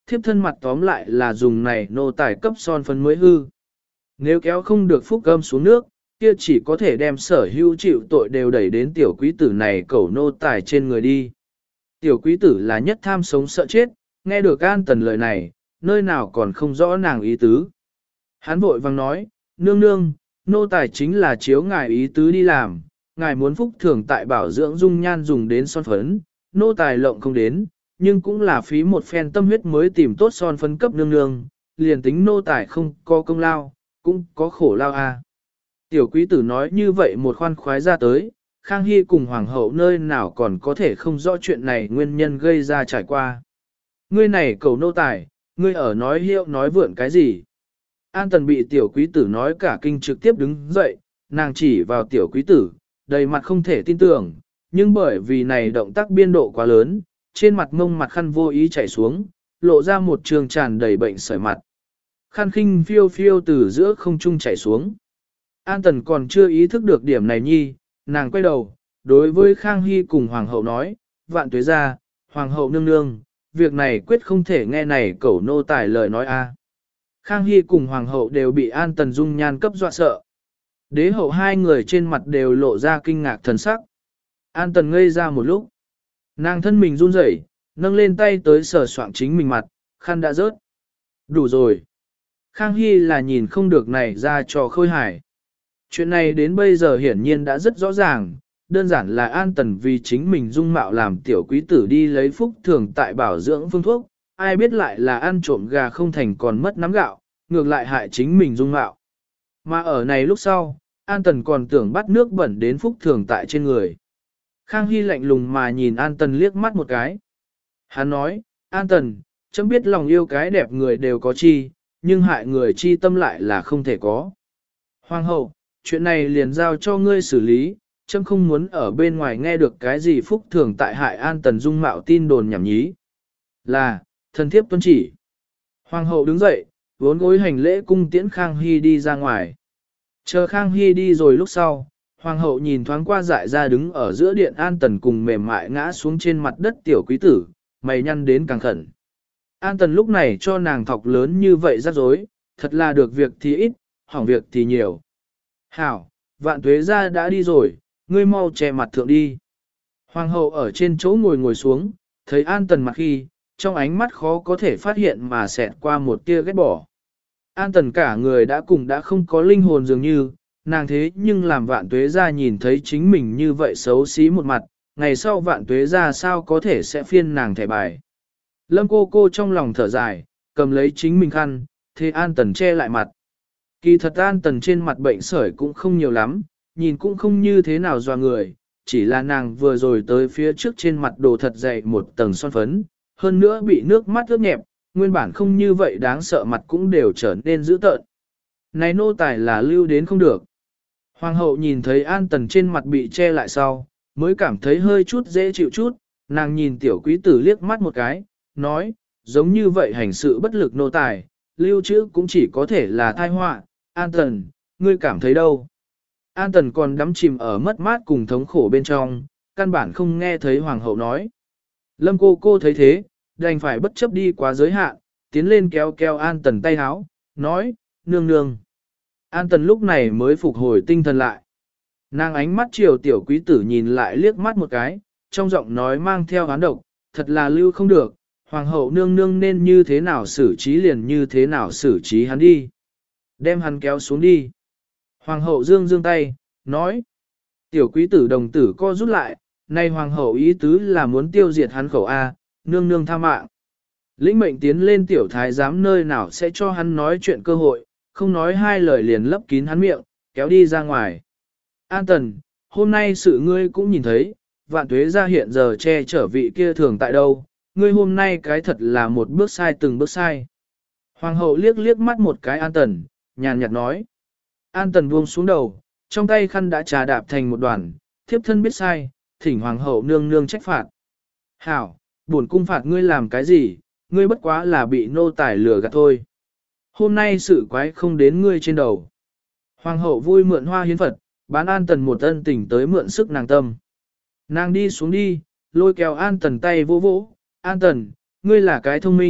thiếp thân mặt tóm lại là dùng này nô tài cấp son phấn mới hư. Nếu kéo không được phúc âm xuống nước, kia chỉ có thể đem sở hữu chịu tội đều đẩy đến tiểu quý tử này cẩu nô tài trên người đi. Tiểu quý tử là nhất tham sống sợ chết, nghe được An Tần lời này, nơi nào còn không rõ nàng ý tứ. Hắn vội vang nói, nương nương, nô tài chính là chiếu ngài ý tứ đi làm, ngài muốn phúc thưởng tại bảo dưỡng dung nhan dùng đến son phấn, nô tài lộng không đến, nhưng cũng là phí một phen tâm huyết mới tìm tốt son phấn cấp nương nương, liền tính nô tài không có công lao, cũng có khổ lao a. À. Tiểu quý tử nói như vậy một khoan khoái ra tới, Khang Hy cùng hoàng hậu nơi nào còn có thể không rõ chuyện này nguyên nhân gây ra trải qua. Ngươi này cầu nô tài, ngươi ở nói hiệu nói vượn cái gì? An Tần bị tiểu quý tử nói cả kinh trực tiếp đứng dậy, nàng chỉ vào tiểu quý tử, đầy mặt không thể tin tưởng, nhưng bởi vì này động tác biên độ quá lớn, trên mặt mông mặt khăn vô ý chảy xuống, lộ ra một trường tràn đầy bệnh sởi mặt. Khăn khinh phiêu phiêu từ giữa không trung chảy xuống. An Tần còn chưa ý thức được điểm này nhi, nàng quay đầu, đối với Khang Hy cùng Hoàng hậu nói, vạn tuế ra, Hoàng hậu nương nương, việc này quyết không thể nghe này cẩu nô tài lời nói a. Khang Hy cùng Hoàng hậu đều bị An Tần dung nhan cấp dọa sợ. Đế hậu hai người trên mặt đều lộ ra kinh ngạc thần sắc. An Tần ngây ra một lúc. Nàng thân mình run rẩy, nâng lên tay tới sờ soạng chính mình mặt, khăn đã rớt. Đủ rồi. Khang Hy là nhìn không được này ra cho khôi hài. Chuyện này đến bây giờ hiển nhiên đã rất rõ ràng, đơn giản là An Tần vì chính mình dung mạo làm tiểu quý tử đi lấy phúc thường tại bảo dưỡng phương thuốc, ai biết lại là ăn trộm gà không thành còn mất nắm gạo, ngược lại hại chính mình dung mạo. Mà ở này lúc sau, An Tần còn tưởng bắt nước bẩn đến phúc thường tại trên người. Khang Hy lạnh lùng mà nhìn An Tần liếc mắt một cái. Hắn nói, An Tần, chấm biết lòng yêu cái đẹp người đều có chi, nhưng hại người chi tâm lại là không thể có. Hoàng hậu, chuyện này liền giao cho ngươi xử lý, chấm không muốn ở bên ngoài nghe được cái gì phúc thường tại hại An Tần dung mạo tin đồn nhảm nhí. Là, thần thiếp tuân chỉ. Hoàng hậu đứng dậy, vốn gối hành lễ cung tiễn Khang Hy đi ra ngoài. Chờ Khang Hy đi rồi lúc sau, Hoàng hậu nhìn thoáng qua dại ra đứng ở giữa điện An Tần cùng mềm mại ngã xuống trên mặt đất tiểu quý tử, mày nhăn đến càng khẩn. An Tần lúc này cho nàng thọc lớn như vậy rắc rối, thật là được việc thì ít, hỏng việc thì nhiều. Hảo, vạn tuế ra đã đi rồi, ngươi mau che mặt thượng đi. Hoàng hậu ở trên chỗ ngồi ngồi xuống, thấy An Tần mặt khi, trong ánh mắt khó có thể phát hiện mà xẹt qua một tia ghét bỏ. An Tần cả người đã cùng đã không có linh hồn dường như, nàng thế nhưng làm vạn tuế ra nhìn thấy chính mình như vậy xấu xí một mặt, ngày sau vạn tuế ra sao có thể sẽ phiên nàng thẻ bài. Lâm cô cô trong lòng thở dài, cầm lấy chính mình khăn, thế An Tần che lại mặt. Kỳ thật An Tần trên mặt bệnh sởi cũng không nhiều lắm, nhìn cũng không như thế nào doa người, chỉ là nàng vừa rồi tới phía trước trên mặt đồ thật dày một tầng son phấn, hơn nữa bị nước mắt ướt nhẹp, nguyên bản không như vậy đáng sợ mặt cũng đều trở nên dữ tợn. Này nô tài là lưu đến không được. Hoàng hậu nhìn thấy An Tần trên mặt bị che lại sau, mới cảm thấy hơi chút dễ chịu chút, nàng nhìn tiểu quý tử liếc mắt một cái, nói, giống như vậy hành sự bất lực nô tài, lưu trữ cũng chỉ có thể là tai họa. An Tần, ngươi cảm thấy đâu? An Tần còn đắm chìm ở mất mát cùng thống khổ bên trong, căn bản không nghe thấy hoàng hậu nói. Lâm cô cô thấy thế, đành phải bất chấp đi quá giới hạn, tiến lên kéo kéo An Tần tay háo, nói, nương nương. An Tần lúc này mới phục hồi tinh thần lại. Nàng ánh mắt chiều tiểu quý tử nhìn lại liếc mắt một cái, trong giọng nói mang theo oán độc, thật là lưu không được, hoàng hậu nương nương nên như thế nào xử trí liền như thế nào xử trí hắn đi. Đem hắn kéo xuống đi. Hoàng hậu dương dương tay, nói. Tiểu quý tử đồng tử co rút lại, nay hoàng hậu ý tứ là muốn tiêu diệt hắn khẩu A, nương nương tha mạng. Lĩnh mệnh tiến lên tiểu thái giám nơi nào sẽ cho hắn nói chuyện cơ hội, không nói hai lời liền lấp kín hắn miệng, kéo đi ra ngoài. An Tần, hôm nay sự ngươi cũng nhìn thấy, vạn tuế ra hiện giờ che chở vị kia thường tại đâu, ngươi hôm nay cái thật là một bước sai từng bước sai. Hoàng hậu liếc liếc mắt một cái An Tần, nhàn nhạt nói. An Tần buông xuống đầu, trong tay khăn đã trà đạp thành một đoàn, thiếp thân biết sai, thỉnh hoàng hậu nương nương trách phạt. Hảo, bổn cung phạt ngươi làm cái gì, ngươi bất quá là bị nô tài lừa gạt thôi. Hôm nay sự quái không đến ngươi trên đầu. Hoàng hậu vui mượn hoa hiến Phật, bán An Tần một ân tình tới mượn sức nàng tâm. Nàng đi xuống đi, lôi kéo An Tần tay vỗ vỗ, An Tần, ngươi là cái thông minh,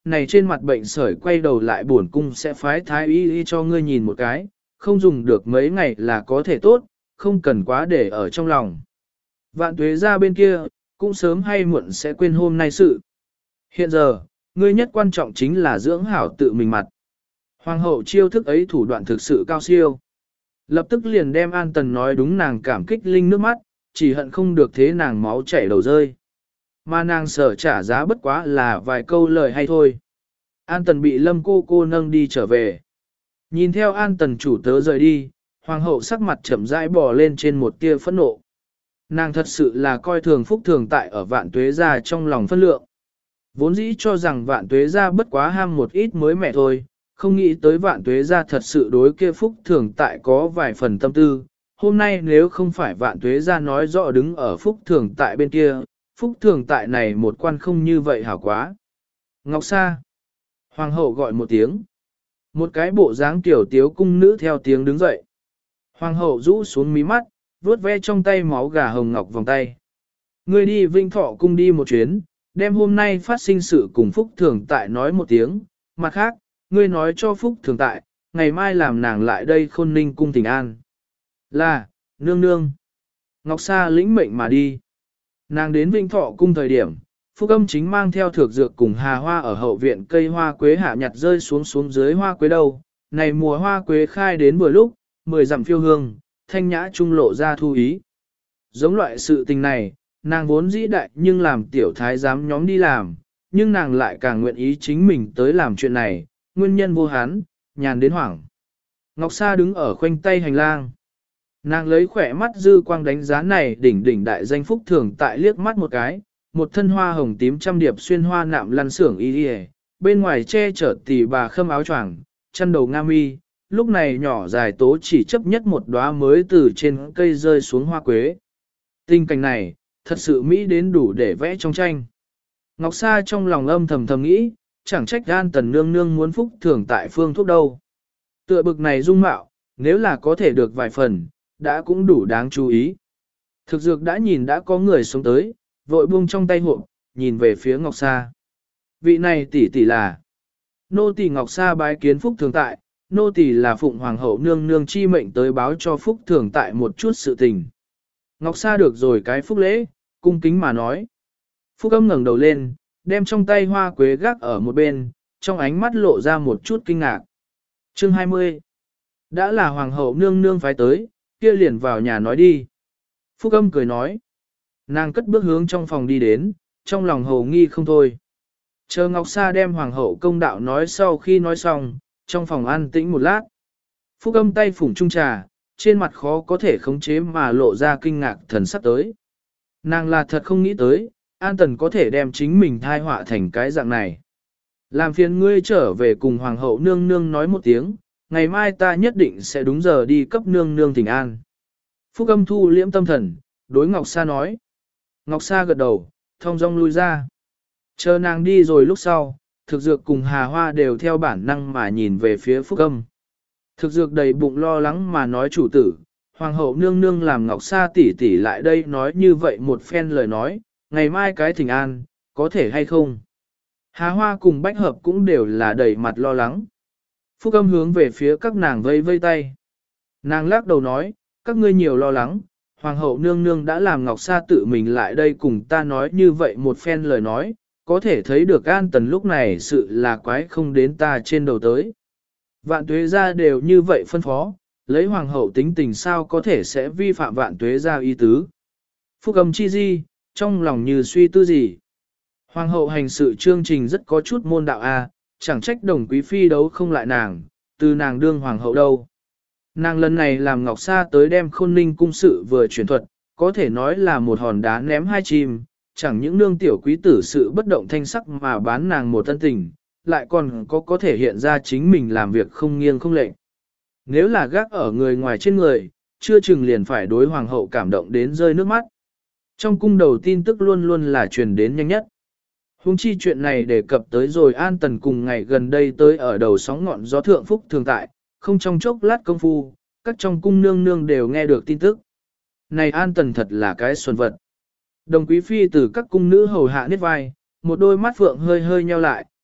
này trên mặt bệnh sởi quay đầu lại bổn cung sẽ phái thái y y cho ngươi nhìn một cái, không dùng được mấy ngày là có thể tốt, không cần quá để ở trong lòng. Vạn tuế ra bên kia, cũng sớm hay muộn sẽ quên hôm nay sự. Hiện giờ, ngươi nhất quan trọng chính là dưỡng hảo tự mình mặt. Hoàng hậu chiêu thức ấy thủ đoạn thực sự cao siêu. Lập tức liền đem An Tần nói đúng nàng cảm kích linh nước mắt, chỉ hận không được thế nàng máu chảy đầu rơi. Mà nàng sợ trả giá bất quá là vài câu lời hay thôi. An Tần bị Lâm cô cô nâng đi trở về. Nhìn theo An Tần chủ tớ rời đi, Hoàng hậu sắc mặt chậm rãi bò lên trên một tia phẫn nộ. Nàng thật sự là coi thường phúc thường tại ở vạn tuế gia trong lòng phân lượng. Vốn dĩ cho rằng vạn tuế gia bất quá ham một ít mới mẻ thôi, không nghĩ tới vạn tuế gia thật sự đối kia phúc thường tại có vài phần tâm tư. Hôm nay nếu không phải vạn tuế gia nói rõ đứng ở phúc thường tại bên kia, phúc thường tại này một quan không như vậy hảo quá. Ngọc Sa. Hoàng hậu gọi một tiếng. Một cái bộ dáng tiểu tiếu cung nữ theo tiếng đứng dậy. Hoàng hậu rũ xuống mí mắt, vuốt ve trong tay máu gà hồng ngọc vòng tay. Ngươi đi Vinh Thọ cung đi một chuyến, đem hôm nay phát sinh sự cùng Phúc Thường Tại nói một tiếng. Mặt khác, ngươi nói cho Phúc Thường Tại, ngày mai làm nàng lại đây Khôn Ninh cung Thịnh An. Là, nương nương. Ngọc Sa lĩnh mệnh mà đi. Nàng đến Vinh Thọ cung thời điểm, Phúc Âm chính mang theo thược dược cùng hà hoa ở hậu viện cây hoa quế hạ nhặt rơi xuống xuống dưới hoa quế đầu. Này mùa hoa quế khai đến vừa lúc, mười dặm phiêu hương, thanh nhã trung lộ ra thu ý. Giống loại sự tình này, nàng vốn dĩ đại nhưng làm tiểu thái giám nhóm đi làm, nhưng nàng lại càng nguyện ý chính mình tới làm chuyện này, nguyên nhân vô hán, nhàn đến hoảng. Ngọc Sa đứng ở khoanh tay hành lang. Nàng lấy khỏe mắt dư quang đánh giá này đỉnh đỉnh đại danh Phúc Thường Tại liếc mắt một cái, một thân hoa hồng tím trăm điệp xuyên hoa nạm lăn sưởng y y, bên ngoài che chở tỉ bà khâm áo choàng, chân đầu nga mi, lúc này nhỏ dài tố chỉ chấp nhất một đóa mới từ trên cây rơi xuống hoa quế. Tình cảnh này, thật sự mỹ đến đủ để vẽ trong tranh. Ngọc Sa trong lòng âm thầm thầm nghĩ, chẳng trách An Tần nương nương muốn Phúc Thường Tại phương thuốc đâu. Tựa bực này dung mạo, nếu là có thể được vài phần, đã cũng đủ đáng chú ý. Thực dược đã nhìn đã có người sống tới, vội buông trong tay hộp, nhìn về phía Ngọc Sa. Vị này tỷ tỷ là nô tỳ Ngọc Sa bái kiến Phúc Thường Tại, nô tỳ là Phụng Hoàng hậu nương nương chi mệnh tới báo cho Phúc Thường Tại một chút sự tình. Ngọc Sa được rồi cái phúc lễ, cung kính mà nói. Phúc Âm ngẩng đầu lên, đem trong tay hoa quế gác ở một bên, trong ánh mắt lộ ra một chút kinh ngạc. Chương hai mươi. Đã là Hoàng hậu nương nương phái tới, kia liền vào nhà nói đi. Phúc Âm cười nói. Nàng cất bước hướng trong phòng đi đến, trong lòng hồ nghi không thôi. Chờ Ngọc Sa đem Hoàng hậu công đạo nói sau khi nói xong, trong phòng an tĩnh một lát. Phúc Âm tay phủng chung trà, trên mặt khó có thể khống chế mà lộ ra kinh ngạc thần sắc tới. Nàng là thật không nghĩ tới, An Tần có thể đem chính mình thai họa thành cái dạng này. Làm phiền ngươi trở về cùng Hoàng hậu nương nương nói một tiếng, ngày mai ta nhất định sẽ đúng giờ đi cấp nương nương thỉnh an. Phúc Âm thu liễm tâm thần, đối Ngọc Sa nói. Ngọc Sa gật đầu, thong dong lui ra. Chờ nàng đi rồi lúc sau, thực dược cùng Hà Hoa đều theo bản năng mà nhìn về phía Phúc Âm. Thực dược đầy bụng lo lắng mà nói chủ tử, Hoàng hậu nương nương làm Ngọc Sa tỷ tỷ lại đây nói như vậy một phen lời nói, ngày mai cái thỉnh an, có thể hay không? Hà Hoa cùng Bách Hợp cũng đều là đầy mặt lo lắng. Phúc Âm hướng về phía các nàng vây vây tay. Nàng lắc đầu nói, các ngươi nhiều lo lắng, Hoàng hậu nương nương đã làm Ngọc Sa tự mình lại đây cùng ta nói như vậy một phen lời nói, có thể thấy được An Tần lúc này sự là quái không đến ta trên đầu tới. Vạn tuế gia đều như vậy phân phó, lấy Hoàng hậu tính tình sao có thể sẽ vi phạm vạn tuế gia ý tứ. Phúc Âm chi di, trong lòng như suy tư gì. Hoàng hậu hành sự chương trình rất có chút môn đạo a, chẳng trách Đồng quý phi đấu không lại nàng, từ nàng đương hoàng hậu đâu. Nàng lần này làm Ngọc Sa tới đem Khôn Ninh cung sự vừa truyền thuật, có thể nói là một hòn đá ném hai chim, chẳng những nương tiểu quý tử sự bất động thanh sắc mà bán nàng một tân tình, lại còn có có thể hiện ra chính mình làm việc không nghiêng không lệch. Nếu là gác ở người ngoài trên người, chưa chừng liền phải đối hoàng hậu cảm động đến rơi nước mắt. Trong cung đầu tin tức luôn luôn là truyền đến nhanh nhất. Hùng chi chuyện này đề cập tới rồi An Tần cùng ngày gần đây tới ở đầu sóng ngọn gió thượng Phúc Thường Tại, không trong chốc lát công phu, các trong cung nương nương đều nghe được tin tức. Này An Tần thật là cái xuân vật. Đồng quý phi từ các cung nữ hầu hạ niết vai, một đôi mắt phượng hơi hơi nheo lại,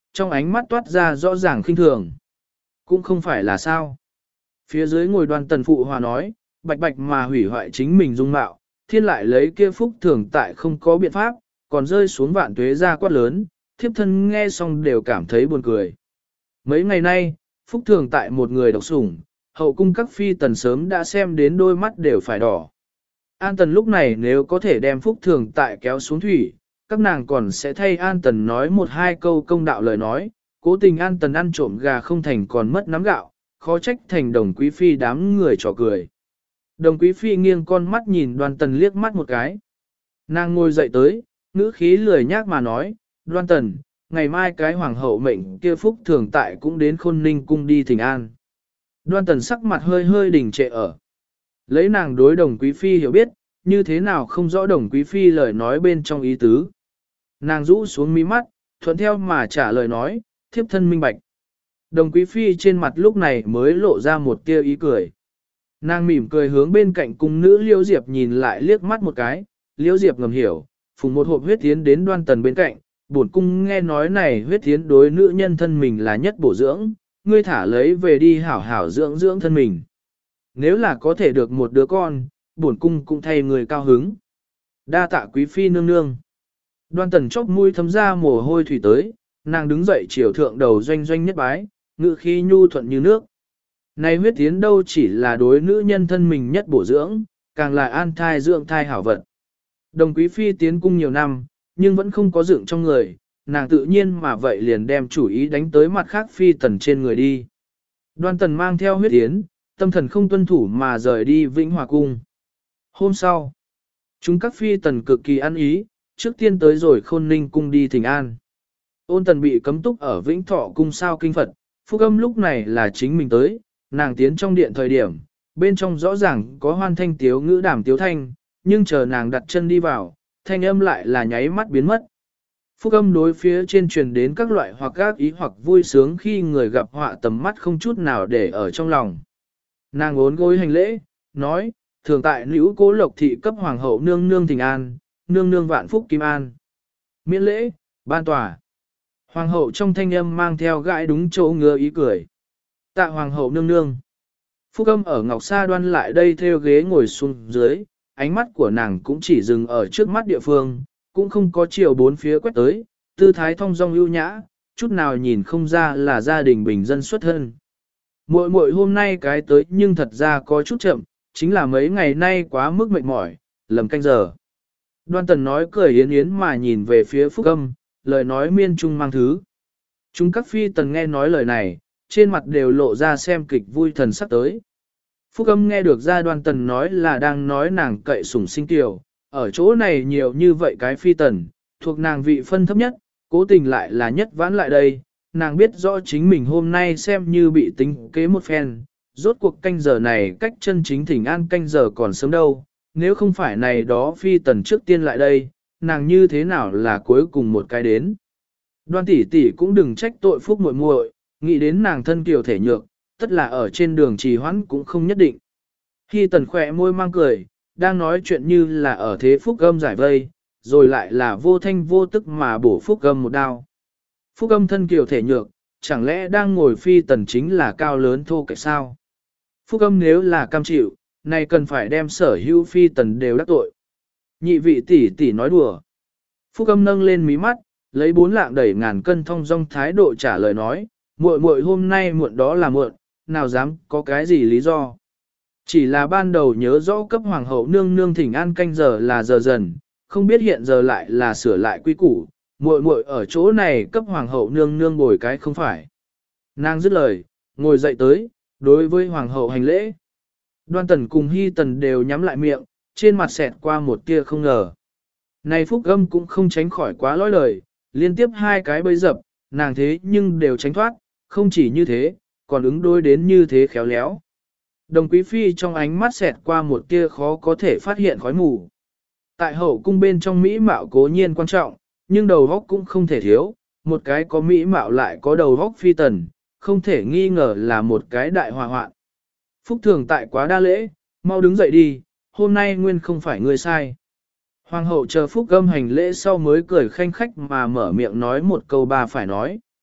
trong ánh mắt toát ra rõ ràng khinh thường. Cũng không phải là sao. Phía dưới ngồi Đoan Tần phụ hòa nói, bạch bạch mà hủy hoại chính mình dung mạo, thiên lại lấy kia phúc thường tại không có biện pháp, còn rơi xuống vạn tuế ra quát lớn, thiếp thân nghe xong đều cảm thấy buồn cười. Mấy ngày nay, phúc thường tại một người độc sủng, hậu cung các phi tần sớm đã xem đến đôi mắt đều phải đỏ. An Tần lúc này nếu có thể đem phúc thường tại kéo xuống thủy, các nàng còn sẽ thay An Tần nói một hai câu công đạo lời nói, cố tình An Tần ăn trộm gà không thành còn mất nắm gạo, khó trách thành Đồng Quý Phi đám người trò cười. Đồng Quý Phi nghiêng con mắt nhìn Đoan Tần liếc mắt một cái. Nàng ngồi dậy tới, ngữ khí lười nhác mà nói, Đoan Tần, ngày mai cái hoàng hậu mệnh kia phúc thường tại cũng đến Khôn Ninh cung đi thỉnh an. Đoan Tần sắc mặt hơi hơi đình trệ ở. Lấy nàng đối Đồng Quý Phi hiểu biết, như thế nào không rõ Đồng Quý Phi lời nói bên trong ý tứ. Nàng rũ xuống mí mắt, thuận theo mà trả lời nói, thiếp thân minh bạch. Đồng Quý Phi trên mặt lúc này mới lộ ra một tia ý cười. Nàng mỉm cười hướng bên cạnh cung nữ Liễu Diệp nhìn lại liếc mắt một cái, Liễu Diệp ngầm hiểu, phùng một hộp huyết tiến đến Đoan Tần bên cạnh, bổn cung nghe nói này huyết tiến đối nữ nhân thân mình là nhất bổ dưỡng, ngươi thả lấy về đi hảo hảo dưỡng dưỡng thân mình. Nếu là có thể được một đứa con, bổn cung cũng thay người cao hứng. Đa tạ Quý Phi nương nương. Đoan Tần chốc mũi thấm ra mồ hôi thủy tới, nàng đứng dậy chiều thượng đầu doanh doanh nhất bái, ngự khí nhu thuận như nước. Này huyết tiến đâu chỉ là đối nữ nhân thân mình nhất bổ dưỡng, càng là an thai dưỡng thai hảo vật. Đồng Quý Phi tiến cung nhiều năm, nhưng vẫn không có dưỡng trong người, nàng tự nhiên mà vậy liền đem chủ ý đánh tới mặt khác Phi Tần trên người đi. Đoan Tần mang theo huyết tiến, tâm thần không tuân thủ mà rời đi Vĩnh Hòa Cung. Hôm sau, chúng các Phi Tần cực kỳ ăn ý, trước tiên tới rồi Khôn Ninh Cung đi thỉnh an. Ôn Tần bị cấm túc ở Vĩnh Thọ Cung sao kinh Phật, Phúc Âm lúc này là chính mình tới, nàng tiến trong điện thời điểm, bên trong rõ ràng có hoan thanh tiếu ngữ đàm tiếu thanh, nhưng chờ nàng đặt chân đi vào, thanh âm lại là nháy mắt biến mất. Phúc Âm đối phía trên truyền đến các loại hoặc gác ý hoặc vui sướng khi người gặp họa tầm mắt không chút nào để ở trong lòng. Nàng ốn gối hành lễ, nói, thường tại nữ cố lộc thị cấp hoàng hậu nương nương thỉnh an, nương nương vạn phúc kim an. Miễn lễ, ban tòa. Hoàng hậu trong thanh âm mang theo gãi đúng chỗ ngứa ý cười. Tạ hoàng hậu nương nương. Phúc Âm ở ngọc sa đoan lại đây theo ghế ngồi xuống dưới, ánh mắt của nàng cũng chỉ dừng ở trước mắt địa phương, cũng không có chiều bốn phía quét tới, tư thái thong dong ưu nhã, chút nào nhìn không ra là gia đình bình dân xuất thân. Muội muội hôm nay cái tới nhưng thật ra có chút chậm, chính là mấy ngày nay quá mức mệt mỏi, lầm canh giờ. Đoan Tần nói cười yến yến mà nhìn về phía Phúc Âm, lời nói miên trung mang thứ. Chúng các Phi Tần nghe nói lời này, trên mặt đều lộ ra xem kịch vui thần sắc tới. Phúc Âm nghe được ra Đoan Tần nói là đang nói nàng cậy sủng sinh tiểu, ở chỗ này nhiều như vậy cái Phi Tần, thuộc nàng vị phân thấp nhất, cố tình lại là nhất vãn lại đây, nàng biết rõ chính mình hôm nay xem như bị tính kế một phen, rốt cuộc canh giờ này cách chân chính thỉnh an canh giờ còn sớm đâu, nếu không phải này đó Phi Tần trước tiên lại đây, nàng như thế nào là cuối cùng một cái đến. Đoan tỷ tỷ cũng đừng trách tội Phúc muội muội, nghĩ đến nàng thân kiều thể nhược, tất là ở trên đường trì hoãn cũng không nhất định. Khi Tần khỏe môi mang cười, đang nói chuyện như là ở thế Phúc Âm giải vây, rồi lại là vô thanh vô tức mà bổ Phúc Âm một đao. Phúc Âm thân kiều thể nhược, chẳng lẽ đang ngồi Phi Tần chính là cao lớn thô kệch sao? Phúc Âm nếu là cam chịu, này cần phải đem sở hữu Phi Tần đều đắc tội. Nhị vị tỷ tỷ nói đùa. Phúc Âm nâng lên mí mắt, lấy bốn lạng đẩy ngàn cân thong dong thái độ trả lời nói, muội muội hôm nay muộn đó là muộn, nào dám có cái gì lý do. Chỉ là ban đầu nhớ rõ cấp hoàng hậu nương nương thỉnh an canh giờ là giờ dần, không biết hiện giờ lại là sửa lại quy củ, muội muội ở chỗ này cấp hoàng hậu nương nương bồi cái không phải. Nàng dứt lời, ngồi dậy tới, đối với hoàng hậu hành lễ. Đoan Tần cùng Hy Tần đều nhắm lại miệng, trên mặt xẹt qua một tia không ngờ. Này Phúc Âm cũng không tránh khỏi quá lối lời, liên tiếp hai cái bấy dập, nàng thế nhưng đều tránh thoát, không chỉ như thế, còn ứng đối đến như thế khéo léo. Đồng Quý Phi trong ánh mắt xẹt qua một tia khó có thể phát hiện khói mù. Tại hậu cung bên trong Mỹ mạo cố nhiên quan trọng, nhưng đầu góc cũng không thể thiếu, một cái có Mỹ mạo lại có đầu góc Phi Tần, không thể nghi ngờ là một cái đại hòa hoạn. Phúc Thường tại quá đa lễ, mau đứng dậy đi, hôm nay nguyên không phải người sai. Hoàng hậu chờ Phúc Âm hành lễ sau mới cười khanh khách mà mở miệng nói một câu bà phải nói.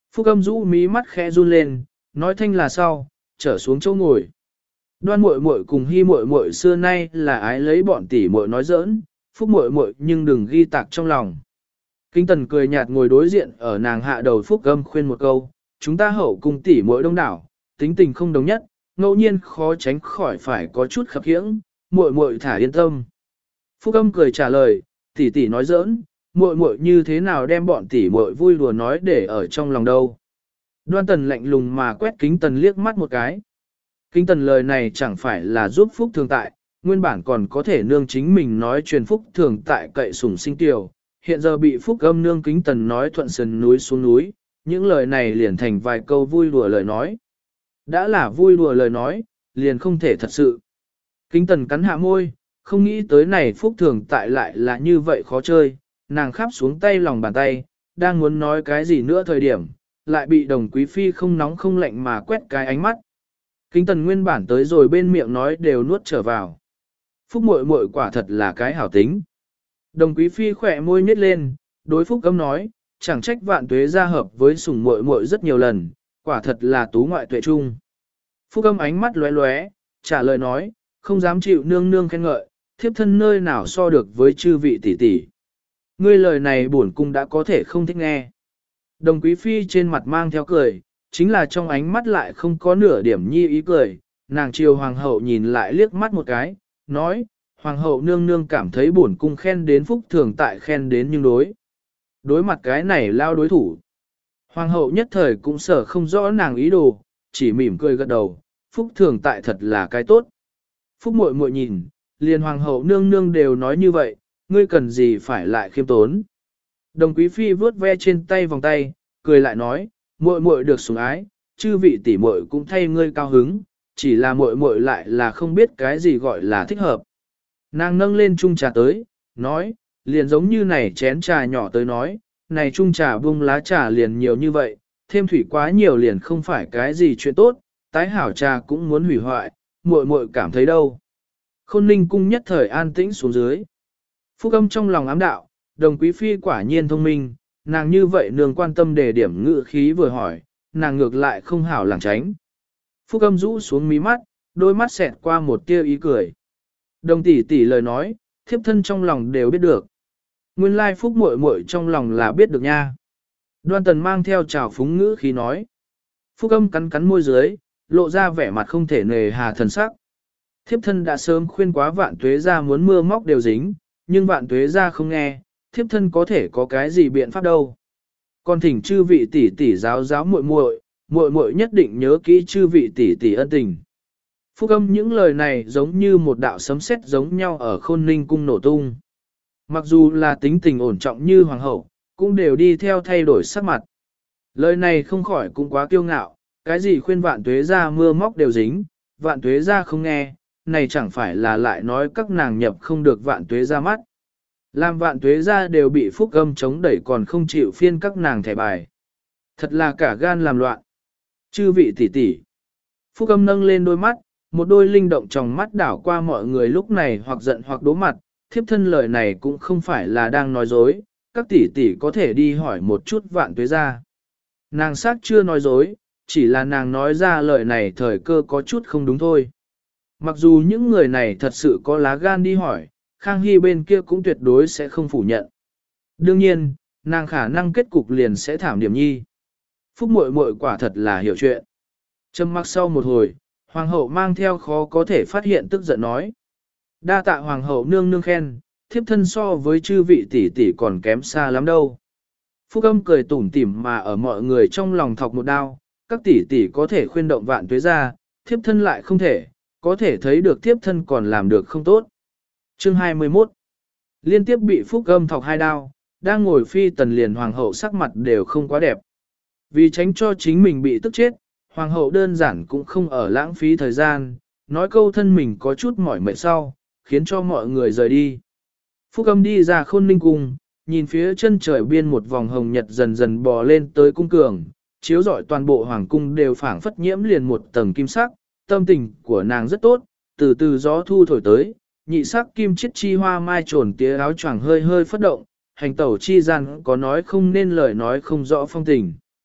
Phúc âm rũ mí mắt khẽ run lên, nói thanh là sau, trở xuống chỗ ngồi. Đoan muội muội cùng Hi muội muội xưa nay là ái lấy bọn tỷ muội nói giỡn, Phúc muội muội nhưng đừng ghi tạc trong lòng. Kinh Tần cười nhạt ngồi đối diện ở nàng hạ đầu Phúc âm khuyên một câu, chúng ta hậu cùng tỷ muội đông đảo, tính tình không đồng nhất, ngẫu nhiên khó tránh khỏi phải có chút khập khiễng, muội muội thả yên tâm. Phúc âm cười trả lời, tỷ tỷ nói giỡn, muội muội như thế nào đem bọn tỷ muội vui đùa nói để ở trong lòng đâu. Đoan Tần lạnh lùng mà quét Kính Tần liếc mắt một cái. Kính Tần lời này chẳng phải là giúp Phúc Thường Tại, nguyên bản còn có thể nương chính mình nói truyền Phúc Thường Tại cậy sủng sinh tiểu, hiện giờ bị Phúc âm nương Kính Tần nói thuận sườn núi xuống núi, những lời này liền thành vài câu vui đùa lời nói. Đã là vui đùa lời nói, liền không thể thật sự. Kính Tần cắn hạ môi, không nghĩ tới này Phúc Thường Tại lại là như vậy khó chơi, nàng khắp xuống tay lòng bàn tay, đang muốn nói cái gì nữa thời điểm, lại bị Đồng Quý Phi không nóng không lạnh mà quét cái ánh mắt. Kính Tần nguyên bản tới rồi bên miệng nói đều nuốt trở vào. Phúc muội muội quả thật là cái hảo tính. Đồng Quý Phi khỏe môi nhếch lên, đối Phúc âm nói, chẳng trách Vạn Tuế gia hợp với sủng muội muội rất nhiều lần, quả thật là tú ngoại tuệ trung. Phúc âm ánh mắt lóe lóe, trả lời nói, không dám chịu nương nương khen ngợi, thiếp thân nơi nào so được với chư vị tỷ tỷ. Ngươi lời này bổn cung đã có thể không thích nghe. Đồng Quý Phi trên mặt mang theo cười, chính là trong ánh mắt lại không có nửa điểm nhi ý cười, nàng chiều hoàng hậu nhìn lại liếc mắt một cái, nói, hoàng hậu nương nương cảm thấy bổn cung khen đến Phúc Thường Tại khen đến nhưng đối. Đối mặt cái này lao đối thủ. Hoàng hậu nhất thời cũng sợ không rõ nàng ý đồ, chỉ mỉm cười gật đầu, Phúc Thường Tại thật là cái tốt. Phúc muội muội nhìn, liền hoàng hậu nương nương đều nói như vậy, ngươi cần gì phải lại khiêm tốn. Đồng Quý Phi vuốt ve trên tay vòng tay, cười lại nói, muội muội được sủng ái, chư vị tỷ muội cũng thay ngươi cao hứng, chỉ là muội muội lại là không biết cái gì gọi là thích hợp. Nàng nâng lên chung trà tới, nói, liền giống như này chén trà nhỏ tới nói, này chung trà bung lá trà liền nhiều như vậy, thêm thủy quá nhiều liền không phải cái gì chuyện tốt, tái hảo trà cũng muốn hủy hoại, muội muội cảm thấy đâu. Khôn Ninh cung nhất thời an tĩnh xuống dưới. Phúc âm trong lòng ám đạo, Đồng Quý Phi quả nhiên thông minh, nàng như vậy nương quan tâm đề điểm ngự khí vừa hỏi, nàng ngược lại không hảo làng tránh. Phúc âm rũ xuống mí mắt, đôi mắt xẹt qua một tia ý cười. Đồng tỷ tỷ lời nói, thiếp thân trong lòng đều biết được. Nguyên lai Phúc muội muội trong lòng là biết được nha. Đoan Tần mang theo trào phúng ngữ khí nói. Phúc âm cắn cắn môi dưới, lộ ra vẻ mặt không thể nề hà thần sắc. Thiếp thân đã sớm khuyên quá Vạn Tuế gia muốn mưa móc đều dính, nhưng Vạn Tuế gia không nghe, thiếp thân có thể có cái gì biện pháp đâu. Còn thỉnh chư vị tỷ tỷ giáo giáo muội muội, muội muội nhất định nhớ kỹ chư vị tỷ tỷ ân tình. Phúc âm những lời này giống như một đạo sấm sét giống nhau ở Khôn Ninh cung nổ tung. Mặc dù là tính tình ổn trọng như hoàng hậu, cũng đều đi theo thay đổi sắc mặt. Lời này không khỏi cũng quá kiêu ngạo, cái gì khuyên Vạn Tuế gia mưa móc đều dính, Vạn Tuế gia không nghe, này chẳng phải là lại nói các nàng nhập không được Vạn Tuế gia mắt. Làm Vạn Tuế gia đều bị Phúc âm chống đẩy còn không chịu phiên các nàng thẻ bài. Thật là cả gan làm loạn. Chư vị tỷ tỷ. Phúc âm nâng lên đôi mắt, một đôi linh động trong mắt đảo qua mọi người lúc này hoặc giận hoặc đố mặt, thiếp thân lời này cũng không phải là đang nói dối, các tỷ tỷ có thể đi hỏi một chút Vạn Tuế gia. Nàng xác chưa nói dối, chỉ là nàng nói ra lời này thời cơ có chút không đúng thôi. Mặc dù những người này thật sự có lá gan đi hỏi, Khang Hy bên kia cũng tuyệt đối sẽ không phủ nhận. Đương nhiên, nàng khả năng kết cục liền sẽ thảm điểm nhi. Phúc muội muội quả thật là hiểu chuyện. Trầm mặc sau một hồi, hoàng hậu mang theo khó có thể phát hiện tức giận nói. Đa tạ hoàng hậu nương nương khen, thiếp thân so với chư vị tỷ tỷ còn kém xa lắm đâu. Phúc âm cười tủm tỉm mà ở mọi người trong lòng thọc một đao, các tỷ tỷ có thể khuyên động Vạn Tuế gia, thiếp thân lại không thể, có thể thấy được thiếp thân còn làm được không tốt. Chương hai mươi mốt Liên tiếp bị Phúc âm thọc hai đao, đang ngồi phi tần liền hoàng hậu sắc mặt đều không quá đẹp. Vì tránh cho chính mình bị tức chết, hoàng hậu đơn giản cũng không ở lãng phí thời gian, nói câu thân mình có chút mỏi mệt sau, khiến cho mọi người rời đi. Phúc âm đi ra Khôn Ninh cung, nhìn phía chân trời biên một vòng hồng nhật dần dần bò lên tới cung cường, chiếu rọi toàn bộ hoàng cung đều phảng phất nhiễm liền một tầng kim sắc, tâm tình của nàng rất tốt, từ từ gió thu thổi tới, nhị sắc kim chiết chi hoa mai trồn tía áo choàng hơi hơi phất động, hành tẩu chi gian có nói không nên lời nói không rõ phong tình.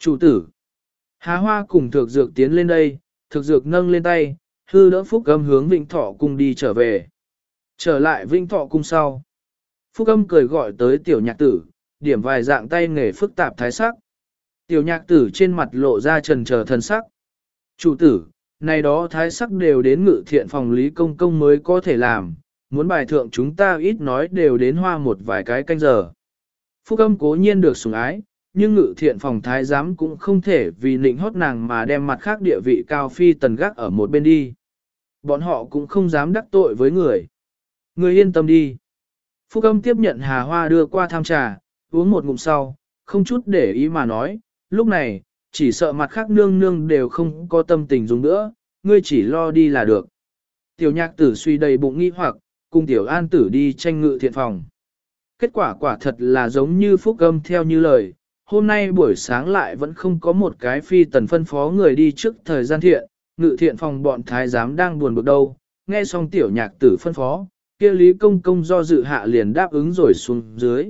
Chủ tử. Hà Hoa cùng Thược Dược tiến lên đây, Thược Dược nâng lên tay, hư đỡ Phúc Âm hướng Vĩnh Thọ cung đi trở về. Trở lại Vĩnh Thọ cung sau. Phúc Âm cười gọi tới tiểu nhạc tử, điểm vài dạng tay nghề phức tạp thái sắc. Tiểu nhạc tử trên mặt lộ ra trần chờ thần sắc. Chủ tử, này đó thái sắc đều đến ngự thiện phòng Lý Công Công mới có thể làm, muốn bài thượng chúng ta ít nói đều đến hoa một vài cái canh giờ. Phúc Âm cố nhiên được sủng ái, nhưng ngự thiện phòng thái giám cũng không thể vì nịnh hót nàng mà đem mặt khác địa vị cao phi tần gác ở một bên đi. Bọn họ cũng không dám đắc tội với người. Người yên tâm đi. Phúc Âm tiếp nhận Hà Hoa đưa qua tham trà, uống một ngụm sau, không chút để ý mà nói, lúc này, chỉ sợ mặt khác nương nương đều không có tâm tình dùng nữa, ngươi chỉ lo đi là được. Tiểu nhạc tử suy đầy bụng nghi hoặc, cùng tiểu an tử đi tranh ngự thiện phòng. Kết quả quả thật là giống như Phúc Âm theo như lời, hôm nay buổi sáng lại vẫn không có một cái phi tần phân phó người đi trước thời gian thiện, ngự thiện phòng bọn thái giám đang buồn bực đâu, nghe xong tiểu nhạc tử phân phó, kia Lý Công Công do dự hạ liền đáp ứng rồi xuống dưới.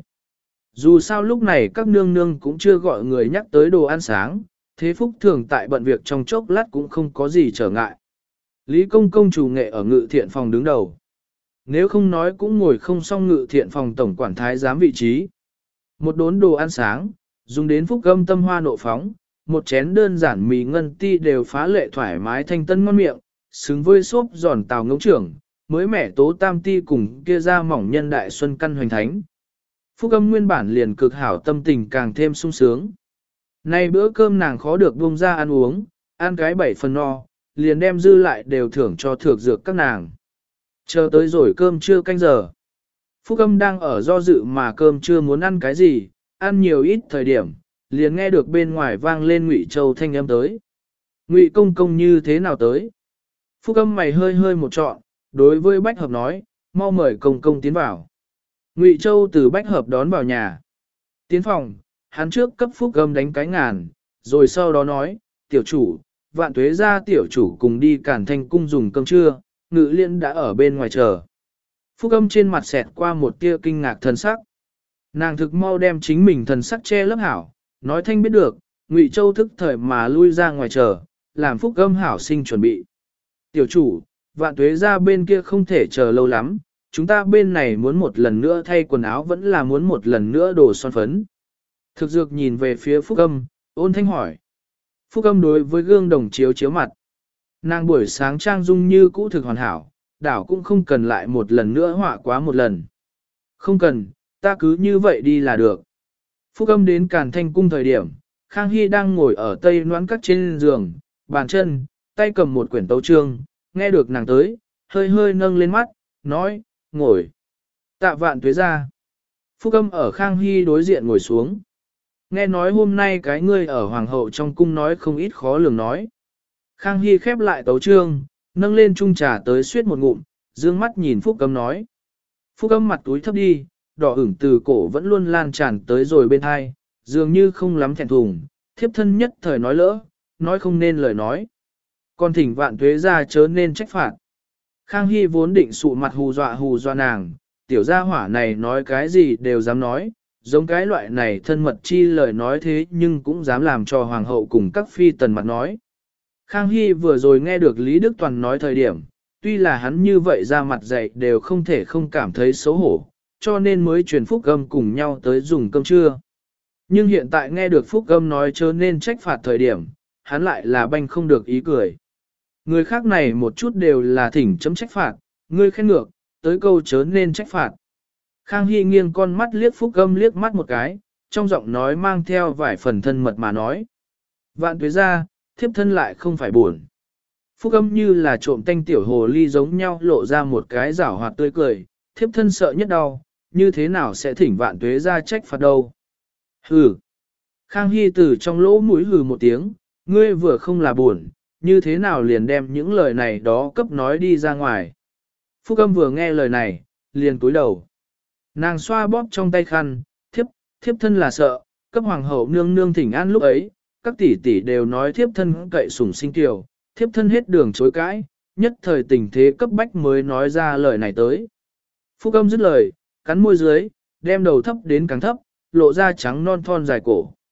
Dù sao lúc này các nương nương cũng chưa gọi người nhắc tới đồ ăn sáng, thế Phúc thường tại bận việc trong chốc lát cũng không có gì trở ngại. Lý Công Công chủ nghệ ở ngự thiện phòng đứng đầu. Nếu không nói cũng ngồi không xong ngự thiện phòng tổng quản thái giám vị trí. Một đốn đồ ăn sáng, dùng đến Phúc Âm tâm hoa nộ phóng, một chén đơn giản mì ngân ti đều phá lệ thoải mái thanh tân ngon miệng, xứng với xốp giòn tàu ngỗng trưởng, mới mẻ tố tam ti cùng kia ra mỏng nhân đại xuân căn hoành thánh. Phúc Âm nguyên bản liền cực hảo tâm tình càng thêm sung sướng. Nay bữa cơm nàng khó được buông ra ăn uống, ăn cái bảy phần no, liền đem dư lại đều thưởng cho Thược Dược các nàng. Chờ tới rồi cơm trưa canh giờ. Phúc Âm đang ở do dự mà cơm chưa muốn ăn cái gì, ăn nhiều ít thời điểm, liền nghe được bên ngoài vang lên Ngụy Châu thanh âm tới. Ngụy Công Công như thế nào tới? Phúc Âm mày hơi hơi một trọn, đối với Bách Hợp nói, mau mời Công Công tiến vào. Ngụy Châu từ Bách Hợp đón vào nhà. Tiến phòng, hắn trước cấp Phúc Âm đánh cái ngàn, rồi sau đó nói, tiểu chủ, Vạn Tuế gia tiểu chủ cùng đi Cản Thanh cung dùng cơm trưa, Ngự Liên đã ở bên ngoài chờ. Phúc Âm trên mặt xẹt qua một tia kinh ngạc thần sắc. Nàng thực mau đem chính mình thần sắc che lớp hảo, nói thanh biết được, Ngụy Châu thức thời mà lui ra ngoài chờ, làm Phúc Âm hảo sinh chuẩn bị. Tiểu chủ, Vạn Tuế gia bên kia không thể chờ lâu lắm, chúng ta bên này muốn một lần nữa thay quần áo vẫn là muốn một lần nữa đổ son phấn. Thực Dược nhìn về phía Phúc Âm, ôn thanh hỏi. Phúc Âm đối với gương đồng chiếu chiếu mặt. Nàng buổi sáng trang dung như cũ thực hoàn hảo, đảo cũng không cần lại một lần nữa họa quá một lần. Không cần, ta cứ như vậy đi là được. Phúc Âm đến Càn Thanh cung thời điểm, Khang Hy đang ngồi ở tây noãn các trên giường, bàn chân, tay cầm một quyển tấu chương, nghe được nàng tới, hơi hơi nâng lên mắt, nói, ngồi. Tạ Vạn Tuế ra. Phúc Âm ở Khang Hy đối diện ngồi xuống. Nghe nói hôm nay cái ngươi ở Hoàng hậu trong cung nói không ít khó lường nói. Khang Hy khép lại tấu chương, nâng lên chung trà tới suýt một ngụm, dương mắt nhìn Phúc Âm nói. Phúc Âm mặt túi thấp đi, đỏ ửng từ cổ vẫn luôn lan tràn tới rồi bên hai, dường như không lắm thẹn thùng, thiếp thân nhất thời nói lỡ, nói không nên lời nói. Còn thỉnh Vạn Tuế ra chớ nên trách phạt. Khang Hy vốn định sụ mặt hù dọa hù dọa nàng, tiểu gia hỏa này nói cái gì đều dám nói, giống cái loại này thân mật chi lời nói thế nhưng cũng dám làm cho hoàng hậu cùng các phi tần mặt nói. Khang Hy vừa rồi nghe được Lý Đức Toàn nói thời điểm, tuy là hắn như vậy ra mặt dày đều không thể không cảm thấy xấu hổ, cho nên mới truyền Phúc Âm cùng nhau tới dùng cơm trưa. Nhưng hiện tại nghe được Phúc Âm nói chớ nên trách phạt thời điểm, hắn lại là banh không được ý cười. Người khác này một chút đều là thỉnh chấm trách phạt, ngươi khen ngược, tới câu chớ nên trách phạt. Khang Hy nghiêng con mắt liếc Phúc Âm liếc mắt một cái, trong giọng nói mang theo vài phần thân mật mà nói. Vạn Tuế ra, thiếp thân lại không phải buồn. Phúc Âm như là trộm tanh tiểu hồ ly giống nhau lộ ra một cái giảo hoạt tươi cười, thiếp thân sợ nhất đau, như thế nào sẽ thỉnh Vạn Tuế ra trách phạt đâu. Hừ. Khang Hy từ trong lỗ mũi hừ một tiếng, ngươi vừa không là buồn, như thế nào liền đem những lời này đó cấp nói đi ra ngoài. Phúc Âm vừa nghe lời này, liền cúi đầu. Nàng xoa bóp trong tay khăn, thiếp, thiếp thân là sợ, cấp hoàng hậu nương nương thỉnh an lúc ấy, các tỷ tỷ đều nói thiếp thân cậy sủng sinh tiểu, thiếp thân hết đường chối cãi, nhất thời tình thế cấp bách mới nói ra lời này tới. Phúc Âm dứt lời, cắn môi dưới, đem đầu thấp đến càng thấp, lộ ra trắng non thon dài cổ.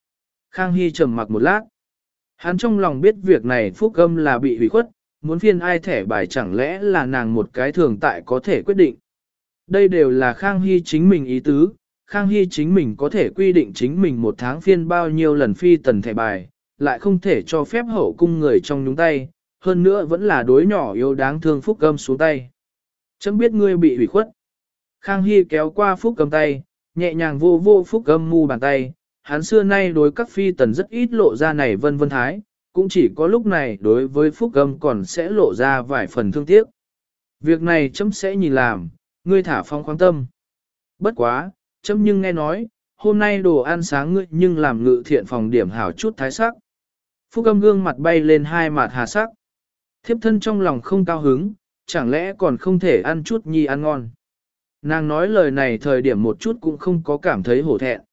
Khang Hy trầm mặc một lát. Hắn trong lòng biết việc này Phúc Âm là bị hủy khuất, muốn phiên ai thẻ bài chẳng lẽ là nàng một cái thường tại có thể quyết định. Đây đều là Khang Hy chính mình ý tứ, Khang Hy chính mình có thể quy định chính mình một tháng phiên bao nhiêu lần phi tần thẻ bài, lại không thể cho phép hậu cung người trong nhúng tay, hơn nữa vẫn là đối nhỏ yếu đáng thương Phúc Âm xuống tay. Chấm biết ngươi bị hủy khuất. Khang Hy kéo qua Phúc Âm tay, nhẹ nhàng vô vô Phúc Âm mu bàn tay, hắn xưa nay đối các phi tần rất ít lộ ra này vân vân thái, cũng chỉ có lúc này đối với Phúc Âm còn sẽ lộ ra vài phần thương tiếc. Việc này chấm sẽ nhìn làm, ngươi thả phong khoáng tâm. Bất quá, chấm nhưng nghe nói, hôm nay đồ ăn sáng ngươi nhưng làm ngự thiện phòng điểm hảo chút thái sắc. Phúc Âm gương mặt bay lên hai mặt hà sắc. Thiếp thân trong lòng không cao hứng, chẳng lẽ còn không thể ăn chút nhi ăn ngon. Nàng nói lời này thời điểm một chút cũng không có cảm thấy hổ thẹn.